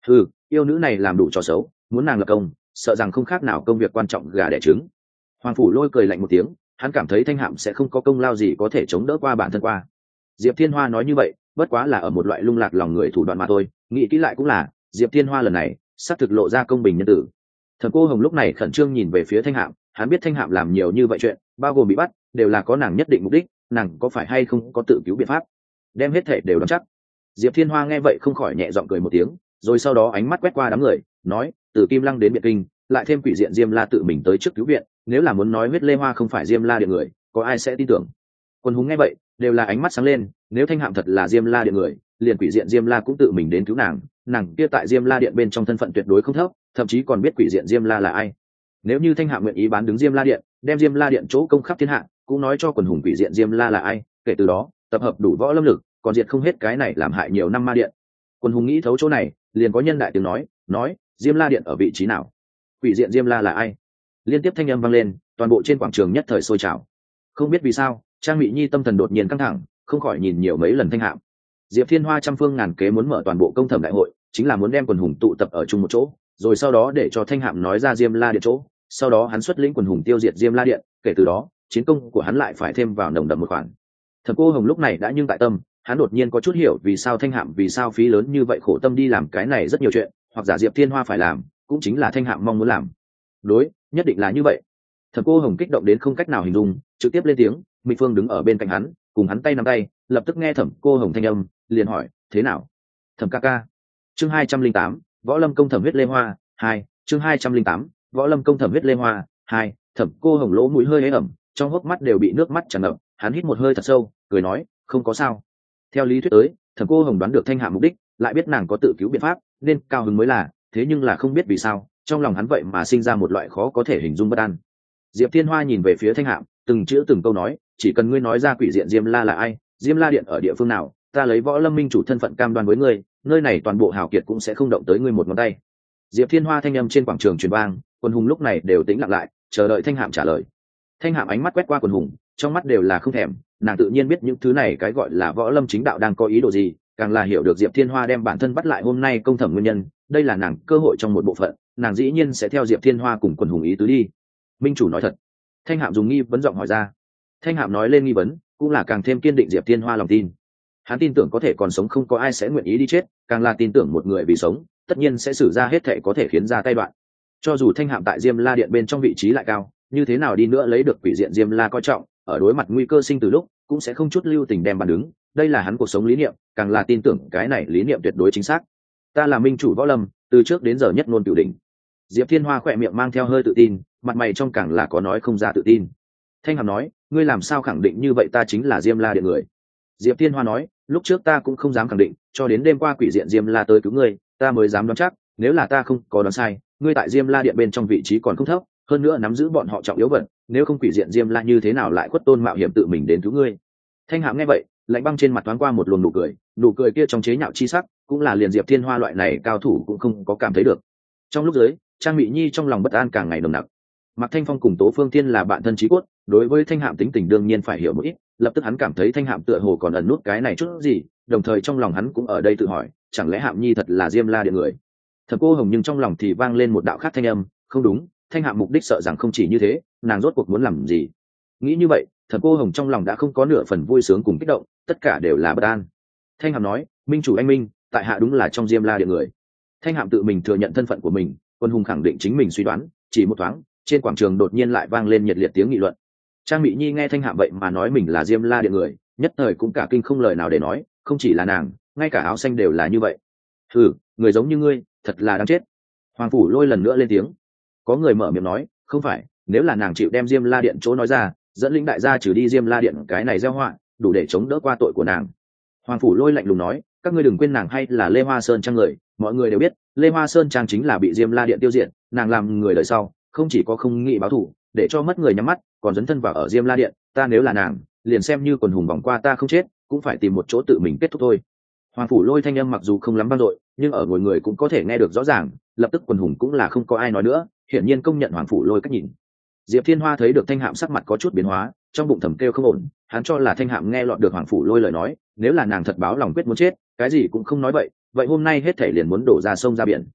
yêu nữ này làm đủ trò xấu, muốn nàng lập công, sợ rằng không khác nào công việc quan trọng gà đẻ trứng. Hoàng Phủ Lôi cười lạnh một tiếng, hắn cảm thấy Thanh Hạm sẽ không có công lao gì có thể chống đỡ qua bản thân qua. Diệp Thiên Hoa nói như vậy, bất quá là ở một loại lung lạc lòng người thủ đoạn mà thôi, nghĩ kỹ lại cũng là, Diệp Thiên Hoa lần này, sắp thực lộ ra công bình nhân tử. Thẩm Cô Hồng lúc này khẩn trương nhìn về phía Thanh Hạm, hắn biết Thanh Hạm làm nhiều như vậy chuyện, bao gồm bị bắt, đều là có nàng nhất định mục đích, nàng có phải hay không có tự cứu biện pháp, đem hết thể đều đoán chắc. Diệp Thiên Hoa nghe vậy không khỏi nhẹ giọng cười một tiếng, rồi sau đó ánh mắt quét qua đám người, nói, từ Kim Lăng đến Biệt Kinh, lại thêm quỷ diện Diêm La tự mình tới trước cứu viện, nếu là muốn nói huyết lê hoa không phải Diêm La điện người, có ai sẽ tin tưởng? Quân hùng nghe vậy, đều là ánh mắt sáng lên, nếu Thanh Hạm thật là Diêm La điện người, liền quỷ diện Diêm La cũng tự mình đến cứu nàng, nàng kia tại Diêm La điện bên trong thân phận tuyệt đối không thấp, thậm chí còn biết quỷ diện Diêm La là ai. Nếu như Thanh Hạm nguyện ý bán đứng Diêm La điện, đem Diêm La điện chỗ công khắp thiên hạ, cũng nói cho quần hùng quỷ diện Diêm La là ai, kể từ đó, tập hợp đủ võ lâm lực, còn diệt không hết cái này làm hại nhiều năm ma điện. Quân hùng nghĩ thấu chỗ này, liền có nhân đại tiếng nói, nói, Diêm La điện ở vị trí nào? Quỷ diện Diêm La là ai? Liên tiếp thanh âm vang lên, toàn bộ trên quảng trường nhất thời sôi trào. Không biết vì sao, Trang Mị Nhi tâm thần đột nhiên căng thẳng, không khỏi nhìn nhiều mấy lần Thanh Hạm. Diệp Thiên Hoa trăm phương ngàn kế muốn mở toàn bộ công thẩm đại hội, chính là muốn đem quần hùng tụ tập ở chung một chỗ, rồi sau đó để cho Thanh Hạm nói ra Diêm La điện chỗ, sau đó hắn xuất lĩnh quần hùng tiêu diệt Diêm La điện, kể từ đó, chiến công của hắn lại phải thêm vào nồng đậm một khoản. Thẩm Cô Hồng lúc này đã nhưng tại tâm, hắn đột nhiên có chút hiểu vì sao Thanh Hạm vì sao phí lớn như vậy khổ tâm đi làm cái này rất nhiều chuyện, hoặc giả Diệp Thiên Hoa phải làm, cũng chính là Thanh Hạm mong muốn làm. Đối, nhất định là như vậy. Thẩm Cô Hồng kích động đến không cách nào hình dung, trực tiếp lên tiếng, Mị Phương đứng ở bên cạnh hắn, cùng hắn tay nắm tay, lập tức nghe Thẩm Cô Hồng thanh âm, liền hỏi, thế nào? Thẩm ca ca. Chương hai trăm linh tám, Võ Lâm công thẩm huyết lê hoa, hai, chương hai trăm linh tám, Võ Lâm công thẩm huyết lê hoa, hai. Thẩm Cô Hồng lỗ mũi hơi hế ẩm, trong hốc mắt đều bị nước mắt tràn ngập, hắn hít một hơi thật sâu, cười nói, không có sao. Theo lý thuyết tới, Thẩm Cô Hồng đoán được Thanh Hạm mục đích, lại biết nàng có tự cứu biện pháp, nên cao hứng mới là, thế nhưng là không biết vì sao, trong lòng hắn vậy mà sinh ra một loại khó có thể hình dung bất an. Diệp Thiên Hoa nhìn về phía Thanh Hạm, từng chữ từng câu nói, chỉ cần ngươi nói ra quỷ diện Diêm La là ai, Diêm La điện ở địa phương nào, ta lấy Võ Lâm minh chủ thân phận cam đoan với ngươi, nơi này toàn bộ hào kiệt cũng sẽ không động tới ngươi một ngón tay. Diệp Thiên Hoa thanh âm trên quảng trường truyền vang, quần hùng lúc này đều tĩnh lặng lại, chờ đợi Thanh Hạm trả lời. Thanh Hạm ánh mắt quét qua quần hùng, trong mắt đều là không thèm, nàng tự nhiên biết những thứ này cái gọi là Võ Lâm chính đạo đang có ý đồ gì, càng là hiểu được Diệp Thiên Hoa đem bản thân bắt lại hôm nay công thẩm nguyên nhân, đây là nàng cơ hội trong một bộ phận, nàng dĩ nhiên sẽ theo Diệp Thiên Hoa cùng quần hùng ý tứ đi. Minh chủ nói thật. Thanh Hạm dùng nghi vấn giọng hỏi ra. Thanh Hạm nói lên nghi vấn, cũng là càng thêm kiên định Diệp Thiên Hoa lòng tin. Hắn tin tưởng có thể còn sống không có ai sẽ nguyện ý đi chết, càng là tin tưởng một người vì sống, tất nhiên sẽ xử ra hết thể có thể khiến ra tay đoạn. Cho dù Thanh Hạm tại Diêm La điện bên trong vị trí lại cao, như thế nào đi nữa lấy được quỷ diện Diêm La coi trọng, ở đối mặt nguy cơ sinh từ lúc, cũng sẽ không chút lưu tình đem bàn đứng, đây là hắn cuộc sống lý niệm, càng là tin tưởng cái này lý niệm tuyệt đối chính xác. Ta là minh chủ Võ Lâm, từ trước đến giờ nhất ngôn cửu đỉnh. Diệp Thiên Hoa khỏe miệng mang theo hơi tự tin, mặt mày trong càng là có nói không ra tự tin. Thanh Hàm nói, ngươi làm sao khẳng định như vậy ta chính là Diêm La điện người? Diệp Thiên Hoa nói, lúc trước ta cũng không dám khẳng định, cho đến đêm qua quỷ diện Diêm La tới cứu ngươi, ta mới dám đoán chắc, nếu là ta không có đoán sai, ngươi tại Diêm La điện bên trong vị trí còn không thấp, hơn nữa nắm giữ bọn họ trọng yếu vật, nếu không quỷ diện Diêm La như thế nào lại khuất tôn mạo hiểm tự mình đến cứu ngươi? Thanh Hàm nghe vậy, lạnh băng trên mặt thoáng qua một luồng nụ cười, nụ cười kia trong chế nhạo chi sắc, cũng là liền Diệp Thiên Hoa loại này cao thủ cũng không có cảm thấy được. Trong lúc dưới, Trang Mị Nhi trong lòng bất an càng ngày nồng nặc. Mạc Thanh Phong cùng Tố Phương Thiên là bạn thân chí cốt, đối với Thanh Hạm tính tình đương nhiên phải hiểu một ít, lập tức hắn cảm thấy Thanh Hạm tựa hồ còn ẩn nút cái này chút gì, đồng thời trong lòng hắn cũng ở đây tự hỏi, chẳng lẽ Hạm Nhi thật là Diêm La điện người? Thẩm Cô Hồng nhưng trong lòng thì vang lên một đạo khác thanh âm, không đúng, Thanh Hạm mục đích sợ rằng không chỉ như thế, nàng rốt cuộc muốn làm gì? Nghĩ như vậy, Thẩm Cô Hồng trong lòng đã không có nửa phần vui sướng cùng kích động, tất cả đều là bất an. Thanh Hạm nói, minh chủ anh minh, tại hạ đúng là trong Diêm La điện người. Thanh Hạm tự mình thừa nhận thân phận của mình, Quân Hùng khẳng định chính mình suy đoán, chỉ một thoáng, trên quảng trường đột nhiên lại vang lên nhiệt liệt tiếng nghị luận. Trang Mị Nhi nghe Thanh Hạm vậy mà nói mình là Diêm La điện người, nhất thời cũng cả kinh không lời nào để nói, không chỉ là nàng, ngay cả áo xanh đều là như vậy. Ừ, người giống như ngươi, thật là đáng chết. Hoàng Phủ Lôi lần nữa lên tiếng. Có người mở miệng nói, không phải, nếu là nàng chịu đem Diêm La điện chỗ nói ra, dẫn lĩnh đại gia trừ đi Diêm La điện cái này gieo họa, đủ để chống đỡ qua tội của nàng. Hoàng Phủ Lôi lạnh lùng nói, các ngươi đừng quên nàng hay là Lê Hoa Sơn trang người, mọi người đều biết, Lê Hoa Sơn trang chính là bị Diêm La điện tiêu diệt, nàng làm người đời sau, không chỉ có không nghĩ báo thù, để cho mất người nhắm mắt, còn dấn thân vào ở Diêm La điện, ta nếu là nàng, liền xem như quần hùng vòng qua ta không chết, cũng phải tìm một chỗ tự mình kết thúc thôi. Hoàng Phủ Lôi thanh âm mặc dù không lắm vang dội, nhưng ở ngồi người cũng có thể nghe được rõ ràng, lập tức quần hùng cũng là không có ai nói nữa, hiển nhiên công nhận Hoàng Phủ Lôi cách nhìn. Diệp Thiên Hoa thấy được Thanh Hạm sắc mặt có chút biến hóa, trong bụng thầm kêu không ổn, hắn cho là Thanh Hạm nghe lọt được Hoàng Phủ Lôi lời nói, nếu là nàng thật báo lòng quyết muốn chết, cái gì cũng không nói vậy, vậy hôm nay hết thảy liền muốn đổ ra sông ra biển.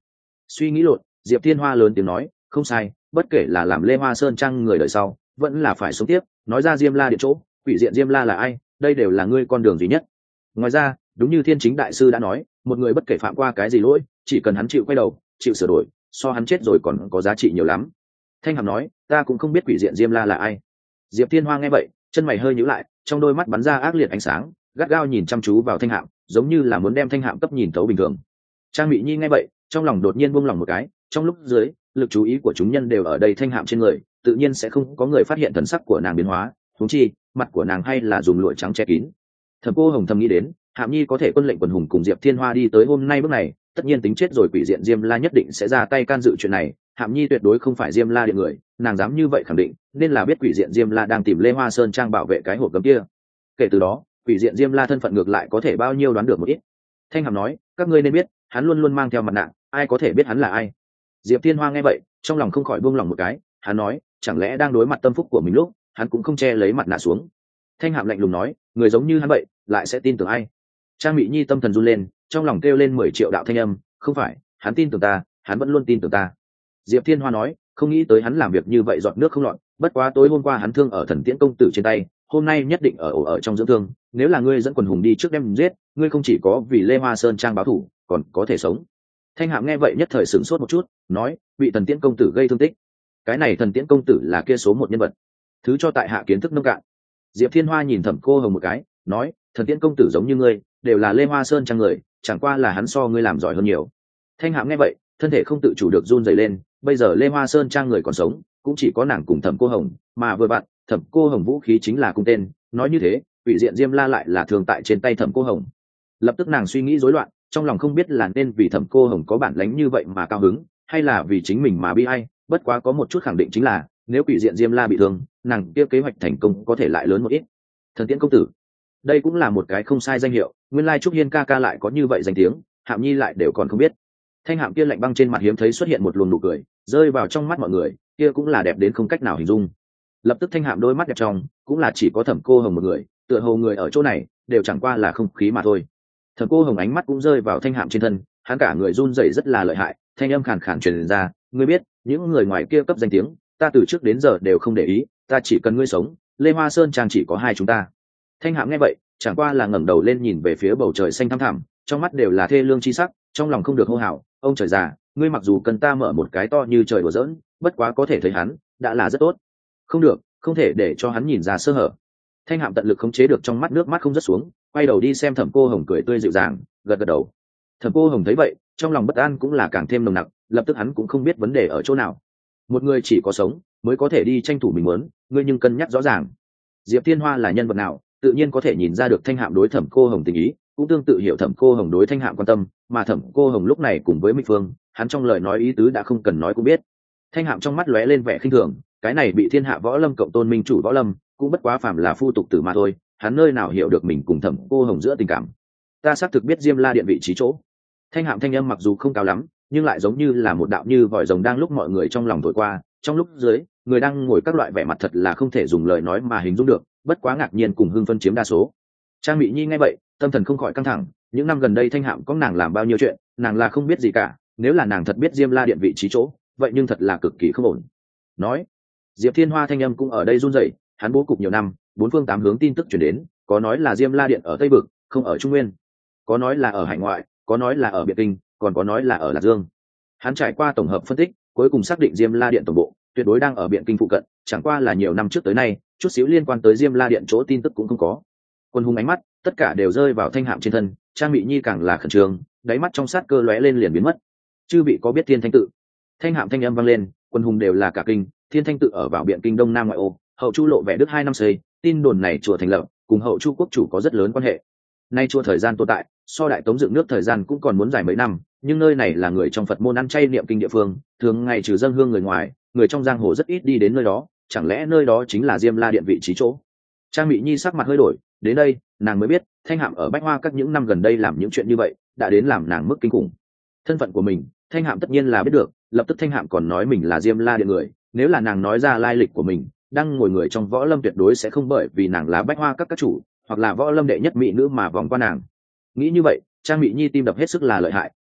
Suy nghĩ lộn, Diệp Thiên Hoa lớn tiếng nói, không sai, bất kể là làm Lê Hoa Sơn Trang người đời sau vẫn là phải sống tiếp. Nói ra Diêm La Điện chỗ, quỷ diện Diêm La là ai, đây đều là ngươi con đường duy nhất. Ngoài ra, đúng như Thiên Chính đại sư đã nói, một người bất kể phạm qua cái gì lỗi, chỉ cần hắn chịu quay đầu, chịu sửa đổi, so hắn chết rồi còn có giá trị nhiều lắm. Thanh Hàm nói, ta cũng không biết quỷ diện Diêm La là ai. Diệp Thiên Hoa nghe vậy, chân mày hơi nhíu lại, trong đôi mắt bắn ra ác liệt ánh sáng, gắt gao nhìn chăm chú vào Thanh Hàm, giống như là muốn đem Thanh Hàm cấp nhìn thấu bình thường. Trang Mị Nhi nghe vậy, trong lòng đột nhiên buông lòng một cái, trong lúc dưới, lực chú ý của chúng nhân đều ở đây Thanh Hàm trên người, tự nhiên sẽ không có người phát hiện thần sắc của nàng biến hóa, huống chi, mặt của nàng hay là dùng lụa trắng che kín. Thẩm Cô Hồng thầm nghĩ đến, Hàm Nhi có thể quân lệnh quần hùng cùng Diệp Thiên Hoa đi tới hôm nay bước này, tất nhiên tính chết rồi quỷ diện Diêm La nhất định sẽ ra tay can dự chuyện này. Hàm Nhi tuyệt đối không phải Diêm La điện người, nàng dám như vậy khẳng định, nên là biết quỷ diện Diêm La đang tìm Lê Hoa Sơn Trang bảo vệ cái hộp gấm kia. Kể từ đó, quỷ diện Diêm La thân phận ngược lại có thể bao nhiêu đoán được một ít. Thanh Hàm nói, các ngươi nên biết, hắn luôn luôn mang theo mặt nạ, ai có thể biết hắn là ai. Diệp Thiên Hoa nghe vậy, trong lòng không khỏi buông lòng một cái, hắn nói, chẳng lẽ đang đối mặt tâm phúc của mình lúc, hắn cũng không che lấy mặt nạ xuống. Thanh Hàm lạnh lùng nói, người giống như hắn vậy, lại sẽ tin tưởng ai? Trang Mị Nhi tâm thần run lên, trong lòng kêu lên mười triệu đạo thanh âm, không phải, hắn tin tưởng ta, hắn vẫn luôn tin tưởng ta. Diệp Thiên Hoa nói, không nghĩ tới hắn làm việc như vậy giọt nước không lọt, bất quá tối hôm qua hắn thương ở Thần Tiễn công tử trên tay, hôm nay nhất định ở ổ ở trong dưỡng thương, nếu là ngươi dẫn quần hùng đi trước đem giết, ngươi không chỉ có vì Lê Hoa Sơn Trang báo thù, còn có thể sống. Thanh Hàm nghe vậy nhất thời sửng sốt một chút, nói, bị Thần Tiễn công tử gây thương tích. Cái này Thần Tiễn công tử là kia số một nhân vật, thứ cho tại hạ kiến thức nông cạn. Diệp Thiên Hoa nhìn Thẩm Cô Hồng một cái, nói, Thần Tiễn công tử giống như ngươi, đều là Lê Hoa Sơn Trang người, chẳng qua là hắn so ngươi làm giỏi hơn nhiều. Thanh Hàm nghe vậy, thân thể không tự chủ được run rẩy lên, bây giờ Lê Hoa Sơn Trang người còn sống, cũng chỉ có nàng cùng Thẩm Cô Hồng, mà vừa vặn, Thẩm Cô Hồng vũ khí chính là cung tên, nói như thế, quỷ diện Diêm La lại là thường tại trên tay Thẩm Cô Hồng. Lập tức nàng suy nghĩ rối loạn, trong lòng không biết là nên vì Thẩm Cô Hồng có bản lĩnh như vậy mà cao hứng, hay là vì chính mình mà bi ai, bất quá có một chút khẳng định chính là, nếu quỷ diện Diêm La bị thương, nàng kia kế hoạch thành công có thể lại lớn một ít. Thần Tiễn công tử, đây cũng là một cái không sai danh hiệu, nguyên lai Trúc Hiên ca ca lại có như vậy danh tiếng, Hàm Nhi lại đều còn không biết. Thanh Hàm kia lạnh băng trên mặt hiếm thấy xuất hiện một luồng nụ cười, rơi vào trong mắt mọi người, kia cũng là đẹp đến không cách nào hình dung. Lập tức Thanh Hàm đôi mắt đẹp trong, cũng là chỉ có Thẩm Cô Hồng một người, tựa hồ người ở chỗ này đều chẳng qua là không khí mà thôi. Thẩm Cô Hồng ánh mắt cũng rơi vào Thanh Hàm trên thân, hắn cả người run rẩy rất là lợi hại, thanh âm khàn khàn truyền ra, ngươi biết, những người ngoài kia cấp danh tiếng, ta từ trước đến giờ đều không để ý, ta chỉ cần ngươi sống, Lê Hoa Sơn Trang chỉ có hai chúng ta. Thanh Hàm nghe vậy, chẳng qua là ngẩng đầu lên nhìn về phía bầu trời xanh thăm thẳm, trong mắt đều là thê lương chi sắc, trong lòng không được hô hào, ông trời già, ngươi mặc dù cần ta mở một cái to như trời đùa giỡn, bất quá có thể thấy hắn đã là rất tốt. Không được, không thể để cho hắn nhìn ra sơ hở. Thanh Hàm tận lực khống chế được trong mắt nước mắt không rớt xuống, quay đầu đi xem Thẩm Cô Hồng cười tươi dịu dàng, gật gật đầu. Thẩm Cô Hồng thấy vậy, trong lòng bất an cũng là càng thêm nồng nặc, lập tức hắn cũng không biết vấn đề ở chỗ nào. Một người chỉ có sống mới có thể đi tranh thủ mình muốn, ngươi nhưng cân nhắc rõ ràng. Diệp Thiên Hoa là nhân vật nào, tự nhiên có thể nhìn ra được Thanh Hàm đối Thẩm Cô Hồng tình ý, cũng tương tự hiểu Thẩm Cô Hồng đối Thanh Hàm quan tâm, mà Thẩm Cô Hồng lúc này cùng với Minh Phương, hắn trong lời nói ý tứ đã không cần nói cũng biết. Thanh Hàm trong mắt lóe lên vẻ khinh thường, cái này bị thiên hạ võ lâm cộng tôn minh chủ võ lâm, cũng bất quá phàm là phu tục tử mà thôi, hắn nơi nào hiểu được mình cùng Thẩm Cô Hồng giữa tình cảm. Ta xác thực biết Diêm La điện vị trí chỗ. Thanh Hàm thanh âm mặc dù không cao lắm, nhưng lại giống như là một đạo như vòi rồng đang lúc mọi người trong lòng thổi qua, trong lúc dưới, người đang ngồi các loại vẻ mặt thật là không thể dùng lời nói mà hình dung được, bất quá ngạc nhiên cùng hưng phân chiếm đa số. Trang Mị Nhi nghe vậy, tâm thần không khỏi căng thẳng, những năm gần đây Thanh Hàm có nàng làm bao nhiêu chuyện, nàng là không biết gì cả, nếu là nàng thật biết Diêm La điện vị trí chỗ, vậy nhưng thật là cực kỳ không ổn. Nói, Diệp Thiên Hoa thanh âm cũng ở đây run rẩy, hắn bố cục nhiều năm, bốn phương tám hướng tin tức truyền đến, có nói là Diêm La điện ở Tây Vực, không ở Trung Nguyên, có nói là ở hải ngoại, có nói là ở Biệt Kinh, còn có nói là ở Lạc Dương. Hắn trải qua tổng hợp phân tích, cuối cùng xác định Diêm La điện tổng bộ tuyệt đối đang ở Biện Kinh phụ cận, chẳng qua là nhiều năm trước tới nay, chút xíu liên quan tới Diêm La điện chỗ tin tức cũng không có. Quân hùng ánh mắt, tất cả đều rơi vào Thanh Hàm trên thân, Trang Mị Nhi càng là khẩn trương, đáy mắt trong sát cơ lóe lên liền biến mất. Chư vị có biết Thiên Thanh tự? Thanh Hàm thanh âm vang lên, quân hùng đều là cả kinh, Thiên Thanh tự ở vào Biện Kinh đông nam ngoại ô, hậu chu lộ vẻ đức hai năm xây, tin đồn này chùa thành lập, cùng hậu chu quốc chủ có rất lớn quan hệ. Nay chùa thời gian tồn tại, so đại tống dựng nước thời gian cũng còn muốn dài mấy năm, nhưng nơi này là người trong Phật môn ăn chay niệm kinh địa phương, thường ngày trừ dâng hương người ngoài, người trong giang hồ rất ít đi đến nơi đó, chẳng lẽ nơi đó chính là Diêm La điện vị trí chỗ? Trang Mị Nhi sắc mặt hơi đổi, đến đây, nàng mới biết, Thanh Hàm ở Bách Hoa các những năm gần đây làm những chuyện như vậy, đã đến làm nàng mức kinh khủng. Thân phận của mình, Thanh Hàm tất nhiên là biết được, lập tức Thanh Hàm còn nói mình là Diêm La điện người, nếu là nàng nói ra lai lịch của mình, đang ngồi người trong võ lâm tuyệt đối sẽ không bởi vì nàng là Bách Hoa các các chủ, hoặc là võ lâm đệ nhất mỹ nữ mà vòng qua nàng. Nghĩ như vậy, Trang Mị Nhi tim đập hết sức là lợi hại,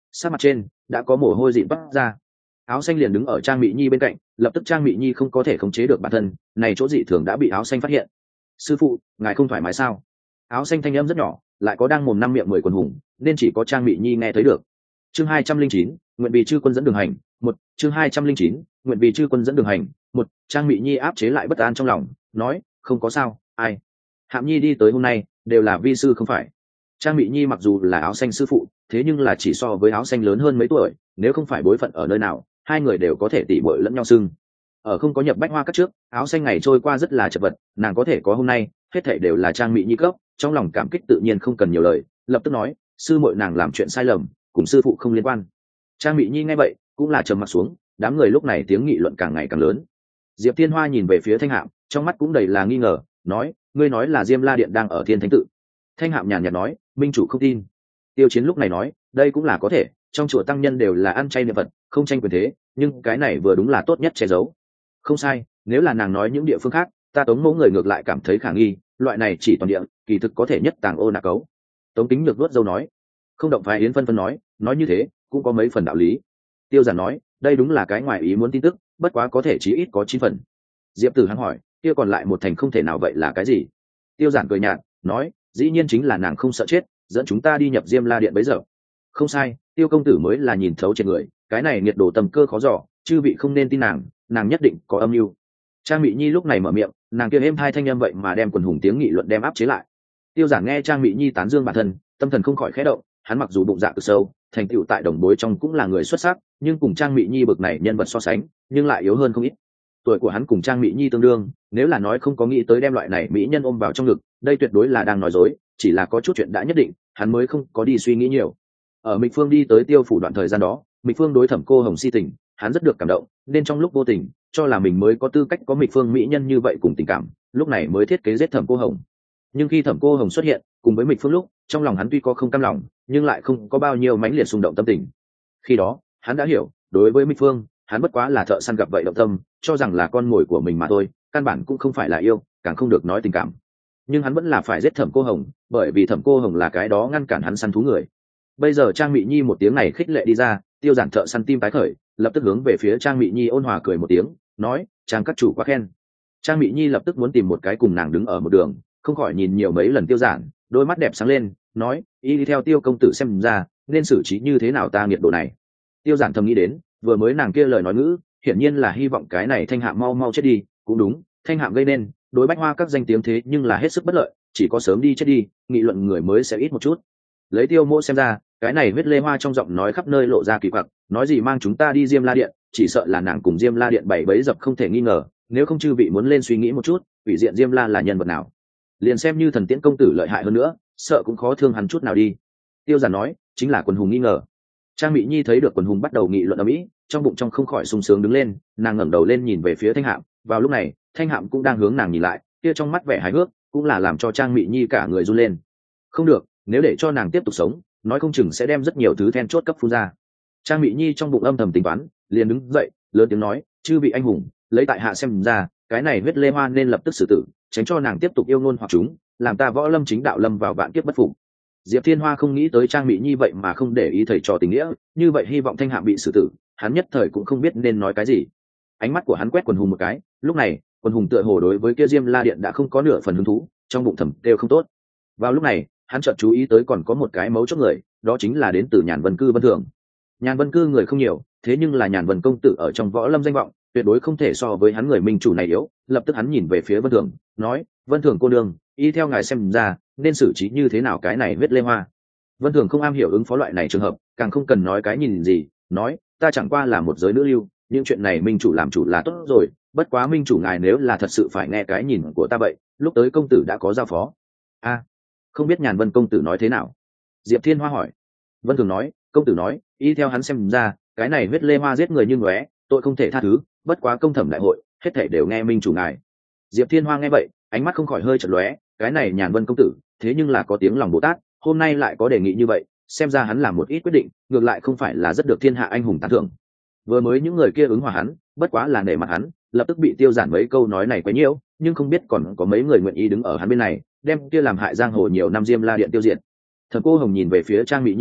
sát mặt trên đã có mồ hôi dịn toát ra. Áo xanh liền đứng ở Trang Mị Nhi bên cạnh, lập tức Trang Mị Nhi không có thể khống chế được bản thân, này chỗ dị thường đã bị áo xanh phát hiện. Sư phụ, ngài không thoải mái sao? Áo xanh thanh âm rất nhỏ, lại có đang mồm năm miệng mười quần hùng, nên chỉ có Trang Mị Nhi nghe thấy được. Chương hai trăm linh chín, nguyện vì chư quân dẫn đường hành, một. Chương hai trăm linh chín, nguyện vì chư quân dẫn đường hành, một. Trang Mị Nhi áp chế lại bất an trong lòng, nói, không có sao, ai? Hạm Nhi đi tới hôm nay, đều là vi sư không phải. Trang Mị Nhi mặc dù là áo xanh sư phụ, thế nhưng là chỉ so với áo xanh lớn hơn mấy tuổi, nếu không phải bối phận ở nơi nào, hai người đều có thể tỉ bội lẫn nhau xưng. Ở không có nhập bách hoa các trước, áo xanh ngày trôi qua rất là chật vật, nàng có thể có hôm nay, hết thảy đều là Trang Mị Nhi cấp, trong lòng cảm kích tự nhiên không cần nhiều lời, lập tức nói, sư muội nàng làm chuyện sai lầm, cùng sư phụ không liên quan. Trang Mị Nhi nghe vậy, cũng là trầm mặt xuống, đám người lúc này tiếng nghị luận càng ngày càng lớn. Diệp Thiên Hoa nhìn về phía Thanh Hạm, trong mắt cũng đầy là nghi ngờ, nói, ngươi nói là Diêm La Điện đang ở Thiên Thánh tự. Thanh Hạm nhàn nhạt nói, minh chủ không tin. Tiêu Chiến lúc này nói, đây cũng là có thể, trong chùa tăng nhân đều là ăn chay niệm Phật, không tranh quyền thế, nhưng cái này vừa đúng là tốt nhất che giấu. Không sai, nếu là nàng nói những địa phương khác, ta Tống Mẫu người ngược lại cảm thấy khả nghi, loại này chỉ toàn địa, kỳ thực có thể nhất tàng ô nạc cấu. Tống Kính Nhược vuốt râu nói, không động phái Yến Phân Phân nói, nói như thế, cũng có mấy phần đạo lý. Tiêu Giản nói, đây đúng là cái ngoài ý muốn tin tức, bất quá có thể chí ít có chín phần. Diệp Tử hắn hỏi, kia còn lại một thành không thể nào vậy là cái gì? Tiêu Giản cười nhạt, nói, dĩ nhiên chính là nàng không sợ chết, dẫn chúng ta đi nhập Diêm La Điện bấy giờ. Không sai, Tiêu công tử mới là nhìn thấu trên người, cái này nhiệt độ tầm cơ khó dò, chư vị không nên tin nàng, nàng nhất định có âm mưu. Trang Mị Nhi lúc này mở miệng, nàng kia êm hai thanh âm vậy mà đem quần hùng tiếng nghị luận đem áp chế lại. Tiêu Giản nghe Trang Mị Nhi tán dương bản thân, tâm thần không khỏi khẽ động, hắn mặc dù bụng dạ cực sâu, thành tựu tại đồng bối trong cũng là người xuất sắc, nhưng cùng Trang Mị Nhi bậc này nhân vật so sánh, nhưng lại yếu hơn không ít. Tuổi của hắn cùng Trang Mị Nhi tương đương, nếu là nói không có nghĩ tới đem loại này mỹ nhân ôm vào trong ngực, đây tuyệt đối là đang nói dối, chỉ là có chút chuyện đã nhất định, hắn mới không có đi suy nghĩ nhiều. Ở Mịch Phương đi tới Tiêu phủ đoạn thời gian đó, Mịch Phương đối Thẩm Cô Hồng si tình, hắn rất được cảm động, nên trong lúc vô tình, cho là mình mới có tư cách có Mịch Phương mỹ nhân như vậy cùng tình cảm, lúc này mới thiết kế giết Thẩm Cô Hồng. Nhưng khi Thẩm Cô Hồng xuất hiện, cùng với Mịch Phương lúc, trong lòng hắn tuy có không cam lòng, nhưng lại không có bao nhiêu mãnh liệt xung động tâm tình. Khi đó, hắn đã hiểu, đối với Mịch Phương, hắn bất quá là thợ săn gặp vậy động tâm, cho rằng là con mồi của mình mà thôi, căn bản cũng không phải là yêu, càng không được nói tình cảm. Nhưng hắn vẫn là phải giết Thẩm Cô Hồng, bởi vì Thẩm Cô Hồng là cái đó ngăn cản hắn săn thú người. Bây giờ Trang Mị Nhi một tiếng này khích lệ đi ra, Tiêu Giản thợ săn tim tái khởi, lập tức hướng về phía Trang Mị Nhi ôn hòa cười một tiếng, nói, Trang các chủ quá khen. Trang Mị Nhi lập tức muốn tìm một cái cùng nàng đứng ở một đường, không khỏi nhìn nhiều mấy lần Tiêu Giản, đôi mắt đẹp sáng lên, nói, y đi theo Tiêu công tử xem ra, nên xử trí như thế nào ta nghiệt độ này. Tiêu Giản thầm nghĩ đến, vừa mới nàng kia lời nói ngữ, hiển nhiên là hy vọng cái này Thanh Hạm mau mau chết đi, cũng đúng, Thanh Hạm gây nên, đối Bách Hoa các danh tiếng thế nhưng là hết sức bất lợi, chỉ có sớm đi chết đi, nghị luận người mới sẽ ít một chút. Lấy Tiêu Mỗ xem ra, cái này huyết lê hoa trong giọng nói khắp nơi lộ ra kỳ quặc, nói gì mang chúng ta đi Diêm La Điện, chỉ sợ là nàng cùng Diêm La Điện bảy bấy dập không thể nghi ngờ, nếu không chư vị muốn lên suy nghĩ một chút, ủy diện Diêm La là nhân vật nào, liền xem như thần tiễn công tử lợi hại hơn nữa, sợ cũng khó thương hắn chút nào đi. Tiêu Giản nói, chính là quần hùng nghi ngờ. Trang Mị Nhi thấy được quần hùng bắt đầu nghị luận ầm ĩ, trong bụng trong không khỏi sung sướng đứng lên, nàng ngẩng đầu lên nhìn về phía Thanh Hạm, vào lúc này, Thanh Hạm cũng đang hướng nàng nhìn lại, kia trong mắt vẻ hài hước, cũng là làm cho Trang Mị Nhi cả người run lên. Không được, nếu để cho nàng tiếp tục sống, nói không chừng sẽ đem rất nhiều thứ then chốt cấp phun ra. Trang Mị Nhi trong bụng âm thầm tính toán, liền đứng dậy, lớn tiếng nói, chư vị anh hùng, lấy tại hạ xem ra, cái này huyết lê hoa nên lập tức xử tử, tránh cho nàng tiếp tục yêu ngôn hoặc chúng, làm ta võ lâm chính đạo lâm vào vạn kiếp bất phục. Diệp Thiên Hoa không nghĩ tới Trang Mị Nhi vậy mà không để ý thầy trò tình nghĩa, như vậy hy vọng Thanh Hạm bị xử tử, hắn nhất thời cũng không biết nên nói cái gì. Ánh mắt của hắn quét quần hùng một cái, lúc này, quần hùng tựa hồ đối với kia Diêm La Điện đã không có nửa phần hứng thú, trong bụng thầm đều không tốt. Vào lúc này, hắn chợt chú ý tới còn có một cái mấu chốt người, đó chính là đến từ Nhàn Vân Cư Vân Thường. Nhàn Vân Cư người không nhiều, thế nhưng là Nhàn Vân công tử ở trong võ lâm danh vọng, tuyệt đối không thể so với hắn người minh chủ này yếu. Lập tức hắn nhìn về phía Vân Thường, nói, Vân Thường cô nương, y theo ngài xem ra, nên xử trí như thế nào cái này huyết lê hoa. Vân Thường không am hiểu ứng phó loại này trường hợp, càng không cần nói cái nhìn gì, nói, ta chẳng qua là một giới nữ lưu, những chuyện này minh chủ làm chủ là tốt rồi, bất quá minh chủ ngài nếu là thật sự phải nghe cái nhìn của ta vậy, lúc tới công tử đã có giao phó. A, không biết Nhàn Vân công tử nói thế nào? Diệp Thiên Hoa hỏi. Vân Thường nói, công tử nói, y theo hắn xem ra, cái này huyết lê hoa giết người như ngóe, tội không thể tha thứ, bất quá công thẩm đại hội, hết thảy đều nghe minh chủ ngài. Diệp Thiên Hoa nghe vậy, ánh mắt không khỏi hơi chợt lóe, cái này Nhàn Vân công tử, thế nhưng là có tiếng lòng Bồ Tát, hôm nay lại có đề nghị như vậy, xem ra hắn làm một ít quyết định, ngược lại không phải là rất được thiên hạ anh hùng tán thưởng. Vừa mới những người kia ứng hòa hắn, bất quá là nể mặt hắn, lập tức bị Tiêu Giản mấy câu nói này quấy nhiễu, nhưng không biết còn có mấy người nguyện ý đứng ở hắn bên này, đem kia làm hại giang hồ nhiều năm Diêm La Điện tiêu diệt. Thẩm Cô Hồng nhìn về phía Trang Mị Nhi nói,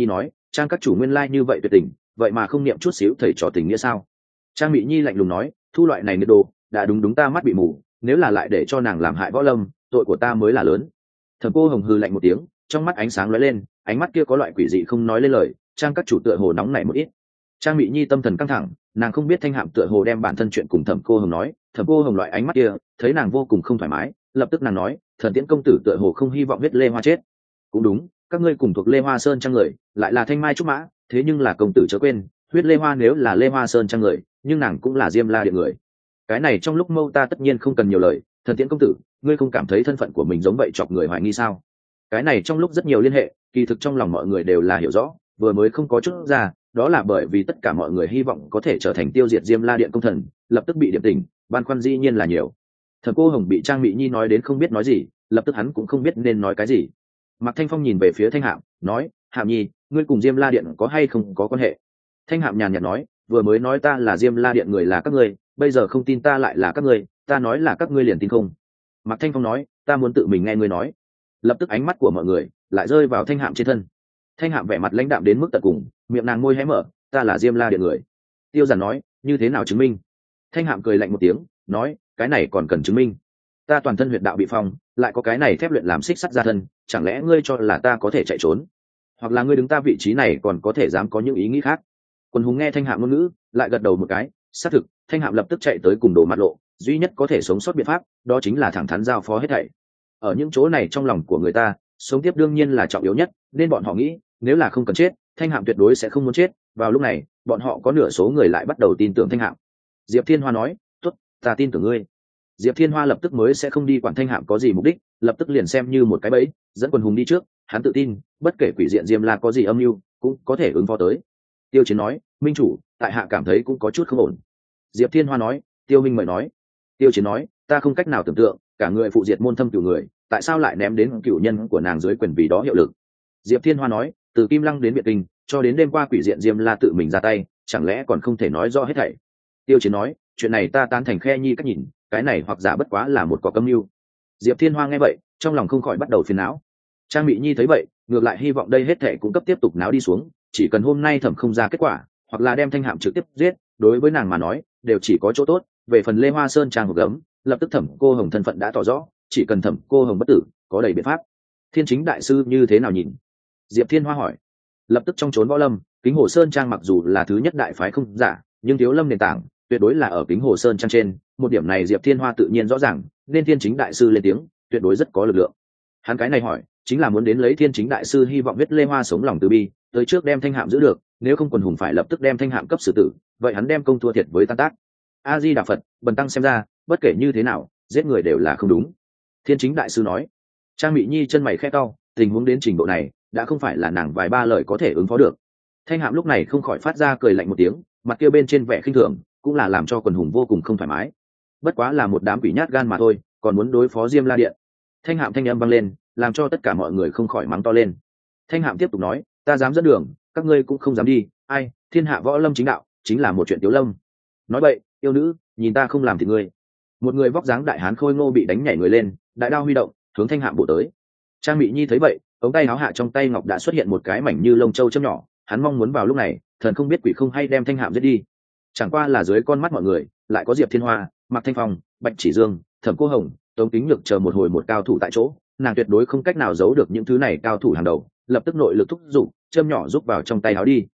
Trang các chủ nguyên lai như vậy tuyệt tình, vậy mà không niệm chút xíu thầy trò tình nghĩa sao? Trang Mị Nhi lạnh lùng nói, thu loại này nhiệt độ đã đúng đúng ta mắt bị mù, nếu là lại để cho nàng làm hại võ lâm, tội của ta mới là lớn. Thẩm Cô Hồng hừ lạnh một tiếng, trong mắt ánh sáng lóe lên, ánh mắt kia có loại quỷ dị không nói lên lời. Trang các chủ tựa hồ nóng nảy một ít. Trang Mị Nhi tâm thần căng thẳng, nàng không biết Thanh Hạm tựa hồ đem bản thân chuyện cùng Thẩm Cô Hồng nói. Thẩm Cô Hồng loại ánh mắt kia thấy nàng vô cùng không thoải mái, lập tức nàng nói, Thần Tiễn công tử tựa hồ không hy vọng huyết Lê Hoa chết. Cũng đúng, các ngươi cùng thuộc Lê Hoa Sơn trang người, lại là Thanh Mai trúc mã, thế nhưng là công tử chớ quên, huyết Lê Hoa nếu là Lê Hoa Sơn trang người, nhưng nàng cũng là Diêm La Điện người. Cái này trong lúc mâu ta tất nhiên không cần nhiều lời. Thần Tiễn công tử, ngươi không cảm thấy thân phận của mình giống vậy chọc người hoài nghi sao? Cái này trong lúc rất nhiều liên hệ, kỳ thực trong lòng mọi người đều là hiểu rõ, vừa mới không có chút ra, đó là bởi vì tất cả mọi người hy vọng có thể trở thành tiêu diệt Diêm La Điện công thần, lập tức bị điểm tình, băn khoăn dĩ nhiên là nhiều. Thẩm Cô Hồng bị Trang Mị Nhi nói đến không biết nói gì, lập tức hắn cũng không biết nên nói cái gì. Mạc Thanh Phong nhìn về phía Thanh Hạm, nói, Hạm Nhi, ngươi cùng Diêm La Điện có hay không có quan hệ? Thanh Hạm nhàn nhạt nói, vừa mới nói ta là Diêm La Điện người là các ngươi, bây giờ không tin ta lại là các ngươi, ta nói là các ngươi liền tin không? Mạc Thanh Phong nói, ta muốn tự mình nghe ngươi nói. Lập tức ánh mắt của mọi người lại rơi vào Thanh Hạm trên thân. Thanh Hạm vẻ mặt lãnh đạm đến mức tận cùng, miệng nàng môi hé mở, ta là Diêm La Điện người. Tiêu Giản nói, như thế nào chứng minh? Thanh Hạm cười lạnh một tiếng, nói, cái này còn cần chứng minh? Ta toàn thân huyệt đạo bị phong, lại có cái này thép luyện làm xích sắt ra thân, chẳng lẽ ngươi cho là ta có thể chạy trốn? Hoặc là ngươi đứng ta vị trí này còn có thể dám có những ý nghĩ khác? Quần hùng nghe Thanh Hạm ngôn ngữ, lại gật đầu một cái, xác thực. Thanh Hạm lập tức chạy tới cùng Đồ Mặt Lộ, duy nhất có thể sống sót biện pháp, đó chính là thẳng thắn giao phó hết thảy. Ở những chỗ này trong lòng của người ta, sống tiếp đương nhiên là trọng yếu nhất, nên bọn họ nghĩ, nếu là không cần chết, Thanh Hạm tuyệt đối sẽ không muốn chết. Vào lúc này, bọn họ có nửa số người lại bắt đầu tin tưởng Thanh Hạm. Diệp Thiên Hoa nói, tốt, ta tin tưởng ngươi. Diệp Thiên Hoa lập tức mới sẽ không đi quản Thanh Hạm có gì mục đích, lập tức liền xem như một cái bẫy, dẫn quần hùng đi trước. Hắn tự tin, bất kể quỷ diện Diêm La có gì âm mưu, cũng có thể ứng phó tới. Tiêu Chiến nói, minh chủ, tại hạ cảm thấy cũng có chút không ổn. Diệp Thiên Hoa nói, Tiêu Minh mời nói. Tiêu Chiến nói, ta không cách nào tưởng tượng, cả người phụ diệt môn thâm cửu người, tại sao lại ném đến cửu nhân của nàng dưới quyền vì đó hiệu lực? Diệp Thiên Hoa nói, từ Kim Lăng đến Biệt Kinh, cho đến đêm qua quỷ diện Diêm La tự mình ra tay, chẳng lẽ còn không thể nói rõ hết thảy? Tiêu Chiến nói, chuyện này ta tán thành Khe Nhi cách nhìn, cái này hoặc giả bất quá là một cỏ âm mưu. Diệp Thiên Hoa nghe vậy, trong lòng không khỏi bắt đầu phiền não. Trang Mị Nhi thấy vậy, ngược lại hy vọng đây hết thảy cũng cấp tiếp tục náo đi xuống, chỉ cần hôm nay thẩm không ra kết quả, hoặc là đem Thanh Hạm trực tiếp giết, đối với nàng mà nói, đều chỉ có chỗ tốt. Về phần Lê Hoa Sơn trang hộp gấm, lập tức Thẩm Cô Hồng thân phận đã tỏ rõ, chỉ cần Thẩm Cô Hồng bất tử, có đầy biện pháp. Thiên Chính đại sư như thế nào nhìn? Diệp Thiên Hoa hỏi. Lập tức trong chốn võ lâm, Kính Hồ Sơn trang mặc dù là thứ nhất đại phái không giả, nhưng thiếu lâm nền tảng tuyệt đối là ở Kính Hồ Sơn trang trên, một điểm này Diệp Thiên Hoa tự nhiên rõ ràng, nên Thiên Chính đại sư lên tiếng, tuyệt đối rất có lực lượng. Hắn cái này hỏi, chính là muốn đến lấy Thiên Chính đại sư hy vọng huyết Lê Hoa sống lòng từ bi, tới trước đem Thanh Hạm giữ được, nếu không quần hùng phải lập tức đem Thanh Hạm cấp xử tử, vậy hắn đem công thua thiệt với tan tác. A Di Đà Phật, bần tăng xem ra, bất kể như thế nào, giết người đều là không đúng. Thiên Chính đại sư nói. Trang Mị Nhi chân mày khẽ cau, tình huống đến trình độ này, đã không phải là nàng vài ba lời có thể ứng phó được. Thanh Hạm lúc này không khỏi phát ra cười lạnh một tiếng, mặt kia bên trên vẻ khinh thường, cũng là làm cho quần hùng vô cùng không thoải mái. Bất quá là một đám quỷ nhát gan mà thôi, còn muốn đối phó Diêm La Điện. Thanh Hạm thanh âm vang lên, làm cho tất cả mọi người không khỏi mắng to lên. Thanh Hạm tiếp tục nói, ta dám dẫn đường, các ngươi cũng không dám đi, ai, thiên hạ võ lâm chính đạo, chính là một chuyện tiếu lâm. Nói vậy, yêu nữ, nhìn ta không làm thì ngươi. Một người vóc dáng đại hán khôi ngô bị đánh nhảy người lên, đại đao huy động, hướng Thanh Hạm bổ tới. Trang Mị Nhi thấy vậy, ống tay áo hạ trong tay ngọc đã xuất hiện một cái mảnh như lông châu châm nhỏ, hắn mong muốn vào lúc này, thần không biết quỷ không hay đem Thanh Hạm giết đi. Chẳng qua là dưới con mắt mọi người, lại có Diệp Thiên Hoa, Mạc Thanh Phong, Bạch Chỉ Dương, Thẩm Cô Hồng, Tống Kính Nhược chờ một hồi một cao thủ tại chỗ, nàng tuyệt đối không cách nào giấu được những thứ này cao thủ hàng đầu, lập tức nội lực thúc giục, châm nhỏ rút vào trong tay áo đi.